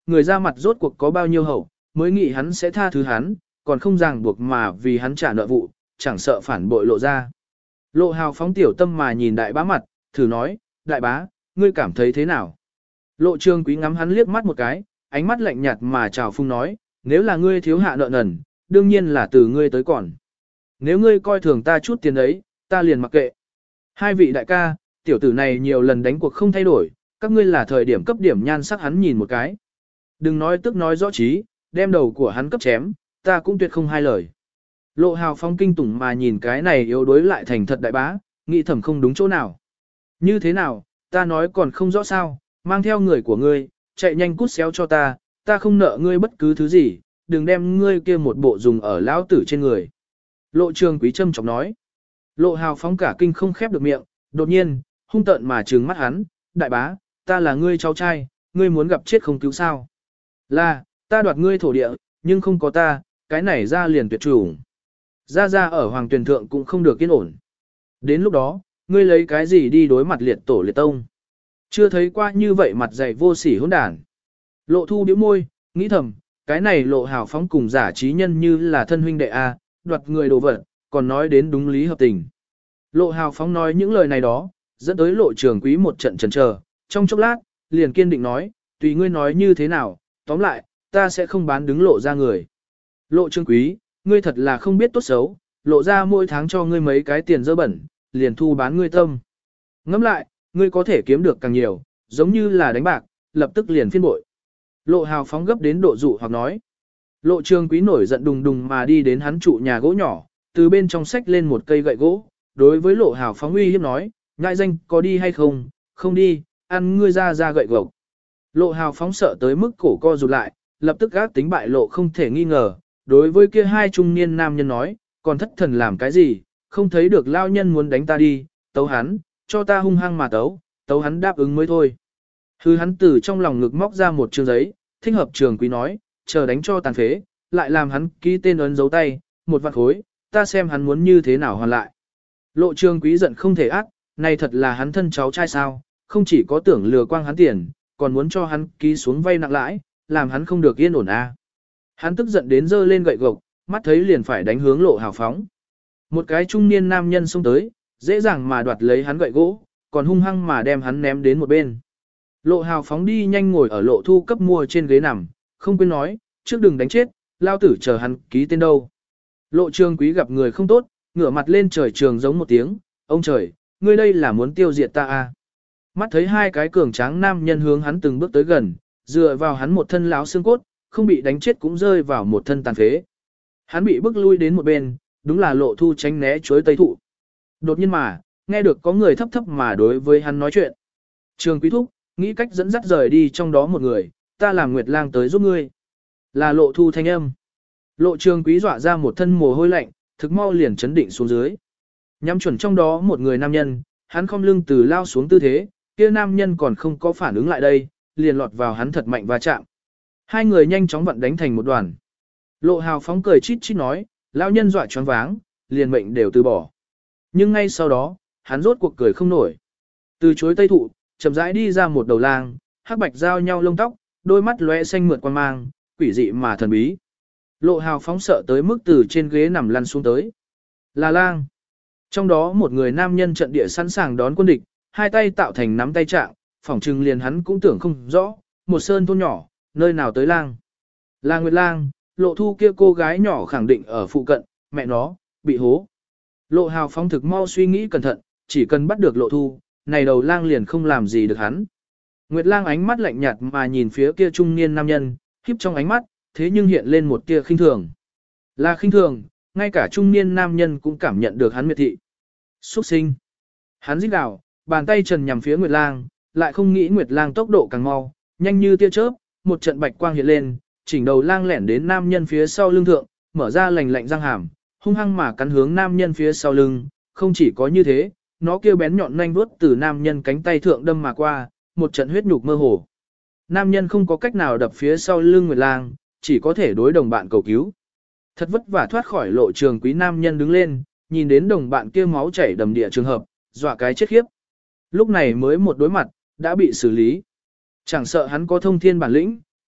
người ra mặt rốt cuộc có bao nhiêu hậu, mới nghĩ hắn sẽ tha thứ hắn, còn không ràng buộc mà vì hắn trả nợ vụ, chẳng sợ phản bội lộ ra. Lộ hào phóng tiểu tâm mà nhìn đại bá mặt, thử nói, đại bá, ngươi cảm thấy thế nào? Lộ trường quý ngắm hắn liếc mắt một cái, ánh mắt lạnh nhạt mà chào phung nói, nếu là ngươi thiếu hạ nợ nần, đương nhiên là từ ngươi tới còn. Nếu ngươi coi thường ta chút tiền ấy, ta liền mặc kệ. Hai vị đại ca, tiểu tử này nhiều lần đánh cuộc không thay đổi, các ngươi là thời điểm cấp điểm nhan sắc hắn nhìn một cái. Đừng nói tức nói rõ trí, đem đầu của hắn cấp chém, ta cũng tuyệt không hai lời. Lộ hào phong kinh tủng mà nhìn cái này yếu đuối lại thành thật đại bá, nghĩ thầm không đúng chỗ nào. Như thế nào, ta nói còn không rõ sao, mang theo người của ngươi, chạy nhanh cút xéo cho ta, ta không nợ ngươi bất cứ thứ gì, đừng đem ngươi kia một bộ dùng ở lão tử trên người. Lộ trường quý trâm trọng nói. Lộ hào phóng cả kinh không khép được miệng, đột nhiên, hung tợn mà trừng mắt hắn, đại bá, ta là ngươi cháu trai, ngươi muốn gặp chết không cứu sao. Là, ta đoạt ngươi thổ địa, nhưng không có ta, cái này ra liền tuyệt chủ. Ra ra ở hoàng tuyển thượng cũng không được yên ổn. Đến lúc đó, ngươi lấy cái gì đi đối mặt liệt tổ liệt tông. Chưa thấy qua như vậy mặt dày vô sỉ hỗn đản. Lộ thu điếu môi, nghĩ thầm, cái này lộ hào phóng cùng giả trí nhân như là thân huynh đệ A, đoạt người đồ vật, còn nói đến đúng lý hợp tình. Lộ hào phóng nói những lời này đó, dẫn tới lộ trường quý một trận chần chờ, trong chốc lát, liền kiên định nói, tùy ngươi nói như thế nào, tóm lại, ta sẽ không bán đứng lộ ra người. Lộ trường quý, ngươi thật là không biết tốt xấu, lộ ra mỗi tháng cho ngươi mấy cái tiền dơ bẩn, liền thu bán ngươi tâm. Ngẫm lại, ngươi có thể kiếm được càng nhiều, giống như là đánh bạc, lập tức liền phiên bội. Lộ hào phóng gấp đến độ dụ hoặc nói. Lộ trường quý nổi giận đùng đùng mà đi đến hắn trụ nhà gỗ nhỏ, từ bên trong sách lên một cây gậy gỗ, đối với lộ hào phóng uy hiếp nói, ngại danh có đi hay không, không đi, ăn ngươi ra ra gậy gộc. Lộ hào phóng sợ tới mức cổ co rụt lại, lập tức gác tính bại lộ không thể nghi ngờ, đối với kia hai trung niên nam nhân nói, còn thất thần làm cái gì, không thấy được lao nhân muốn đánh ta đi, tấu hắn, cho ta hung hăng mà tấu, tấu hắn đáp ứng mới thôi. Hư hắn từ trong lòng ngực móc ra một chương giấy, thích hợp trường quý nói, chờ đánh cho tàn phế, lại làm hắn ký tên ấn dấu tay, một vạn khối, ta xem hắn muốn như thế nào hoàn lại. Lộ trường quý giận không thể ác, này thật là hắn thân cháu trai sao, không chỉ có tưởng lừa quang hắn tiền, còn muốn cho hắn ký xuống vay nặng lãi, làm hắn không được yên ổn a. À. Hắn tức giận đến giơ lên gậy gộc, mắt thấy liền phải đánh hướng lộ hào phóng. Một cái trung niên nam nhân xông tới, dễ dàng mà đoạt lấy hắn gậy gỗ, còn hung hăng mà đem hắn ném đến một bên. Lộ hào phóng đi nhanh ngồi ở lộ thu cấp mua trên ghế nằm, không quên nói, trước đừng đánh chết, lao tử chờ hắn ký tên đâu. Lộ trường quý gặp người không tốt, ngửa mặt lên trời trường giống một tiếng, ông trời, ngươi đây là muốn tiêu diệt ta à. Mắt thấy hai cái cường tráng nam nhân hướng hắn từng bước tới gần, dựa vào hắn một thân láo xương cốt, không bị đánh chết cũng rơi vào một thân tàn phế. Hắn bị bức lui đến một bên, đúng là lộ thu tránh né chuối tây thụ. Đột nhiên mà, nghe được có người thấp thấp mà đối với hắn nói chuyện. Trường quý thúc, nghĩ cách dẫn dắt rời đi trong đó một người, ta làm Nguyệt Lang tới giúp ngươi. Là lộ thu thanh âm. Lộ trường quý dọa ra một thân mồ hôi lạnh, thực mau liền chấn định xuống dưới. Nhắm chuẩn trong đó một người nam nhân, hắn khom lưng từ lao xuống tư thế, kia nam nhân còn không có phản ứng lại đây, liền lọt vào hắn thật mạnh va chạm. Hai người nhanh chóng vận đánh thành một đoàn. Lộ hào phóng cười chít chít nói, lão nhân dọa choáng váng, liền mệnh đều từ bỏ. Nhưng ngay sau đó, hắn rốt cuộc cười không nổi. Từ chối tây thụ, chậm rãi đi ra một đầu lang, hắc bạch giao nhau lông tóc, đôi mắt lóe xanh mượt quan mang, quỷ dị mà thần bí. Lộ hào phóng sợ tới mức từ trên ghế nằm lăn xuống tới. Là lang. Trong đó một người nam nhân trận địa sẵn sàng đón quân địch, hai tay tạo thành nắm tay trạng, phỏng trừng liền hắn cũng tưởng không rõ, một sơn thôn nhỏ, nơi nào tới lang. Là Nguyệt Lang, lộ thu kia cô gái nhỏ khẳng định ở phụ cận, mẹ nó, bị hố. Lộ hào phóng thực mau suy nghĩ cẩn thận, chỉ cần bắt được lộ thu, này đầu lang liền không làm gì được hắn. Nguyệt Lang ánh mắt lạnh nhạt mà nhìn phía kia trung niên nam nhân, khiếp trong ánh mắt, thế nhưng hiện lên một tia khinh thường. Là khinh thường, ngay cả trung niên nam nhân cũng cảm nhận được hắn miệt thị. Xuất sinh. Hắn rít gào, bàn tay trần nhằm phía Nguyệt Lang, lại không nghĩ Nguyệt Lang tốc độ càng mau, nhanh như tia chớp, một trận bạch quang hiện lên, chỉnh đầu lang lẻn đến nam nhân phía sau lưng thượng, mở ra lành lạnh răng hàm, hung hăng mà cắn hướng nam nhân phía sau lưng, không chỉ có như thế, nó kêu bén nhọn nhanh vuốt từ nam nhân cánh tay thượng đâm mà qua, một trận huyết nhục mơ hồ. Nam nhân không có cách nào đập phía sau lưng Nguyệt Lang, chỉ có thể đối đồng bạn cầu cứu. Thật vất vả thoát khỏi lộ trường quý nam nhân đứng lên, nhìn đến đồng bạn kia máu chảy đầm địa trường hợp, dọa cái chết khiếp. Lúc này mới một đối mặt, đã bị xử lý. Chẳng sợ hắn có thông thiên bản lĩnh,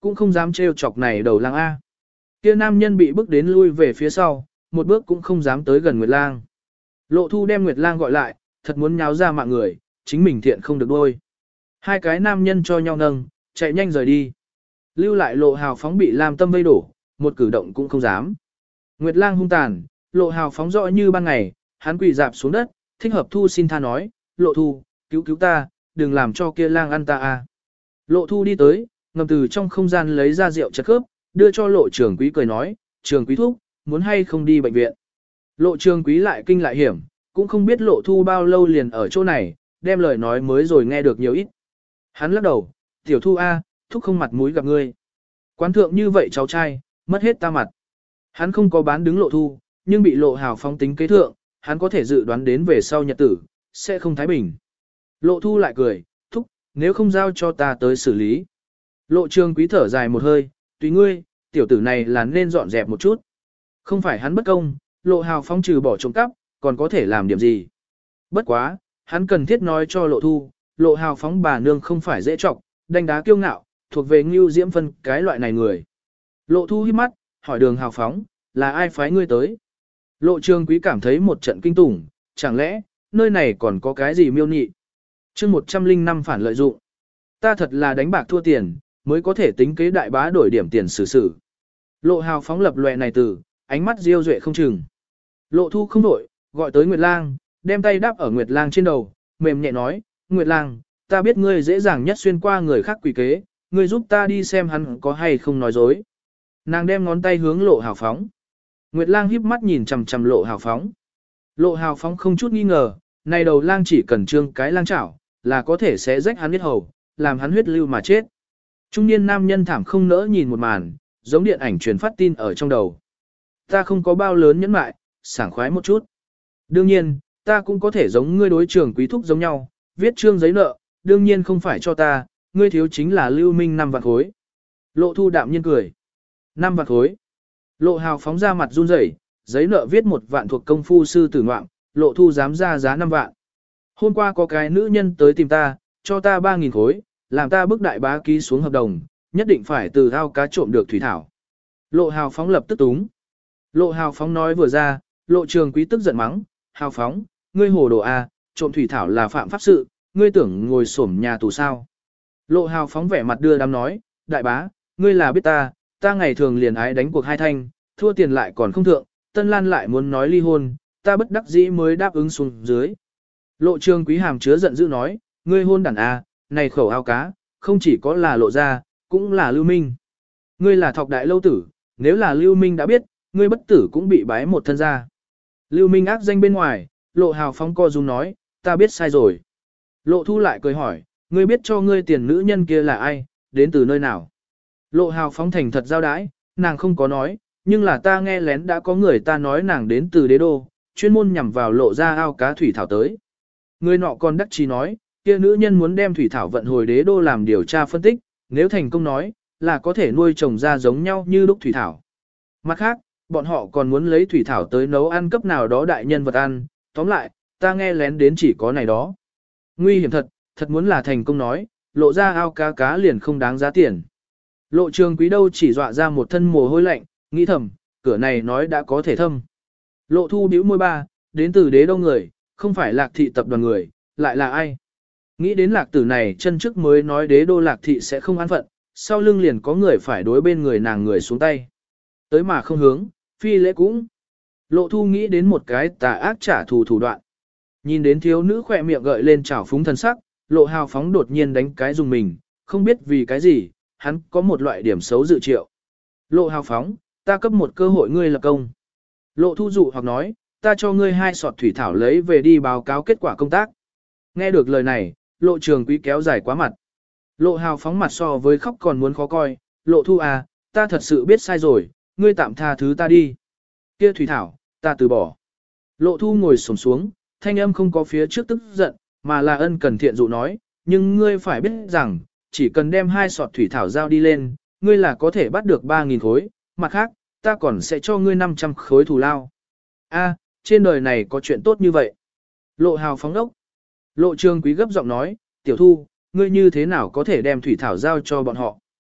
cũng không dám trêu chọc này đầu lang A. Kia nam nhân bị bức đến lui về phía sau, một bước cũng không dám tới gần Nguyệt Lang. Lộ Thu đem Nguyệt Lang gọi lại, thật muốn nháo ra mạng người, chính mình thiện không được đôi. Hai cái nam nhân cho nhau nâng, chạy nhanh rời đi. Lưu lại Lộ Hào Phóng bị Lam Tâm vây đổ, một cử động cũng không dám. Nguyệt Lang hung tàn, Lộ Hào Phóng rõ như ban ngày, hắn quỳ dạp xuống đất, thích hợp Thu xin tha nói, Lộ Thu, cứu cứu ta, đừng làm cho kia lang ăn ta a. Lộ Thu đi tới, ngầm từ trong không gian lấy ra rượu chất khớp, đưa cho Lộ Trường Quý cười nói, Trường Quý thúc, muốn hay không đi bệnh viện. Lộ Trường Quý lại kinh lại hiểm, cũng không biết Lộ Thu bao lâu liền ở chỗ này, đem lời nói mới rồi nghe được nhiều ít. Hắn lắc đầu, tiểu Thu a, thúc không mặt mũi gặp ngươi. Quán thượng như vậy cháu trai, mất hết ta mặt. Hắn không có bán đứng Lộ Thu, nhưng bị Lộ Hào Phóng tính kế thượng, hắn có thể dự đoán đến về sau nhật tử, sẽ không thái bình. Lộ Thu lại cười, thúc, nếu không giao cho ta tới xử lý. Lộ Trường Quý thở dài một hơi, tùy ngươi, tiểu tử này là nên dọn dẹp một chút. Không phải hắn bất công, Lộ Hào Phóng trừ bỏ trộm cắp, còn có thể làm điểm gì. Bất quá, hắn cần thiết nói cho Lộ Thu, Lộ Hào Phóng bà nương không phải dễ trọng, đánh đá kiêu ngạo, thuộc về Ngưu Diễm Phân cái loại này người. Lộ Thu hít mắt, hỏi Đường Hào Phóng, là ai phái ngươi tới? Lộ Trường Quý cảm thấy một trận kinh tủng, chẳng lẽ, nơi này còn có cái gì miêu nhị? chương một trăm linh năm phản lợi dụng. Ta thật là đánh bạc thua tiền, mới có thể tính kế đại bá đổi điểm tiền xử xử. Lộ Hào Phóng lập loè này từ, ánh mắt diêu duệ không chừng. Lộ Thu không đổi, gọi tới Nguyệt Lang, đem tay đáp ở Nguyệt Lang trên đầu, mềm nhẹ nói, Nguyệt Lang, ta biết ngươi dễ dàng nhất xuyên qua người khác quỷ kế, ngươi giúp ta đi xem hắn có hay không nói dối. Nàng đem ngón tay hướng Lộ Hào Phóng. Nguyệt Lang híp mắt nhìn chằm chằm Lộ Hào Phóng. Lộ Hào Phóng không chút nghi ngờ, này đầu lang chỉ cần trương cái lang chảo, là có thể sẽ rách hắn huyết hầu, làm hắn huyết lưu mà chết. Trung niên nam nhân thảm không nỡ nhìn một màn, giống điện ảnh truyền phát tin ở trong đầu. Ta không có bao lớn nhẫn mại, sảng khoái một chút. Đương nhiên, ta cũng có thể giống ngươi đối Trường Quý thúc giống nhau, viết trương giấy nợ, đương nhiên không phải cho ta, ngươi thiếu chính là Lưu Minh năm vạn khối. Lộ Thu đạm nhiên cười. Năm vạn khối. Lộ Hào Phóng ra mặt run rẩy, giấy nợ viết một vạn thuộc công phu sư tử ngoạm, Lộ Thu dám ra giá năm vạn. Hôm qua có cái nữ nhân tới tìm ta, cho ta ba nghìn khối, làm ta bức đại bá ký xuống hợp đồng, nhất định phải từ ao cá trộm được thủy thảo. Lộ Hào Phóng lập tức túng. Lộ Hào Phóng nói vừa ra, Lộ Trường Quý tức giận mắng, Hào Phóng, ngươi hồ đồ a, trộm thủy thảo là phạm pháp sự, ngươi tưởng ngồi xổm nhà tù sao. Lộ Hào Phóng vẻ mặt đưa đám nói, đại bá, ngươi là biết ta, ta ngày thường liền ái đánh cuộc hai thanh, thua tiền lại còn không thượng, Tân Lan lại muốn nói ly hôn, ta bất đắc dĩ mới đáp ứng xuống dưới. Lộ Trường Quý hàm chứa giận dữ nói, ngươi hôn đàn a, này khẩu ao cá, không chỉ có là Lộ gia, cũng là Lưu Minh. Ngươi là thọc đại lâu tử, nếu là Lưu Minh đã biết, ngươi bất tử cũng bị bái một thân ra. Lưu Minh ác danh bên ngoài, Lộ Hào Phóng co rúm nói, ta biết sai rồi. Lộ Thu lại cười hỏi, ngươi biết cho ngươi tiền nữ nhân kia là ai, đến từ nơi nào? Lộ Hào Phóng thành thật giao đãi, nàng không có nói, nhưng là ta nghe lén đã có người ta nói nàng đến từ đế đô, chuyên môn nhằm vào Lộ ra ao cá thủy thảo tới. Người nọ còn đắc chí nói, kia nữ nhân muốn đem thủy thảo vận hồi đế đô làm điều tra phân tích, nếu thành công nói, là có thể nuôi trồng ra giống nhau như đúc thủy thảo. Mặt khác, bọn họ còn muốn lấy thủy thảo tới nấu ăn cấp nào đó đại nhân vật ăn, tóm lại, ta nghe lén đến chỉ có này đó. Nguy hiểm thật, thật muốn là thành công nói, Lộ ra ao cá cá liền không đáng giá tiền. Lộ Trường Quý đâu chỉ dọa ra một thân mồ hôi lạnh, nghĩ thầm, cửa này nói đã có thể thâm. Lộ Thu bĩu môi ba, đến từ đế đô người, không phải Lạc thị tập đoàn người, lại là ai? Nghĩ đến Lạc tử này chân trước mới nói đế đô Lạc thị sẽ không an phận, sau lưng liền có người phải đối bên người nàng người xuống tay. Tới mà không hướng, phi lễ cũng. Lộ Thu nghĩ đến một cái tà ác trả thù thủ đoạn. Nhìn đến thiếu nữ khỏe miệng gợi lên trào phúng thân sắc, Lộ Hào Phóng đột nhiên đánh cái dùng mình, không biết vì cái gì, hắn có một loại điểm xấu dự triệu. Lộ Hào Phóng, ta cấp một cơ hội ngươi lập công. Lộ Thu dụ hoặc nói, ta cho ngươi hai sọt thủy thảo lấy về đi báo cáo kết quả công tác. Nghe được lời này, Lộ Trường Quý kéo dài quá mặt. Lộ Hào Phóng mặt so với khóc còn muốn khó coi, Lộ Thu à, ta thật sự biết sai rồi, ngươi tạm tha thứ ta đi. Kia thủy thảo, ta từ bỏ. Lộ Thu ngồi xổm xuống, thanh âm không có phía trước tức giận, mà là ân cần thiện dụ nói, nhưng ngươi phải biết rằng, chỉ cần đem hai sọt thủy thảo giao đi lên, ngươi là có thể bắt được ba nghìn khối, mặt khác, ta còn sẽ cho ngươi năm trăm khối thù lao. A, trên đời này có chuyện tốt như vậy. Lộ Hào Phóng đốc. Lộ Trường Quý gấp giọng nói, tiểu Thu, ngươi như thế nào có thể đem thủy thảo giao cho bọn họ?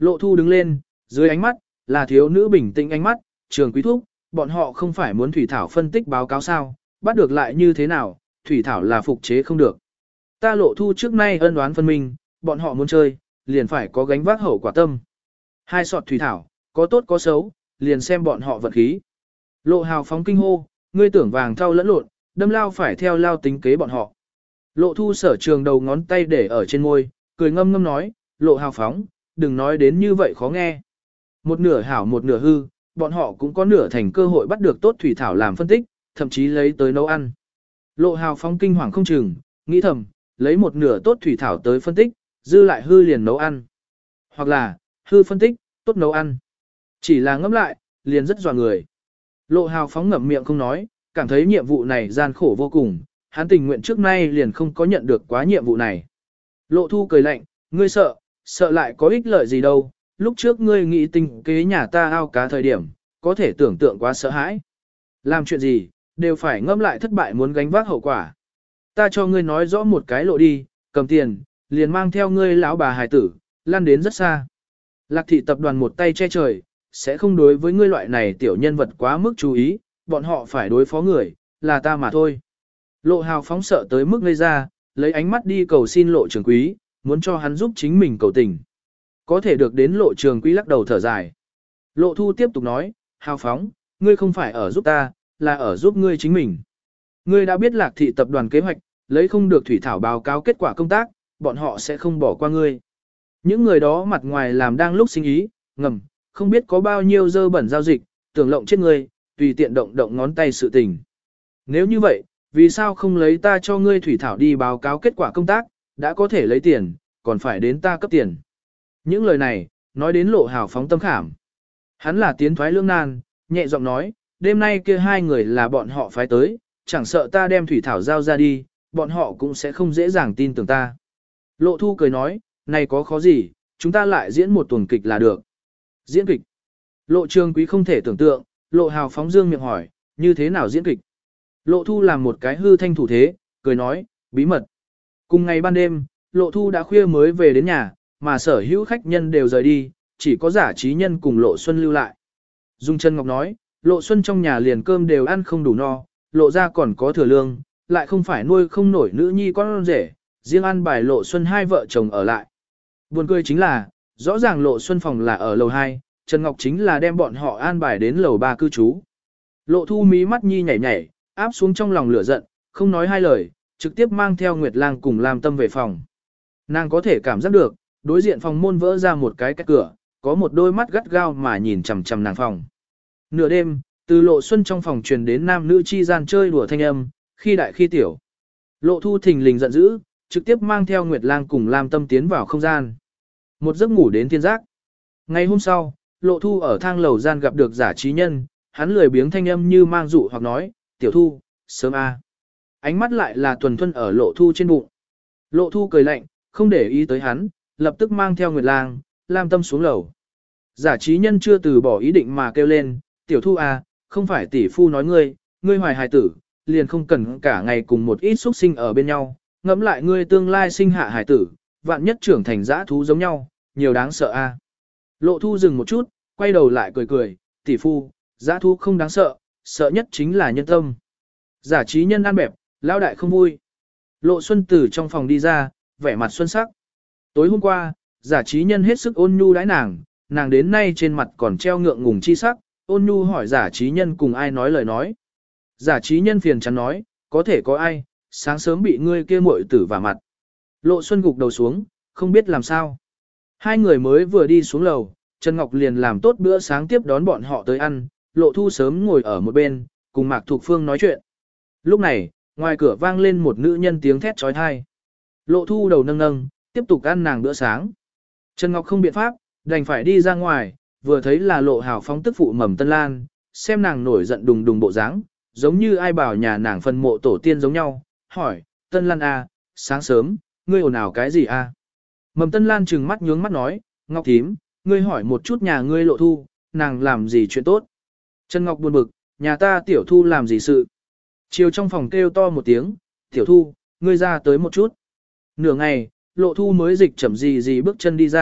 Lộ thu đứng lên, dưới ánh mắt, là thiếu nữ bình tĩnh ánh mắt, trường quý thúc, bọn họ không phải muốn thủy thảo phân tích báo cáo sao, bắt được lại như thế nào, thủy thảo là phục chế không được. Ta lộ thu trước nay ân đoán phân minh, bọn họ muốn chơi, liền phải có gánh vác hậu quả tâm. Hai sọt thủy thảo, có tốt có xấu, liền xem bọn họ vận khí. Lộ hào phóng kinh hô, ngươi tưởng vàng thau lẫn lộn, đâm lao phải theo lao tính kế bọn họ. Lộ thu sở trường đầu ngón tay để ở trên môi, cười ngâm ngâm nói, lộ hào phóng, đừng nói đến như vậy khó nghe. Một nửa hảo một nửa hư, bọn họ cũng có nửa thành cơ hội bắt được tốt thủy thảo làm phân tích, thậm chí lấy tới nấu ăn. Lộ hào phóng kinh hoàng không chừng, nghĩ thầm, lấy một nửa tốt thủy thảo tới phân tích, dư lại hư liền nấu ăn. Hoặc là, hư phân tích, tốt nấu ăn. Chỉ là ngẫm lại, liền rất dọa người. Lộ hào phóng ngậm miệng không nói, cảm thấy nhiệm vụ này gian khổ vô cùng, hắn tình nguyện trước nay liền không có nhận được quá nhiệm vụ này. Lộ thu cười lạnh, ngươi sợ, sợ lại có ích lợi gì đâu, lúc trước ngươi nghĩ tình kế nhà ta ao cá thời điểm, có thể tưởng tượng quá sợ hãi. Làm chuyện gì, đều phải ngẫm lại thất bại muốn gánh vác hậu quả. Ta cho ngươi nói rõ một cái lộ đi, cầm tiền, liền mang theo ngươi lão bà hài tử, lăn đến rất xa. Lạc thị tập đoàn một tay che trời, sẽ không đối với ngươi loại này tiểu nhân vật quá mức chú ý, bọn họ phải đối phó người, là ta mà thôi. Lộ hào phóng sợ tới mức ngây ra, lấy ánh mắt đi cầu xin lộ trường quý, muốn cho hắn giúp chính mình cầu tình. Có thể được đến lộ trường quý lắc đầu thở dài. Lộ thu tiếp tục nói, hào phóng, ngươi không phải ở giúp ta, là ở giúp ngươi chính mình. Ngươi đã biết lạc thị tập đoàn kế hoạch, lấy không được thủy thảo báo cáo kết quả công tác, bọn họ sẽ không bỏ qua ngươi. Những người đó mặt ngoài làm đang lúc sinh ý, ngầm, không biết có bao nhiêu dơ bẩn giao dịch, tưởng lộng chết ngươi, tùy tiện động động ngón tay sự tình. Nếu như vậy, vì sao không lấy ta cho ngươi thủy thảo đi báo cáo kết quả công tác, đã có thể lấy tiền, còn phải đến ta cấp tiền. Những lời này, nói đến lộ hào phóng tâm khảm. Hắn là tiến thoái lưỡng nan, nhẹ giọng nói, đêm nay kia hai người là bọn họ phái tới, chẳng sợ ta đem thủy thảo giao ra đi, bọn họ cũng sẽ không dễ dàng tin tưởng ta. Lộ thu cười nói, này có khó gì, chúng ta lại diễn một tuần kịch là được. Diễn kịch. Lộ trường quý không thể tưởng tượng, lộ hào phóng dương miệng hỏi, như thế nào diễn kịch. Lộ thu làm một cái hư thanh thủ thế, cười nói, bí mật. Cùng ngày ban đêm, lộ thu đã khuya mới về đến nhà, mà sở hữu khách nhân đều rời đi, chỉ có giả trí nhân cùng lộ xuân lưu lại. Dung Trân Ngọc nói, lộ xuân trong nhà liền cơm đều ăn không đủ no, lộ ra còn có thừa lương, lại không phải nuôi không nổi nữ nhi con rể, riêng ăn bài lộ xuân hai vợ chồng ở lại. Buồn cười chính là, rõ ràng lộ xuân phòng là ở lầu hai, Trần Ngọc chính là đem bọn họ an bài đến lầu ba cư trú. Lộ thu mí mắt nhi nhảy nhảy, áp xuống trong lòng lửa giận, không nói hai lời, trực tiếp mang theo Nguyệt Lang cùng Lam Tâm về phòng. Nàng có thể cảm giác được, đối diện phòng môn vỡ ra một cái cách cửa, có một đôi mắt gắt gao mà nhìn chằm chằm nàng phòng. Nửa đêm, từ lộ xuân trong phòng truyền đến nam nữ chi gian chơi đùa thanh âm, khi đại khi tiểu. Lộ thu thình lình giận dữ, trực tiếp mang theo Nguyệt Lang cùng Lam Tâm tiến vào không gian. Một giấc ngủ đến thiên giác. Ngày hôm sau, lộ thu ở thang lầu gian gặp được giả trí nhân, hắn lười biếng thanh âm như mang dụ hoặc nói, tiểu thu, sớm a. Ánh mắt lại là tuần thuần ở lộ thu trên bụng. Lộ thu cười lạnh, không để ý tới hắn, lập tức mang theo Nguyệt Lang, Lam Tâm xuống lầu. Giả trí nhân chưa từ bỏ ý định mà kêu lên, tiểu thu a, không phải tỷ phu nói ngươi, ngươi hoài hài tử, liền không cần cả ngày cùng một ít xuất sinh ở bên nhau, ngẫm lại ngươi tương lai sinh hạ hài tử, vạn nhất trưởng thành dã thú giống nhau, nhiều đáng sợ a. Lộ thu dừng một chút, quay đầu lại cười cười, tỷ phu, dã thú không đáng sợ, sợ nhất chính là nhân tâm. Giả trí nhân ăn bẹp, lão đại không vui. Lộ xuân từ trong phòng đi ra, vẻ mặt xuân sắc. Tối hôm qua, giả trí nhân hết sức ôn nhu đãi nàng, nàng đến nay trên mặt còn treo ngượng ngùng chi sắc, ôn nhu hỏi giả trí nhân cùng ai nói lời nói. Giả trí nhân phiền chắn nói, có thể có ai, sáng sớm bị ngươi kia muội tử vả mặt. Lộ xuân gục đầu xuống, không biết làm sao. Hai người mới vừa đi xuống lầu, Trần Ngọc liền làm tốt bữa sáng tiếp đón bọn họ tới ăn, lộ thu sớm ngồi ở một bên, cùng Mạc Thục Phương nói chuyện. Lúc này, ngoài cửa vang lên một nữ nhân tiếng thét trói thai. Lộ thu đầu nâng nâng, tiếp tục ăn nàng bữa sáng. Trần Ngọc không biện pháp, đành phải đi ra ngoài, vừa thấy là lộ hào phóng tức phụ Mầm Tân Lan, xem nàng nổi giận đùng đùng bộ dáng, giống như ai bảo nhà nàng phân mộ tổ tiên giống nhau, hỏi, Tân Lan à, sáng sớm, ngươi ồn ào cái gì à? Mầm Tân Lan trừng mắt nhướng mắt nói, Ngọc thím, ngươi hỏi một chút nhà ngươi lộ thu, nàng làm gì chuyện tốt? Trần Ngọc buồn bực, nhà ta tiểu thu làm gì sự? Chiều trong phòng kêu to một tiếng, tiểu thu, ngươi ra tới một chút. Nửa ngày, lộ thu mới dịch chậm gì gì bước chân đi ra,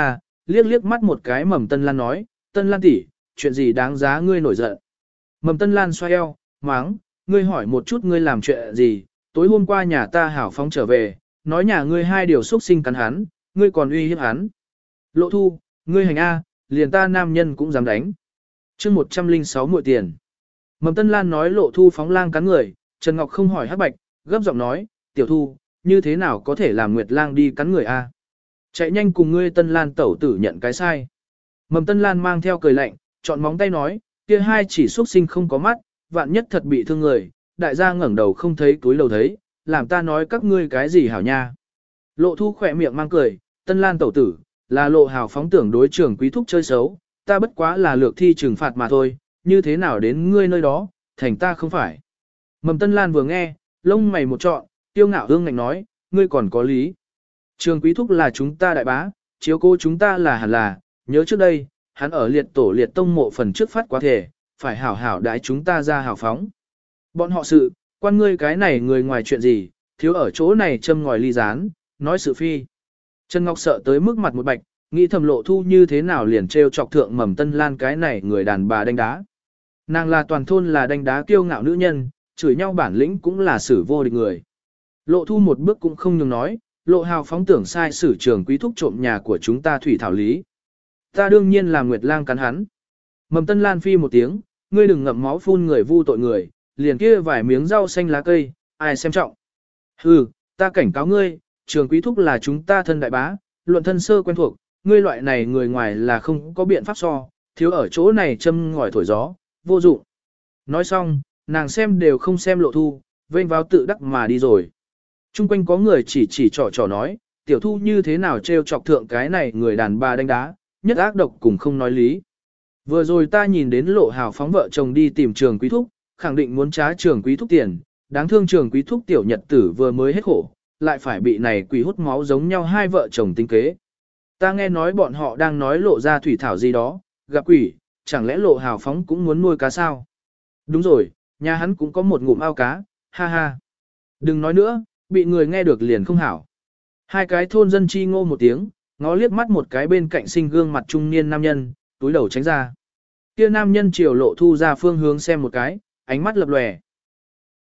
liếc liếc mắt một cái Mầm Tân Lan nói, Tân Lan tỷ, chuyện gì đáng giá ngươi nổi giận. Mầm Tân Lan xoay eo, máng, ngươi hỏi một chút ngươi làm chuyện gì, tối hôm qua nhà ta hảo phóng trở về, nói nhà ngươi hai điều xúc sinh cắn hắn, ngươi còn uy hiếp hắn. Lộ Thu, ngươi hành A, liền ta nam nhân cũng dám đánh. chương một trăm lẻ sáu muội tiền. Mầm Tân Lan nói Lộ Thu phóng lang cắn người, Trần Ngọc không hỏi hắc bạch, gấp giọng nói, tiểu Thu, như thế nào có thể làm Nguyệt lang đi cắn người A. Chạy nhanh cùng ngươi Tân Lan tẩu tử nhận cái sai. Mầm Tân Lan mang theo cười lạnh, chọn móng tay nói, kia hai chỉ xuất sinh không có mắt, vạn nhất thật bị thương người, đại gia ngẩng đầu không thấy túi lầu thấy, làm ta nói các ngươi cái gì hảo nha. Lộ Thu khỏe miệng mang cười, Tân Lan tẩu tử, là Lộ hào phóng tưởng đối trưởng quý thúc chơi xấu, ta bất quá là lược thi trừng phạt mà thôi, như thế nào đến ngươi nơi đó, thành ta không phải. Mầm Tân Lan vừa nghe, lông mày một trọn, tiêu ngạo hương ngạnh nói, ngươi còn có lý. Trường quý thúc là chúng ta đại bá, chiếu cố chúng ta là hẳn là, nhớ trước đây, hắn ở liệt tổ liệt tông mộ phần trước phát quá thể, phải hảo hảo đái chúng ta ra hảo phóng. Bọn họ sự, quan ngươi cái này người ngoài chuyện gì, thiếu ở chỗ này châm ngòi ly gián, nói sự phi. Trần Ngọc sợ tới mức mặt một bạch, nghĩ thầm Lộ Thu như thế nào liền trêu chọc thượng Mầm Tân Lan cái này người đàn bà đánh đá. Nàng là toàn thôn là đánh đá kiêu ngạo nữ nhân, chửi nhau bản lĩnh cũng là xử vô địch người. Lộ Thu một bước cũng không nhường nói, Lộ hào phóng tưởng sai sử trường quý thúc trộm nhà của chúng ta thủy thảo lý. Ta đương nhiên là Nguyệt lang cắn hắn. Mầm Tân Lan phi một tiếng, ngươi đừng ngậm máu phun người vu tội người, liền kia vài miếng rau xanh lá cây, ai xem trọng. Hừ, ta cảnh cáo ngươi, trường quý thúc là chúng ta thân đại bá, luận thân sơ quen thuộc, ngươi loại này người ngoài là không có biện pháp so, thiếu ở chỗ này châm ngòi thổi gió, vô dụng. Nói xong, nàng xem đều không xem Lộ Thu, vênh vào tự đắc mà đi rồi. Trung quanh có người chỉ chỉ trò trò nói, tiểu Thu như thế nào trêu chọc thượng cái này người đàn bà đánh đá, nhất ác độc cùng không nói lý. Vừa rồi ta nhìn đến Lộ hào phóng vợ chồng đi tìm trường quý thúc, khẳng định muốn trá trường quý thúc tiền, đáng thương trường quý thúc tiểu nhật tử vừa mới hết khổ, lại phải bị này quỷ hút máu giống nhau hai vợ chồng tính kế. Ta nghe nói bọn họ đang nói Lộ ra thủy thảo gì đó, gặp quỷ, chẳng lẽ Lộ hào phóng cũng muốn nuôi cá sao? Đúng rồi, nhà hắn cũng có một ngụm ao cá, ha ha. Đừng nói nữa, bị người nghe được liền không hảo. Hai cái thôn dân chi ngô một tiếng, ngó liếc mắt một cái bên cạnh sinh gương mặt trung niên nam nhân, túi đầu tránh ra. Kia nam nhân chiều Lộ Thu ra phương hướng xem một cái, ánh mắt lập lòe.